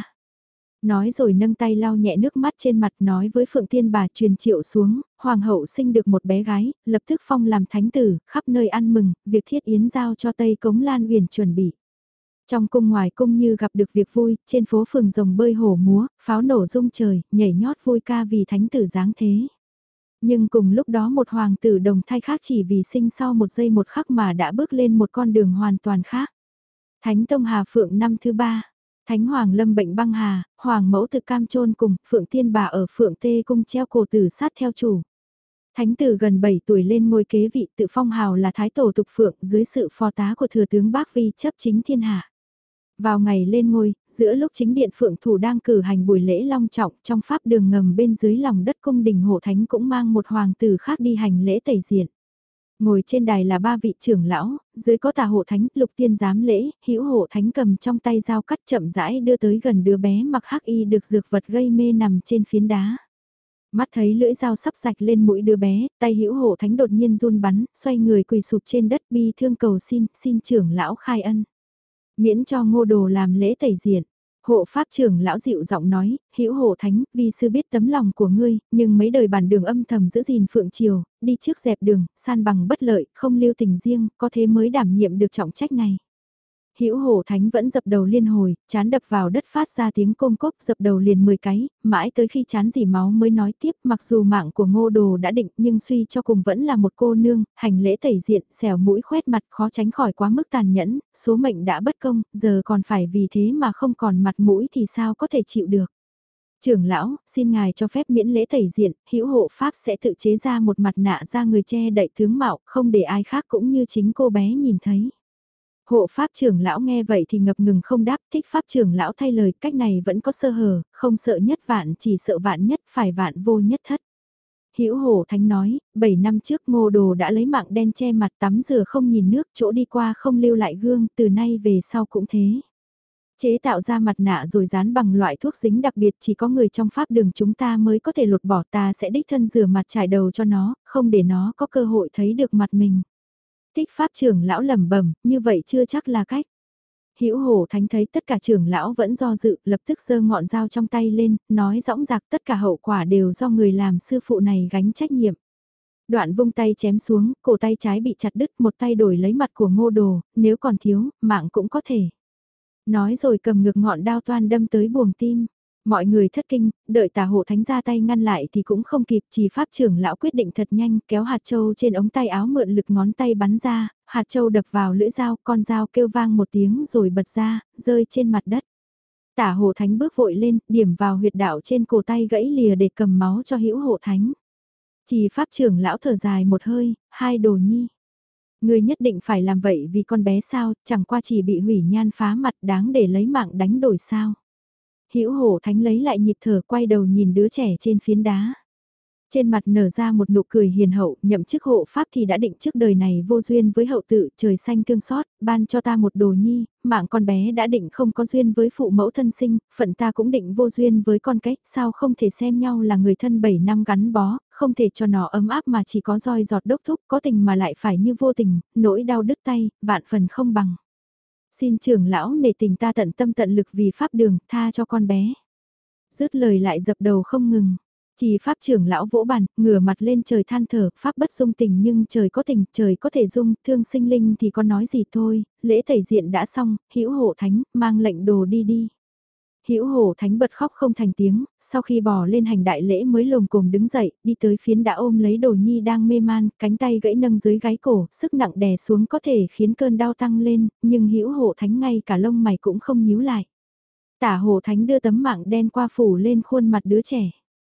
Nói rồi nâng tay lau nhẹ nước mắt trên mặt, nói với Phượng Tiên bà truyền triệu xuống, hoàng hậu sinh được một bé gái, lập tức phong làm thánh tử, khắp nơi ăn mừng, việc thiết yến giao cho Tây Cống Lan Uyển chuẩn bị. Trong cung ngoài cung như gặp được việc vui, trên phố phường rồng bơi hổ múa, pháo nổ rung trời, nhảy nhót vui ca vì thánh tử giáng thế. Nhưng cùng lúc đó một hoàng tử đồng thai khác chỉ vì sinh sau một giây một khắc mà đã bước lên một con đường hoàn toàn khác. Thánh Tông Hà Phượng năm thứ ba. Thánh Hoàng lâm bệnh băng hà, Hoàng mẫu thực cam chôn cùng, Phượng Tiên bà ở Phượng Tê cung treo cổ tử sát theo chủ. Thánh tử gần 7 tuổi lên ngôi kế vị tự phong hào là Thái Tổ Tục Phượng dưới sự phò tá của Thừa tướng Bác Vi chấp chính thiên hạ. Vào ngày lên ngôi, giữa lúc chính điện Phượng Thủ đang cử hành buổi lễ long trọng trong pháp đường ngầm bên dưới lòng đất cung đình Hộ Thánh cũng mang một hoàng tử khác đi hành lễ tẩy diện. Ngồi trên đài là ba vị trưởng lão, dưới có Tả Hộ Thánh, Lục Tiên giám lễ, Hữu Hộ Thánh cầm trong tay dao cắt chậm rãi đưa tới gần đứa bé mặc hắc y được dược vật gây mê nằm trên phiến đá. Mắt thấy lưỡi dao sắp rạch lên mũi đứa bé, tay Hữu Hộ Thánh đột nhiên run bắn, xoay người quỳ sụp trên đất bi thương cầu xin trưởng lão khai ân. Miễn cho Ngô Đồ làm lễ tẩy diện. Hộ pháp trưởng lão dịu giọng nói, Hữu Hộ Thánh, vì sư biết tấm lòng của ngươi, nhưng mấy đời bản đường âm thầm giữ gìn Phượng Triều, đi trước dẹp đường, san bằng bất lợi, không lưu tình riêng, có thế mới đảm nhiệm được trọng trách này. Hữu Hổ Thánh vẫn dập đầu liên hồi, chán đập vào đất phát ra tiếng côm cốp, dập đầu liền 10 cái, mãi tới khi chán dỉ máu mới nói tiếp, mặc dù mạng của Ngô Đồ đã định nhưng suy cho cùng vẫn là một cô nương, hành lễ tẩy diện, xẻo mũi khoét mặt khó tránh khỏi quá mức tàn nhẫn, số mệnh đã bất công, giờ còn phải vì thế mà không còn mặt mũi thì sao có thể chịu được. Trưởng lão, xin ngài cho phép miễn lễ tẩy diện, Hữu Hộ Pháp sẽ tự chế ra một mặt nạ ra người che đậy tướng mạo, không để ai khác cũng như chính cô bé nhìn thấy. Hộ pháp trưởng lão nghe vậy thì ngập ngừng không đáp, thích pháp trưởng lão thay lời, cách này vẫn có sơ hở, không sợ nhất vạn chỉ sợ vạn nhất, phải vạn vô nhất thất. Hữu Hổ Thánh nói, 7 năm trước Ngô Đồ đã lấy mạng đen che mặt tắm rửa không nhìn nước, chỗ đi qua không lưu lại gương, từ nay về sau cũng thế. Chế tạo ra mặt nạ rồi dán bằng loại thuốc dính đặc biệt chỉ có người trong pháp đường chúng ta mới có thể lột bỏ, ta sẽ đích thân rửa mặt trải đầu cho nó, không để nó có cơ hội thấy được mặt mình. Tích pháp trưởng lão lẩm bẩm, như vậy chưa chắc là cách. Hữu Hổ Thánh thấy tất cả trưởng lão vẫn do dự, lập tức giơ ngọn dao trong tay lên, nói rõng rạc tất cả hậu quả đều do người làm sư phụ này gánh trách nhiệm. Đoạn vung tay chém xuống, cổ tay trái bị chặt đứt, một tay đổi lấy mặt của Ngô Đồ, nếu còn thiếu, mạng cũng có thể. Nói rồi cầm ngược ngọn đao toan đâm tới buồng tim. Mọi người thất kinh, đợi Tả Hộ Thánh ra tay ngăn lại thì cũng không kịp, chỉ pháp trưởng lão quyết định thật nhanh, kéo hạt châu trên ống tay áo mượn lực ngón tay bắn ra, hạt châu đập vào lưỡi dao, con dao kêu vang một tiếng rồi bật ra, rơi trên mặt đất. Tả Hộ Thánh bước vội lên, điểm vào huyệt đạo trên cổ tay gãy lìa để cầm máu cho Hữu Hộ Thánh. Chỉ pháp trưởng lão thở dài một hơi, hai đồ nhi. Người nhất định phải làm vậy vì con bé sao, chẳng qua chỉ bị hủy nhan phá mặt đáng để lấy mạng đánh đổi sao. Hữu Hổ Thánh lấy lại nhịp thở quay đầu nhìn đứa trẻ trên phiến đá. Trên mặt nở ra một nụ cười hiền hậu, nhậm chức hộ pháp thì đã định trước đời này vô duyên với hậu tự, trời xanh thương xót, ban cho ta một đồ nhi, mạng con bé đã định không có duyên với phụ mẫu thân sinh, phận ta cũng định vô duyên với con cách, sao không thể xem nhau là người thân 7 năm gắn bó, không thể cho nó ấm áp mà chỉ có roi giọt đốc thúc, có tình mà lại phải như vô tình, nỗi đau đứt tay, vạn phần không bằng. Xin trưởng lão nể tình ta tận tâm tận lực vì pháp đường, tha cho con bé. Dứt lời lại dập đầu không ngừng. Chỉ pháp trưởng lão vỗ bàn, ngửa mặt lên trời than thở, pháp bất dung tình nhưng trời có tình, trời có thể dung, thương sinh linh thì có nói gì thôi, lễ tẩy diện đã xong, hữu hộ thánh, mang lệnh đồ đi đi. Hữu Hổ Thánh bật khóc không thành tiếng, sau khi bò lên hành đại lễ mới lồm cồm đứng dậy, đi tới phiến đã ôm lấy Đồ Nhi đang mê man, cánh tay gãy nâng dưới gáy cổ, sức nặng đè xuống có thể khiến cơn đau tăng lên, nhưng Hữu Hổ Thánh ngay cả lông mày cũng không nhíu lại. Tả Hổ Thánh đưa tấm mạng đen qua phủ lên khuôn mặt đứa trẻ.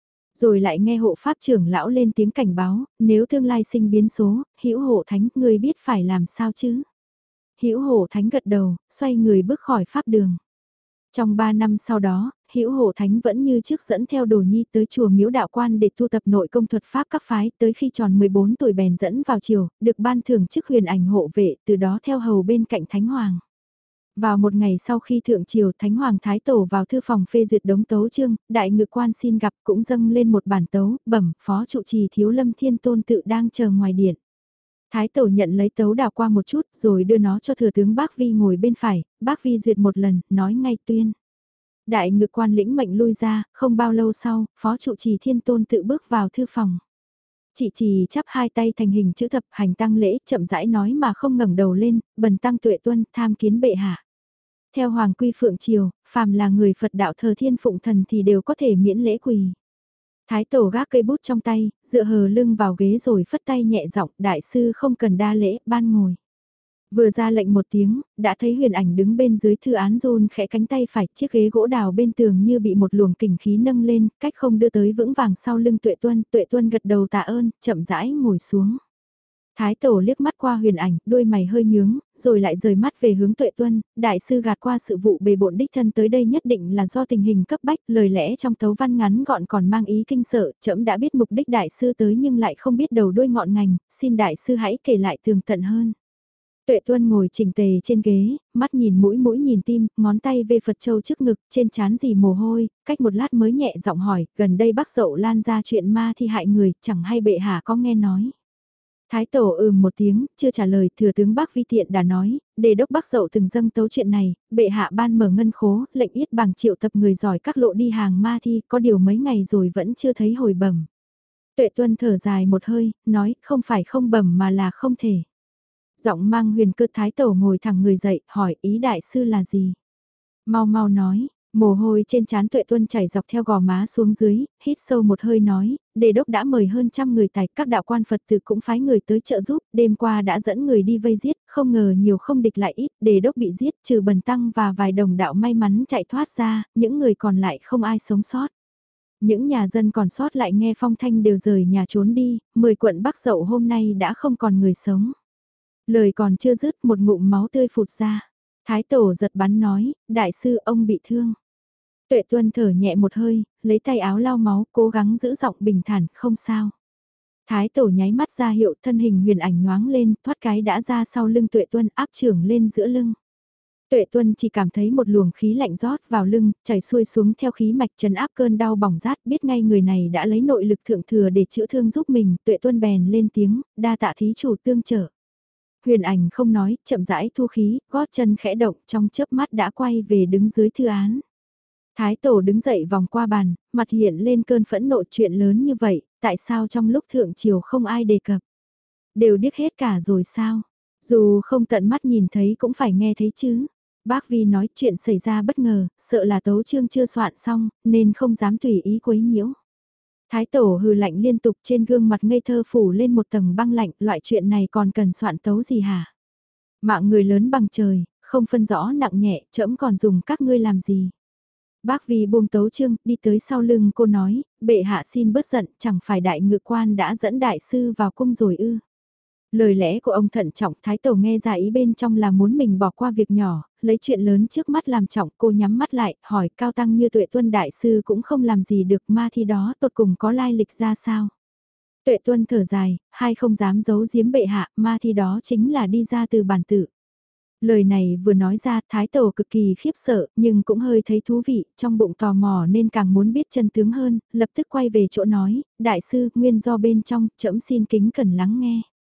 Rồi lại nghe hộ pháp trưởng lão lên tiếng cảnh báo, nếu tương lai sinh biến số, Hữu Hổ Thánh, ngươi biết phải làm sao chứ? Hữu Hổ Thánh gật đầu, xoay người bước khỏi pháp đường. Trong 3 năm sau đó, Hữu Hổ Thánh vẫn như trước dẫn theo Đồ Nhi tới chùa Miếu Đạo Quan để tu tập nội công thuật pháp các phái, tới khi tròn 14 tuổi bèn dẫn vào triều, được ban thưởng chức huyền ảnh hộ vệ, từ đó theo hầu bên cạnh Thánh Hoàng. Vào một ngày sau khi thượng triều, Thánh Hoàng Thái Tổ vào thư phòng phê duyệt đống tấu chương, đại ngự quan xin gặp, cũng dâng lên một bản tấu, bẩm, phó trụ trì Thiếu Lâm Thiên Tôn tự đang chờ ngoài điện. Thái Tổ nhận lấy tấu đào qua một chút rồi đưa nó cho thừa tướng Bác Vi ngồi bên phải, Bác Vi duyệt một lần, nói ngay tuyên. Đại ngự quan lĩnh mệnh lui ra, không bao lâu sau, phó trụ trì Thiên Tôn tự bước vào thư phòng. Chị trì chắp hai tay thành hình chữ thập hành tăng lễ, chậm rãi nói mà không ngẩng đầu lên, bần tăng tuệ tuân, tham kiến bệ hạ. Theo Hoàng quy Phượng Triều, phàm là người Phật đạo thờ thiên phụng thần thì đều có thể miễn lễ quỳ. Thái Tổ gác cây bút trong tay, dựa hờ lưng vào ghế rồi phất tay nhẹ giọng, đại sư không cần đa lễ, ban ngồi. Vừa ra lệnh một tiếng, đã thấy huyền ảnh đứng bên dưới thư án run khẽ cánh tay phải, chiếc ghế gỗ đào bên tường như bị một luồng kình khí nâng lên, cách không đưa tới vững vàng sau lưng Tuệ Tuân gật đầu tạ ơn, chậm rãi ngồi xuống. Thái Tổ liếc mắt qua huyền ảnh, đôi mày hơi nhướng, rồi lại rời mắt về hướng Tuệ Tuân, đại sư gạt qua sự vụ bề bộn đích thân tới đây nhất định là do tình hình cấp bách, lời lẽ trong tấu văn ngắn gọn còn mang ý kinh sợ, trẫm đã biết mục đích đại sư tới nhưng lại không biết đầu đuôi ngọn ngành, xin đại sư hãy kể lại tường tận hơn. Tuệ Tuân ngồi chỉnh tề trên ghế, mắt nhìn mũi nhìn tim, ngón tay về Phật châu trước ngực, trên trán dì mồ hôi, cách một lát mới nhẹ giọng hỏi, gần đây Bắc Dậu lan ra chuyện ma thi hại người, chẳng hay bệ hạ có nghe nói. Thái Tổ một tiếng, chưa trả lời, thừa tướng Bắc Vi Tiện đã nói, đề đốc Bắc Dậu từng dâng tấu chuyện này, bệ hạ ban mở ngân khố, lệnh yết bằng triệu tập người giỏi các lộ đi hàng ma thi, có điều mấy ngày rồi vẫn chưa thấy hồi bẩm. Tuệ Tuân thở dài một hơi, nói, không phải không bẩm mà là không thể. Giọng mang huyền cơ Thái Tổ ngồi thẳng người dậy, hỏi ý đại sư là gì? Mau mau nói, mồ hôi trên trán Tuệ Tuân chảy dọc theo gò má xuống dưới, hít sâu một hơi nói, đề đốc đã mời hơn trăm người tài, các đạo quan Phật tử cũng phái người tới trợ giúp, đêm qua đã dẫn người đi vây giết, không ngờ nhiều không địch lại ít, đề đốc bị giết, trừ Bần Tăng và vài đồng đạo may mắn chạy thoát ra, những người còn lại không ai sống sót. Những nhà dân còn sót lại nghe phong thanh đều rời nhà trốn đi, 10 quận Bắc Dậu hôm nay đã không còn người sống. Lời còn chưa dứt một ngụm máu tươi phụt ra. Thái Tổ giật bắn nói, đại sư ông bị thương. Tuệ Tuân thở nhẹ một hơi, lấy tay áo lau máu, cố gắng giữ giọng bình thản, không sao. Thái Tổ nháy mắt ra hiệu, thân hình huyền ảnh nhoáng lên, thoát cái đã ra sau lưng Tuệ Tuân, áp trưởng lên giữa lưng. Tuệ Tuân chỉ cảm thấy một luồng khí lạnh rót vào lưng, chảy xuôi xuống theo khí mạch trấn áp cơn đau bỏng rát, biết ngay người này đã lấy nội lực thượng thừa để chữa thương giúp mình, Tuệ Tuân bèn lên tiếng, đa tạ thí chủ tương trợ. Huyền ảnh không nói, chậm rãi thu khí, gót chân khẽ động, trong chớp mắt đã quay về đứng dưới thư án. Thái Tổ đứng dậy vòng qua bàn, mặt hiện lên cơn phẫn nộ, chuyện lớn như vậy, tại sao trong lúc thượng triều không ai đề cập? Đều điếc hết cả rồi sao? Dù không tận mắt nhìn thấy cũng phải nghe thấy chứ. Bác Vi nói chuyện xảy ra bất ngờ, sợ là tấu chương chưa soạn xong, nên không dám tùy ý quấy nhiễu. Thái Tổ hừ lạnh liên tục, trên gương mặt ngây thơ phủ lên một tầng băng lạnh, loại chuyện này còn cần soạn tấu gì hả? Mạng người lớn bằng trời, không phân rõ nặng nhẹ, trẫm còn dùng các ngươi làm gì? Bác Vi buông tấu chương, đi tới sau lưng cô nói, bệ hạ xin bớt giận, chẳng phải đại ngự quan đã dẫn đại sư vào cung rồi ư? Lời lẽ của ông thận trọng, Thái Tổ nghe ra ý bên trong là muốn mình bỏ qua việc nhỏ, lấy chuyện lớn trước mắt làm trọng, cô nhắm mắt lại, hỏi cao tăng như Tuệ Tuân đại sư cũng không làm gì được, ma thi đó tột cùng có lai lịch ra sao. Tuệ Tuân thở dài, hai không dám giấu giếm bệ hạ, ma thi đó chính là đi ra từ bản tự. Lời này vừa nói ra, Thái Tổ cực kỳ khiếp sợ, nhưng cũng hơi thấy thú vị, trong bụng tò mò nên càng muốn biết chân tướng hơn, lập tức quay về chỗ nói, đại sư, nguyên do bên trong, trẫm xin kính cẩn lắng nghe.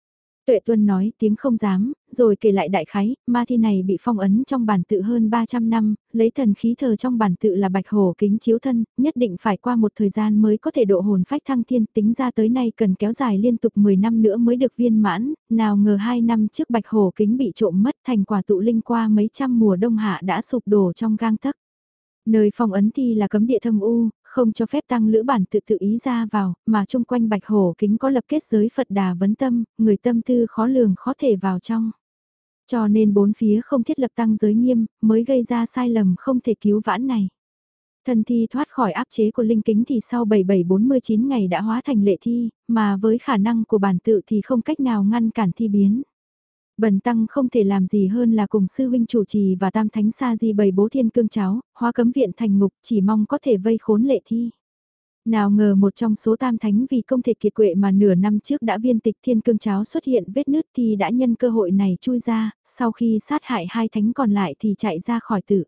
Tuệ Tuân nói tiếng không dám, rồi kể lại đại khái, ma thi này bị phong ấn trong bản tự hơn 300 năm, lấy thần khí thờ trong bản tự là bạch hổ kính chiếu thân, nhất định phải qua một thời gian mới có thể độ hồn phách thăng thiên, tính ra tới nay cần kéo dài liên tục 10 năm nữa mới được viên mãn, nào ngờ 2 năm trước bạch hổ kính bị trộm mất, thành quả tụ linh qua mấy trăm mùa đông hạ đã sụp đổ trong gang tấc. Nơi phong ấn thi là cấm địa thâm u, không cho phép tăng lữ bản tự ý ra vào, mà chung quanh bạch hổ kính có lập kết giới Phật Đà vấn tâm, người tâm tư khó lường khó thể vào trong. Cho nên bốn phía không thiết lập tăng giới nghiêm, mới gây ra sai lầm không thể cứu vãn này. Thân thi thoát khỏi áp chế của linh kính thì sau 7749 ngày đã hóa thành lệ thi, mà với khả năng của bản tự thì không cách nào ngăn cản thi biến. Bần tăng không thể làm gì hơn là cùng sư huynh chủ trì và tam thánh sa di bày bố thiên cương cháo, hóa cấm viện thành ngục, chỉ mong có thể vây khốn lệ thi. Nào ngờ một trong số tam thánh vì không thể kiệt quệ mà nửa năm trước đã viên tịch thiên cương cháo xuất hiện vết nứt thì đã nhân cơ hội này chui ra, sau khi sát hại hai thánh còn lại thì chạy ra khỏi tự.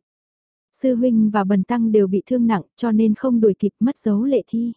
Sư huynh và bần tăng đều bị thương nặng cho nên không đuổi kịp mất dấu lệ thi.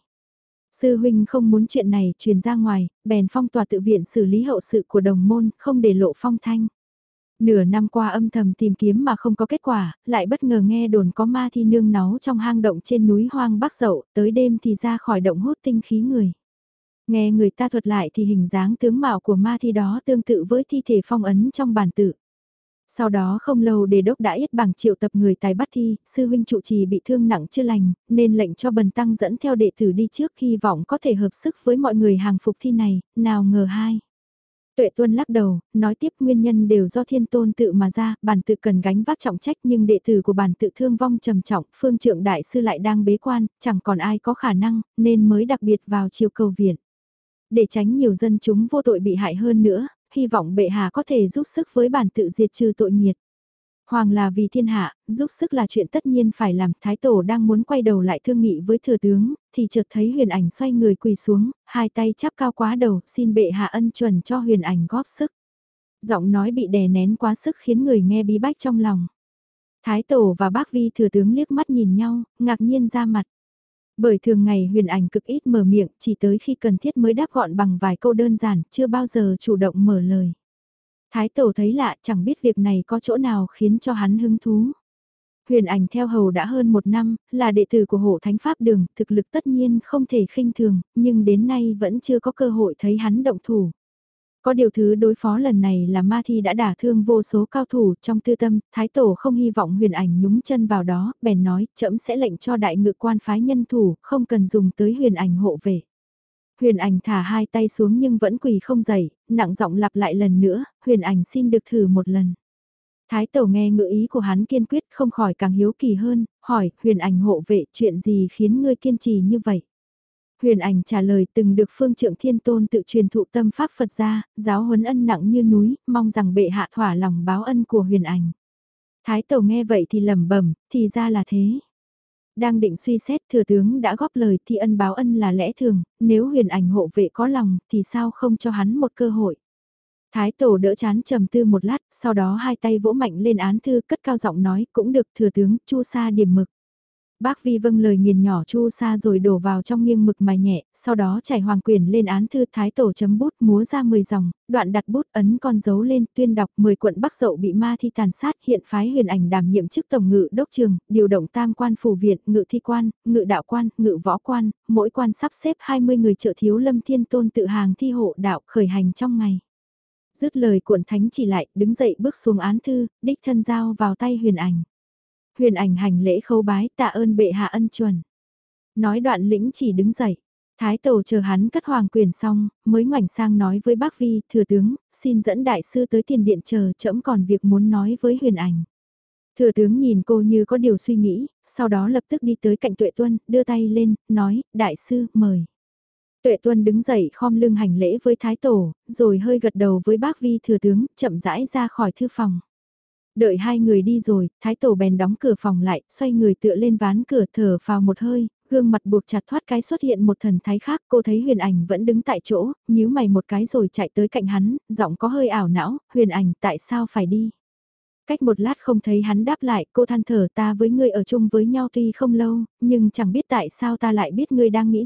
Sư huynh không muốn chuyện này truyền ra ngoài, bèn phong tỏa tự viện xử lý hậu sự của đồng môn, không để lộ phong thanh. Nửa năm qua âm thầm tìm kiếm mà không có kết quả, lại bất ngờ nghe đồn có ma thi nương náu trong hang động trên núi hoang Bắc Dậu, tới đêm thì ra khỏi động hút tinh khí người. Nghe người ta thuật lại thì hình dáng tướng mạo của ma thi đó tương tự với thi thể phong ấn trong bản tự. Sau đó không lâu đề đốc đã yết bằng triệu tập người tài bắt thi, sư huynh trụ trì bị thương nặng chưa lành, nên lệnh cho bần tăng dẫn theo đệ tử đi trước hy vọng có thể hợp sức với mọi người hàng phục thi này, nào ngờ hai. Tuệ Tuân lắc đầu, nói tiếp nguyên nhân đều do thiên tôn tự mà ra, bản tự cần gánh vác trọng trách nhưng đệ tử của bản tự thương vong trầm trọng, phương trượng đại sư lại đang bế quan, chẳng còn ai có khả năng, nên mới đặc biệt vào chiều cầu viện. Để tránh nhiều dân chúng vô tội bị hại hơn nữa, hy vọng bệ hạ có thể giúp sức với bản tự diệt trừ tội nghiệt. Hoàng là vì thiên hạ, giúp sức là chuyện tất nhiên phải làm, Thái Tổ đang muốn quay đầu lại thương nghị với thừa tướng, thì chợt thấy huyền ảnh xoay người quỳ xuống, hai tay chắp cao quá đầu, xin bệ hạ ân chuẩn cho huyền ảnh góp sức. Giọng nói bị đè nén quá sức khiến người nghe bí bách trong lòng. Thái Tổ và bác Vi thừa tướng liếc mắt nhìn nhau, ngạc nhiên ra mặt. Bởi thường ngày huyền ảnh cực ít mở miệng, chỉ tới khi cần thiết mới đáp gọn bằng vài câu đơn giản, chưa bao giờ chủ động mở lời. Thái Tổ thấy lạ, chẳng biết việc này có chỗ nào khiến cho hắn hứng thú. Huyền ảnh theo hầu đã hơn 1 năm, là đệ tử của hộ thánh pháp đường, thực lực tất nhiên không thể khinh thường, nhưng đến nay vẫn chưa có cơ hội thấy hắn động thủ. Có điều thứ đối phó lần này là ma thi đã đả thương vô số cao thủ trong tư tâm, Thái Tổ không hy vọng huyền ảnh nhúng chân vào đó, bèn nói, trẫm sẽ lệnh cho đại ngự quan phái nhân thủ, không cần dùng tới huyền ảnh hộ vệ. Huyền ảnh thả hai tay xuống nhưng vẫn quỳ không dậy, nặng giọng lặp lại lần nữa, huyền ảnh xin được thử một lần. Thái Tổ nghe ngữ ý của hắn kiên quyết không khỏi càng hiếu kỳ hơn, hỏi, huyền ảnh hộ vệ chuyện gì khiến ngươi kiên trì như vậy? Huyền ảnh trả lời từng được phương trượng thiên tôn tự truyền thụ tâm pháp Phật gia, giáo huấn ân nặng như núi, mong rằng bệ hạ thỏa lòng báo ân của huyền ảnh. Thái Tổ nghe vậy thì lẩm bẩm, thì ra là thế. Đang định suy xét thừa tướng đã góp lời thì ân báo ân là lẽ thường, nếu huyền ảnh hộ vệ có lòng thì sao không cho hắn một cơ hội. Thái Tổ đỡ chán trầm tư một lát, sau đó hai tay vỗ mạnh lên án thư cất cao giọng nói cũng được thừa tướng chu sa điểm mực. Bác Vi vâng lời nghiền nhỏ chu sa rồi đổ vào trong nghiêng mực mài nhẹ, sau đó chảy hoàng quyển lên án thư Thái Tổ chấm bút múa ra 10 dòng, đoạn đặt bút ấn con dấu lên tuyên đọc 10 quận Bắc Dậu bị ma thi tàn sát hiện phái huyền ảnh đảm nhiệm chức tổng ngự đốc trường, điều động tam quan phủ viện, ngự thi quan, ngự đạo quan, ngự võ quan, mỗi quan sắp xếp 20 người trợ thiếu lâm thiên tôn tự hàng thi hộ đạo khởi hành trong ngày. Dứt lời cuộn thánh chỉ lại, đứng dậy bước xuống án thư, đích thân giao vào tay huyền ảnh. Huyền ảnh hành lễ khấu bái tạ ơn bệ hạ ân chuẩn. Nói đoạn lĩnh chỉ đứng dậy. Thái Tổ chờ hắn cất hoàng quyền xong, mới ngoảnh sang nói với bác Vi, thừa tướng, xin dẫn đại sư tới tiền điện chờ trẫm còn việc muốn nói với huyền ảnh. Thừa tướng nhìn cô như có điều suy nghĩ, sau đó lập tức đi tới cạnh Tuệ Tuân, đưa tay lên, nói, đại sư, mời. Tuệ Tuân đứng dậy khom lưng hành lễ với Thái Tổ, rồi hơi gật đầu với bác Vi thừa tướng, chậm rãi ra khỏi thư phòng. Đợi hai người đi rồi, Thái Tổ bèn đóng cửa phòng lại, xoay người tựa lên ván cửa thở vào một hơi, gương mặt buộc chặt thoát cái xuất hiện một thần thái khác. Cô thấy huyền ảnh vẫn đứng tại chỗ, nhíu mày một cái rồi chạy tới cạnh hắn, giọng có hơi ảo não, huyền ảnh tại sao phải đi? Cách một lát không thấy hắn đáp lại, cô than thở ta với ngươi ở chung với nhau tuy không lâu, nhưng chẳng biết tại sao ta lại biết ngươi đang nghĩ gì,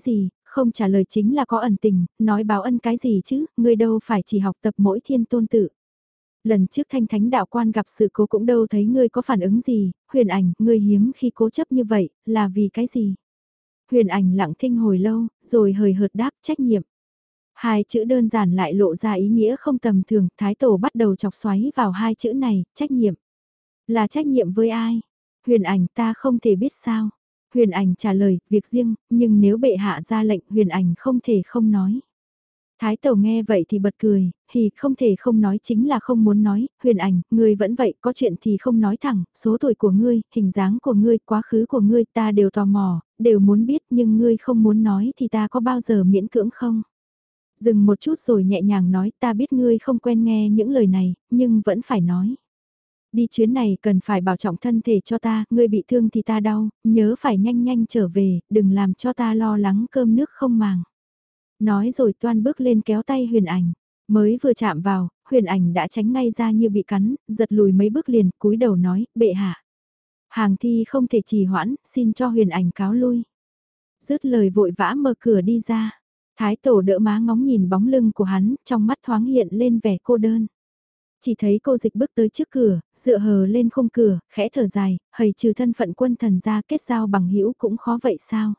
không trả lời chính là có ẩn tình, nói báo ân cái gì chứ, ngươi đâu phải chỉ học tập mỗi thiên tôn tự. Lần trước thanh thánh đạo quan gặp sự cố cũng đâu thấy ngươi có phản ứng gì, Huyền Ảnh, ngươi hiếm khi cố chấp như vậy, là vì cái gì? Huyền Ảnh lặng thinh hồi lâu, rồi hời hợt đáp trách nhiệm. Hai chữ đơn giản lại lộ ra ý nghĩa không tầm thường, Thái Tổ bắt đầu chọc xoáy vào hai chữ này, trách nhiệm. Là trách nhiệm với ai? Huyền Ảnh ta không thể biết sao. Huyền Ảnh trả lời, việc riêng, nhưng nếu bệ hạ ra lệnh Huyền Ảnh không thể không nói. Thái Tổ nghe vậy thì bật cười, thì không thể không nói chính là không muốn nói, Huyền Ảnh, ngươi vẫn vậy, có chuyện thì không nói thẳng, số tuổi của ngươi, hình dáng của ngươi, quá khứ của ngươi ta đều tò mò, đều muốn biết nhưng ngươi không muốn nói thì ta có bao giờ miễn cưỡng không? Dừng một chút rồi nhẹ nhàng nói ta biết ngươi không quen nghe những lời này, nhưng vẫn phải nói. Đi chuyến này cần phải bảo trọng thân thể cho ta, ngươi bị thương thì ta đau, nhớ phải nhanh nhanh trở về, đừng làm cho ta lo lắng cơm nước không màng. Nói rồi toan bước lên kéo tay Huyền Ảnh, mới vừa chạm vào, Huyền Ảnh đã tránh ngay ra như bị cắn, giật lùi mấy bước liền, cúi đầu nói, bệ hạ. Hàng thi không thể trì hoãn, xin cho Huyền Ảnh cáo lui. Dứt lời vội vã mở cửa đi ra. Thái Tổ đỡ má ngóng nhìn bóng lưng của hắn, trong mắt thoáng hiện lên vẻ cô đơn. Chỉ thấy cô dịch bước tới trước cửa, dựa hờ lên khung cửa, khẽ thở dài, hầy trừ thân phận quân thần ra kết giao bằng hữu cũng khó vậy sao?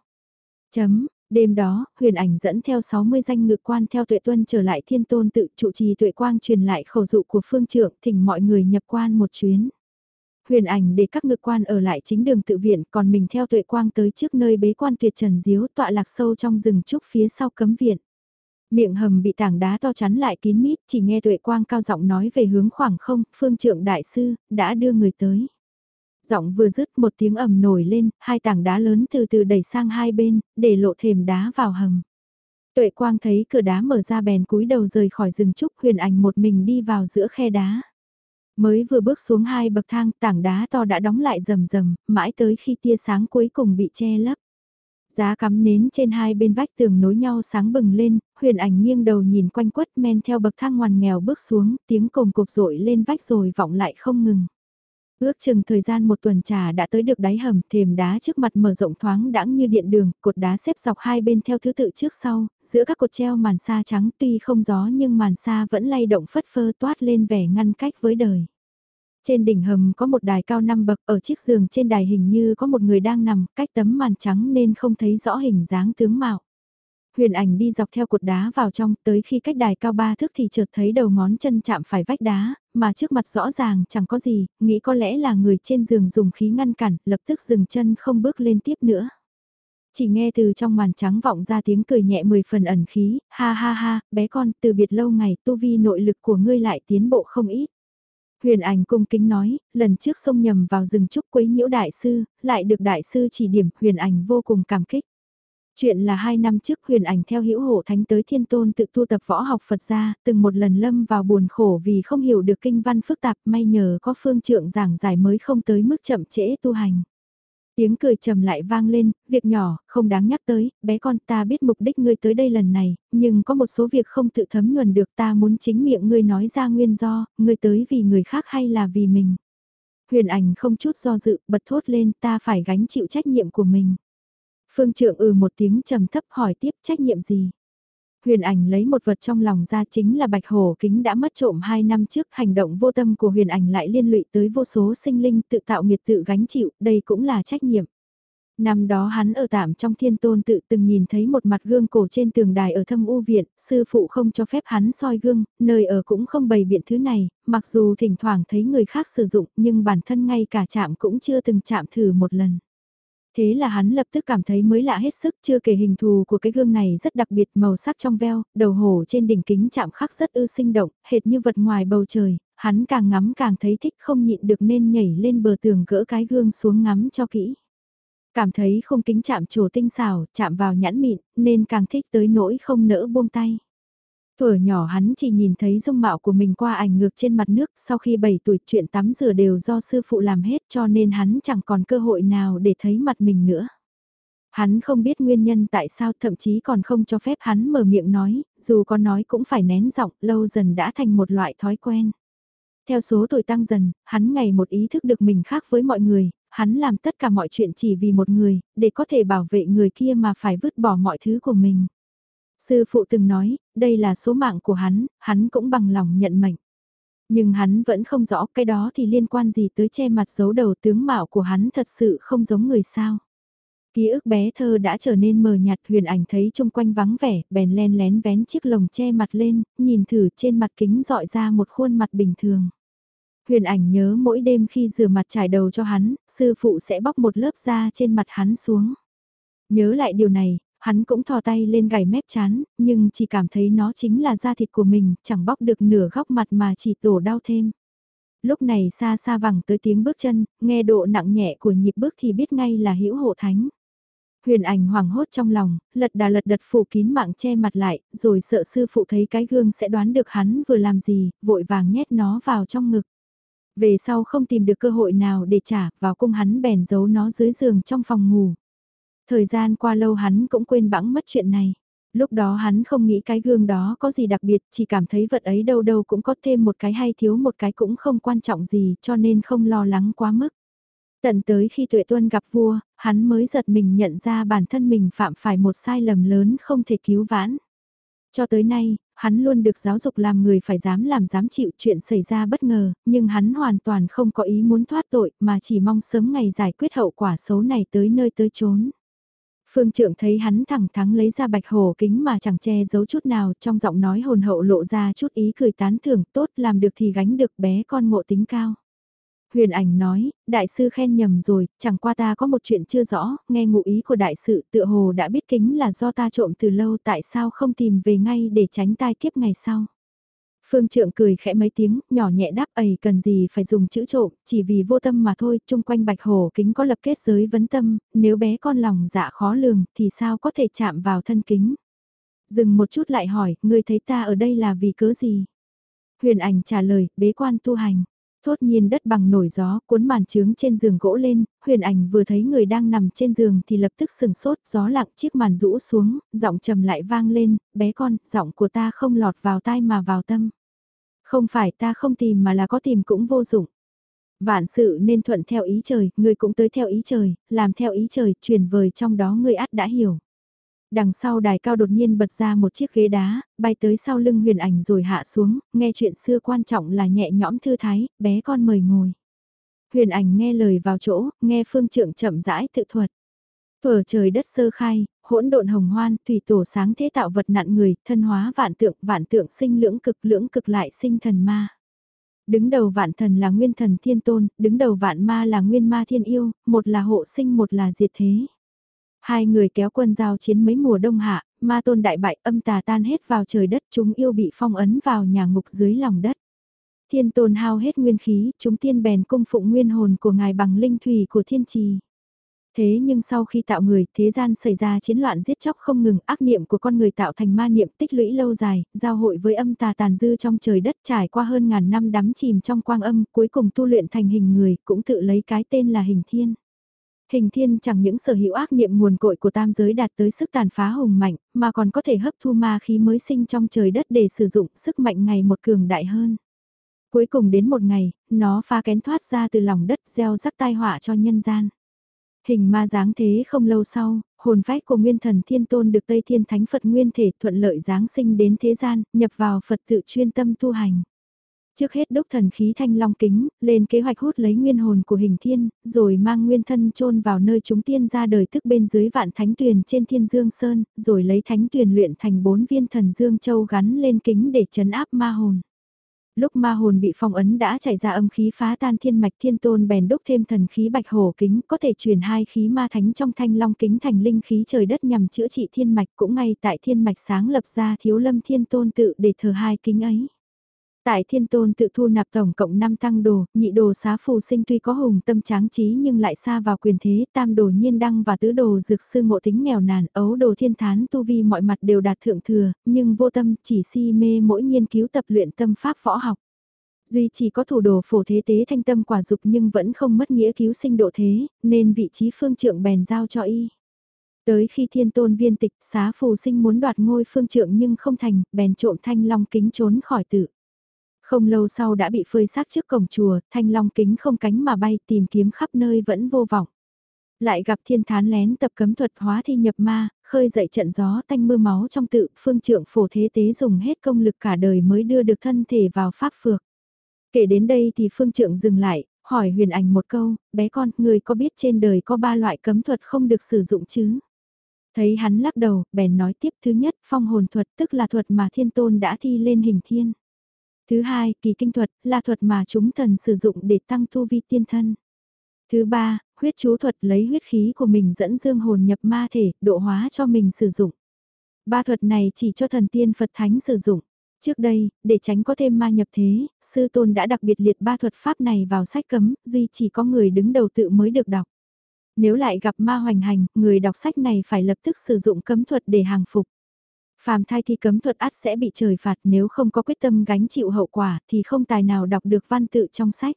Đêm đó, Huyền Ảnh dẫn theo 60 danh ngự quan theo Tuệ Tuân trở lại Thiên Tôn tự trụ trì Tuệ Quang truyền lại khẩu dụ của phương trượng thỉnh mọi người nhập quan một chuyến. Huyền Ảnh để các ngự quan ở lại chính đường tự viện, còn mình theo Tuệ Quang tới trước nơi bế quan Tuyệt Trần Diếu tọa lạc sâu trong rừng trúc phía sau cấm viện. Miệng hầm bị tảng đá to chắn lại kín mít, chỉ nghe Tuệ Quang cao giọng nói về hướng khoảng không, phương trượng đại sư, đã đưa người tới. Giọng vừa dứt một tiếng ầm nổi lên, hai tảng đá lớn từ từ đẩy sang hai bên, để lộ thềm đá vào hầm. Tuệ Quang thấy cửa đá mở ra bèn cúi đầu rời khỏi rừng trúc, Huyền Ảnh một mình đi vào giữa khe đá. Mới vừa bước xuống hai bậc thang, tảng đá to đã đóng lại rầm rầm, mãi tới khi tia sáng cuối cùng bị che lấp. Giá cắm nến trên hai bên vách tường nối nhau sáng bừng lên, Huyền Ảnh nghiêng đầu nhìn quanh quất men theo bậc thang ngoằn nghèo bước xuống, tiếng cồm cộp rội lên vách rồi vọng lại không ngừng. Ước chừng thời gian một tuần trà đã tới được đáy hầm, thềm đá trước mặt mở rộng thoáng đãng như điện đường, cột đá xếp dọc hai bên theo thứ tự trước sau, giữa các cột treo màn sa trắng tuy không gió nhưng màn sa vẫn lay động phất phơ toát lên vẻ ngăn cách với đời. Trên đỉnh hầm có một đài cao 5 bậc, ở chiếc giường trên đài hình như có một người đang nằm, cách tấm màn trắng nên không thấy rõ hình dáng tướng mạo. Huyền Ảnh đi dọc theo cột đá vào trong, tới khi cách đài cao 3 thước thì chợt thấy đầu ngón chân chạm phải vách đá, mà trước mặt rõ ràng chẳng có gì, nghĩ có lẽ là người trên giường dùng khí ngăn cản, lập tức dừng chân không bước lên tiếp nữa. Chỉ nghe từ trong màn trắng vọng ra tiếng cười nhẹ 10 phần ẩn khí, ha ha ha, bé con, từ biệt lâu ngày, tu vi nội lực của ngươi lại tiến bộ không ít. Huyền Ảnh cung kính nói, lần trước xông nhầm vào rừng trúc quấy nhiễu đại sư, lại được đại sư chỉ điểm, Huyền Ảnh vô cùng cảm kích. Chuyện là 2 năm trước Huyền Ảnh theo Hữu Hổ Thánh tới Thiên Tôn tự tu tập võ học Phật gia, từng một lần lâm vào buồn khổ vì không hiểu được kinh văn phức tạp, may nhờ có phương trượng giảng giải mới không tới mức chậm trễ tu hành. Tiếng cười trầm lại vang lên, việc nhỏ, không đáng nhắc tới, bé con ta biết mục đích ngươi tới đây lần này, nhưng có một số việc không tự thấm nhuần được ta muốn chính miệng ngươi nói ra nguyên do, ngươi tới vì người khác hay là vì mình. Huyền Ảnh không chút do dự, bật thốt lên ta phải gánh chịu trách nhiệm của mình. Phương Trượng một tiếng trầm thấp hỏi tiếp trách nhiệm gì. Huyền Ảnh lấy một vật trong lòng ra chính là bạch hổ kính đã mất trộm 2 năm trước, hành động vô tâm của Huyền Ảnh lại liên lụy tới vô số sinh linh tự tạo nghiệt tự gánh chịu, đây cũng là trách nhiệm. Năm đó hắn ở tạm trong Thiên Tôn tự từng nhìn thấy một mặt gương cổ trên tường đài ở Thâm U viện, sư phụ không cho phép hắn soi gương, nơi ở cũng không bày biện thứ này, mặc dù thỉnh thoảng thấy người khác sử dụng nhưng bản thân ngay cả chạm cũng chưa từng chạm thử một lần. Thế là hắn lập tức cảm thấy mới lạ hết sức, chưa kể hình thù của cái gương này rất đặc biệt, màu sắc trong veo, đầu hổ trên đỉnh kính chạm khắc rất sinh động, hệt như vật ngoài bầu trời, hắn càng ngắm càng thấy thích không nhịn được nên nhảy lên bờ tường gỡ cái gương xuống ngắm cho kỹ. Cảm thấy không kính chạm trổ tinh xảo, chạm vào nhãn mịn, nên càng thích tới nỗi không nỡ buông tay. Thuở nhỏ hắn chỉ nhìn thấy dung mạo của mình qua ảnh ngược trên mặt nước, sau khi 7 tuổi chuyện tắm rửa đều do sư phụ làm hết cho nên hắn chẳng còn cơ hội nào để thấy mặt mình nữa. Hắn không biết nguyên nhân tại sao thậm chí còn không cho phép hắn mở miệng nói, dù có nói cũng phải nén giọng, lâu dần đã thành một loại thói quen. Theo số tuổi tăng dần, hắn ngày một ý thức được mình khác với mọi người, hắn làm tất cả mọi chuyện chỉ vì một người, để có thể bảo vệ người kia mà phải vứt bỏ mọi thứ của mình. Sư phụ từng nói, đây là số mạng của hắn cũng bằng lòng nhận mệnh. Nhưng hắn vẫn không rõ cái đó thì liên quan gì tới che mặt giấu đầu, tướng mạo của hắn thật sự không giống người sao. Ký ức bé thơ đã trở nên mờ nhạt, Huyền Ảnh thấy chung quanh vắng vẻ, bèn len lén vén chiếc lồng che mặt lên, nhìn thử trên mặt kính dọi ra một khuôn mặt bình thường. Huyền Ảnh nhớ mỗi đêm khi rửa mặt trải đầu cho hắn, sư phụ sẽ bóc một lớp da trên mặt hắn xuống. Nhớ lại điều này, hắn cũng thò tay lên gảy mép chán, nhưng chỉ cảm thấy nó chính là da thịt của mình, chẳng bóc được nửa góc mặt mà chỉ tổ đau thêm. Lúc này xa xa vẳng tới tiếng bước chân, nghe độ nặng nhẹ của nhịp bước thì biết ngay là Hữu Hộ Thánh. Huyền Ảnh hoảng hốt trong lòng, lật đà lật đật phủ kín mạng che mặt lại, rồi sợ sư phụ thấy cái gương sẽ đoán được hắn vừa làm gì, vội vàng nhét nó vào trong ngực. Về sau không tìm được cơ hội nào để trả, vào cung hắn bèn giấu nó dưới giường trong phòng ngủ. Thời gian qua lâu hắn cũng quên bẵng mất chuyện này. Lúc đó hắn không nghĩ cái gương đó có gì đặc biệt, chỉ cảm thấy vật ấy đâu đâu cũng có thêm một cái hay thiếu một cái cũng không quan trọng gì cho nên không lo lắng quá mức. Tận tới khi Tuệ Tuân gặp vua, hắn mới giật mình nhận ra bản thân mình phạm phải một sai lầm lớn không thể cứu vãn. Cho tới nay, hắn luôn được giáo dục làm người phải dám làm dám chịu, chuyện xảy ra bất ngờ, nhưng hắn hoàn toàn không có ý muốn thoát tội mà chỉ mong sớm ngày giải quyết hậu quả xấu này tới nơi tới chốn. Phương Trượng thấy hắn thẳng thắn lấy ra bạch hổ kính mà chẳng che giấu chút nào, trong giọng nói hồn hậu lộ ra chút ý cười tán thưởng, tốt, làm được thì gánh được, bé con ngộ tính cao. Huyền Ảnh nói, đại sư khen nhầm rồi, chẳng qua ta có một chuyện chưa rõ, nghe ngụ ý của đại sự tựa hồ đã biết kính là do ta trộm từ lâu, tại sao không tìm về ngay để tránh tai kiếp ngày sau. Phương Trượng cười khẽ mấy tiếng, nhỏ nhẹ đáp, ấy cần gì phải dùng chữ trộm, chỉ vì vô tâm mà thôi, chung quanh bạch hổ kính có lập kết giới vấn tâm, nếu bé con lòng dạ khó lường thì sao có thể chạm vào thân kính. Dừng một chút lại hỏi, ngươi thấy ta ở đây là vì cớ gì? Huyền Ảnh trả lời, bế quan tu hành. Thốt nhiên đất bằng nổi gió, cuốn màn trướng trên giường gỗ lên, Huyền Ảnh vừa thấy người đang nằm trên giường thì lập tức sừng sốt, gió lặng, chiếc màn rũ xuống, giọng trầm lại vang lên, bé con, giọng của ta không lọt vào tai mà vào tâm. Không phải ta không tìm mà là có tìm cũng vô dụng. Vạn sự nên thuận theo ý trời, ngươi cũng tới theo ý trời, làm theo ý trời, truyền vời trong đó ngươi ắt đã hiểu. Đằng sau đài cao đột nhiên bật ra một chiếc ghế đá, bay tới sau lưng Huyền Ảnh rồi hạ xuống, nghe chuyện xưa quan trọng là nhẹ nhõm thư thái, bé con mời ngồi. Huyền Ảnh nghe lời vào chỗ, nghe Phương Trượng chậm rãi tự thuật. Thuở trời đất sơ khai, hỗn độn hồng hoan, thủy tổ sáng thế tạo vật nặn người, thân hóa vạn tượng sinh lưỡng cực lại sinh thần ma. Đứng đầu vạn thần là nguyên thần thiên tôn, đứng đầu vạn ma là nguyên ma thiên yêu, một là hộ sinh một là diệt thế. Hai người kéo quân giao chiến mấy mùa đông hạ, ma tôn đại bại, âm tà tan hết vào trời đất, chúng yêu bị phong ấn vào nhà ngục dưới lòng đất. Thiên tôn hao hết nguyên khí, chúng tiên bèn cung phụng nguyên hồn của ngài bằng linh thủy của thiên trì. Thế nhưng sau khi tạo người, thế gian xảy ra chiến loạn giết chóc không ngừng, ác niệm của con người tạo thành ma niệm tích lũy lâu dài, giao hội với âm tà tàn dư trong trời đất trải qua hơn ngàn năm đắm chìm trong quang âm, cuối cùng tu luyện thành hình người, cũng tự lấy cái tên là hình thiên. Hình thiên chẳng những sở hữu ác niệm nguồn cội của tam giới đạt tới sức tàn phá hùng mạnh, mà còn có thể hấp thu ma khí mới sinh trong trời đất để sử dụng sức mạnh ngày một cường đại hơn. Cuối cùng đến một ngày, nó phá kén thoát ra từ lòng đất gieo rắc tai họa cho nhân gian. Hình ma giáng thế không lâu sau, hồn phách của nguyên thần thiên tôn được Tây Thiên Thánh Phật nguyên thể thuận lợi giáng sinh đến thế gian, nhập vào Phật tự chuyên tâm tu hành. Trước hết đúc thần khí thanh long kính, lên kế hoạch hút lấy nguyên hồn của hình thiên, rồi mang nguyên thân chôn vào nơi chúng tiên ra đời tức bên dưới vạn thánh tuyền trên thiên dương sơn, rồi lấy thánh tuyền luyện thành 4 viên thần dương châu gắn lên kính để trấn áp ma hồn. Lúc ma hồn bị phong ấn đã chảy ra âm khí phá tan thiên mạch thiên tôn bèn đúc thêm thần khí bạch hổ kính có thể truyền hai khí ma thánh trong thanh long kính thành linh khí trời đất nhằm chữa trị thiên mạch cũng ngay tại thiên mạch sáng lập ra thiếu lâm thiên tôn tự để thờ hai kính ấy. Tại thiên tôn tự thu nạp tổng cộng 5 tăng đồ, nhị đồ xá phù sinh tuy có hùng tâm tráng trí nhưng lại xa vào quyền thế, tam đồ nhiên đăng và tứ đồ dược sư ngộ tính nghèo nàn, ấu đồ thiên thán tu vi mọi mặt đều đạt thượng thừa, nhưng vô tâm chỉ si mê mỗi nghiên cứu tập luyện tâm pháp võ học. Duy chỉ có thủ đồ phổ thế tế thanh tâm quả dục nhưng vẫn không mất nghĩa cứu sinh độ thế, nên vị trí phương trượng bèn giao cho y. Tới khi thiên tôn viên tịch, xá phù sinh muốn đoạt ngôi phương trượng nhưng không thành, bèn trộm thanh long kính trốn khỏi tự. Không lâu sau đã bị phơi xác trước cổng chùa, thanh long kính không cánh mà bay tìm kiếm khắp nơi vẫn vô vọng. Lại gặp thiên thán lén tập cấm thuật hóa thi nhập ma, khơi dậy trận gió tanh mưa máu trong tự, phương trượng phổ thế tế dùng hết công lực cả đời mới đưa được thân thể vào pháp phược. Kể đến đây thì phương trượng dừng lại, hỏi Huyền Ảnh một câu, bé con, người có biết trên đời có 3 loại cấm thuật không được sử dụng chứ? Thấy hắn lắc đầu, bèn nói tiếp, thứ nhất, phong hồn thuật tức là thuật mà thiên tôn đã thi lên hình thiên. Thứ hai, kỳ kinh thuật, là thuật mà chúng thần sử dụng để tăng tu vi tiên thân. Thứ ba, huyết chú thuật lấy huyết khí của mình dẫn dương hồn nhập ma thể, độ hóa cho mình sử dụng. Ba thuật này chỉ cho thần tiên Phật Thánh sử dụng. Trước đây, để tránh có thêm ma nhập thế, sư tôn đã đặc biệt liệt ba thuật pháp này vào sách cấm, duy chỉ có người đứng đầu tự mới được đọc. Nếu lại gặp ma hoành hành, người đọc sách này phải lập tức sử dụng cấm thuật để hàng phục. Phàm thai thi cấm thuật ắt sẽ bị trời phạt, nếu không có quyết tâm gánh chịu hậu quả thì không tài nào đọc được văn tự trong sách.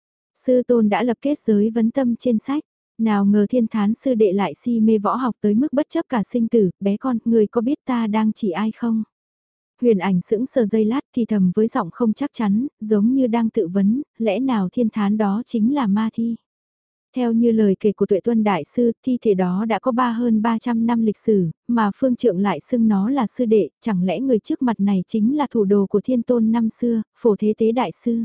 Sư tôn đã lập kết giới vấn tâm trên sách, nào ngờ thiên thán sư đệ lại si mê võ học tới mức bất chấp cả sinh tử, bé con, người có biết ta đang chỉ ai không? Huyền Ảnh sững sờ giây lát thì thầm với giọng không chắc chắn, giống như đang tự vấn, lẽ nào thiên thán đó chính là ma thi? Theo như lời kể của Tuệ Tuân Đại Sư, thi thể đó đã có hơn 300 năm lịch sử, mà Phương Trượng lại xưng nó là sư đệ, chẳng lẽ người trước mặt này chính là thủ đồ của thiên tôn năm xưa, Phổ Thế Tế Đại Sư?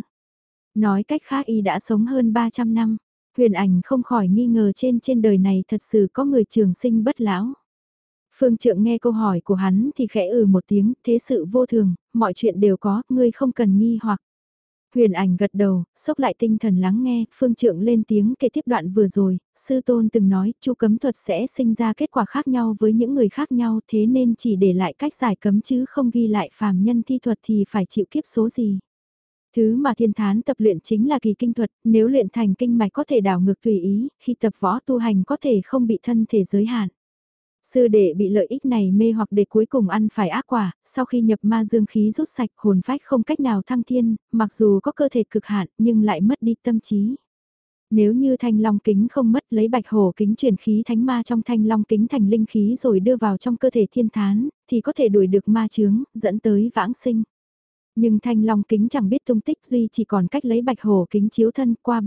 Nói cách khác y đã sống hơn 300 năm, Huyền Ảnh không khỏi nghi ngờ trên đời này thật sự có người trường sinh bất lão. Phương Trượng nghe câu hỏi của hắn thì khẽ một tiếng, thế sự vô thường, mọi chuyện đều có, ngươi không cần nghi hoặc. Huyền Ảnh gật đầu, xốc lại tinh thần lắng nghe, Phương Trượng lên tiếng kể tiếp đoạn vừa rồi, sư tôn từng nói, chu cấm thuật sẽ sinh ra kết quả khác nhau với những người khác nhau, thế nên chỉ để lại cách giải cấm chứ không ghi lại phàm nhân thi thuật thì phải chịu kiếp số gì. Thứ mà thiên thán tập luyện chính là kỳ kinh thuật, nếu luyện thành kinh mạch có thể đảo ngược tùy ý, khi tập võ tu hành có thể không bị thân thể giới hạn. Sư đệ bị lợi ích này mê hoặc để cuối cùng ăn phải ác quả, sau khi nhập ma dương khí rút sạch hồn phách không cách nào thăng thiên, mặc dù có cơ thể cực hạn nhưng lại mất đi tâm trí. Nếu như thanh long kính không mất lấy bạch hổ kính chuyển khí thánh ma trong thanh long kính thành linh khí rồi đưa vào trong cơ thể thiên thán, thì có thể đuổi được ma chướng, dẫn tới vãng sinh. Nhưng thanh long kính chẳng biết tung tích duy chỉ còn cách lấy bạch hổ kính chiếu thân qua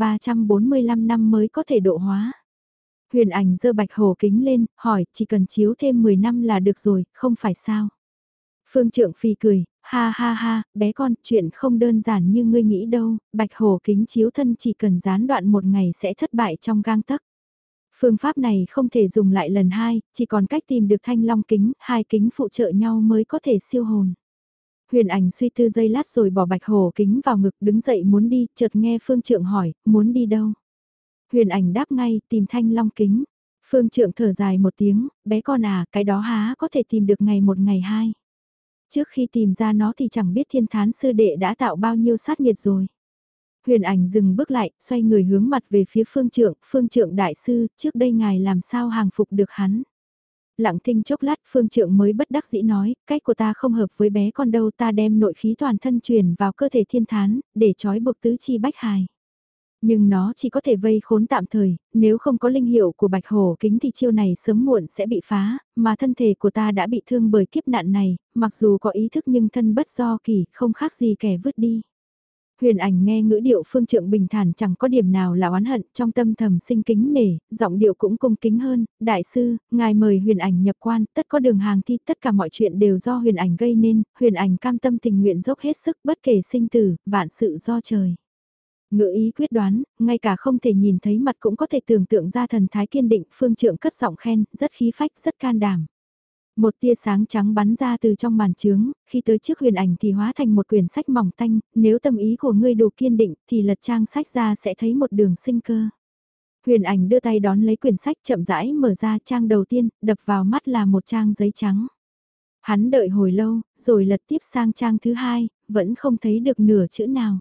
345 năm mới có thể độ hóa. Huyền Ảnh giơ bạch hổ kính lên, hỏi, chỉ cần chiếu thêm 10 năm là được rồi, không phải sao? Phương Trượng Phi cười, ha ha ha, bé con, chuyện không đơn giản như ngươi nghĩ đâu, bạch hổ kính chiếu thân chỉ cần gián đoạn một ngày sẽ thất bại trong gang tấc. Phương pháp này không thể dùng lại lần hai, chỉ còn cách tìm được thanh long kính, hai kính phụ trợ nhau mới có thể siêu hồn. Huyền Ảnh suy tư giây lát rồi bỏ bạch hổ kính vào ngực đứng dậy muốn đi, chợt nghe Phương Trượng hỏi, muốn đi đâu? Huyền Ảnh đáp ngay, tìm thanh long kính. Phương Trượng thở dài một tiếng, bé con à, cái đó há có thể tìm được ngày một ngày hai. Trước khi tìm ra nó thì chẳng biết thiên thán sư đệ đã tạo bao nhiêu sát nghiệt rồi. Huyền Ảnh dừng bước lại, xoay người hướng mặt về phía Phương Trượng đại sư, trước đây ngài làm sao hàng phục được hắn. Lặng thinh chốc lát Phương Trượng mới bất đắc dĩ nói, cách của ta không hợp với bé con đâu, ta đem nội khí toàn thân truyền vào cơ thể thiên thán, để trói buộc tứ chi bách hài. Nhưng nó chỉ có thể vây khốn tạm thời, nếu không có linh hiệu của bạch hổ kính thì chiêu này sớm muộn sẽ bị phá, mà thân thể của ta đã bị thương bởi kiếp nạn này, mặc dù có ý thức nhưng thân bất do kỳ, không khác gì kẻ vứt đi. Huyền Ảnh nghe ngữ điệu Phương Trượng bình thản chẳng có điểm nào là oán hận, trong tâm thầm sinh kính nể, giọng điệu cũng cung kính hơn, đại sư, ngài mời Huyền Ảnh nhập quan, tất có đường hàng thi, tất cả mọi chuyện đều do Huyền Ảnh gây nên, Huyền Ảnh cam tâm tình nguyện dốc hết sức bất kể sinh tử, vạn sự do trời. Ngữ ý quyết đoán, ngay cả không thể nhìn thấy mặt cũng có thể tưởng tượng ra thần thái kiên định, Phương Trượng cất giọng khen, rất khí phách, rất can đảm. Một tia sáng trắng bắn ra từ trong màn trướng, khi tới trước Huyền Ảnh thì hóa thành một quyển sách mỏng tanh, nếu tâm ý của ngươi đủ kiên định thì lật trang sách ra sẽ thấy một đường sinh cơ. Huyền Ảnh đưa tay đón lấy quyển sách chậm rãi mở ra trang đầu tiên, đập vào mắt là một trang giấy trắng. Hắn đợi hồi lâu, rồi lật tiếp sang trang thứ hai, vẫn không thấy được nửa chữ nào.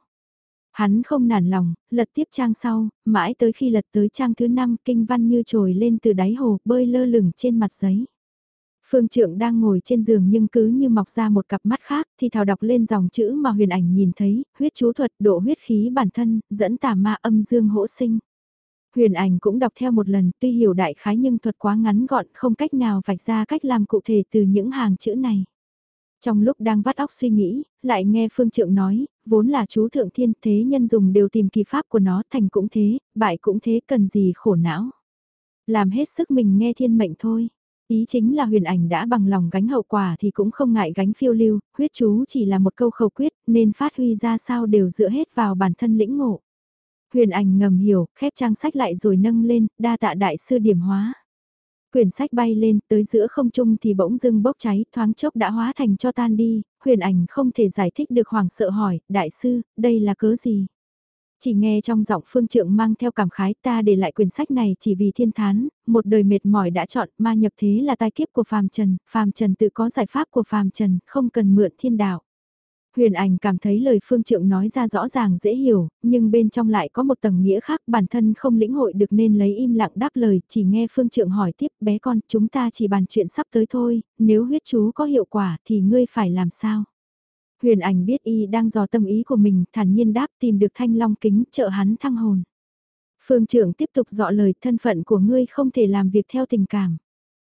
Hắn không nản lòng, lật tiếp trang sau, mãi tới khi lật tới trang thứ 5 kinh văn như trồi lên từ đáy hồ bơi lơ lửng trên mặt giấy. Phương Trượng đang ngồi trên giường nhưng cứ như mọc ra một cặp mắt khác thì thào đọc lên dòng chữ mà Huyền Ảnh nhìn thấy, huyết chú thuật độ huyết khí bản thân, dẫn tà ma âm dương hỗ sinh. Huyền Ảnh cũng đọc theo một lần tuy hiểu đại khái nhưng thuật quá ngắn gọn không cách nào vạch ra cách làm cụ thể từ những hàng chữ này. Trong lúc đang vắt óc suy nghĩ, lại nghe Phương Trượng nói, vốn là chú thượng thiên thế nhân dùng đều tìm kỳ pháp của nó, thành cũng thế, bại cũng thế, cần gì khổ não. Làm hết sức mình nghe thiên mệnh thôi. Ý chính là Huyền Ảnh đã bằng lòng gánh hậu quả thì cũng không ngại gánh phiêu lưu, huyết chú chỉ là một câu khẩu quyết nên phát huy ra sao đều dựa hết vào bản thân lĩnh ngộ. Huyền Ảnh ngầm hiểu, khép trang sách lại rồi nâng lên, đa tạ đại sư điểm hóa. Quyển sách bay lên, tới giữa không trung thì bỗng dưng bốc cháy, thoáng chốc đã hóa thành cho tan đi, Huyền Ảnh không thể giải thích được, hoảng sợ hỏi, đại sư, đây là cớ gì? Chỉ nghe trong giọng Phương Trượng mang theo cảm khái, ta để lại quyển sách này chỉ vì thiên thán, một đời mệt mỏi đã chọn, ma nhập thế là tai kiếp của phàm trần tự có giải pháp của phàm trần, không cần mượn thiên đạo. Huyền Ảnh cảm thấy lời Phương Trượng nói ra rõ ràng dễ hiểu, nhưng bên trong lại có một tầng nghĩa khác, bản thân không lĩnh hội được nên lấy im lặng đáp lời, chỉ nghe Phương Trượng hỏi tiếp, bé con, chúng ta chỉ bàn chuyện sắp tới thôi, nếu huyết chú có hiệu quả thì ngươi phải làm sao? Huyền Ảnh biết y đang dò tâm ý của mình, thản nhiên đáp, tìm được thanh long kính, trợ hắn thăng hồn. Phương Trượng tiếp tục dọ lời, thân phận của ngươi không thể làm việc theo tình cảm.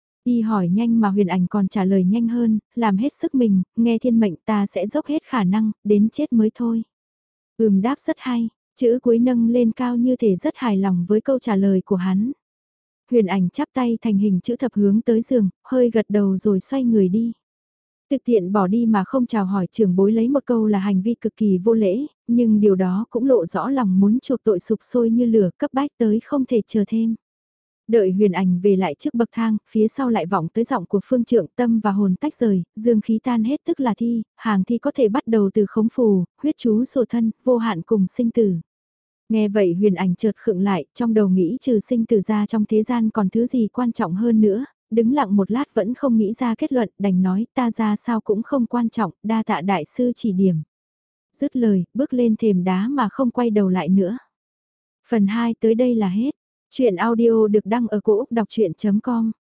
Y hỏi nhanh mà Huyền Ảnh còn trả lời nhanh hơn, làm hết sức mình, nghe thiên mệnh ta sẽ dốc hết khả năng, đến chết mới thôi. Đáp rất hay, chữ cuối nâng lên cao như thể rất hài lòng với câu trả lời của hắn. Huyền Ảnh chắp tay thành hình chữ thập hướng tới giường, hơi gật đầu rồi xoay người đi. Thực tiện bỏ đi mà không chào hỏi trưởng bối lấy một câu là hành vi cực kỳ vô lễ, nhưng điều đó cũng lộ rõ lòng muốn chuộc tội sục sôi như lửa, cấp bách tới không thể chờ thêm. Đợi Huyền Ảnh về lại trước bậc thang, phía sau lại vọng tới giọng của Phương Trượng, tâm và hồn tách rời, dương khí tan hết tức là thi, hàng thi có thể bắt đầu từ khống phù, huyết chú sổ thân, vô hạn cùng sinh tử. Nghe vậy Huyền Ảnh chợt khựng lại, trong đầu nghĩ trừ sinh tử ra trong thế gian còn thứ gì quan trọng hơn nữa, đứng lặng một lát vẫn không nghĩ ra kết luận, đành nói ta ra sao cũng không quan trọng, đa tạ đại sư chỉ điểm. Dứt lời, bước lên thềm đá mà không quay đầu lại nữa. Phần 2 tới đây là hết. Chuyện audio được đăng ở cổ Úc đọc chuyện.com